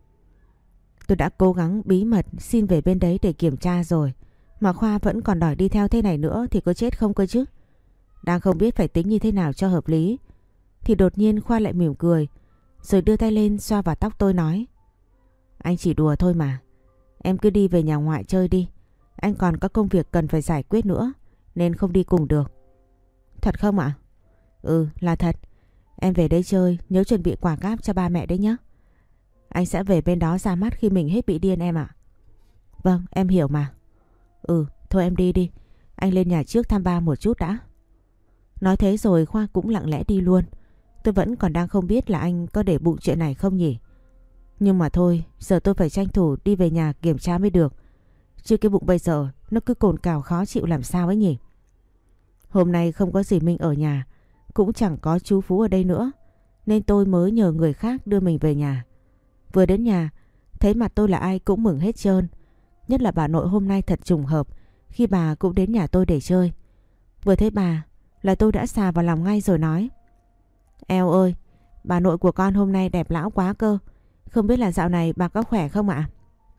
Tôi đã cố gắng bí mật xin về bên đấy để kiểm tra rồi, mà Khoa vẫn còn đòi đi theo thế này nữa thì có chết không cơ chứ. Đang không biết phải tính như thế nào cho hợp lý thì đột nhiên Khoa lại mỉm cười, rồi đưa tay lên xoa vào tóc tôi nói: anh chỉ đùa thôi mà. Em cứ đi về nhà ngoại chơi đi. Anh còn có công việc cần phải giải quyết nữa nên không đi cùng được. Thật không ạ? Ừ, là thật. Em về đây chơi nhớ chuẩn bị quà cáp cho ba mẹ đấy nhé. Anh sẽ về bên đó ra mắt khi mình hết bị điên em ạ. Vâng, em hiểu mà. Ừ, thôi em đi đi. Anh lên nhà trước thăm ba một chút đã. Nói thế rồi Khoa cũng lặng lẽ đi luôn. Tôi vẫn còn đang không biết là anh có để bụng chuyện này không nhỉ. Nhưng mà thôi, giờ tôi phải tranh thủ đi về nhà kiểm tra mới được. Chứ cái bụng bây giờ nó cứ cồn cào khó chịu làm sao ấy nhỉ. Hôm nay không có dì Minh ở nhà, cũng chẳng có chú Phú ở đây nữa, nên tôi mới nhờ người khác đưa mình về nhà. Vừa đến nhà, thấy mặt tôi là ai cũng mừng hết trơn. Nhất là bà nội hôm nay thật trùng hợp khi bà cũng đến nhà tôi để chơi. Vừa thấy bà là tôi đã xà vào lòng ngay rồi nói: Eo ơi, bà nội của con hôm nay đẹp lão quá cơ. Không biết là dạo này bà có khỏe không ạ?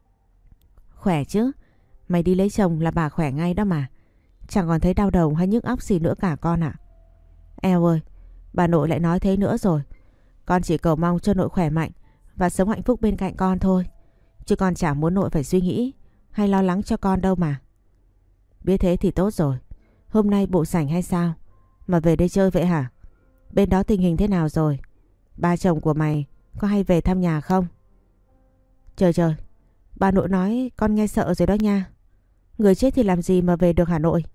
Khỏe chứ, mày đi lấy chồng là bà khỏe ngay đó mà. Chẳng còn thấy đau đầu hay nhức óc gì nữa cả con ạ. Eo ơi, bà nội lại nói thế nữa rồi. Con chỉ cầu mong cho nội khỏe mạnh và sống hạnh phúc bên cạnh con thôi. Chứ con chẳng muốn nội phải suy nghĩ hay lo lắng cho con đâu mà. Biết thế thì tốt rồi. Hôm nay bộ rảnh hay sao mà về đây chơi vậy hả? Bên đó tình hình thế nào rồi? Ba chồng của mày có hay về thăm nhà không? Trời trời, bà nội nói con nghe sợ rồi đó nha. Người chết thì làm gì mà về được Hà Nội?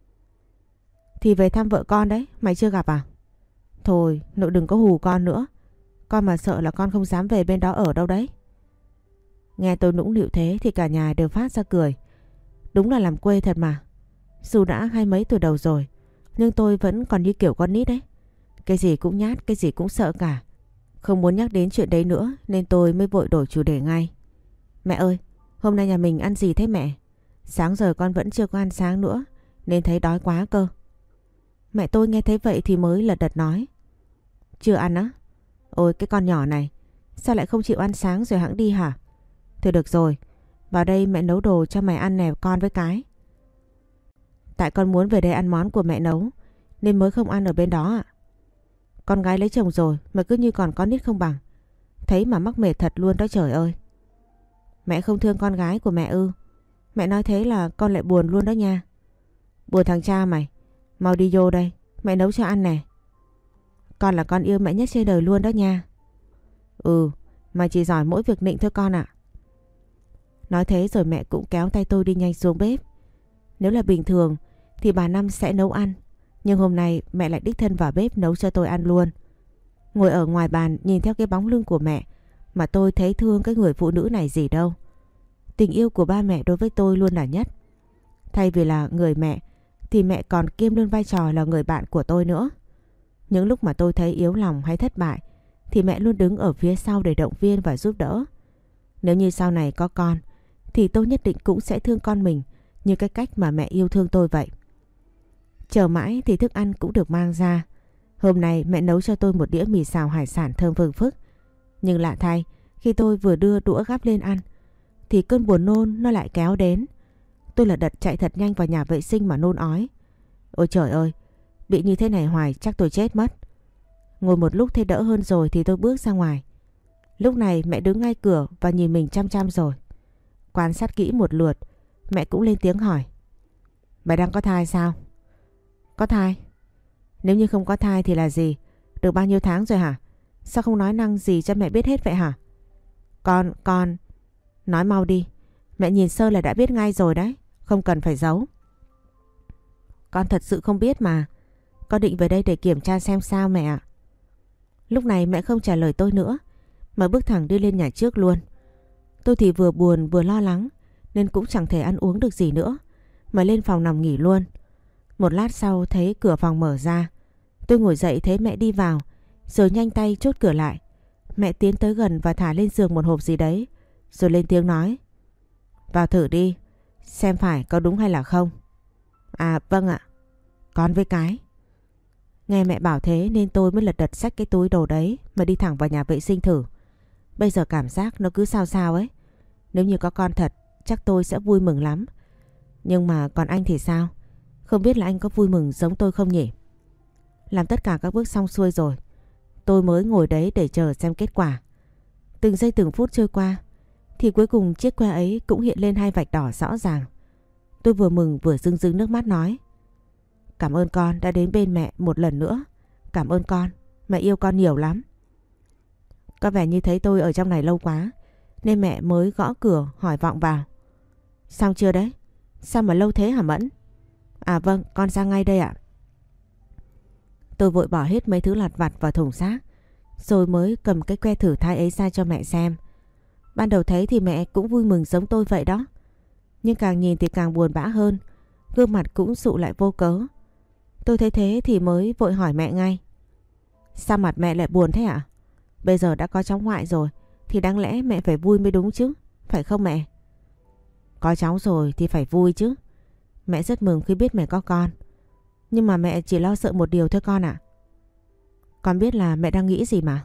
Thì về thăm vợ con đấy, mày chưa gặp à? Thôi, nội đừng có hù con nữa. Con mà sợ là con không dám về bên đó ở đâu đấy. Nghe tôi nũng nịu thế thì cả nhà đều phát ra cười. Đúng là làm quê thật mà. Dù đã hai mấy tuổi đầu rồi, nhưng tôi vẫn còn như kiểu con nít đấy. Cái gì cũng nhát, cái gì cũng sợ cả. Không muốn nhắc đến chuyện đấy nữa nên tôi mới vội đổi chủ đề ngay. Mẹ ơi, hôm nay nhà mình ăn gì thế mẹ? Sáng giờ con vẫn chưa có ăn sáng nữa nên thấy đói quá cơ. Mẹ tôi nghe thấy vậy thì mới lật đật nói: Chưa ăn á? Ôi cái con nhỏ này, sao lại không chịu ăn sáng rồi hẵng đi hả? Thôi được rồi, vào đây mẹ nấu đồ cho mày ăn nè con với cái. Tại con muốn về đây ăn món của mẹ nấu nên mới không ăn ở bên đó ạ. Con gái lấy chồng rồi mà cứ như còn con nít không bằng. Thấy mà mắc mệt thật luôn đó trời ơi. Mẹ không thương con gái của mẹ ư? Mẹ nói thế là con lại buồn luôn đó nha. Buồn thằng cha mày. Mau đi vô đây, mẹ nấu cho ăn nè. Con là con yêu mẹ nhất trên đời luôn đó nha. Ừ, mày chỉ giỏi mỗi việc nịnh thôi con ạ. Nói thế rồi mẹ cũng kéo tay tôi đi nhanh xuống bếp. Nếu là bình thường thì bà Năm sẽ nấu ăn, nhưng hôm nay mẹ lại đích thân vào bếp nấu cho tôi ăn luôn. Ngồi ở ngoài bàn nhìn theo cái bóng lưng của mẹ mà tôi thấy thương cái người phụ nữ này gì đâu. Tình yêu của ba mẹ đối với tôi luôn là nhất. Thay vì là người mẹ thì mẹ còn kiêm luôn vai trò là người bạn của tôi nữa. Những lúc mà tôi thấy yếu lòng hay thất bại thì mẹ luôn đứng ở phía sau để động viên và giúp đỡ. Nếu như sau này có con thì tôi nhất định cũng sẽ thương con mình như cái cách mà mẹ yêu thương tôi vậy. Chờ mãi thì thức ăn cũng được mang ra. Hôm nay mẹ nấu cho tôi một đĩa mì xào hải sản thơm phừng phức. Nhưng lạ thay, khi tôi vừa đưa đũa gắp lên ăn thì cơn buồn nôn nó lại kéo đến. Tôi lật đật chạy thật nhanh vào nhà vệ sinh mà nôn ói. Ôi trời ơi, bị như thế này hoài chắc tôi chết mất. Ngồi một lúc thấy đỡ hơn rồi thì tôi bước ra ngoài. Lúc này mẹ đứng ngay cửa và nhìn mình chăm chăm rồi. Quan sát kỹ một lượt, mẹ cũng lên tiếng hỏi: Mày đang có thai sao? Có thai? Nếu như không có thai thì là gì? Được bao nhiêu tháng rồi hả? Sao không nói năng gì cho mẹ biết hết vậy hả? Con, con... Nói mau đi. Mẹ nhìn sơ là đã biết ngay rồi đấy. Không cần phải giấu. Con thật sự không biết mà. Con định về đây để kiểm tra xem sao mẹ ạ. Lúc này mẹ không trả lời tôi nữa mà bước thẳng đi lên nhà trước luôn. Tôi thì vừa buồn vừa lo lắng nên cũng chẳng thể ăn uống được gì nữa mà lên phòng nằm nghỉ luôn. Một lát sau thấy cửa phòng mở ra. Tôi ngồi dậy thấy mẹ đi vào rồi nhanh tay chốt cửa lại. Mẹ tiến tới gần và thả lên giường một hộp gì đấy rồi lên tiếng nói: Vào thử đi, xem phải có đúng hay là không. À vâng ạ. Con với cái. Nghe mẹ bảo thế nên tôi mới lật đật xách cái túi đồ đấy mà đi thẳng vào nhà vệ sinh thử. Bây giờ cảm giác nó cứ sao sao ấy. Nếu như có con thật chắc tôi sẽ vui mừng lắm. Nhưng mà còn anh thì sao? Không biết là anh có vui mừng giống tôi không nhỉ? Làm tất cả các bước xong xuôi rồi, tôi mới ngồi đấy để chờ xem kết quả. Từng giây từng phút trôi qua thì cuối cùng chiếc que ấy cũng hiện lên hai vạch đỏ rõ ràng. Tôi vừa mừng vừa rưng rưng nước mắt nói: Cảm ơn con đã đến bên mẹ một lần nữa. Cảm ơn con, mẹ yêu con nhiều lắm. Có vẻ như thấy tôi ở trong này lâu quá nên mẹ mới gõ cửa hỏi vọng vào. Xong chưa đấy? Sao mà lâu thế hả Mẫn? À vâng, con ra ngay đây ạ. Tôi vội bỏ hết mấy thứ lặt vặt vào thùng rác rồi mới cầm cái que thử thai ấy ra cho mẹ xem. Ban đầu thấy thì mẹ cũng vui mừng giống tôi vậy đó. Nhưng càng nhìn thì càng buồn bã hơn, gương mặt cũng sụ lại vô cớ. Tôi thấy thế thì mới vội hỏi mẹ ngay. Sao mặt mẹ lại buồn thế ạ? Bây giờ đã có cháu ngoại rồi thì đáng lẽ mẹ phải vui mới đúng chứ, phải không mẹ? Có cháu rồi thì phải vui chứ. Mẹ rất mừng khi biết mẹ có con. Nhưng mà mẹ chỉ lo sợ một điều thôi con ạ. Con biết là mẹ đang nghĩ gì mà.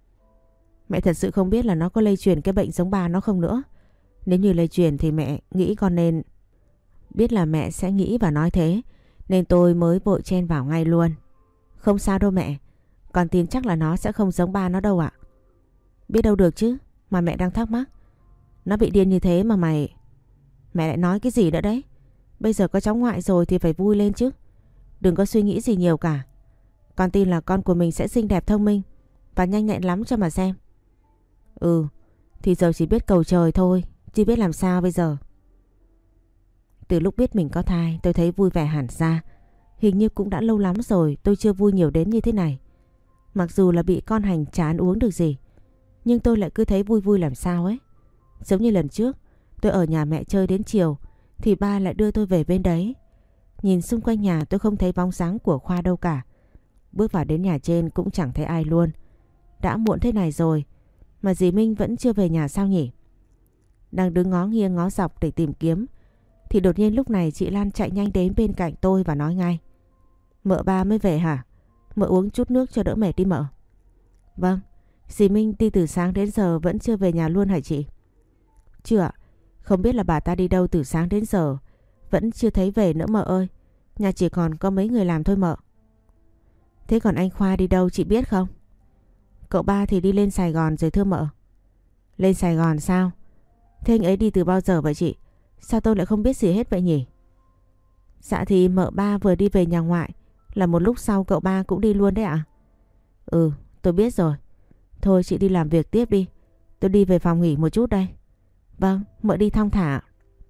Mẹ thật sự không biết là nó có lây truyền cái bệnh giống ba nó không nữa. Nếu như lây truyền thì mẹ nghĩ con nên... Biết là mẹ sẽ nghĩ và nói thế nên tôi mới vội chen vào ngay luôn. Không sao đâu mẹ. Con tin chắc là nó sẽ không giống ba nó đâu ạ. Biết đâu được chứ. Mà mẹ đang thắc mắc. Nó bị điên như thế mà mày... Mẹ lại nói cái gì nữa đấy? Bây giờ có cháu ngoại rồi thì phải vui lên chứ. Đừng có suy nghĩ gì nhiều cả. Con tin là con của mình sẽ xinh đẹp thông minh và nhanh nhẹn lắm cho mà xem. Ừ, thì giờ chỉ biết cầu trời thôi, chứ biết làm sao bây giờ. Từ lúc biết mình có thai tôi thấy vui vẻ hẳn ra. Hình như cũng đã lâu lắm rồi tôi chưa vui nhiều đến như thế này. Mặc dù là bị con hành chả ăn uống được gì, nhưng tôi lại cứ thấy vui vui làm sao ấy. Giống như lần trước tôi ở nhà mẹ chơi đến chiều thì ba lại đưa tôi về bên đấy. Nhìn xung quanh nhà tôi không thấy bóng dáng của Khoa đâu cả. Bước vào đến nhà trên cũng chẳng thấy ai luôn. Đã muộn thế này rồi mà dì Minh vẫn chưa về nhà sao nhỉ? Đang đứng ngó nghiêng ngó dọc để tìm kiếm thì đột nhiên lúc này chị Lan chạy nhanh đến bên cạnh tôi và nói ngay. Mợ ba mới về hả? Mợ uống chút nước cho đỡ mệt đi mợ. Vâng, dì Minh đi từ sáng đến giờ vẫn chưa về nhà luôn hả chị? Chưa ạ, không biết là bà ta đi đâu từ sáng đến giờ, vẫn chưa thấy về nữa mợ ơi. Nhà chỉ còn có mấy người làm thôi mợ. Thế còn anh Khoa đi đâu chị biết không? Cậu ba thì đi lên Sài Gòn rồi thưa mợ. Lên Sài Gòn sao? Thế anh ấy đi từ bao giờ vậy chị? Sao tôi lại không biết gì hết vậy nhỉ? Dạ thì mợ ba vừa đi về nhà ngoại là một lúc sau cậu ba cũng đi luôn đấy ạ. Ừ, tôi biết rồi. Thôi chị đi làm việc tiếp đi. Tôi đi về phòng nghỉ một chút đây. Vâng, mợ đi thong thả.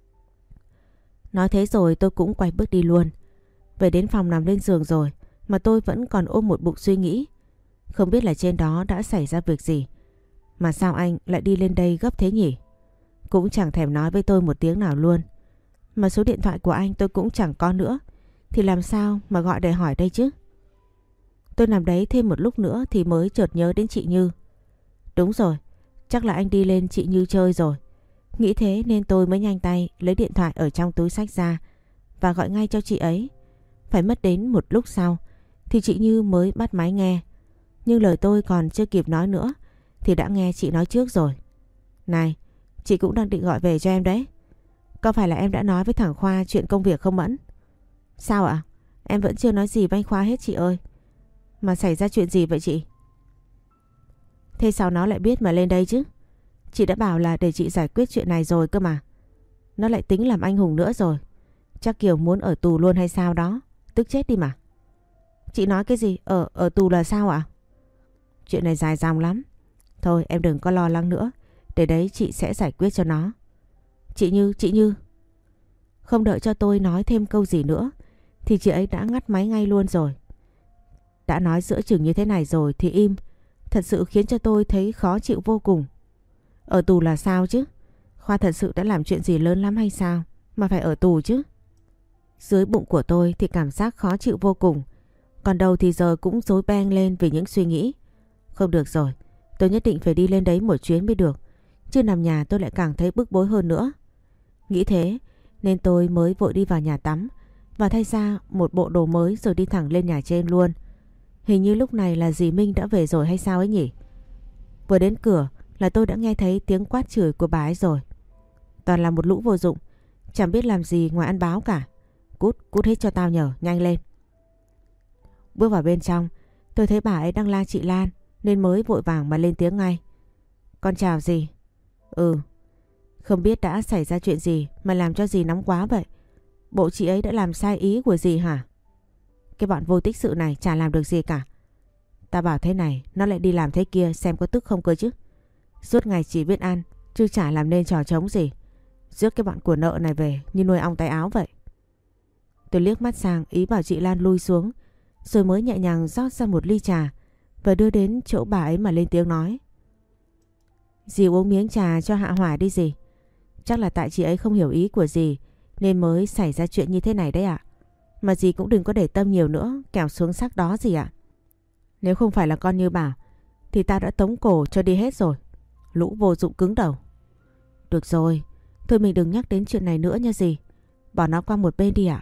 Nói thế rồi tôi cũng quay bước đi luôn. Về đến phòng nằm lên giường rồi mà tôi vẫn còn ôm một bụng suy nghĩ. Không biết là trên đó đã xảy ra việc gì mà sao anh lại đi lên đây gấp thế nhỉ? Cũng chẳng thèm nói với tôi một tiếng nào luôn. Mà số điện thoại của anh tôi cũng chẳng có nữa, thì làm sao mà gọi để hỏi đây chứ? Tôi nằm đấy thêm một lúc nữa thì mới chợt nhớ đến chị Như. Đúng rồi, chắc là anh đi lên chị Như chơi rồi. Nghĩ thế nên tôi mới nhanh tay lấy điện thoại ở trong túi xách ra và gọi ngay cho chị ấy. Phải mất đến một lúc sau thì chị Như mới bắt máy nghe. Nhưng lời tôi còn chưa kịp nói nữa thì đã nghe chị nói trước rồi. Này, chị cũng đang định gọi về cho em đấy. Có phải là em đã nói với thằng Khoa chuyện công việc không Mẫn? Sao ạ? Em vẫn chưa nói gì với anh Khoa hết chị ơi. Mà xảy ra chuyện gì vậy chị? Thế sao nó lại biết mà lên đây chứ? Chị đã bảo là để chị giải quyết chuyện này rồi cơ mà. Nó lại tính làm anh hùng nữa rồi. Chắc kiểu muốn ở tù luôn hay sao đó. Tức chết đi mà. Chị nói cái gì? Ở, ở tù là sao ạ? Chuyện này dài dòng lắm. Thôi em đừng có lo lắng nữa. Để đấy chị sẽ giải quyết cho nó. Chị Như, chị Như. Không đợi cho tôi nói thêm câu gì nữa thì chị ấy đã ngắt máy ngay luôn rồi. Đã nói giữa chừng như thế này rồi thì im. Thật sự khiến cho tôi thấy khó chịu vô cùng. Ở tù là sao chứ? Khoa thật sự đã làm chuyện gì lớn lắm hay sao mà phải ở tù chứ? Dưới bụng của tôi thì cảm giác khó chịu vô cùng. Còn đầu thì giờ cũng rối beng lên vì những suy nghĩ. Không được rồi, tôi nhất định phải đi lên đấy một chuyến mới được. Chứ nằm nhà tôi lại càng thấy bức bối hơn nữa. Nghĩ thế nên tôi mới vội đi vào nhà tắm và thay ra một bộ đồ mới rồi đi thẳng lên nhà trên luôn. Hình như lúc này là dì Minh đã về rồi hay sao ấy nhỉ? Vừa đến cửa là tôi đã nghe thấy tiếng quát chửi của bà ấy rồi. Toàn là một lũ vô dụng, chẳng biết làm gì ngoài ăn báo cả. Cút, cút hết cho tao nhờ, nhanh lên. Bước vào bên trong, tôi thấy bà ấy đang la chị Lan nên mới vội vàng mà lên tiếng ngay. Con chào dì. Ừ, không biết đã xảy ra chuyện gì mà làm cho dì nóng quá vậy. Bộ chị ấy đã làm sai ý của dì hả? Cái bọn vô tích sự này chả làm được gì cả. Ta bảo thế này, nó lại đi làm thế kia xem có tức không cơ chứ. Suốt ngày chỉ biết ăn, chứ chả làm nên trò trống gì. Rước cái bọn của nợ này về như nuôi ong tay áo vậy. Tôi liếc mắt sang ý bảo chị Lan lui xuống, rồi mới nhẹ nhàng rót ra một ly trà và đưa đến chỗ bà ấy mà lên tiếng nói. Dì uống miếng trà cho hạ hỏa đi dì. Chắc là tại chị ấy không hiểu ý của dì nên mới xảy ra chuyện như thế này đấy ạ. Mà dì cũng đừng có để tâm nhiều nữa, kẻo xuống sắc đó dì ạ. Nếu không phải là con Như Bảo thì ta đã tống cổ cho đi hết rồi. Lũ vô dụng cứng đầu. Được rồi, thôi mình đừng nhắc đến chuyện này nữa nha dì. Bỏ nó qua một bên đi ạ.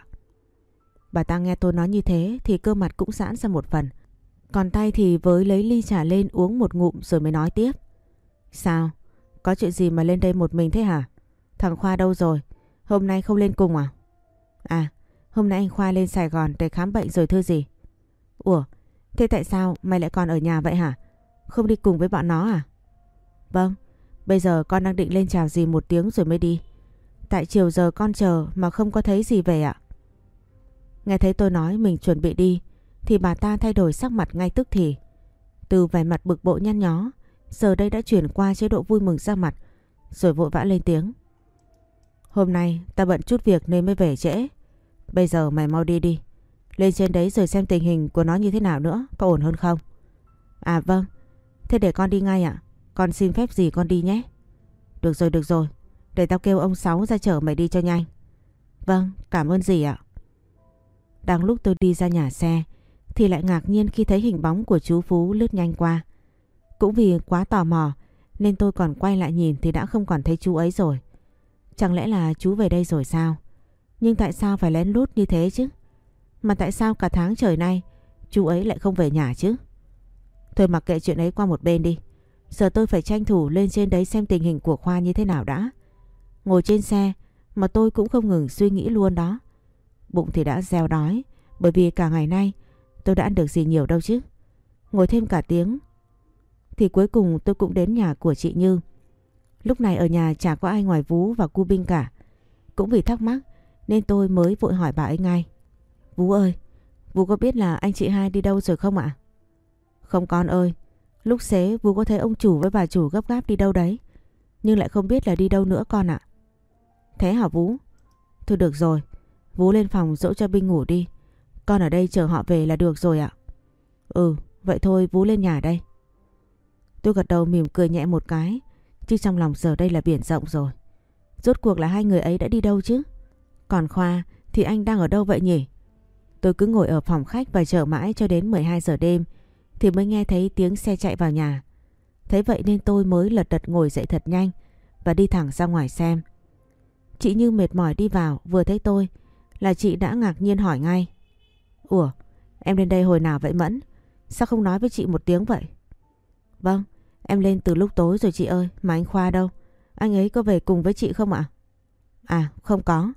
Bà ta nghe tôi nói như thế thì cơ mặt cũng giãn ra một phần. Còn tay thì với lấy ly trà lên uống một ngụm rồi mới nói tiếp. Sao? Có chuyện gì mà lên đây một mình thế hả? Thằng Khoa đâu rồi? Hôm nay không lên cùng à? À, hôm nay anh Khoa lên Sài Gòn để khám bệnh rồi thưa gì? Ủa, thế tại sao mày lại còn ở nhà vậy hả? Không đi cùng với bọn nó à? Vâng, bây giờ con đang định lên chào dì một tiếng rồi mới đi. Tại chiều giờ con chờ mà không có thấy gì về ạ. Nghe thấy tôi nói mình chuẩn bị đi thì bà ta thay đổi sắc mặt ngay tức thì. Từ vẻ mặt bực bội nhăn nhó giờ đây đã chuyển qua chế độ vui mừng ra mặt, rồi vội vã lên tiếng. Hôm nay ta bận chút việc nên mới về trễ. Bây giờ mày mau đi đi. Lên trên đấy rồi xem tình hình của nó như thế nào nữa, có ổn hơn không? À vâng, thế để con đi ngay ạ. Con xin phép dì con đi nhé. Được rồi được rồi, để tao kêu ông Sáu ra chở mày đi cho nhanh. Vâng, cảm ơn dì ạ. Đang lúc tôi đi ra nhà xe thì lại ngạc nhiên khi thấy hình bóng của chú Phú lướt nhanh qua. Cũng vì quá tò mò nên tôi còn quay lại nhìn thì đã không còn thấy chú ấy rồi. Chẳng lẽ là chú về đây rồi sao? Nhưng tại sao phải lén lút như thế chứ? Mà tại sao cả tháng trời nay chú ấy lại không về nhà chứ? Thôi mặc kệ chuyện ấy qua một bên đi. Giờ tôi phải tranh thủ lên trên đấy xem tình hình của Khoa như thế nào đã. Ngồi trên xe mà tôi cũng không ngừng suy nghĩ luôn đó. Bụng thì đã reo đói bởi vì cả ngày nay tôi đã ăn được gì nhiều đâu chứ. Ngồi thêm cả tiếng thì cuối cùng tôi cũng đến nhà của chị Như. Lúc này ở nhà chả có ai ngoài Vú và cu Binh cả. Cũng vì thắc mắc nên tôi mới vội hỏi bà ấy ngay. Vú ơi, Vú có biết là anh chị hai đi đâu rồi không ạ? Không con ơi, lúc xế Vú có thấy ông chủ với bà chủ gấp gáp đi đâu đấy, nhưng lại không biết là đi đâu nữa con ạ. Thế hả Vú? Thôi được rồi, Vú lên phòng dỗ cho Binh ngủ đi. Con ở đây chờ họ về là được rồi ạ. Ừ, vậy thôi Vú lên nhà đây. Tôi gật đầu mỉm cười nhẹ một cái, chứ trong lòng giờ đây là biển rộng rồi. Rốt cuộc là hai người ấy đã đi đâu chứ? Còn Khoa thì anh đang ở đâu vậy nhỉ? Tôi cứ ngồi ở phòng khách và chờ mãi cho đến mười hai giờ đêm thì mới nghe thấy tiếng xe chạy vào nhà. Thế vậy nên tôi mới lật đật ngồi dậy thật nhanh và đi thẳng ra ngoài xem. Chị Như mệt mỏi đi vào, vừa thấy tôi là chị đã ngạc nhiên hỏi ngay. Ủa, em lên đây hồi nào vậy Mẫn? Sao không nói với chị một tiếng vậy? Vâng, em lên từ lúc tối rồi chị ơi, mà anh Khoa đâu? Anh ấy có về cùng với chị không ạ? À, không có.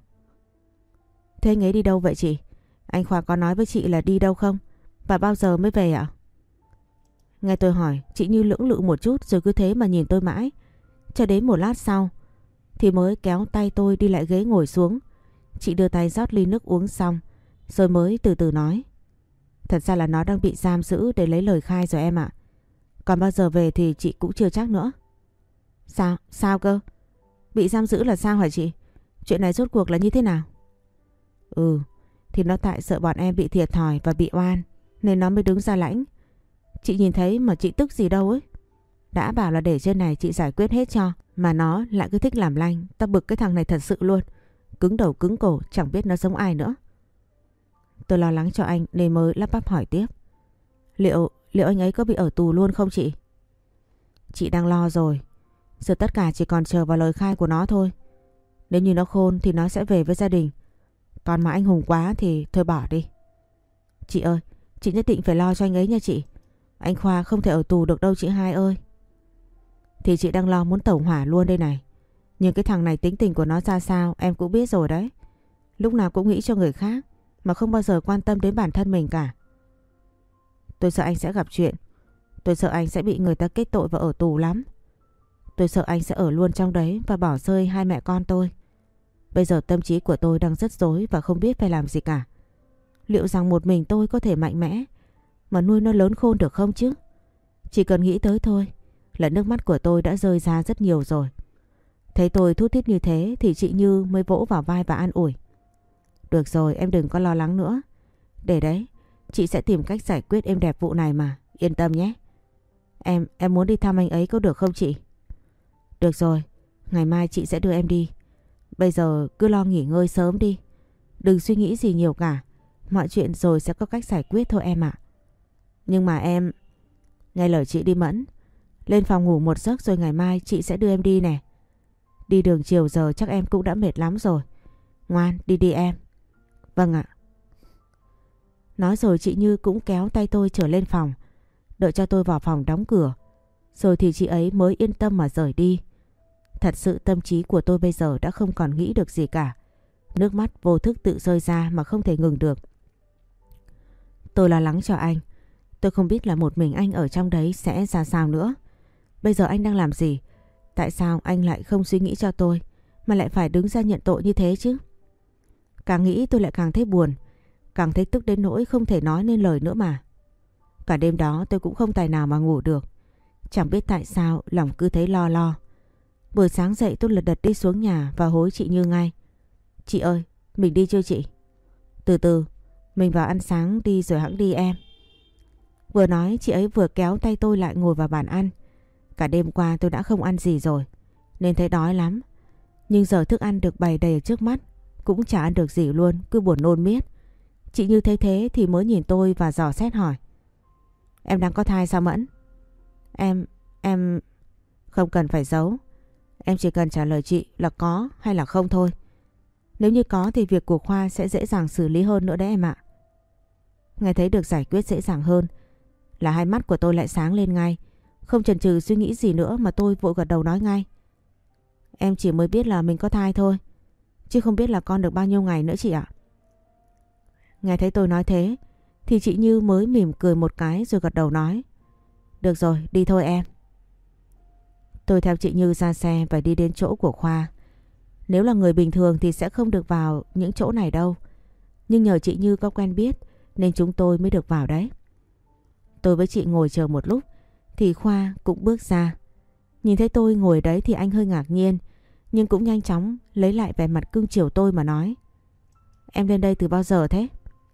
Thế anh ấy đi đâu vậy chị? Anh Khoa có nói với chị là đi đâu không? Và bao giờ mới về ạ? Nghe tôi hỏi, chị Như lưỡng lự một chút rồi cứ thế mà nhìn tôi mãi. Cho đến một lát sau thì mới kéo tay tôi đi lại ghế ngồi xuống. Chị đưa tay rót ly nước uống xong rồi mới từ từ nói. Thật ra là nó đang bị giam giữ để lấy lời khai rồi em ạ. Còn bao giờ về thì chị cũng chưa chắc nữa. Sao? Sao cơ? Bị giam giữ là sao hả chị? Chuyện này rốt cuộc là như thế nào? Ừ, thì nó tại sợ bọn em bị thiệt thòi và bị oan nên nó mới đứng ra lãnh. Chị nhìn thấy mà chị tức gì đâu ấy. Đã bảo là để trên này chị giải quyết hết cho, mà nó lại cứ thích làm lanh. Ta bực cái thằng này thật sự luôn. Cứng đầu cứng cổ, chẳng biết nó giống ai nữa. Tôi lo lắng cho anh nên mới lắp bắp hỏi tiếp. Liệu, liệu anh ấy có bị ở tù luôn không chị? Chị đang lo rồi. Giờ tất cả chỉ còn chờ vào lời khai của nó thôi. Nếu như nó khôn thì nó sẽ về với gia đình. Còn mà anh hùng quá thì thôi bỏ đi. Chị ơi, chị nhất định phải lo cho anh ấy nha chị. Anh Khoa không thể ở tù được đâu chị hai ơi. Thì chị đang lo muốn tẩu hỏa luôn đây này. Nhưng cái thằng này tính tình của nó ra sao em cũng biết rồi đấy. Lúc nào cũng nghĩ cho người khác mà không bao giờ quan tâm đến bản thân mình cả. Tôi sợ anh sẽ gặp chuyện. Tôi sợ anh sẽ bị người ta kết tội và ở tù lắm. Tôi sợ anh sẽ ở luôn trong đấy và bỏ rơi hai mẹ con tôi. Bây giờ tâm trí của tôi đang rất rối và không biết phải làm gì cả. Liệu rằng một mình tôi có thể mạnh mẽ mà nuôi nó lớn khôn được không chứ? Chỉ cần nghĩ tới thôi là nước mắt của tôi đã rơi ra rất nhiều rồi. Thấy tôi thút thít như thế thì chị Như mới vỗ vào vai và an ủi. Được rồi, em đừng có lo lắng nữa. Để đấy, chị sẽ tìm cách giải quyết êm đẹp vụ này mà, yên tâm nhé. Em, em muốn đi thăm anh ấy có được không chị? Được rồi, ngày mai chị sẽ đưa em đi. Bây giờ cứ lo nghỉ ngơi sớm đi. Đừng suy nghĩ gì nhiều cả. Mọi chuyện rồi sẽ có cách giải quyết thôi em ạ. Nhưng mà em... Nghe lời chị đi Mẫn. Lên phòng ngủ một giấc rồi ngày mai chị sẽ đưa em đi nè. Đi đường chiều giờ chắc em cũng đã mệt lắm rồi. Ngoan, đi đi em. Vâng ạ. Nói rồi chị Như cũng kéo tay tôi trở lên phòng. Đợi cho tôi vào phòng đóng cửa. Rồi thì chị ấy mới yên tâm mà rời đi. Thật sự tâm trí của tôi bây giờ đã không còn nghĩ được gì cả. Nước mắt vô thức tự rơi ra mà không thể ngừng được. Tôi lo lắng cho anh. Tôi không biết là một mình anh ở trong đấy sẽ ra sao nữa. Bây giờ anh đang làm gì? Tại sao anh lại không suy nghĩ cho tôi mà lại phải đứng ra nhận tội như thế chứ? Càng nghĩ tôi lại càng thấy buồn, càng thấy tức đến nỗi không thể nói nên lời nữa mà. Cả đêm đó tôi cũng không tài nào mà ngủ được. Chẳng biết tại sao lòng cứ thấy lo lo. Buổi sáng dậy tôi lật đật đi xuống nhà và hối chị Như ngay. Chị ơi, mình đi chưa chị? Từ từ, mình vào ăn sáng đi rồi hẵng đi em. Vừa nói chị ấy vừa kéo tay tôi lại ngồi vào bàn ăn. Cả đêm qua tôi đã không ăn gì rồi nên thấy đói lắm. Nhưng giờ thức ăn được bày đầy ở trước mắt cũng chả ăn được gì luôn, cứ buồn nôn miết. Chị Như thấy thế thì mới nhìn tôi và dò xét hỏi. Em đang có thai sao Mẫn? Em, em... Không cần phải giấu. Em chỉ cần trả lời chị là có hay là không thôi. Nếu như có thì việc của Khoa sẽ dễ dàng xử lý hơn nữa đấy em ạ. Nghe thấy được giải quyết dễ dàng hơn là hai mắt của tôi lại sáng lên ngay. Không chần chừ suy nghĩ gì nữa mà tôi vội gật đầu nói ngay. Em chỉ mới biết là mình có thai thôi, chứ không biết là con được bao nhiêu ngày nữa chị ạ. Nghe thấy tôi nói thế thì chị Như mới mỉm cười một cái rồi gật đầu nói. Được rồi, đi thôi em. Tôi theo chị Như ra xe và đi đến chỗ của Khoa. Nếu là người bình thường thì sẽ không được vào những chỗ này đâu. Nhưng nhờ chị Như có quen biết nên chúng tôi mới được vào đấy. Tôi với chị ngồi chờ một lúc thì Khoa cũng bước ra. Nhìn thấy tôi ngồi đấy thì anh hơi ngạc nhiên, nhưng cũng nhanh chóng lấy lại vẻ mặt cưng chiều tôi mà nói. Em lên đây từ bao giờ thế?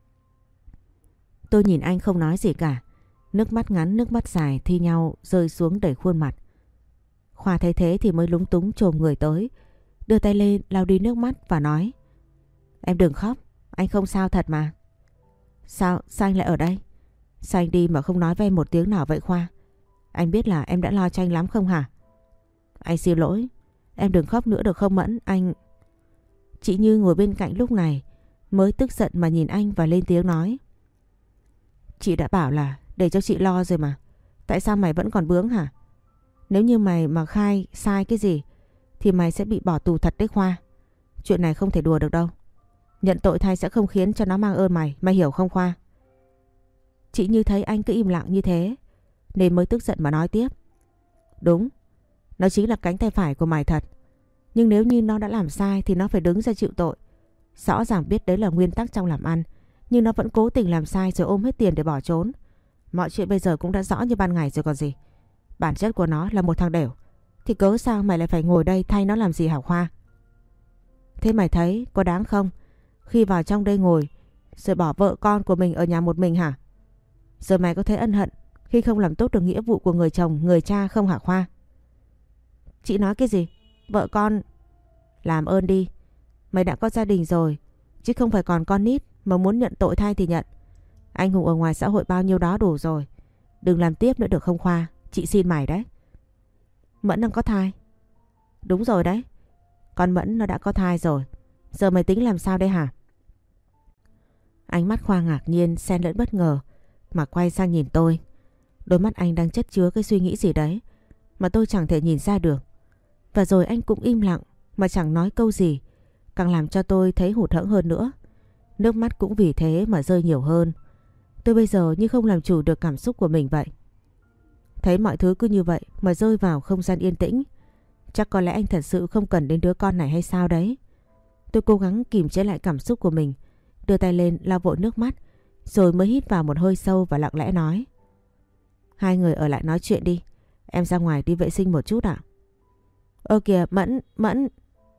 Tôi nhìn anh không nói gì cả. Nước mắt ngắn nước mắt dài thi nhau rơi xuống đầy khuôn mặt. Khoa thấy thế thì mới lúng túng chồm người tới, đưa tay lên lau đi nước mắt và nói. Em đừng khóc, anh không sao thật mà. Sao, sao anh lại ở đây? Sao anh đi mà không nói với em một tiếng nào vậy Khoa? Anh biết là em đã lo cho anh lắm không hả? Anh xin lỗi, em đừng khóc nữa được không Mẫn, anh... Chị Như ngồi bên cạnh lúc này mới tức giận mà nhìn anh và lên tiếng nói. Chị đã bảo là để cho chị lo rồi mà. Tại sao mày vẫn còn bướng hả? Nếu như mày mà khai sai cái gì thì mày sẽ bị bỏ tù thật đấy Khoa. Chuyện này không thể đùa được đâu. Nhận tội thay sẽ không khiến cho nó mang ơn mày, mày hiểu không Khoa? Chị Như thấy anh cứ im lặng như thế nên mới tức giận mà nói tiếp. Đúng, nó chính là cánh tay phải của mày thật. Nhưng nếu như nó đã làm sai thì nó phải đứng ra chịu tội. Rõ ràng biết đấy là nguyên tắc trong làm ăn, nhưng nó vẫn cố tình làm sai rồi ôm hết tiền để bỏ trốn. Mọi chuyện bây giờ cũng đã rõ như ban ngày rồi còn gì. Bản chất của nó là một thằng đểu, thì cớ sao mày lại phải ngồi đây thay nó làm gì hả Khoa? Thế mày thấy có đáng không khi vào trong đây ngồi rồi bỏ vợ con của mình ở nhà một mình hả? Giờ mày có thấy ân hận khi không làm tốt được nghĩa vụ của người chồng, người cha không hả Khoa? Chị nói cái gì? Vợ con? Làm ơn đi, mày đã có gia đình rồi, chứ không phải còn con nít mà muốn nhận tội thay thì nhận. Anh hùng ở ngoài xã hội bao nhiêu đó đủ rồi. Đừng làm tiếp nữa được không Khoa? Chị xin mày đấy. Mẫn đang có thai. Đúng rồi đấy, con Mẫn nó đã có thai rồi. Giờ mày tính làm sao đây hả? Ánh mắt Khoa ngạc nhiên xen lẫn bất ngờ mà quay sang nhìn tôi. Đôi mắt anh đang chất chứa cái suy nghĩ gì đấy mà tôi chẳng thể nhìn ra được. Và rồi anh cũng im lặng mà chẳng nói câu gì, càng làm cho tôi thấy hụt hẫng hơn nữa. Nước mắt cũng vì thế mà rơi nhiều hơn. Tôi bây giờ như không làm chủ được cảm xúc của mình vậy. Thấy mọi thứ cứ như vậy mà rơi vào không gian yên tĩnh. Chắc có lẽ anh thật sự không cần đến đứa con này hay sao đấy. Tôi cố gắng kìm chế lại cảm xúc của mình, đưa tay lên lau vội nước mắt, rồi mới hít vào một hơi sâu và lặng lẽ nói. Hai người ở lại nói chuyện đi. Em ra ngoài đi vệ sinh một chút ạ. Ơ kìa Mẫn, Mẫn.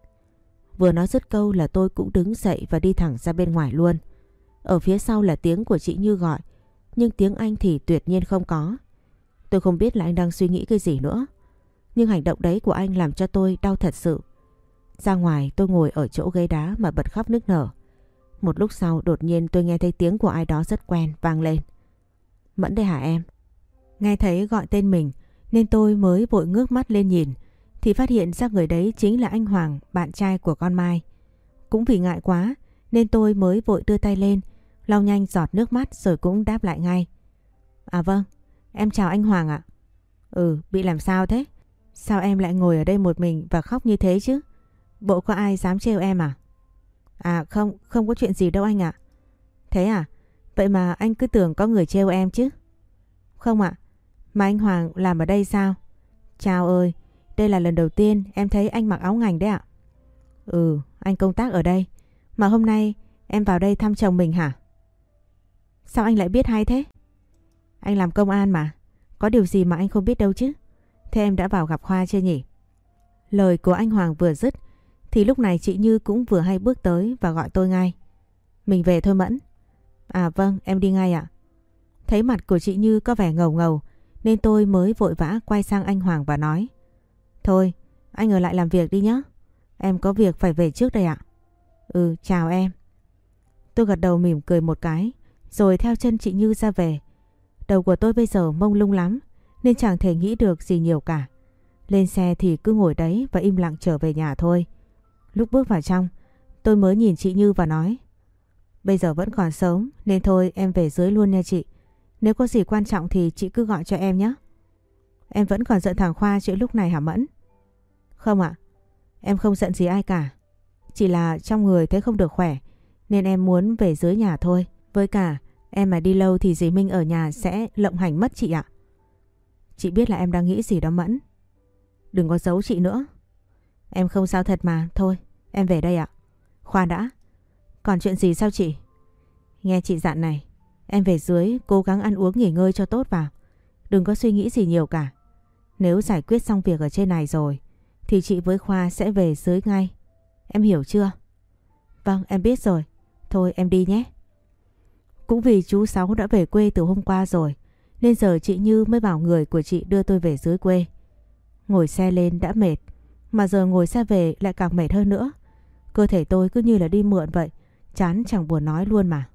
Vừa nói dứt câu là tôi cũng đứng dậy và đi thẳng ra bên ngoài luôn. Ở phía sau là tiếng của chị Như gọi, nhưng tiếng anh thì tuyệt nhiên không có. Tôi không biết là anh đang suy nghĩ cái gì nữa, nhưng hành động đấy của anh làm cho tôi đau thật sự. Ra ngoài tôi ngồi ở chỗ ghế đá mà bật khóc nức nở. Một lúc sau đột nhiên tôi nghe thấy tiếng của ai đó rất quen vang lên. Mẫn đây hả em? Nghe thấy gọi tên mình nên tôi mới vội ngước mắt lên nhìn, thì phát hiện ra người đấy chính là anh Hoàng, bạn trai của con Mai. Cũng vì ngại quá nên tôi mới vội đưa tay lên, lau nhanh giọt nước mắt rồi cũng đáp lại ngay. À vâng, em chào anh Hoàng ạ. Ừ, bị làm sao thế? Sao em lại ngồi ở đây một mình và khóc như thế chứ? Bộ có ai dám trêu em à? À không, không có chuyện gì đâu anh ạ. Thế à? Vậy mà anh cứ tưởng có người trêu em chứ? Không ạ. Mà anh Hoàng làm ở đây sao? Chào ơi, đây là lần đầu tiên em thấy anh mặc áo ngành đấy ạ. Ừ, anh công tác ở đây. Mà hôm nay em vào đây thăm chồng mình hả? Sao anh lại biết hay thế? Anh làm công an mà. Có điều gì mà anh không biết đâu chứ. Thế em đã vào gặp Khoa chưa nhỉ? Lời của anh Hoàng vừa dứt thì lúc này chị Như cũng vừa hay bước tới và gọi tôi ngay. Mình về thôi Mẫn. À vâng, em đi ngay ạ. Thấy mặt của chị Như có vẻ ngầu ngầu nên tôi mới vội vã quay sang anh Hoàng và nói. Thôi, anh ở lại làm việc đi nhé. Em có việc phải về trước đây ạ. Ừ, chào em. Tôi gật đầu mỉm cười một cái rồi theo chân chị Như ra về. Đầu của tôi bây giờ mông lung lắm nên chẳng thể nghĩ được gì nhiều cả. Lên xe thì cứ ngồi đấy và im lặng trở về nhà thôi. Lúc bước vào trong, tôi mới nhìn chị Như và nói. Bây giờ vẫn còn sớm nên thôi em về dưới luôn nha chị. Nếu có gì quan trọng thì chị cứ gọi cho em nhé. Em vẫn còn giận thằng Khoa chuyện lúc này hả Mẫn? Không ạ, em không giận gì ai cả. Chỉ là trong người thấy không được khỏe nên em muốn về dưới nhà thôi. Với cả em mà đi lâu thì dì Minh ở nhà sẽ lộng hành mất chị ạ. Chị biết là em đang nghĩ gì đó Mẫn. Đừng có giấu chị nữa. Em không sao thật mà. Thôi em về đây ạ. Khoan đã. Còn chuyện gì sao chị? Nghe chị dặn này, em về dưới cố gắng ăn uống nghỉ ngơi cho tốt vào. Đừng có suy nghĩ gì nhiều cả. Nếu giải quyết xong việc ở trên này rồi thì chị với Khoa sẽ về dưới ngay. Em hiểu chưa? Vâng em biết rồi. Thôi em đi nhé. Cũng vì chú Sáu đã về quê từ hôm qua rồi nên giờ chị Như mới bảo người của chị đưa tôi về dưới quê. Ngồi xe lên đã mệt, mà giờ ngồi xe về lại càng mệt hơn nữa. Cơ thể tôi cứ như là đi mượn vậy, chán chẳng buồn nói luôn mà.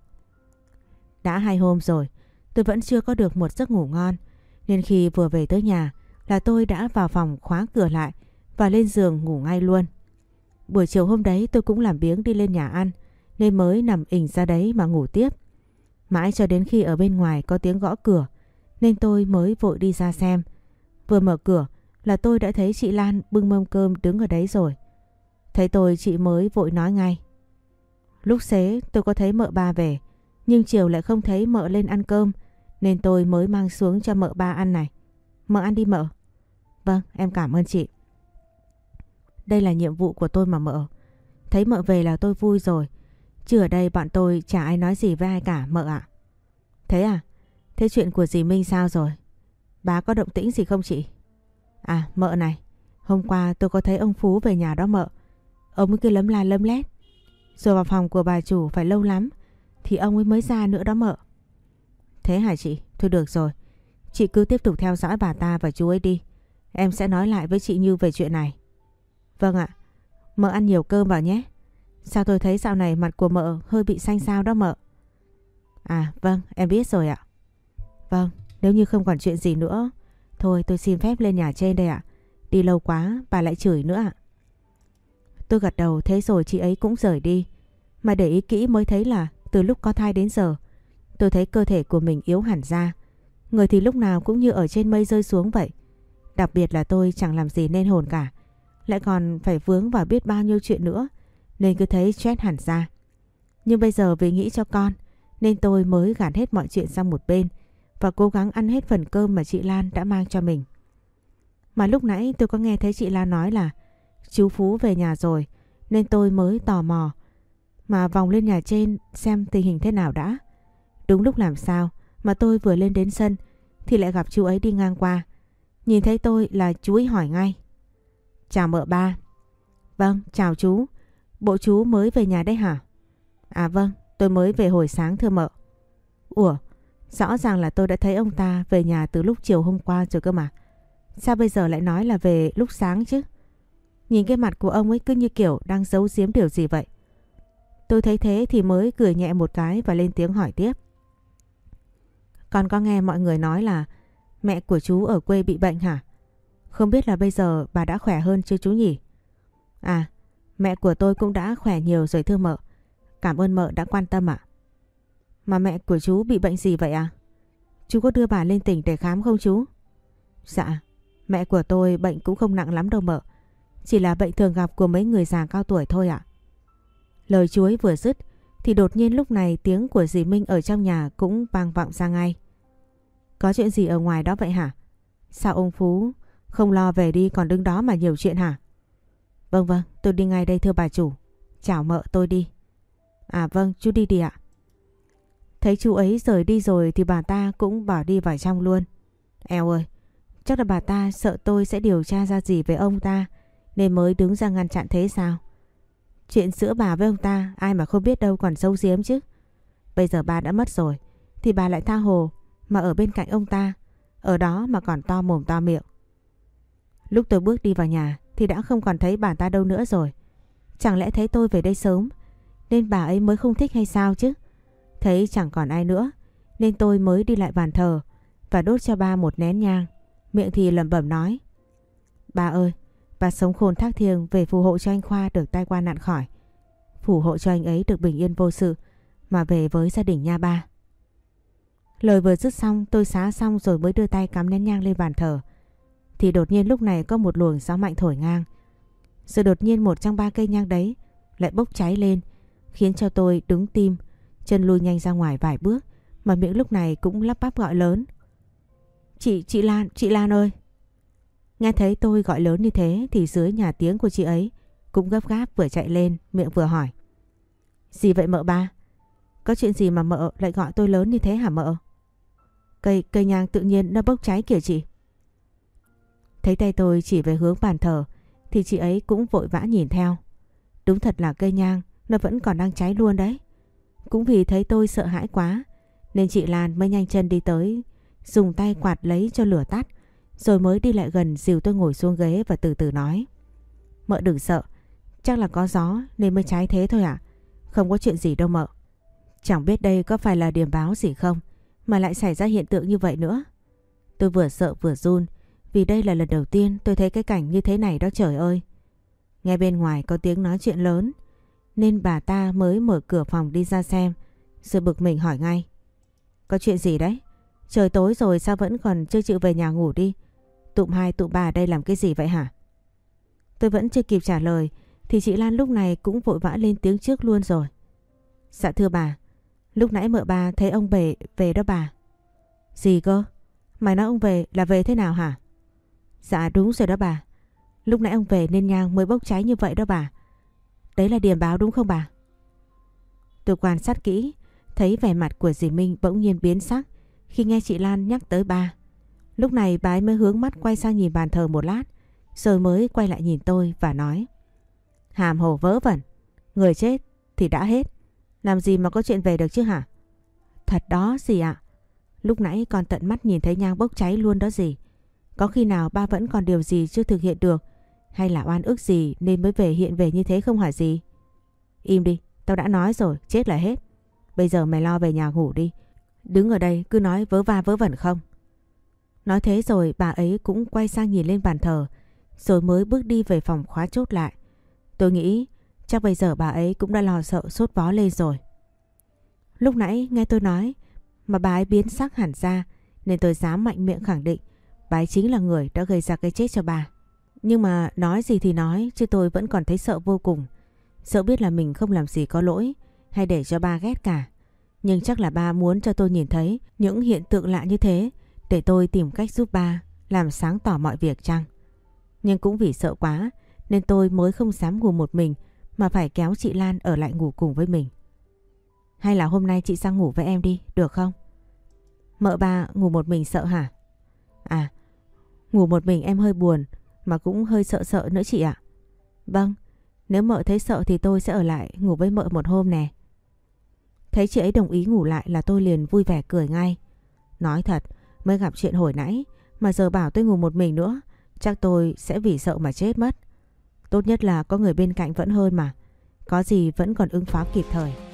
Đã hai hôm rồi, tôi vẫn chưa có được một giấc ngủ ngon, nên khi vừa về tới nhà là tôi đã vào phòng khóa cửa lại và lên giường ngủ ngay luôn. Buổi chiều hôm đấy tôi cũng làm biếng đi lên nhà ăn, nên mới nằm ình ra đấy mà ngủ tiếp. Mãi cho đến khi ở bên ngoài có tiếng gõ cửa, nên tôi mới vội đi ra xem. Vừa mở cửa là tôi đã thấy chị Lan bưng mâm cơm đứng ở đấy rồi. Thấy tôi chị mới vội nói ngay. Lúc xế tôi có thấy mợ ba về, nhưng chiều lại không thấy mợ lên ăn cơm, nên tôi mới mang xuống cho mợ ba ăn này. Mợ ăn đi mợ. Vâng, em cảm ơn chị. Đây là nhiệm vụ của tôi mà mợ. Thấy mợ về là tôi vui rồi. Chứ ở đây bọn tôi chả ai nói gì với ai cả mợ ạ. Thế à? Thế chuyện của dì Minh sao rồi? Bà có động tĩnh gì không chị? À mợ này, hôm qua tôi có thấy ông Phú về nhà đó mợ. Ông ấy cứ lấm la lấm lét, rồi vào phòng của bà chủ phải lâu lắm thì ông ấy mới ra nữa đó mợ. Thế hả chị? Thôi được rồi, chị cứ tiếp tục theo dõi bà ta và chú ấy đi. Em sẽ nói lại với chị Như về chuyện này. Vâng ạ. Mợ ăn nhiều cơm vào nhé. Sao tôi thấy dạo này mặt của mợ hơi bị xanh xao đó mợ. À vâng, em biết rồi ạ. Vâng, nếu như không còn chuyện gì nữa, thôi tôi xin phép lên nhà trên đây ạ. Đi lâu quá bà lại chửi nữa ạ. Tôi gật đầu thế rồi chị ấy cũng rời đi. Mà để ý kỹ mới thấy là từ lúc có thai đến giờ, tôi thấy cơ thể của mình yếu hẳn ra. Người thì lúc nào cũng như ở trên mây rơi xuống vậy. Đặc biệt là tôi chẳng làm gì nên hồn cả, lại còn phải vướng vào biết bao nhiêu chuyện nữa, nên cứ thấy stress hẳn ra. Nhưng bây giờ vì nghĩ cho con nên tôi mới gạt hết mọi chuyện sang một bên và cố gắng ăn hết phần cơm mà chị Lan đã mang cho mình. Mà lúc nãy tôi có nghe thấy chị Lan nói là chú Phú về nhà rồi, nên tôi mới tò mò mà vòng lên nhà trên xem tình hình thế nào đã. Đúng lúc làm sao mà tôi vừa lên đến sân thì lại gặp chú ấy đi ngang qua. Nhìn thấy tôi là chú ấy hỏi ngay. Chào mợ ba. Vâng, chào chú. Bộ chú mới về nhà đấy hả? À vâng, tôi mới về hồi sáng thưa mợ. Ủa, rõ ràng là tôi đã thấy ông ta về nhà từ lúc chiều hôm qua rồi cơ mà. Sao bây giờ lại nói là về lúc sáng chứ? Nhìn cái mặt của ông ấy cứ như kiểu đang giấu giếm điều gì vậy. Tôi thấy thế thì mới cười nhẹ một cái và lên tiếng hỏi tiếp. Con có nghe mọi người nói là mẹ của chú ở quê bị bệnh hả? Không biết là bây giờ bà đã khỏe hơn chưa chú nhỉ? À, mẹ của tôi cũng đã khỏe nhiều rồi thưa mợ. Cảm ơn mợ đã quan tâm ạ. Mà mẹ của chú bị bệnh gì vậy à? Chú có đưa bà lên tỉnh để khám không chú? Dạ, mẹ của tôi bệnh cũng không nặng lắm đâu mợ. Chỉ là bệnh thường gặp của mấy người già cao tuổi thôi ạ. Lời chú ấy vừa dứt thì đột nhiên lúc này tiếng của dì Minh ở trong nhà cũng vang vọng ra ngay. Có chuyện gì ở ngoài đó vậy hả? Sao ông Phú không lo về đi còn đứng đó mà nhiều chuyện hả? Vâng vâng, tôi đi ngay đây thưa bà chủ. Chào mợ, tôi đi. À vâng, chú đi đi ạ. Thấy chú ấy rời đi rồi thì bà ta cũng bỏ đi vào trong luôn. Eo ơi, chắc là bà ta sợ tôi sẽ điều tra ra gì về ông ta nên mới đứng ra ngăn chặn thế sao? Chuyện giữa bà với ông ta ai mà không biết đâu còn giấu giếm chứ. Bây giờ bà đã mất rồi thì bà lại tha hồ mà ở bên cạnh ông ta, ở đó mà còn to mồm to miệng. Lúc tôi bước đi vào nhà thì đã không còn thấy bà ta đâu nữa rồi. Chẳng lẽ thấy tôi về đây sớm nên bà ấy mới không thích hay sao chứ? Thấy chẳng còn ai nữa nên tôi mới đi lại bàn thờ và đốt cho ba một nén nhang. Miệng thì lẩm bẩm nói: Bà ơi, bà sống khôn thác thiêng về phù hộ cho anh Khoa được tai qua nạn khỏi. Phù hộ cho anh ấy được bình yên vô sự mà về với gia đình nha ba. Lời vừa dứt xong tôi xá xong rồi mới đưa tay cắm nén nhang lên bàn thờ. Thì đột nhiên lúc này có một luồng gió mạnh thổi ngang. Rồi đột nhiên một trong ba cây nhang đấy lại bốc cháy lên, khiến cho tôi đứng tim, chân lui nhanh ra ngoài vài bước, mà miệng lúc này cũng lắp bắp gọi lớn: Chị, chị Lan, chị Lan ơi! Nghe thấy tôi gọi lớn như thế thì dưới nhà tiếng của chị ấy cũng gấp gáp vừa chạy lên, miệng vừa hỏi: Gì vậy mợ ba? Có chuyện gì mà mợ lại gọi tôi lớn như thế hả mợ? Cây, cây nhang tự nhiên nó bốc cháy kìa chị. Thấy tay tôi chỉ về hướng bàn thờ thì chị ấy cũng vội vã nhìn theo. Đúng thật là cây nhang nó vẫn còn đang cháy luôn đấy. Cũng vì thấy tôi sợ hãi quá nên chị Lan mới nhanh chân đi tới, dùng tay quạt lấy cho lửa tắt, rồi mới đi lại gần dìu tôi ngồi xuống ghế và từ từ nói: Mợ đừng sợ, chắc là có gió nên mới cháy thế thôi ạ. Không có chuyện gì đâu mợ. Chẳng biết đây có phải là điềm báo gì không mà lại xảy ra hiện tượng như vậy nữa. Tôi vừa sợ vừa run vì đây là lần đầu tiên tôi thấy cái cảnh như thế này đó trời ơi. Nghe bên ngoài có tiếng nói chuyện lớn nên bà ta mới mở cửa phòng đi ra xem, rồi bực mình hỏi ngay: Có chuyện gì đấy? Trời tối rồi sao vẫn còn chưa chịu về nhà ngủ đi? Tụm hai tụm ba ở đây làm cái gì vậy hả? Tôi vẫn chưa kịp trả lời thì chị Lan lúc này cũng vội vã lên tiếng trước luôn rồi: Dạ thưa bà, lúc nãy mợ ba thấy ông về về đó bà. Gì cơ? Mày nói ông về là về thế nào hả? Dạ đúng rồi đó bà. Lúc nãy ông về nên nhang mới bốc cháy như vậy đó bà. Đấy là điềm báo đúng không bà? Tôi quan sát kỹ, thấy vẻ mặt của dì Minh bỗng nhiên biến sắc khi nghe chị Lan nhắc tới ba. Lúc này bà ấy mới hướng mắt quay sang nhìn bàn thờ một lát, rồi mới quay lại nhìn tôi và nói: Hàm hồ vớ vẩn, người chết thì đã hết, làm gì mà có chuyện về được chứ hả? Thật đó dì ạ. Lúc nãy con tận mắt nhìn thấy nhang bốc cháy luôn đó dì. Có khi nào ba vẫn còn điều gì chưa thực hiện được, hay là oan ức gì nên mới về hiện về như thế không hả dì? Im đi, tao đã nói rồi, chết là hết. Bây giờ mày lo về nhà ngủ đi, đứng ở đây cứ nói vớ va vớ vẩn không. Nói thế rồi bà ấy cũng quay sang nhìn lên bàn thờ, rồi mới bước đi về phòng khóa chốt lại. Tôi nghĩ chắc bây giờ bà ấy cũng đã lo sợ sốt vó lên rồi. Lúc nãy nghe tôi nói mà bà ấy biến sắc hẳn ra, nên tôi dám mạnh miệng khẳng định bà ấy chính là người đã gây ra cái chết cho bà. Nhưng mà nói gì thì nói, chứ tôi vẫn còn thấy sợ vô cùng. Sợ biết là mình không làm gì có lỗi hay để cho ba ghét cả. Nhưng chắc là ba muốn cho tôi nhìn thấy những hiện tượng lạ như thế để tôi tìm cách giúp ba làm sáng tỏ mọi việc chăng. Nhưng cũng vì sợ quá nên tôi mới không dám ngủ một mình mà phải kéo chị Lan ở lại ngủ cùng với mình. Hay là hôm nay chị sang ngủ với em đi, được không? Mợ ba ngủ một mình sợ hả? À, ngủ một mình em hơi buồn, mà cũng hơi sợ sợ nữa chị ạ. Vâng, nếu mợ thấy sợ thì tôi sẽ ở lại ngủ với mợ một hôm nè. Thấy chị ấy đồng ý ngủ lại là tôi liền vui vẻ cười ngay. Nói thật, mới gặp chuyện hồi nãy mà giờ bảo tôi ngủ một mình nữa, chắc tôi sẽ vì sợ mà chết mất. Tốt nhất là có người bên cạnh vẫn hơn mà. Có gì vẫn còn ứng phó kịp thời.